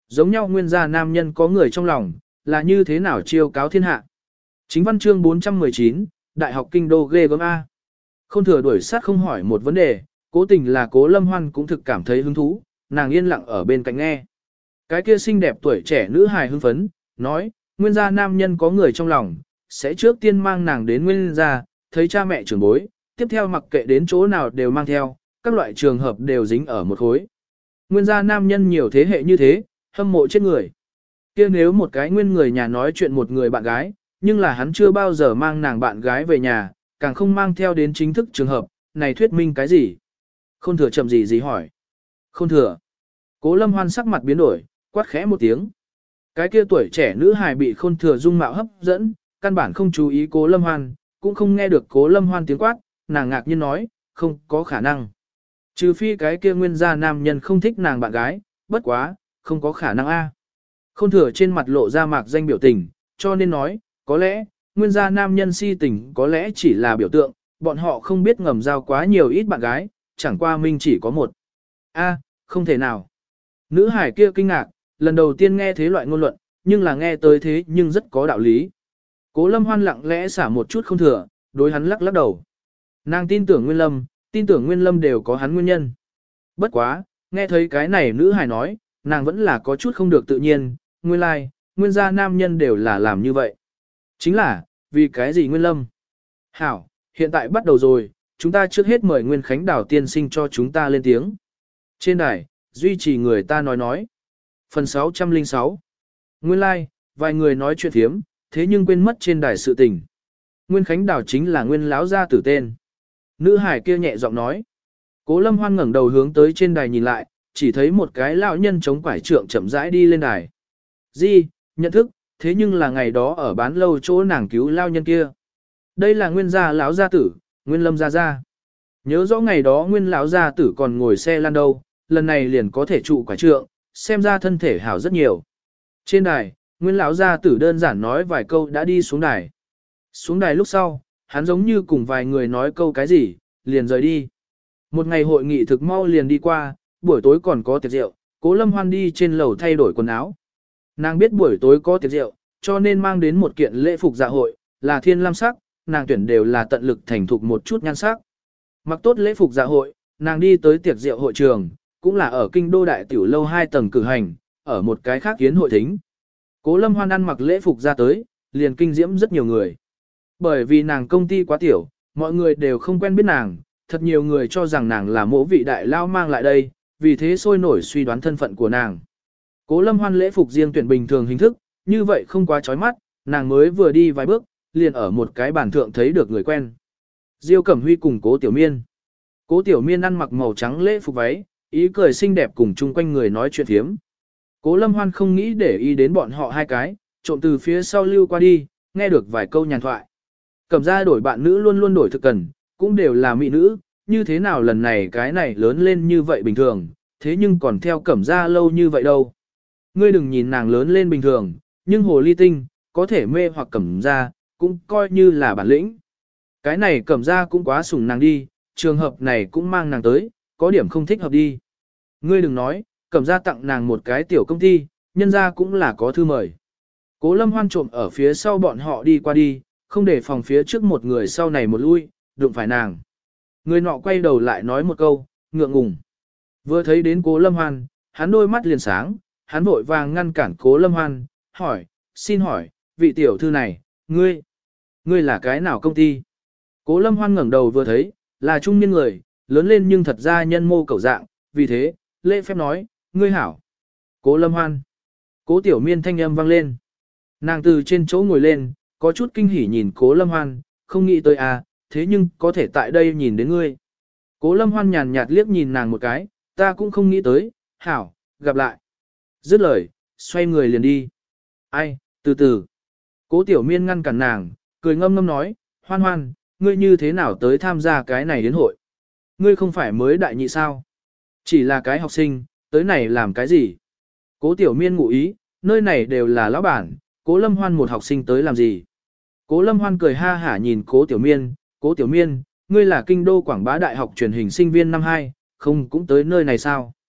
Giống nhau nguyên gia nam nhân có người trong lòng, là như thế nào chiêu cáo thiên hạ. Chính văn chương bốn trăm mười chín, Đại học Kinh Đô ghê gớm A. Không thừa đuổi sát không hỏi một vấn đề, cố tình là cố Lâm Hoan cũng thực cảm thấy hứng thú, nàng yên lặng ở bên cạnh nghe. Cái kia xinh đẹp tuổi trẻ nữ hài hưng phấn, nói, nguyên gia nam nhân có người trong lòng, sẽ trước tiên mang nàng đến nguyên gia, thấy cha mẹ trưởng bối, tiếp theo mặc kệ đến chỗ nào đều mang theo, các loại trường hợp đều dính ở một khối. Nguyên gia nam nhân nhiều thế hệ như thế, hâm mộ chết người. Kia nếu một cái nguyên người nhà nói chuyện một người bạn gái, nhưng là hắn chưa bao giờ mang nàng bạn gái về nhà, càng không mang theo đến chính thức trường hợp, này thuyết minh cái gì? Khôn thừa chậm gì gì hỏi. Khôn thừa. Cố Lâm Hoan sắc mặt biến đổi, quát khẽ một tiếng. Cái kia tuổi trẻ nữ hài bị khôn thừa dung mạo hấp dẫn, căn bản không chú ý Cố Lâm Hoan, cũng không nghe được Cố Lâm Hoan tiếng quát, nàng ngạc nhiên nói, không có khả năng. Trừ phi cái kia nguyên gia nam nhân không thích nàng bạn gái, bất quá, không có khả năng a. Khôn thừa trên mặt lộ ra mạc danh biểu tình, cho nên nói, có lẽ, nguyên gia nam nhân si tình có lẽ chỉ là biểu tượng, bọn họ không biết ngầm giao quá nhiều ít bạn gái, chẳng qua minh chỉ có một. A, không thể nào. Nữ hải kia kinh ngạc, lần đầu tiên nghe thế loại ngôn luận, nhưng là nghe tới thế nhưng rất có đạo lý. Cố Lâm Hoan lặng lẽ xả một chút không thừa, đối hắn lắc lắc đầu. Nàng tin tưởng Nguyên Lâm, tin tưởng Nguyên Lâm đều có hắn nguyên nhân. Bất quá, nghe thấy cái này nữ hài nói, nàng vẫn là có chút không được tự nhiên, nguyên lai, like, nguyên gia nam nhân đều là làm như vậy. Chính là, vì cái gì Nguyên Lâm? Hảo, hiện tại bắt đầu rồi, chúng ta trước hết mời Nguyên Khánh Đào tiên sinh cho chúng ta lên tiếng. Trên đài, duy trì người ta nói nói. Phần sáu trăm lẻ sáu. Nguyên lai, like, vài người nói chuyện thiếm, thế nhưng quên mất trên đài sự tình. Nguyên Khánh Đào chính là Nguyên lão gia tử tên. Nữ hải kia nhẹ giọng nói. Cố Lâm Hoan ngẩng đầu hướng tới trên đài nhìn lại, chỉ thấy một cái lão nhân chống quải trượng chậm rãi đi lên đài. Di, nhận thức, thế nhưng là ngày đó ở bán lâu chỗ nàng cứu lao nhân kia. Đây là Nguyên gia lão gia tử, Nguyên Lâm gia gia. Nhớ rõ ngày đó Nguyên lão gia tử còn ngồi xe lăn đâu, lần này liền có thể trụ quải trượng, xem ra thân thể hảo rất nhiều. Trên đài, Nguyên lão gia tử đơn giản nói vài câu đã đi xuống đài. Xuống đài lúc sau, hắn giống như cùng vài người nói câu cái gì, liền rời đi. Một ngày hội nghị thực mau liền đi qua, buổi tối còn có tiệc rượu, Cố Lâm Hoan đi trên lầu thay đổi quần áo. Nàng biết buổi tối có tiệc rượu, cho nên mang đến một kiện lễ phục dạ hội, là thiên lam sắc, nàng tuyển đều là tận lực thành thục một chút nhan sắc. Mặc tốt lễ phục dạ hội, nàng đi tới tiệc rượu hội trường, cũng là ở kinh đô đại tiểu lâu hai tầng cử hành, ở một cái khác yến hội thính. Cố Lâm Hoan ăn mặc lễ phục ra tới, liền kinh diễm rất nhiều người. Bởi vì nàng công ty quá tiểu, mọi người đều không quen biết nàng, thật nhiều người cho rằng nàng là mỗ vị đại lao mang lại đây, vì thế sôi nổi suy đoán thân phận của nàng. Cố Lâm Hoan lễ phục riêng tuyển bình thường hình thức, như vậy không quá chói mắt, nàng mới vừa đi vài bước, liền ở một cái bàn thượng thấy được người quen. Diêu Cẩm Huy cùng Cố Tiểu Miên. Cố Tiểu Miên ăn mặc màu trắng lễ phục váy, ý cười xinh đẹp cùng chung quanh người nói chuyện thiếm. Cố Lâm Hoan không nghĩ để ý đến bọn họ hai cái, trộm từ phía sau lưu qua đi, nghe được vài câu nhàn thoại. Cẩm gia đổi bạn nữ luôn luôn đổi thực cần, cũng đều là mỹ nữ, như thế nào lần này cái này lớn lên như vậy bình thường, thế nhưng còn theo Cẩm gia lâu như vậy đâu. Ngươi đừng nhìn nàng lớn lên bình thường, nhưng hồ ly tinh, có thể mê hoặc Cẩm gia, cũng coi như là bản lĩnh. Cái này Cẩm gia cũng quá sủng nàng đi, trường hợp này cũng mang nàng tới, có điểm không thích hợp đi. Ngươi đừng nói, Cẩm gia tặng nàng một cái tiểu công ty, nhân gia cũng là có thư mời. Cố Lâm Hoan trộm ở phía sau bọn họ đi qua đi, không để phòng phía trước một người sau này một lui, đụng phải nàng. Người nọ quay đầu lại nói một câu, ngượng ngùng. Vừa thấy đến Cố Lâm Hoan, hắn đôi mắt liền sáng, hắn vội vàng ngăn cản Cố Lâm Hoan, hỏi, xin hỏi, vị tiểu thư này, ngươi, ngươi là cái nào công ty? Cố Lâm Hoan ngẩng đầu vừa thấy, là trung niên người, lớn lên nhưng thật ra nhân mô cầu dạng, vì thế, lễ phép nói, ngươi hảo. Cố Lâm Hoan. Cố Tiểu Miên thanh âm vang lên. Nàng từ trên chỗ ngồi lên, có chút kinh hỉ nhìn Cố Lâm Hoan, không nghĩ tới à, thế nhưng có thể tại đây nhìn đến ngươi. Cố Lâm Hoan nhàn nhạt liếc nhìn nàng một cái, ta cũng không nghĩ tới, hảo, gặp lại. Dứt lời, xoay người liền đi. Ai, từ từ. Cố Tiểu Miên ngăn cản nàng, cười ngâm ngâm nói, Hoan Hoan, ngươi như thế nào tới tham gia cái này đến hội? Ngươi không phải mới đại nhị sao? Chỉ là cái học sinh, tới này làm cái gì? Cố Tiểu Miên ngụ ý, nơi này đều là lão bản, Cố Lâm Hoan một học sinh tới làm gì? Cố Lâm Hoan cười ha hả nhìn Cố Tiểu Miên, Cố Tiểu Miên, ngươi là kinh đô Quảng Bá Đại học truyền hình sinh viên năm hai, không cũng tới nơi này sao?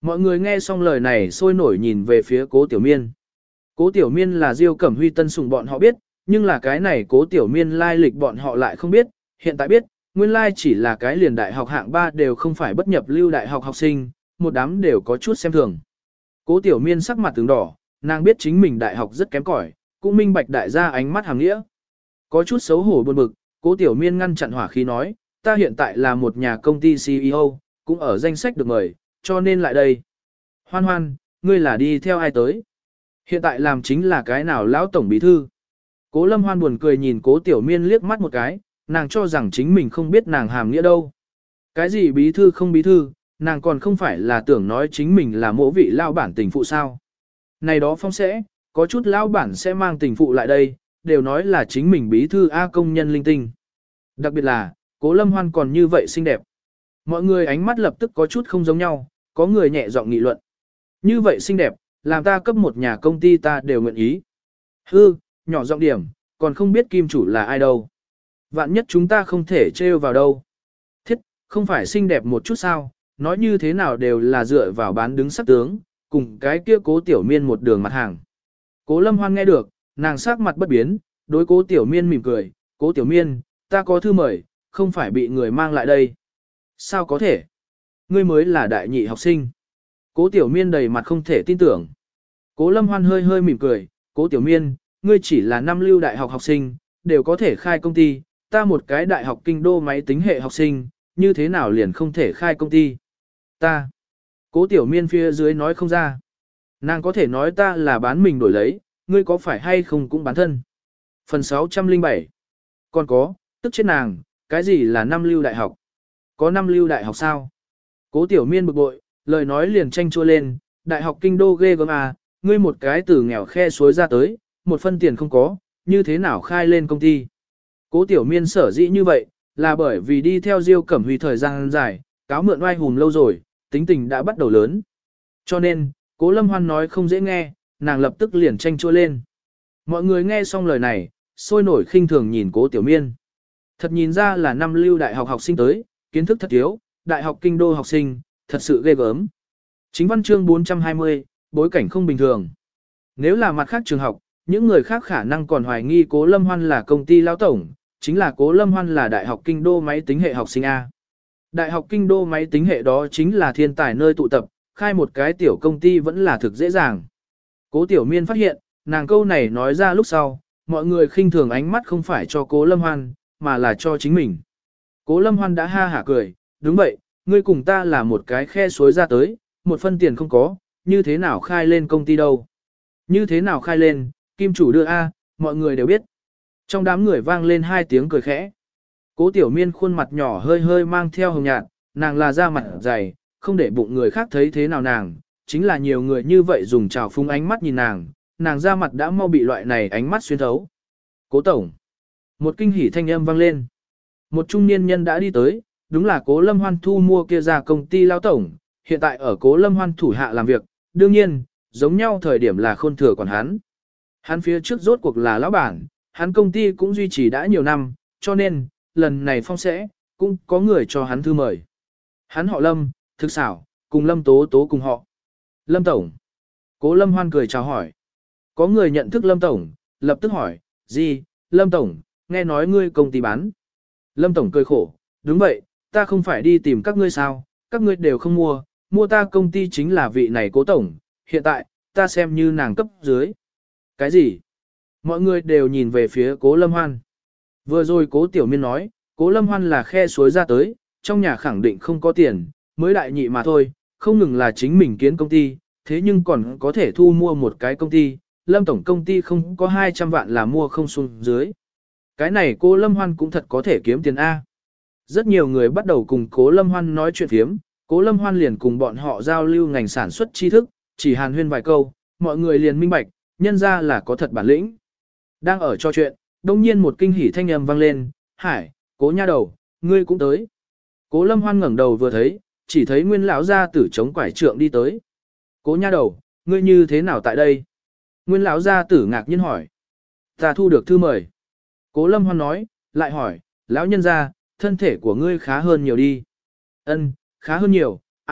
Mọi người nghe xong lời này sôi nổi nhìn về phía cố tiểu miên. Cố tiểu miên là Diêu Cẩm Huy tân sủng bọn họ biết, nhưng là cái này cố tiểu miên lai lịch bọn họ lại không biết, hiện tại biết, nguyên lai chỉ là cái liền đại học hạng ba đều không phải bất nhập lưu đại học học sinh, một đám đều có chút xem thường. Cố tiểu miên sắc mặt tướng đỏ, nàng biết chính mình đại học rất kém cỏi, cũng minh bạch đại gia ánh mắt hàm nghĩa. Có chút xấu hổ buồn bực, cố tiểu miên ngăn chặn hỏa khí nói, ta hiện tại là một nhà công ty xê e ô, cũng ở danh sách được mời, cho nên lại đây. Hoan hoan, ngươi là đi theo ai tới? Hiện tại làm chính là cái nào lão tổng bí thư? Cố Lâm Hoan buồn cười nhìn cố tiểu miên liếc mắt một cái, nàng cho rằng chính mình không biết nàng hàm nghĩa đâu. Cái gì bí thư không bí thư, nàng còn không phải là tưởng nói chính mình là mỗ vị lao bản tình phụ sao. Này đó phong sẽ, có chút lao bản sẽ mang tình phụ lại đây, đều nói là chính mình bí thư A công nhân linh tinh. Đặc biệt là, cố Lâm Hoan còn như vậy xinh đẹp. Mọi người ánh mắt lập tức có chút không giống nhau, có người nhẹ giọng nghị luận. Như vậy xinh đẹp, làm ta cấp một nhà công ty ta đều nguyện ý. Hư, nhỏ giọng điểm, còn không biết kim chủ là ai đâu. Vạn nhất chúng ta không thể trêu vào đâu. Thiết, không phải xinh đẹp một chút sao, nói như thế nào đều là dựa vào bán đứng sắc tướng, cùng cái kia cố tiểu miên một đường mặt hàng. Cố Lâm Hoan nghe được, nàng sắc mặt bất biến, đối cố tiểu miên mỉm cười, cố tiểu miên, ta có thư mời, không phải bị người mang lại đây. Sao có thể? Ngươi mới là đại nhị học sinh. Cố tiểu miên đầy mặt không thể tin tưởng. Cố Lâm Hoan hơi hơi mỉm cười, cố tiểu miên, ngươi chỉ là năm lưu đại học học sinh, đều có thể khai công ty, ta một cái đại học kinh đô máy tính hệ học sinh, như thế nào liền không thể khai công ty. Ta. Cố tiểu miên phía dưới nói không ra. Nàng có thể nói ta là bán mình đổi lấy, ngươi có phải hay không cũng bán thân. Phần sáu trăm lẻ bảy. Còn có, tức chết nàng, cái gì là năm lưu đại học? Có năm lưu đại học sao? Cố tiểu miên bực bội, lời nói liền tranh chua lên, đại học kinh đô ghê gớm à, ngươi một cái từ nghèo khe suối ra tới, một phân tiền không có, như thế nào khai lên công ty? Cố tiểu miên sở dĩ như vậy, là bởi vì đi theo Diêu Cẩm Huy thời gian dài, cáo mượn oai hùm lâu rồi, tính tình đã bắt đầu lớn. Cho nên, Cố Lâm Hoan nói không dễ nghe, nàng lập tức liền tranh chua lên. Mọi người nghe xong lời này, sôi nổi khinh thường nhìn Cố tiểu miên. Thật nhìn ra là năm lưu đại học học sinh tới, kiến thức thật thiếu, đại học kinh đô học sinh, thật sự ghê gớm. Chính văn chương bốn trăm hai mươi, bối cảnh không bình thường. Nếu là mặt khác trường học, những người khác khả năng còn hoài nghi Cố Lâm Hoan là công ty lao tổng, chính là Cố Lâm Hoan là đại học kinh đô máy tính hệ học sinh A. Đại học kinh đô máy tính hệ đó chính là thiên tài nơi tụ tập, khai một cái tiểu công ty vẫn là thực dễ dàng. Cố tiểu miên phát hiện, nàng câu này nói ra lúc sau, mọi người khinh thường ánh mắt không phải cho Cố Lâm Hoan, mà là cho chính mình. Cố Lâm Hoan đã ha hả cười, đúng vậy, ngươi cùng ta là một cái khe suối ra tới, một phân tiền không có, như thế nào khai lên công ty đâu. Như thế nào khai lên, kim chủ đưa A, mọi người đều biết. Trong đám người vang lên hai tiếng cười khẽ. Cố tiểu miên khuôn mặt nhỏ hơi hơi mang theo hồng nhạt, nàng là da mặt dày, không để bụng người khác thấy thế nào nàng, chính là nhiều người như vậy dùng trào phúng ánh mắt nhìn nàng, nàng da mặt đã mau bị loại này ánh mắt xuyên thấu. Cố tổng. Một kinh hỉ thanh âm vang lên. Một trung niên nhân đã đi tới, đúng là Cố Lâm Hoan thu mua kia ra công ty lao tổng, hiện tại ở Cố Lâm Hoan thủ hạ làm việc, đương nhiên, giống nhau thời điểm là khôn thừa còn hắn. Hắn phía trước rốt cuộc là lão bản, hắn công ty cũng duy trì đã nhiều năm, cho nên, lần này phong sẽ, cũng có người cho hắn thư mời. Hắn họ Lâm, thực xảo, cùng Lâm Tố Tố cùng họ. Lâm Tổng. Cố Lâm Hoan cười chào hỏi. Có người nhận thức Lâm Tổng, lập tức hỏi, gì, Lâm Tổng, nghe nói ngươi công ty bán. Lâm Tổng cười khổ, đúng vậy, ta không phải đi tìm các ngươi sao, các ngươi đều không mua, mua ta công ty chính là vị này Cố Tổng, hiện tại, ta xem như nàng cấp dưới. Cái gì? Mọi người đều nhìn về phía Cố Lâm Hoan. Vừa rồi Cố Tiểu Miên nói, Cố Lâm Hoan là khe suối ra tới, trong nhà khẳng định không có tiền, mới đại nhị mà thôi, không ngừng là chính mình kiến công ty, thế nhưng còn có thể thu mua một cái công ty, Lâm Tổng công ty không có hai trăm vạn là mua không xuống dưới. Cái này Cố Lâm Hoan cũng thật có thể kiếm tiền A. Rất nhiều người bắt đầu cùng Cố Lâm Hoan nói chuyện phiếm, Cố Lâm Hoan liền cùng bọn họ giao lưu ngành sản xuất tri thức, chỉ hàn huyên vài câu, mọi người liền minh bạch, nhân ra là có thật bản lĩnh. Đang ở trò chuyện, đông nhiên một kinh hỉ thanh âm vang lên, Hải, Cố nha đầu, ngươi cũng tới. Cố Lâm Hoan ngẩng đầu vừa thấy, chỉ thấy Nguyên lão gia tử chống quải trượng đi tới. Cố nha đầu, ngươi như thế nào tại đây? Nguyên lão gia tử ngạc nhiên hỏi. Ta thu được thư mời. Cố Lâm Hoan nói, lại hỏi, lão nhân gia, thân thể của ngươi khá hơn nhiều đi. Ân, khá hơn nhiều, ai,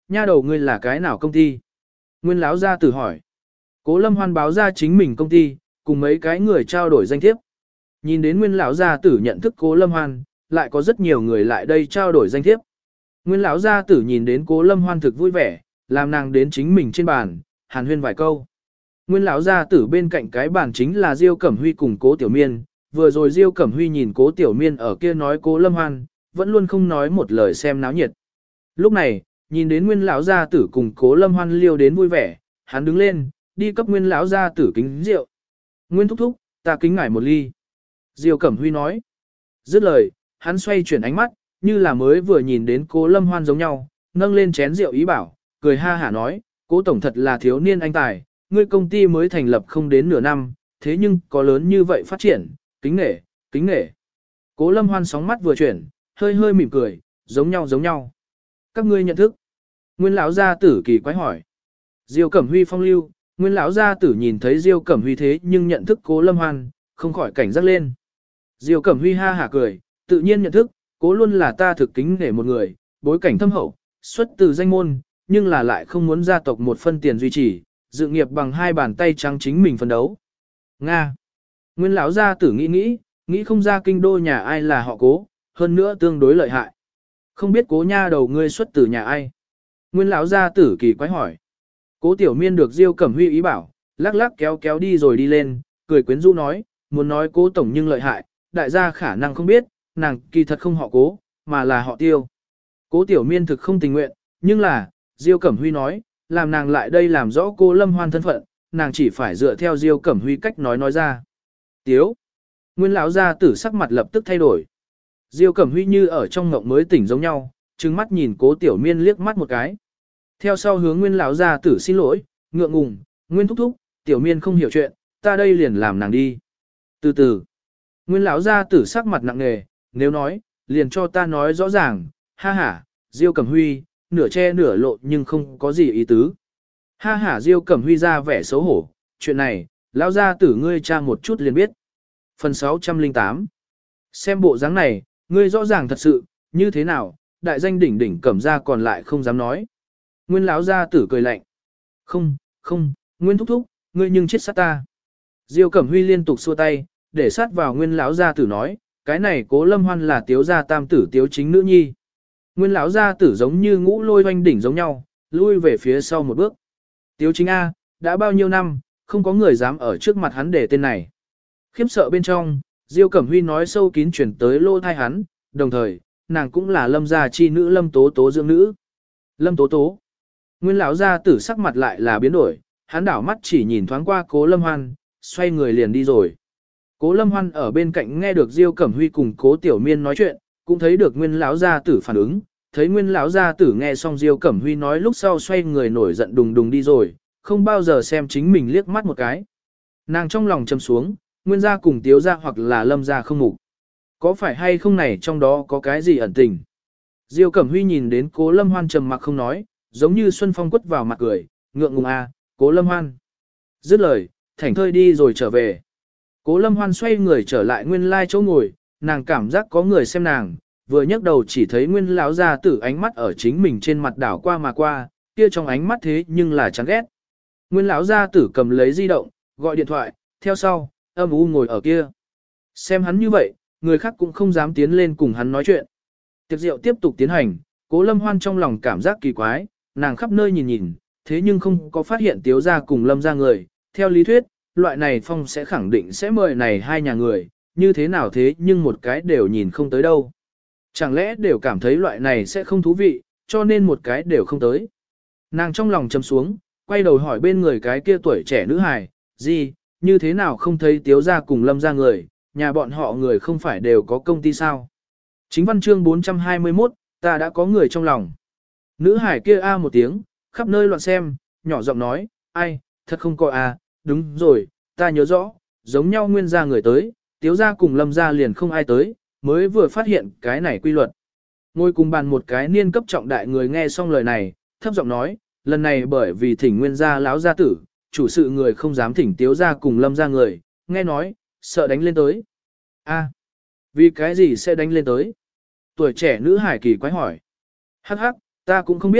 nha đầu ngươi là cái nào công ty? Nguyên lão gia tử hỏi. Cố Lâm Hoan báo ra chính mình công ty, cùng mấy cái người trao đổi danh thiếp. Nhìn đến Nguyên lão gia tử nhận thức Cố Lâm Hoan, lại có rất nhiều người lại đây trao đổi danh thiếp. Nguyên lão gia tử nhìn đến Cố Lâm Hoan thực vui vẻ, làm nàng đến chính mình trên bàn, hàn huyên vài câu. Nguyên lão gia tử bên cạnh cái bàn chính là Diêu Cẩm Huy cùng Cố Tiểu Miên, vừa rồi Diêu Cẩm Huy nhìn Cố Tiểu Miên ở kia nói Cố Lâm Hoan, vẫn luôn không nói một lời xem náo nhiệt. Lúc này, nhìn đến Nguyên lão gia tử cùng Cố Lâm Hoan liêu đến vui vẻ, hắn đứng lên, đi cấp Nguyên lão gia tử kính rượu. Nguyên thúc thúc, ta kính ngài một ly. Diêu Cẩm Huy nói. Dứt lời, hắn xoay chuyển ánh mắt, như là mới vừa nhìn đến Cố Lâm Hoan giống nhau, nâng lên chén rượu ý bảo, cười ha hả nói, Cố tổng thật là thiếu niên anh tài, ngươi công ty mới thành lập không đến nửa năm, thế nhưng có lớn như vậy phát triển, kính nể, kính nể. Cố Lâm Hoan sóng mắt vừa chuyển, hơi hơi mỉm cười, giống nhau giống nhau. Các ngươi nhận thức. Nguyên lão gia tử kỳ quái hỏi. Diêu Cẩm Huy phong lưu, Nguyên lão gia tử nhìn thấy Diêu Cẩm Huy thế nhưng nhận thức Cố Lâm Hoan, không khỏi cảnh giác lên. Diêu Cẩm Huy ha hả cười, tự nhiên nhận thức, Cố luôn là ta thực kính nể một người, bối cảnh thâm hậu, xuất từ danh môn, nhưng là lại không muốn gia tộc một phân tiền duy trì, dự nghiệp bằng hai bàn tay trắng chính mình phấn đấu. Nga. Nguyên lão gia tử nghĩ nghĩ, nghĩ không ra kinh đô nhà ai là họ Cố, hơn nữa tương đối lợi hại. Không biết Cố nha đầu ngươi xuất từ nhà ai? Nguyên lão gia tử kỳ quái hỏi. Cố Tiểu Miên được Diêu Cẩm Huy ý bảo, lắc lắc kéo kéo đi rồi đi lên, cười quyến rũ nói, muốn nói Cố tổng nhưng lợi hại, đại gia khả năng không biết, nàng kỳ thật không họ Cố, mà là họ Tiêu. Cố Tiểu Miên thực không tình nguyện, nhưng là, Diêu Cẩm Huy nói, làm nàng lại đây làm rõ Cố Lâm Hoan thân phận, nàng chỉ phải dựa theo Diêu Cẩm Huy cách nói nói ra. Tiếu. Nguyên lão gia tử sắc mặt lập tức thay đổi. Diêu Cẩm Huy như ở trong ngộng mới tỉnh giống nhau, trừng mắt nhìn Cố Tiểu Miên liếc mắt một cái. Theo sau hướng Nguyên lão gia tử xin lỗi, ngượng ngùng, Nguyên thúc thúc, Tiểu Miên không hiểu chuyện, ta đây liền làm nàng đi. Từ từ. Nguyên lão gia tử sắc mặt nặng nề, nếu nói, liền cho ta nói rõ ràng, ha ha, Diêu Cẩm Huy, nửa che nửa lộ nhưng không có gì ý tứ. Ha ha, Diêu Cẩm Huy ra vẻ xấu hổ, chuyện này, lão gia tử ngươi tra một chút liền biết. Phần sáu trăm lẻ tám. Xem bộ dáng này, ngươi rõ ràng thật sự, như thế nào, đại danh đỉnh đỉnh Cẩm gia còn lại không dám nói. Nguyên lão gia tử cười lạnh. Không, không, Nguyên thúc thúc, ngươi nhưng chết sát ta. Diêu Cẩm Huy liên tục xua tay, để sát vào Nguyên lão gia tử nói, cái này Cố Lâm Hoan là Tiếu gia tam tử Tiếu chính nữ nhi. Nguyên lão gia tử giống như ngũ lôi hoanh đỉnh giống nhau, lui về phía sau một bước. Tiếu chính A, đã bao nhiêu năm, không có người dám ở trước mặt hắn để tên này. Khiếp sợ bên trong, Diêu Cẩm Huy nói sâu kín chuyển tới lô thai hắn, đồng thời, nàng cũng là Lâm gia chi nữ Lâm Tố Tố dưỡng nữ. Lâm Tố Tố. Nguyên lão gia tử sắc mặt lại là biến đổi, hắn đảo mắt chỉ nhìn thoáng qua Cố Lâm Hoan, xoay người liền đi rồi. Cố Lâm Hoan ở bên cạnh nghe được Diêu Cẩm Huy cùng Cố Tiểu Miên nói chuyện, cũng thấy được Nguyên lão gia tử phản ứng, thấy Nguyên lão gia tử nghe xong Diêu Cẩm Huy nói lúc sau xoay người nổi giận đùng đùng đi rồi, không bao giờ xem chính mình liếc mắt một cái. Nàng trong lòng trầm xuống, Nguyên gia cùng Tiếu gia hoặc là Lâm gia không mục. Có phải hay không này trong đó có cái gì ẩn tình? Diêu Cẩm Huy nhìn đến Cố Lâm Hoan trầm mặc không nói, giống như Xuân Phong quất vào mặt cười, ngượng ngùng a, Cố Lâm Hoan. Dứt lời, thảnh thơi đi rồi trở về. Cố Lâm Hoan xoay người trở lại nguyên lai chỗ ngồi, nàng cảm giác có người xem nàng, vừa nhấc đầu chỉ thấy Nguyên lão gia tử ánh mắt ở chính mình trên mặt đảo qua mà qua, kia trong ánh mắt thế nhưng là chán ghét. Nguyên lão gia tử cầm lấy di động, gọi điện thoại, theo sau, âm u ngồi ở kia. Xem hắn như vậy, người khác cũng không dám tiến lên cùng hắn nói chuyện. Tiệc rượu tiếp tục tiến hành, Cố Lâm Hoan trong lòng cảm giác kỳ quái, nàng khắp nơi nhìn nhìn, thế nhưng không có phát hiện Tiếu gia cùng Lâm gia người. Theo lý thuyết, loại này phong sẽ khẳng định sẽ mời này hai nhà người, như thế nào thế nhưng một cái đều nhìn không tới đâu. Chẳng lẽ đều cảm thấy loại này sẽ không thú vị, cho nên một cái đều không tới. Nàng trong lòng châm xuống, quay đầu hỏi bên người cái kia tuổi trẻ nữ hài, gì, như thế nào không thấy Tiếu gia cùng Lâm gia người, nhà bọn họ người không phải đều có công ty sao. Chính văn chương bốn trăm hai mươi mốt, ta đã có người trong lòng. Nữ hải kia a một tiếng, khắp nơi loạn xem, nhỏ giọng nói, ai, thật không có a, đúng rồi, ta nhớ rõ, giống nhau Nguyên gia người tới, Tiếu gia cùng Lâm gia liền không ai tới, mới vừa phát hiện cái này quy luật. Ngồi cùng bàn một cái niên cấp trọng đại người nghe xong lời này, thấp giọng nói, lần này bởi vì thỉnh Nguyên gia lão gia tử, chủ sự người không dám thỉnh Tiếu gia cùng Lâm gia người, nghe nói, sợ đánh lên tới. A, vì cái gì sẽ đánh lên tới? Tuổi trẻ nữ hải kỳ quái hỏi. Hắc hắc, ta cũng không biết,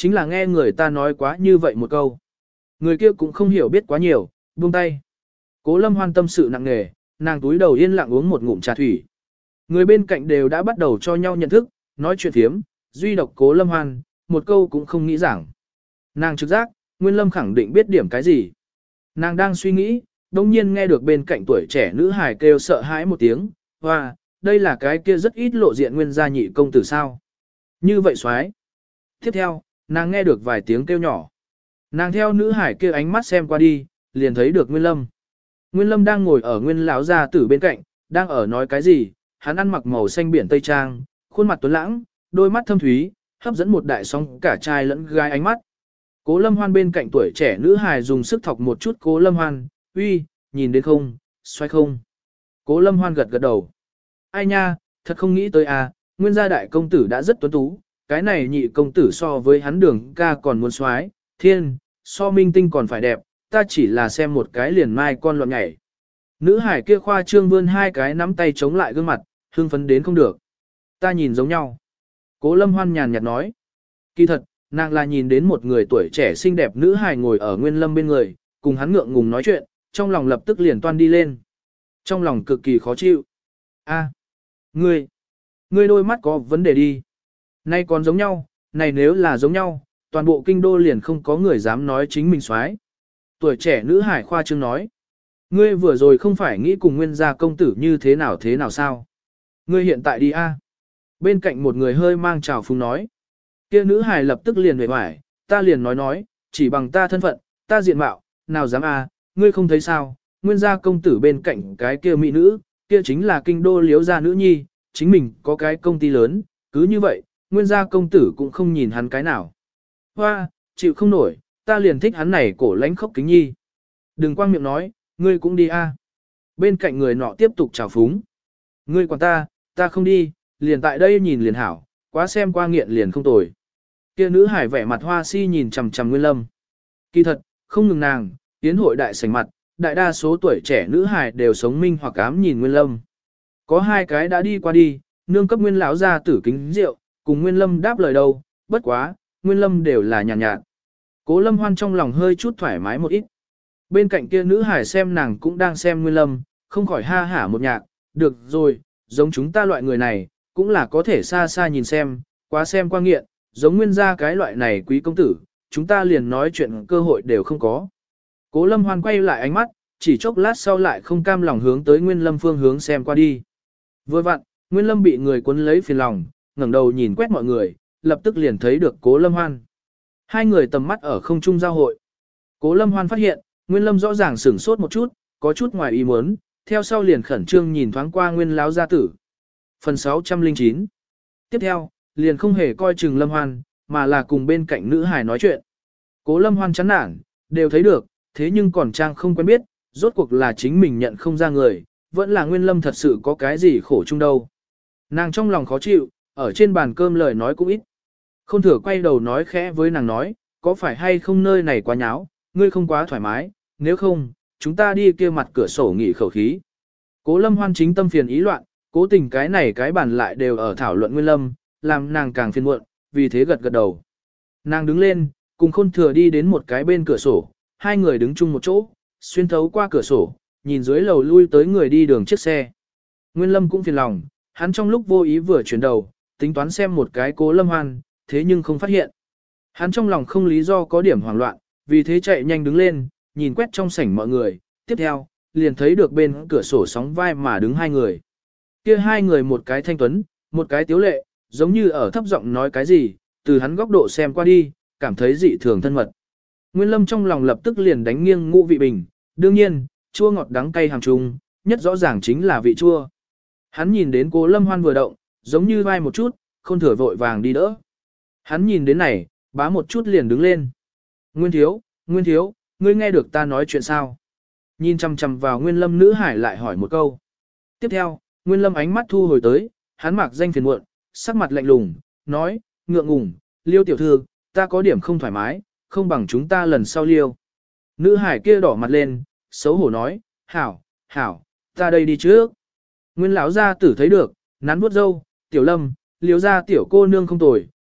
chính là nghe người ta nói quá như vậy một câu. Người kia cũng không hiểu biết quá nhiều, buông tay. Cố Lâm Hoan tâm sự nặng nề, nàng túi đầu yên lặng uống một ngụm trà thủy. Người bên cạnh đều đã bắt đầu cho nhau nhận thức, nói chuyện thiếm, duy độc Cố Lâm Hoan, một câu cũng không nghĩ giảng. Nàng trực giác, Nguyên Lâm khẳng định biết điểm cái gì. Nàng đang suy nghĩ, đồng nhiên nghe được bên cạnh tuổi trẻ nữ hài kêu sợ hãi một tiếng, hoa, đây là cái kia rất ít lộ diện Nguyên gia nhị công tử sao. Như vậy xoái. Tiếp theo, nàng nghe được vài tiếng kêu nhỏ. Nàng theo nữ hải kia ánh mắt xem qua đi, liền thấy được Nguyên Lâm. Nguyên Lâm đang ngồi ở Nguyên lão gia tử bên cạnh, đang ở nói cái gì, hắn ăn mặc màu xanh biển tây trang, khuôn mặt tuấn lãng, đôi mắt thâm thúy, hấp dẫn một đại song cả trai lẫn gái ánh mắt. Cố Lâm Hoan bên cạnh tuổi trẻ nữ hài dùng sức thọc một chút Cố Lâm Hoan, uy, nhìn đến không, xoay không. Cố Lâm Hoan gật gật đầu. Ai nha, thật không nghĩ tới à, Nguyên gia đại công tử đã rất tuấn tú, cái này nhị công tử so với hắn đường ca còn muốn xoái, thiên, so minh tinh còn phải đẹp, ta chỉ là xem một cái liền mai con loạn nhảy. Nữ hải kia khoa trương vươn hai cái nắm tay chống lại gương mặt, hưng phấn đến không được. Ta nhìn giống nhau. Cố Lâm Hoan nhàn nhạt nói. Kỳ thật, nàng là nhìn đến một người tuổi trẻ xinh đẹp nữ hài ngồi ở Nguyên Lâm bên người, cùng hắn ngượng ngùng nói chuyện, trong lòng lập tức liền toan đi lên. Trong lòng cực kỳ khó chịu. A, ngươi, ngươi đôi mắt có vấn đề đi. Nay còn giống nhau, này nếu là giống nhau, toàn bộ kinh đô liền không có người dám nói chính mình soái. Tuổi trẻ nữ hải khoa trương nói. Ngươi vừa rồi không phải nghĩ cùng Nguyên gia công tử như thế nào thế nào sao? Ngươi hiện tại đi a. Bên cạnh một người hơi mang trào phúng nói. Kia nữ hài lập tức liền về hoài, ta liền nói nói, chỉ bằng ta thân phận, ta diện mạo, nào dám a, ngươi không thấy sao? Nguyên gia công tử bên cạnh cái kia mỹ nữ, kia chính là kinh đô liếu gia nữ nhi, chính mình có cái công ty lớn, cứ như vậy, Nguyên gia công tử cũng không nhìn hắn cái nào. Hoa, chịu không nổi, ta liền thích hắn này cổ lãnh khốc kính nhi. Đừng quang miệng nói, ngươi cũng đi a. Bên cạnh người nọ tiếp tục chào phúng. Ngươi quản ta, ta không đi, liền tại đây nhìn liền hảo, quá xem qua nghiện liền không tồi. Kia nữ hải vẻ mặt hoa si nhìn chằm chằm Nguyên Lâm. Kỳ thật, không ngừng nàng, tiến hội đại sảnh mặt, đại đa số tuổi trẻ nữ hải đều sống minh hoặc ám nhìn Nguyên Lâm. Có hai cái đã đi qua đi, nương cấp Nguyên lão ra tử kính rượu, cùng Nguyên Lâm đáp lời đâu, bất quá, Nguyên Lâm đều là nhàn nhạt, nhạt. Cố Lâm Hoan trong lòng hơi chút thoải mái một ít. Bên cạnh kia nữ hải xem nàng cũng đang xem Nguyên Lâm, không khỏi ha hả một nhạc, được rồi, giống chúng ta loại người này, cũng là có thể xa xa nhìn xem, quá xem qua nghiện, giống Nguyên gia cái loại này quý công tử, chúng ta liền nói chuyện cơ hội đều không có. Cố Lâm Hoan quay lại ánh mắt, chỉ chốc lát sau lại không cam lòng hướng tới Nguyên Lâm phương hướng xem qua đi. Vừa vặn, Nguyên Lâm bị người cuốn lấy phiền lòng, ngẩng đầu nhìn quét mọi người, lập tức liền thấy được Cố Lâm Hoan. Hai người tầm mắt ở không trung giao hội. Cố Lâm Hoan phát hiện, Nguyên Lâm rõ ràng sửng sốt một chút, có chút ngoài ý muốn, theo sau liền khẩn trương nhìn thoáng qua Nguyên lão gia tử. Phần sáu trăm lẻ chín. Tiếp theo, liền không hề coi chừng Lâm Hoan, mà là cùng bên cạnh nữ hài nói chuyện. Cố Lâm Hoan chán nản, đều thấy được, thế nhưng còn trang không quen biết, rốt cuộc là chính mình nhận không ra người, vẫn là Nguyên Lâm thật sự có cái gì khổ chung đâu. Nàng trong lòng khó chịu, ở trên bàn cơm lời nói cũng ít. Khôn Thừa quay đầu nói khẽ với nàng nói, có phải hay không nơi này quá nháo, ngươi không quá thoải mái, nếu không, chúng ta đi kia mặt cửa sổ nghỉ khẩu khí. Cố Lâm Hoan chính tâm phiền ý loạn, cố tình cái này cái bàn lại đều ở thảo luận Nguyên Lâm, làm nàng càng phiền muộn, vì thế gật gật đầu. Nàng đứng lên, cùng Khôn Thừa đi đến một cái bên cửa sổ, hai người đứng chung một chỗ, xuyên thấu qua cửa sổ, nhìn dưới lầu lui tới người đi đường chiếc xe. Nguyên Lâm cũng phiền lòng, hắn trong lúc vô ý vừa chuyển đầu, tính toán xem một cái Cố Lâm Hoan, thế nhưng không phát hiện. Hắn trong lòng không lý do có điểm hoảng loạn, vì thế chạy nhanh đứng lên, nhìn quét trong sảnh mọi người, tiếp theo, liền thấy được bên cửa sổ sóng vai mà đứng hai người. Kia hai người một cái thanh tuấn, một cái tiếu lệ, giống như ở thấp giọng nói cái gì, từ hắn góc độ xem qua đi, cảm thấy dị thường thân mật. Nguyên Lâm trong lòng lập tức liền đánh nghiêng ngũ vị bình, đương nhiên, chua ngọt đắng cay hàm trùng, nhất rõ ràng chính là vị chua. Hắn nhìn đến Cố Lâm Hoan vừa động, giống như vai một chút, Khôn Thừa vội vàng đi đỡ. Hắn nhìn đến này, bá một chút liền đứng lên. Nguyên thiếu, Nguyên thiếu, ngươi nghe được ta nói chuyện sao? Nhìn chằm chằm vào Nguyên Lâm nữ hải lại hỏi một câu. Tiếp theo, Nguyên Lâm ánh mắt thu hồi tới, hắn mặc danh phiền muộn, sắc mặt lạnh lùng, nói, ngượng ngùng, Liêu tiểu thư, ta có điểm không thoải mái, không bằng chúng ta lần sau liêu. Nữ hải kia đỏ mặt lên, xấu hổ nói, hảo, hảo, ta đây đi trước. Nguyên lão gia tử thấy được, nắn vuốt râu, tiểu Lâm, Liêu gia tiểu cô nương không tồi,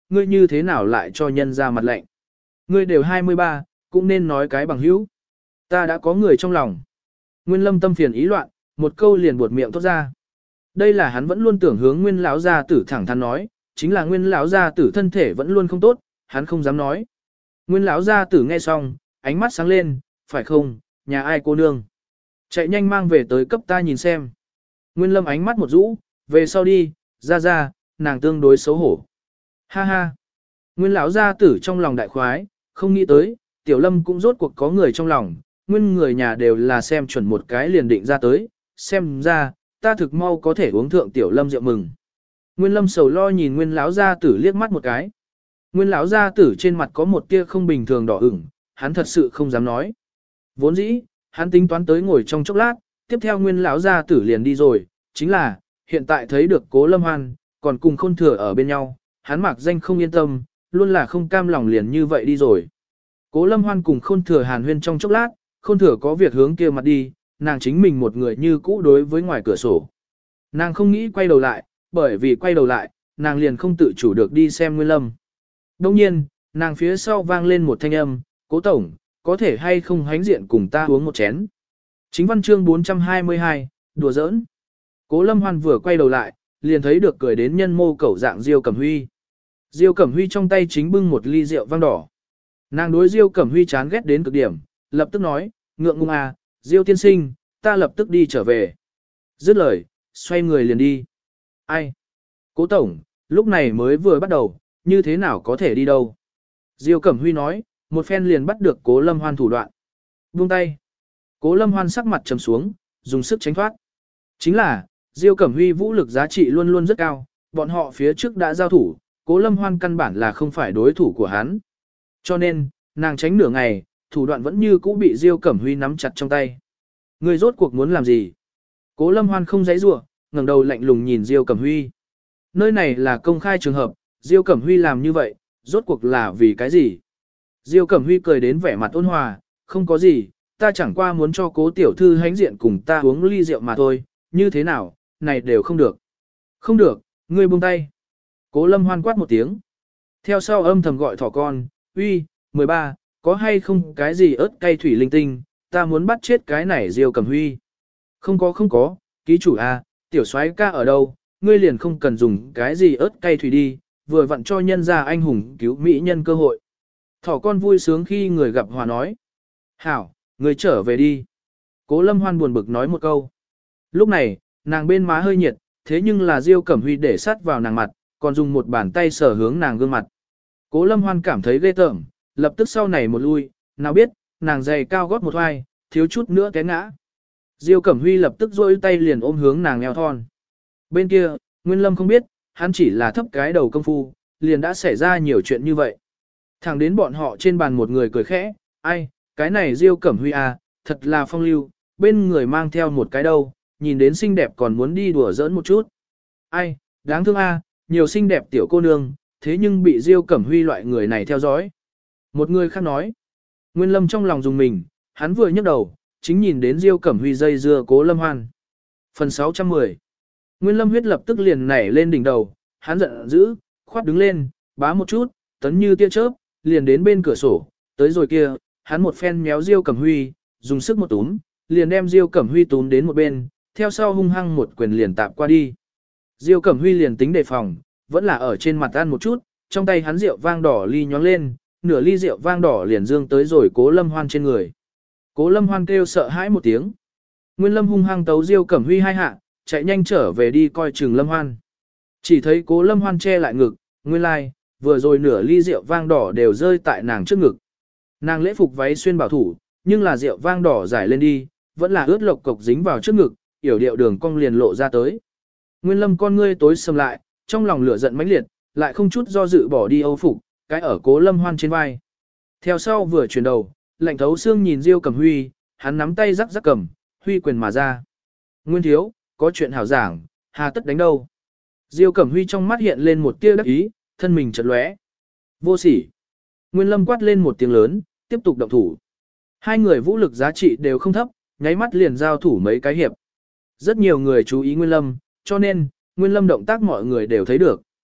ngươi như thế nào lại cho nhân ra mặt lạnh. Ngươi đều hai mươi ba, cũng nên nói cái bằng hữu. Ta đã có người trong lòng. Nguyên Lâm tâm phiền ý loạn, một câu liền buột miệng thốt ra. Đây là hắn vẫn luôn tưởng hướng Nguyên lão gia tử thẳng thắn nói, chính là Nguyên lão gia tử thân thể vẫn luôn không tốt, hắn không dám nói. Nguyên lão gia tử nghe xong, ánh mắt sáng lên, phải không, nhà ai cô nương. Chạy nhanh mang về tới cấp ta nhìn xem. Nguyên Lâm ánh mắt một rũ, về sau đi, ra ra, nàng tương đối xấu hổ. Ha ha. Nguyên lão gia tử trong lòng đại khoái, không nghĩ tới, Tiểu Lâm cũng rốt cuộc có người trong lòng, nguyên người nhà đều là xem chuẩn một cái liền định ra tới, xem ra, ta thực mau có thể uống thượng Tiểu Lâm rượu mừng. Nguyên Lâm sầu lo nhìn Nguyên lão gia tử liếc mắt một cái. Nguyên lão gia tử trên mặt có một tia không bình thường đỏ ửng, hắn thật sự không dám nói. Vốn dĩ, hắn tính toán tới ngồi trong chốc lát, tiếp theo Nguyên lão gia tử liền đi rồi, chính là, hiện tại thấy được Cố Lâm Hoan, còn cùng Khôn Thừa ở bên nhau, hắn mặc danh không yên tâm, luôn là không cam lòng liền như vậy đi rồi. Cố Lâm Hoan cùng Khôn Thừa hàn huyên trong chốc lát, Khôn Thừa có việc hướng kia mặt đi, nàng chính mình một người như cũ đối với ngoài cửa sổ. Nàng không nghĩ quay đầu lại, bởi vì quay đầu lại, nàng liền không tự chủ được đi xem Nguyên Lâm. Đồng nhiên, nàng phía sau vang lên một thanh âm, Cố Tổng, có thể hay không hánh diện cùng ta uống một chén. Chính văn chương bốn trăm hai mươi hai, đùa giỡn. Cố Lâm Hoan vừa quay đầu lại, liền thấy được cười đến nhân mô cẩu dạng Diêu Cẩm Huy. Diêu Cẩm Huy trong tay chính bưng một ly rượu vang đỏ. Nàng đối Diêu Cẩm Huy chán ghét đến cực điểm, lập tức nói, ngượng ngùng à, Diêu tiên sinh, ta lập tức đi trở về. Dứt lời, xoay người liền đi. Ai? Cố Tổng, lúc này mới vừa bắt đầu, như thế nào có thể đi đâu? Diêu Cẩm Huy nói, một phen liền bắt được Cố Lâm Hoan thủ đoạn. Buông tay. Cố Lâm Hoan sắc mặt trầm xuống, dùng sức tránh thoát. Chính là, Diêu Cẩm Huy vũ lực giá trị luôn luôn rất cao, bọn họ phía trước đã giao thủ, Cố Lâm Hoan căn bản là không phải đối thủ của hắn. Cho nên, nàng tránh nửa ngày, thủ đoạn vẫn như cũ bị Diêu Cẩm Huy nắm chặt trong tay. Người rốt cuộc muốn làm gì? Cố Lâm Hoan không giãy giụa, ngẩng đầu lạnh lùng nhìn Diêu Cẩm Huy. Nơi này là công khai trường hợp, Diêu Cẩm Huy làm như vậy, rốt cuộc là vì cái gì? Diêu Cẩm Huy cười đến vẻ mặt ôn hòa, không có gì, ta chẳng qua muốn cho Cố tiểu thư hãnh diện cùng ta uống ly rượu mà thôi, như thế nào, này đều không được. Không được, ngươi buông tay. Cố Lâm Hoan quát một tiếng. Theo sau âm thầm gọi thỏ con, uy, mười ba, có hay không cái gì ớt cay thủy linh tinh, ta muốn bắt chết cái này Diêu Cẩm Huy. Không có không có, ký chủ à, tiểu soái ca ở đâu, ngươi liền không cần dùng cái gì ớt cay thủy đi, vừa vặn cho nhân gia anh hùng cứu mỹ nhân cơ hội. Thỏ con vui sướng khi người gặp hòa nói. Hảo, ngươi trở về đi. Cố Lâm Hoan buồn bực nói một câu. Lúc này, nàng bên má hơi nhiệt, thế nhưng là Diêu Cẩm Huy để sát vào nàng mặt, còn dùng một bàn tay sờ hướng nàng gương mặt. Cố Lâm Hoan cảm thấy ghê tởm, lập tức sau này một lui, nào biết, nàng giày cao gót một hoài, thiếu chút nữa té ngã. Diêu Cẩm Huy lập tức rôi tay liền ôm hướng nàng eo thon. Bên kia, Nguyên Lâm không biết, hắn chỉ là thấp cái đầu công phu, liền đã xảy ra nhiều chuyện như vậy. Thẳng đến bọn họ trên bàn một người cười khẽ, ai, cái này Diêu Cẩm Huy à, thật là phong lưu, bên người mang theo một cái đâu, nhìn đến xinh đẹp còn muốn đi đùa giỡn một chút. Ai, đáng thương a, nhiều xinh đẹp tiểu cô nương, thế nhưng bị Diêu Cẩm Huy loại người này theo dõi. Một người khác nói, Nguyên Lâm trong lòng dùng mình, hắn vừa nhấc đầu, chính nhìn đến Diêu Cẩm Huy dây dưa Cố Lâm Hoan. Phần sáu trăm mười. Nguyên Lâm huyết lập tức liền nảy lên đỉnh đầu, hắn giận dữ, khoát đứng lên, bá một chút, tấn như tia chớp, liền đến bên cửa sổ, tới rồi kia, hắn một phen méo Diêu Cẩm Huy, dùng sức một túm, liền đem Diêu Cẩm Huy túm đến một bên, theo sau hung hăng một quyền liền tạp qua đi. Diêu Cẩm Huy liền tính đề phòng, vẫn là ở trên mặt ăn một chút, trong tay hắn rượu vang đỏ ly nhóng lên, nửa ly rượu vang đỏ liền dương tới rồi Cố Lâm Hoan trên người. Cố Lâm Hoan kêu sợ hãi một tiếng. Nguyên Lâm hung hăng tấu Diêu Cẩm Huy hai hạ, chạy nhanh trở về đi coi chừng Lâm Hoan. Chỉ thấy Cố Lâm Hoan che lại ngực, nguyên lai, like, vừa rồi nửa ly rượu vang đỏ đều rơi tại nàng trước ngực. Nàng lễ phục váy xuyên bảo thủ, nhưng là rượu vang đỏ giải lên đi, vẫn là ướt lộc cục dính vào trước ngực, yểu điệu đường cong liền lộ ra tới. Nguyên Lâm con ngươi tối sầm lại, trong lòng lửa giận mãnh liệt, lại không chút do dự bỏ đi âu phục, cái ở Cố Lâm Hoan trên vai. Theo sau vừa chuyển đầu, lạnh thấu xương nhìn Diêu Cẩm Huy, hắn nắm tay rắc rắc cầm, huy quyền mà ra. Nguyên thiếu, có chuyện hảo giảng, hà tất đánh đâu. Diêu Cẩm Huy trong mắt hiện lên một tia đắc ý, thân mình chợt lóe. Vô sỉ. Nguyên Lâm quát lên một tiếng lớn, tiếp tục động thủ. Hai người vũ lực giá trị đều không thấp, nháy mắt liền giao thủ mấy cái hiệp. Rất nhiều người chú ý Nguyên Lâm, cho nên, Nguyên Lâm động tác mọi người đều thấy được.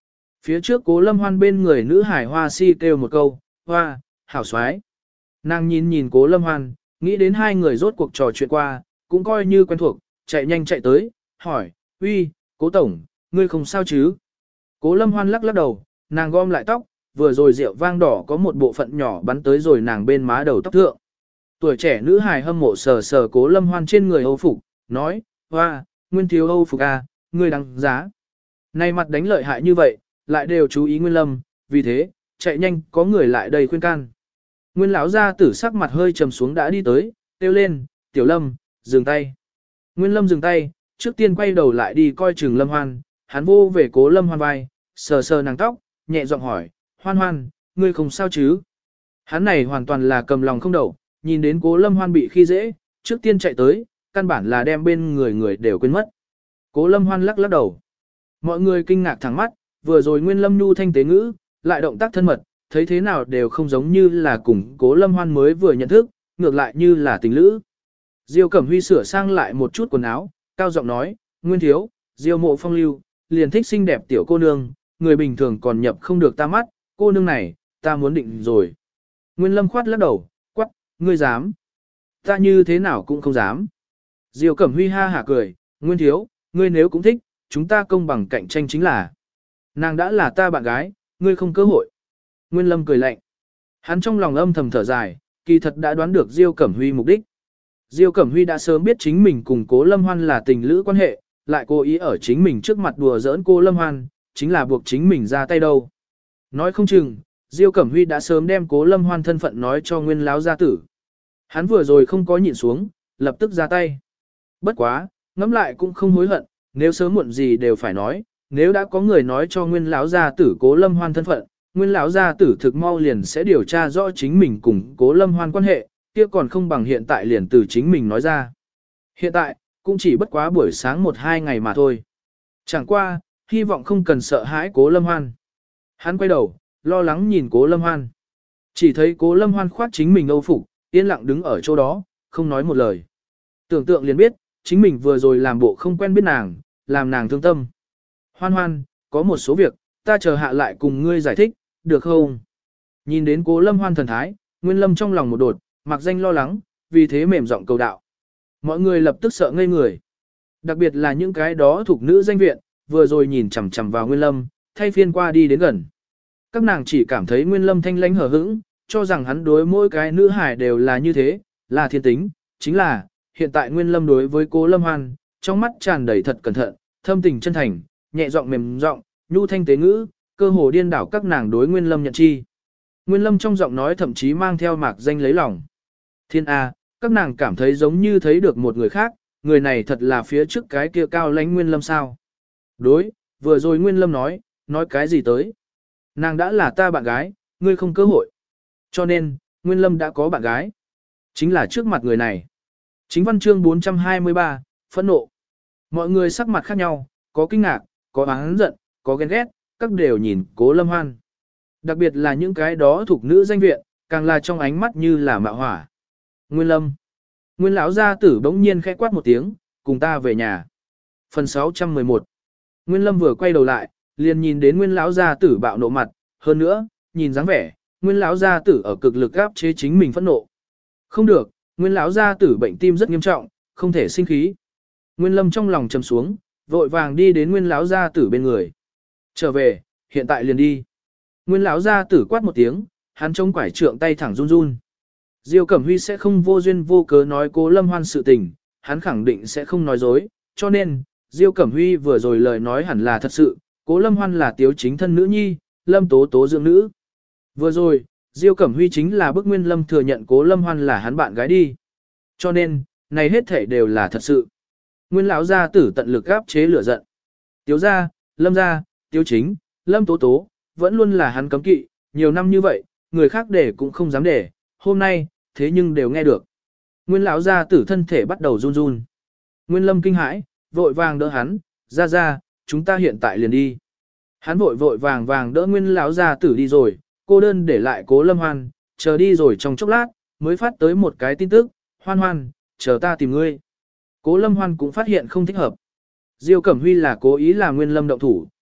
Phía trước Cố Lâm Hoan bên người nữ hải Hoa Si kêu một câu, hoa, hảo xoái. Nàng nhìn nhìn Cố Lâm Hoan, nghĩ đến hai người rốt cuộc trò chuyện qua, cũng coi như quen thuộc, chạy nhanh chạy tới, hỏi, uy, Cố Tổng, ngươi không sao chứ? Cố Lâm Hoan lắc lắc đầu, nàng gom lại tóc, vừa rồi rượu vang đỏ có một bộ phận nhỏ bắn tới rồi nàng bên má đầu tóc thượng. Tuổi trẻ nữ hài hâm mộ sờ sờ Cố Lâm Hoan trên người Âu phục, nói, hoa, Nguyên thiếu Âu phục à, ngươi đáng giá. Này mặt đánh lợi hại như vậy, lại đều chú ý Nguyên Lâm, vì thế, chạy nhanh có người lại đây khuyên can. Nguyên lão gia tử sắc mặt hơi trầm xuống đã đi tới, kêu lên, Tiểu Lâm, dừng tay. Nguyên Lâm dừng tay, trước tiên quay đầu lại đi coi chừng Lâm Hoan, hắn vô về Cố Lâm Hoan vai, sờ sờ nàng tóc, nhẹ giọng hỏi, Hoan Hoan, ngươi không sao chứ? Hắn này hoàn toàn là cầm lòng không đậu, nhìn đến Cố Lâm Hoan bị khi dễ, trước tiên chạy tới, căn bản là đem bên người người đều quên mất. Cố Lâm Hoan lắc lắc đầu. Mọi người kinh ngạc thẳng mắt, vừa rồi Nguyên Lâm nhu thanh tế ngữ, lại động tác thân mật, thấy thế nào đều không giống như là cùng Cố Lâm Hoan mới vừa nhận thức, ngược lại như là tình lữ. Diêu Cẩm Huy sửa sang lại một chút quần áo, cao giọng nói, Nguyên thiếu, Diêu mộ phong lưu, liền thích xinh đẹp tiểu cô nương, người bình thường còn nhập không được ta mắt, cô nương này, ta muốn định rồi. Nguyên Lâm khoát lắc đầu, quắc, ngươi dám. Ta như thế nào cũng không dám. Diêu Cẩm Huy ha hả cười, Nguyên thiếu, ngươi nếu cũng thích, chúng ta công bằng cạnh tranh chính là. Nàng đã là ta bạn gái, ngươi không cơ hội. Nguyên Lâm cười lạnh. Hắn trong lòng âm thầm thở dài, kỳ thật đã đoán được Diêu Cẩm Huy mục đích. Diêu Cẩm Huy đã sớm biết chính mình cùng Cố Lâm Hoan là tình lữ quan hệ, lại cố ý ở chính mình trước mặt đùa giỡn cô Lâm Hoan, chính là buộc chính mình ra tay đâu. Nói không chừng, Diêu Cẩm Huy đã sớm đem Cố Lâm Hoan thân phận nói cho Nguyên lão gia tử. Hắn vừa rồi không có nhịn xuống, lập tức ra tay. Bất quá, ngẫm lại cũng không hối hận, nếu sớm muộn gì đều phải nói, nếu đã có người nói cho Nguyên lão gia tử Cố Lâm Hoan thân phận, Nguyên lão gia tử thực mau liền sẽ điều tra rõ chính mình cùng Cố Lâm Hoan quan hệ, kia còn không bằng hiện tại liền từ chính mình nói ra. Hiện tại, cũng chỉ bất quá buổi sáng một hai ngày mà thôi. Chẳng qua, hy vọng không cần sợ hãi Cố Lâm Hoan. Hắn quay đầu, lo lắng nhìn Cố Lâm Hoan. Chỉ thấy Cố Lâm Hoan khoác chính mình âu phục, yên lặng đứng ở chỗ đó, không nói một lời. Tưởng tượng liền biết, chính mình vừa rồi làm bộ không quen biết nàng, làm nàng thương tâm. Hoan Hoan, có một số việc, ta chờ hạ lại cùng ngươi giải thích, được không? Nhìn đến Cố Lâm Hoan thần thái, Nguyên Lâm trong lòng một đột, mặc danh lo lắng, vì thế mềm giọng cầu đạo. Mọi người lập tức sợ ngây người. Đặc biệt là những cái đó thuộc nữ danh viện, vừa rồi nhìn chằm chằm vào Nguyên Lâm, thay phiên qua đi đến gần. Các nàng chỉ cảm thấy Nguyên Lâm thanh lãnh hờ hững, cho rằng hắn đối mỗi cái nữ hài đều là như thế, là thiên tính, chính là, hiện tại Nguyên Lâm đối với Cố Lâm Hoan, trong mắt tràn đầy thật cẩn thận, thâm tình chân thành, nhẹ giọng mềm giọng, nhu thanh tế ngữ, cơ hồ điên đảo các nàng đối Nguyên Lâm nhận chi. Nguyên Lâm trong giọng nói thậm chí mang theo mạc danh lấy lòng. Thiên A, các nàng cảm thấy giống như thấy được một người khác, người này thật là phía trước cái kia cao lãnh Nguyên Lâm sao. Đối, vừa rồi Nguyên Lâm nói, nói cái gì tới. Nàng đã là ta bạn gái, ngươi không cơ hội. Cho nên, Nguyên Lâm đã có bạn gái. Chính là trước mặt người này. Chính văn chương bốn trăm hai mươi ba, phẫn nộ. Mọi người sắc mặt khác nhau, có kinh ngạc, có oán giận, có ghen ghét, các đều nhìn Cố Lâm Hoan. Đặc biệt là những cái đó thuộc nữ danh viện, càng là trong ánh mắt như là mạo hỏa. Nguyên Lâm. Nguyên lão gia tử bỗng nhiên khẽ quát một tiếng, cùng ta về nhà. Phần sáu trăm mười một. Nguyên Lâm vừa quay đầu lại, liền nhìn đến Nguyên lão gia tử bạo nộ mặt, hơn nữa, nhìn dáng vẻ, Nguyên lão gia tử ở cực lực áp chế chính mình phẫn nộ. Không được, Nguyên lão gia tử bệnh tim rất nghiêm trọng, không thể sinh khí. Nguyên Lâm trong lòng trầm xuống, vội vàng đi đến Nguyên lão gia tử bên người. Trở về, hiện tại liền đi. Nguyên lão gia tử quát một tiếng, hắn chống quải trượng tay thẳng run run. Diêu Cẩm Huy sẽ không vô duyên vô cớ nói Cố Lâm Hoan sự tình, hắn khẳng định sẽ không nói dối, cho nên, Diêu Cẩm Huy vừa rồi lời nói hẳn là thật sự, Cố Lâm Hoan là tiếu chính thân nữ nhi, Lâm Tố Tố dưỡng nữ. Vừa rồi, Diêu Cẩm Huy chính là bức Nguyên Lâm thừa nhận Cố Lâm Hoan là hắn bạn gái đi. Cho nên, này hết thể đều là thật sự. Nguyên lão gia tử tận lực áp chế lửa giận. Tiếu gia, Lâm gia, Tiếu chính, Lâm Tố Tố, vẫn luôn là hắn cấm kỵ, nhiều năm như vậy, người khác để cũng không dám để, hôm nay, thế nhưng đều nghe được. Nguyên lão gia tử thân thể bắt đầu run run. Nguyên Lâm kinh hãi, vội vàng đỡ hắn, ra ra, chúng ta hiện tại liền đi. Hắn vội vội vàng vàng đỡ Nguyên lão gia tử đi rồi, cô đơn để lại Cố Lâm Hoan, chờ đi rồi trong chốc lát, mới phát tới một cái tin tức, Hoan Hoan, chờ ta tìm ngươi. Cố Lâm Hoan cũng phát hiện không thích hợp. Diêu Cẩm Huy là cố ý làm Nguyên Lâm động thủ,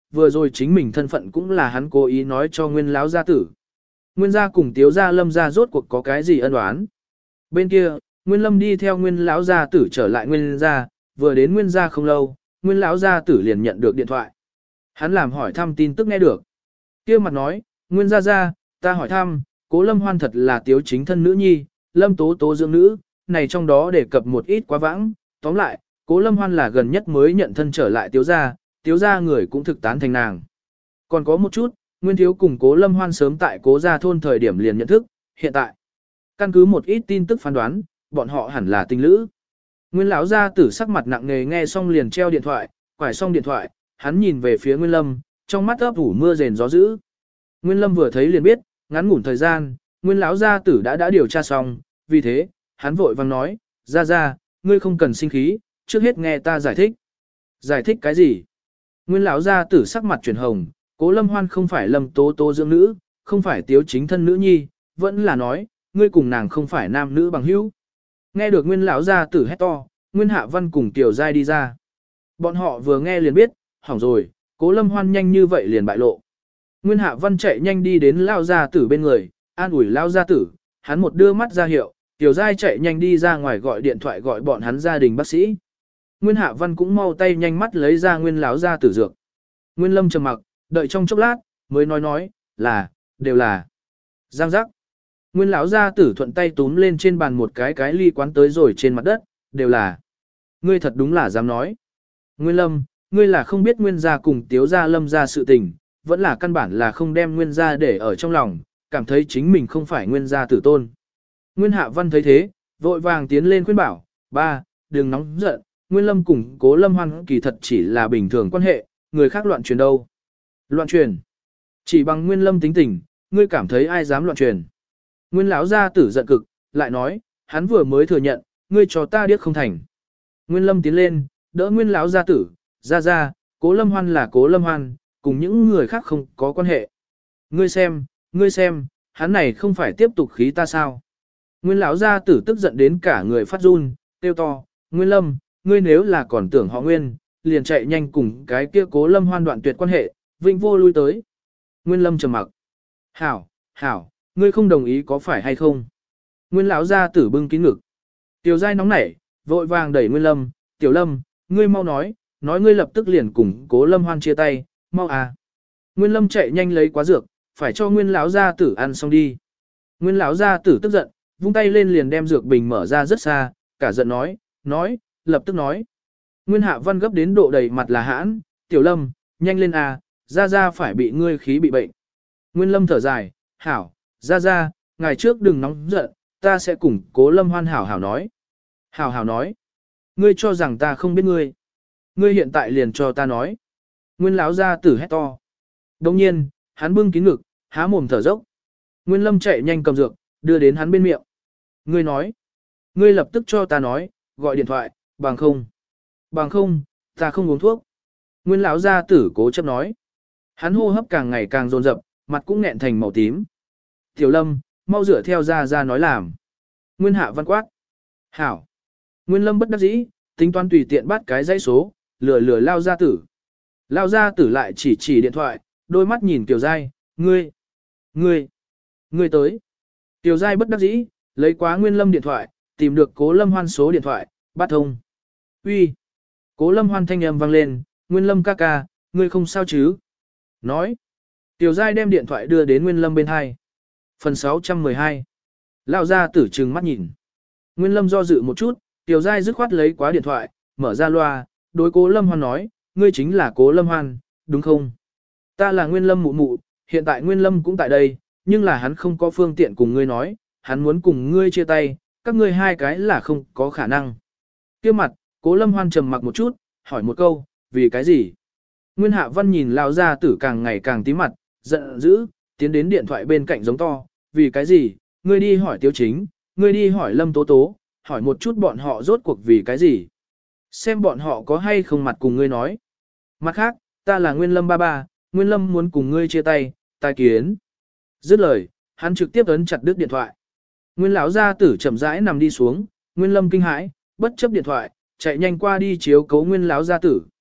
vừa rồi chính mình thân phận cũng là hắn cố ý nói cho nguyên lão gia tử. Nguyên gia cùng Tiếu gia Lâm gia rốt cuộc có cái gì ân oán? Bên kia, Nguyên Lâm đi theo Nguyên lão gia tử trở lại Nguyên gia, vừa đến Nguyên gia không lâu, Nguyên lão gia tử liền nhận được điện thoại. Hắn làm hỏi thăm tin tức nghe được. Kia mặt nói, Nguyên gia gia, ta hỏi thăm, Cố Lâm Hoan thật là Tiếu chính thân nữ nhi, Lâm Tố Tố dưỡng nữ, này trong đó đề cập một ít quá vãng, tóm lại, Cố Lâm Hoan là gần nhất mới nhận thân trở lại Tiếu gia, Tiếu gia người cũng thực tán thành nàng. Còn có một chút, Nguyên Thiếu cùng Cố Lâm Hoan sớm tại Cố gia thôn thời điểm liền nhận thức, hiện tại, căn cứ một ít tin tức phán đoán, bọn họ hẳn là tình lữ. Nguyên lão gia tử sắc mặt nặng nề nghe xong liền treo điện thoại, quải xong điện thoại, hắn nhìn về phía Nguyên Lâm, trong mắt ấp ủ mưa rền gió dữ. Nguyên Lâm vừa thấy liền biết, ngắn ngủn thời gian, Nguyên lão gia tử đã đã điều tra xong, vì thế, hắn vội vàng nói, "Gia gia, ngươi không cần sinh khí, trước hết nghe ta giải thích." "Giải thích cái gì?" Nguyên lão gia tử sắc mặt chuyển hồng, Cố Lâm Hoan không phải Lâm Tố Tố dưỡng nữ, không phải Tiếu chính thân nữ nhi, vẫn là nói, ngươi cùng nàng không phải nam nữ bằng hữu. Nghe được Nguyên lão gia tử hét to, Nguyên Hạ Văn cùng Tiểu Giai đi ra. Bọn họ vừa nghe liền biết, hỏng rồi, Cố Lâm Hoan nhanh như vậy liền bại lộ. Nguyên Hạ Văn chạy nhanh đi đến lão gia tử bên người, an ủi lão gia tử, hắn một đưa mắt ra hiệu, Tiểu Giai chạy nhanh đi ra ngoài gọi điện thoại gọi bọn hắn gia đình bác sĩ. Nguyên Hạ Văn cũng mau tay nhanh mắt lấy ra Nguyên lão gia tử dược. Nguyên Lâm trầm mặc, đợi trong chốc lát, mới nói nói, là, đều là. Giang giác. Nguyên lão gia tử thuận tay túm lên trên bàn một cái cái ly quán tới rồi trên mặt đất, đều là. Ngươi thật đúng là dám nói. Nguyên Lâm, ngươi là không biết Nguyên gia cùng Tiếu gia Lâm gia sự tình, vẫn là căn bản là không đem Nguyên gia để ở trong lòng, cảm thấy chính mình không phải Nguyên gia tử tôn. Nguyên Hạ Văn thấy thế, vội vàng tiến lên khuyên bảo, ba, đừng nóng giận, Nguyên Lâm cùng Cố Lâm Hoan kỳ thật chỉ là bình thường quan hệ, người khác loạn truyền đâu. Loạn truyền. Chỉ bằng Nguyên Lâm tính tình, ngươi cảm thấy ai dám loạn truyền. Nguyên lão gia tử giận cực, lại nói, hắn vừa mới thừa nhận, ngươi cho ta điếc không thành. Nguyên Lâm tiến lên, đỡ Nguyên lão gia tử, ra ra, Cố Lâm Hoan là Cố Lâm Hoan, cùng những người khác không có quan hệ. Ngươi xem, ngươi xem, hắn này không phải tiếp tục khí ta sao. Nguyên lão gia tử tức giận đến cả người phát run, kêu to, Nguyên Lâm, ngươi nếu là còn tưởng họ Nguyên, liền chạy nhanh cùng cái kia Cố Lâm Hoan đoạn tuyệt quan hệ, vinh vô lui tới. Nguyên Lâm trầm mặc. Hảo, hảo, ngươi không đồng ý có phải hay không? Nguyên lão gia tử bưng kín ngực. Tiểu Giai nóng nảy, vội vàng đẩy Nguyên Lâm, Tiểu Lâm, ngươi mau nói, nói ngươi lập tức liền cùng Cố Lâm Hoan chia tay, mau à. Nguyên Lâm chạy nhanh lấy quá dược, phải cho Nguyên lão gia tử ăn xong đi. Nguyên lão gia tử tức giận, vung tay lên liền đem dược bình mở ra rất xa, cả giận nói, nói, lập tức nói. Nguyên Hạ Văn gấp đến độ đầy mặt là hãn, Tiểu Lâm, nhanh lên à, ra ra phải bị ngươi khí bị bệnh. Nguyên Lâm thở dài, hảo, ra ra, ngày trước đừng nóng giận, ta sẽ cùng Cố Lâm Hoan hảo hảo nói. Hảo hảo nói. Ngươi cho rằng ta không biết ngươi. Ngươi hiện tại liền cho ta nói. Nguyên lão gia tử hét to. Đồng nhiên, hắn bưng kín ngực, há mồm thở dốc. Nguyên Lâm chạy nhanh cầm dược, đưa đến hắn bên miệng. Ngươi nói. Ngươi lập tức cho ta nói, gọi điện thoại, bằng không. Bằng không, ta không uống thuốc. Nguyên lão gia tử cố chấp nói. Hắn hô hấp càng ngày càng dồn dập, mặt cũng nghẹn thành màu tím. Tiểu Lâm, mau rửa theo ra ra nói làm. Nguyên Hạ Văn quát. Hảo. Nguyên Lâm bất đắc dĩ, tính toán tùy tiện bắt cái dãy số, lừa lừa lao gia tử. Lao gia tử lại chỉ chỉ điện thoại, đôi mắt nhìn Tiểu Giai, ngươi, ngươi, ngươi tới. Tiểu Giai bất đắc dĩ, lấy quá Nguyên Lâm điện thoại, tìm được Cố Lâm Hoan số điện thoại, bắt thông. Uy. Cố Lâm Hoan thanh âm vang lên, Nguyên Lâm ca ca, ngươi không sao chứ? Nói. Tiểu Giai đem điện thoại đưa đến Nguyên Lâm bên hai. Phần sáu trăm mười hai. Lão gia tử trừng mắt nhìn. Nguyên Lâm do dự một chút, Tiểu Giai dứt khoát lấy quá điện thoại, mở ra loa, đối Cố Lâm Hoan nói, ngươi chính là Cố Lâm Hoan, đúng không? Ta là Nguyên Lâm mụ mụ, hiện tại Nguyên Lâm cũng tại đây, nhưng là hắn không có phương tiện cùng ngươi nói, hắn muốn cùng ngươi chia tay, các ngươi hai cái là không có khả năng. Kia mặt, Cố Lâm Hoan trầm mặc một chút, hỏi một câu, vì cái gì? Nguyên Hạ Văn nhìn lão gia tử càng ngày càng tím mặt, giận dữ, tiến đến điện thoại bên cạnh giống to, vì cái gì? Ngươi đi hỏi Tiếu Chính, ngươi đi hỏi Lâm Tố Tố, hỏi một chút bọn họ rốt cuộc vì cái gì? Xem bọn họ có hay không mặt cùng ngươi nói. Mặt khác, ta là Nguyên Lâm ba ba, Nguyên Lâm muốn cùng ngươi chia tay, tai kiến. Dứt lời, hắn trực tiếp ấn chặt đứt điện thoại. Nguyên lão gia tử chậm rãi nằm đi xuống, Nguyên Lâm kinh hãi, bất chấp điện thoại, chạy nhanh qua đi chiếu cố Nguyên lão gia tử.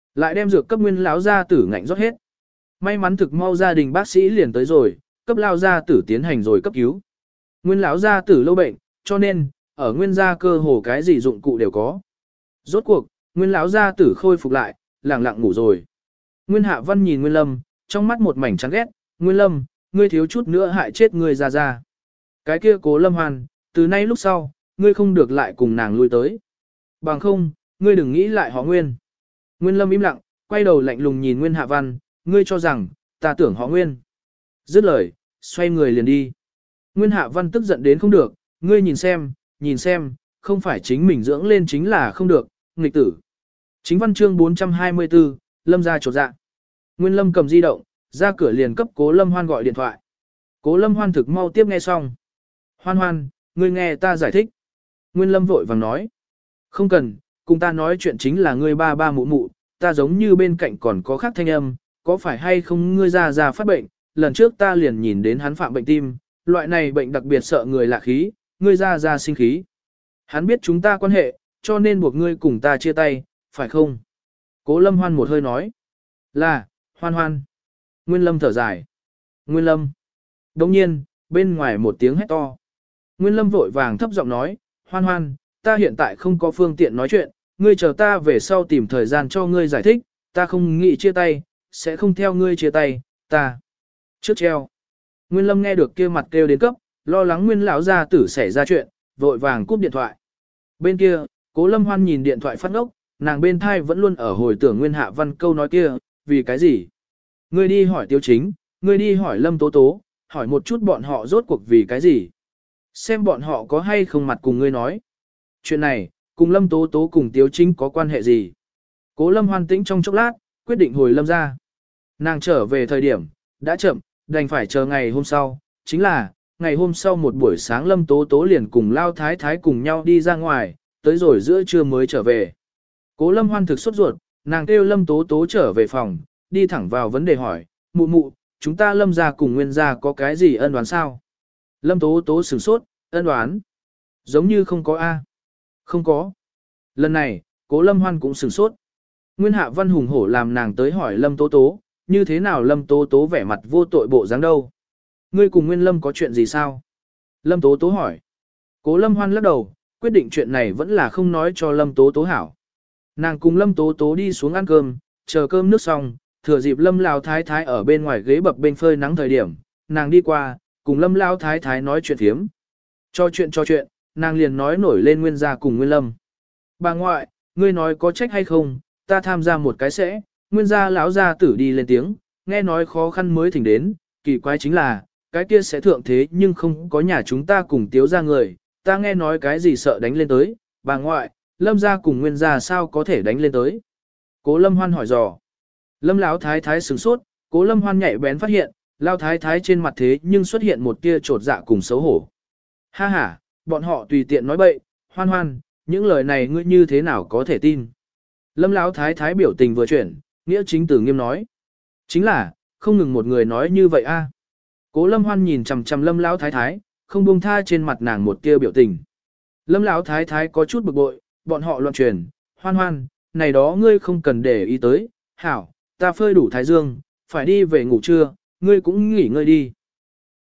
Lại đem dược cấp nguyên lão gia tử ngạnh rót hết. May mắn thực mau gia đình bác sĩ liền tới rồi, cấp lao gia tử tiến hành rồi cấp cứu. Nguyên lão gia tử lâu bệnh, cho nên, ở nguyên gia cơ hồ cái gì dụng cụ đều có. Rốt cuộc, nguyên lão gia tử khôi phục lại, lẳng lặng ngủ rồi. Nguyên Hạ Văn nhìn Nguyên Lâm, trong mắt một mảnh chán ghét, Nguyên Lâm, ngươi thiếu chút nữa hại chết ngươi ra ra. Cái kia Cố Lâm Hoan, từ nay lúc sau, ngươi không được lại cùng nàng lui tới. Bằng không, ngươi đừng nghĩ lại họ Nguyên. Nguyên Lâm im lặng, quay đầu lạnh lùng nhìn Nguyên Hạ Văn, ngươi cho rằng, ta tưởng họ Nguyên. Dứt lời, xoay người liền đi. Nguyên Hạ Văn tức giận đến không được, ngươi nhìn xem, nhìn xem, không phải chính mình dưỡng lên chính là không được, nghịch tử. Chính văn chương bốn trăm hai mươi tư, Lâm ra chột dạ. Nguyên Lâm cầm di động, ra cửa liền cấp Cố Lâm Hoan gọi điện thoại. Cố Lâm Hoan thực mau tiếp nghe xong. Hoan Hoan, ngươi nghe ta giải thích. Nguyên Lâm vội vàng nói. Không cần, cùng ta nói chuyện chính là ngươi ba ba mụ mụ, ta giống như bên cạnh còn có khác thanh âm, có phải hay không ngươi ra ra phát bệnh, lần trước ta liền nhìn đến hắn phạm bệnh tim, loại này bệnh đặc biệt sợ người lạ khí, ngươi ra ra sinh khí. Hắn biết chúng ta quan hệ, cho nên buộc ngươi cùng ta chia tay, phải không? Cố Lâm Hoan một hơi nói. Là, Hoan Hoan. Nguyên Lâm thở dài. Nguyên Lâm. Đồng nhiên, bên ngoài một tiếng hét to. Nguyên Lâm vội vàng thấp giọng nói, Hoan Hoan, ta hiện tại không có phương tiện nói chuyện, ngươi chờ ta về sau tìm thời gian cho ngươi giải thích, ta không nghĩ chia tay, sẽ không theo ngươi chia tay, ta. Trước treo. Nguyên Lâm nghe được kia mặt kêu đến cấp, lo lắng Nguyên lão gia tử xảy ra chuyện, vội vàng cúp điện thoại. Bên kia, Cố Lâm Hoan nhìn điện thoại phát ngốc, nàng bên thai vẫn luôn ở hồi tưởng Nguyên Hạ Văn câu nói kia, vì cái gì? Ngươi đi hỏi Tiêu Chính, ngươi đi hỏi Lâm Tố Tố, hỏi một chút bọn họ rốt cuộc vì cái gì? Xem bọn họ có hay không mặt cùng ngươi nói. Chuyện này, cùng Lâm Tố Tố cùng Tiêu Chính có quan hệ gì? Cố Lâm Hoan tĩnh trong chốc lát, quyết định hồi Lâm ra. Nàng trở về thời điểm, đã chậm, đành phải chờ ngày hôm sau, chính là, ngày hôm sau một buổi sáng Lâm Tố Tố liền cùng Lao Thái Thái cùng nhau đi ra ngoài, tới rồi giữa trưa mới trở về. Cố Lâm Hoan thực sốt ruột, nàng kêu Lâm Tố Tố trở về phòng, đi thẳng vào vấn đề hỏi, mụ mụ, chúng ta Lâm gia cùng Nguyên gia có cái gì ân oán sao? Lâm Tố Tố sửng sốt, ân oán? Giống như không có A. Không có. Lần này, Cố Lâm Hoan cũng sửng sốt. Nguyên Hạ Văn hùng hổ làm nàng tới hỏi Lâm Tố Tố, như thế nào Lâm Tố Tố vẻ mặt vô tội bộ dáng đâu? Ngươi cùng Nguyên Lâm có chuyện gì sao? Lâm Tố Tố hỏi. Cố Lâm Hoan lắc đầu, quyết định chuyện này vẫn là không nói cho Lâm Tố Tố hảo. Nàng cùng Lâm Tố Tố đi xuống ăn cơm, chờ cơm nước xong, thừa dịp Lâm Lão Thái Thái ở bên ngoài ghế bập bên phơi nắng thời điểm, nàng đi qua, cùng Lâm Lão Thái Thái nói chuyện thiếm. Cho chuyện cho chuyện, nàng liền nói nổi lên Nguyên gia cùng Nguyên Lâm. Bà ngoại, ngươi nói có trách hay không, ta tham gia một cái sẽ, Nguyên gia lão gia tử đi lên tiếng, nghe nói khó khăn mới thỉnh đến, kỳ quái chính là, cái kia sẽ thượng thế nhưng không có nhà chúng ta cùng tiếu ra người, ta nghe nói cái gì sợ đánh lên tới, bà ngoại, Lâm gia cùng Nguyên gia sao có thể đánh lên tới. Cố Lâm Hoan hỏi dò. Lâm Lão Thái Thái sửng sốt, Cố Lâm Hoan nhạy bén phát hiện, Lão Thái Thái trên mặt thế nhưng xuất hiện một tia trột dạ cùng xấu hổ. Ha ha, bọn họ tùy tiện nói bậy, Hoan Hoan, những lời này ngươi như thế nào có thể tin. Lâm Lão Thái Thái biểu tình vừa chuyển, nghĩa chính tử nghiêm nói. Chính là, không ngừng một người nói như vậy a. Cố Lâm Hoan nhìn chằm chằm Lâm Lão Thái Thái, không buông tha trên mặt nàng một tia biểu tình. Lâm Lão Thái Thái có chút bực bội, bọn họ loạn truyền, Hoan Hoan, này đó ngươi không cần để ý tới, hảo, ta phơi đủ thái dương, phải đi về ngủ trưa, ngươi cũng nghỉ ngơi đi.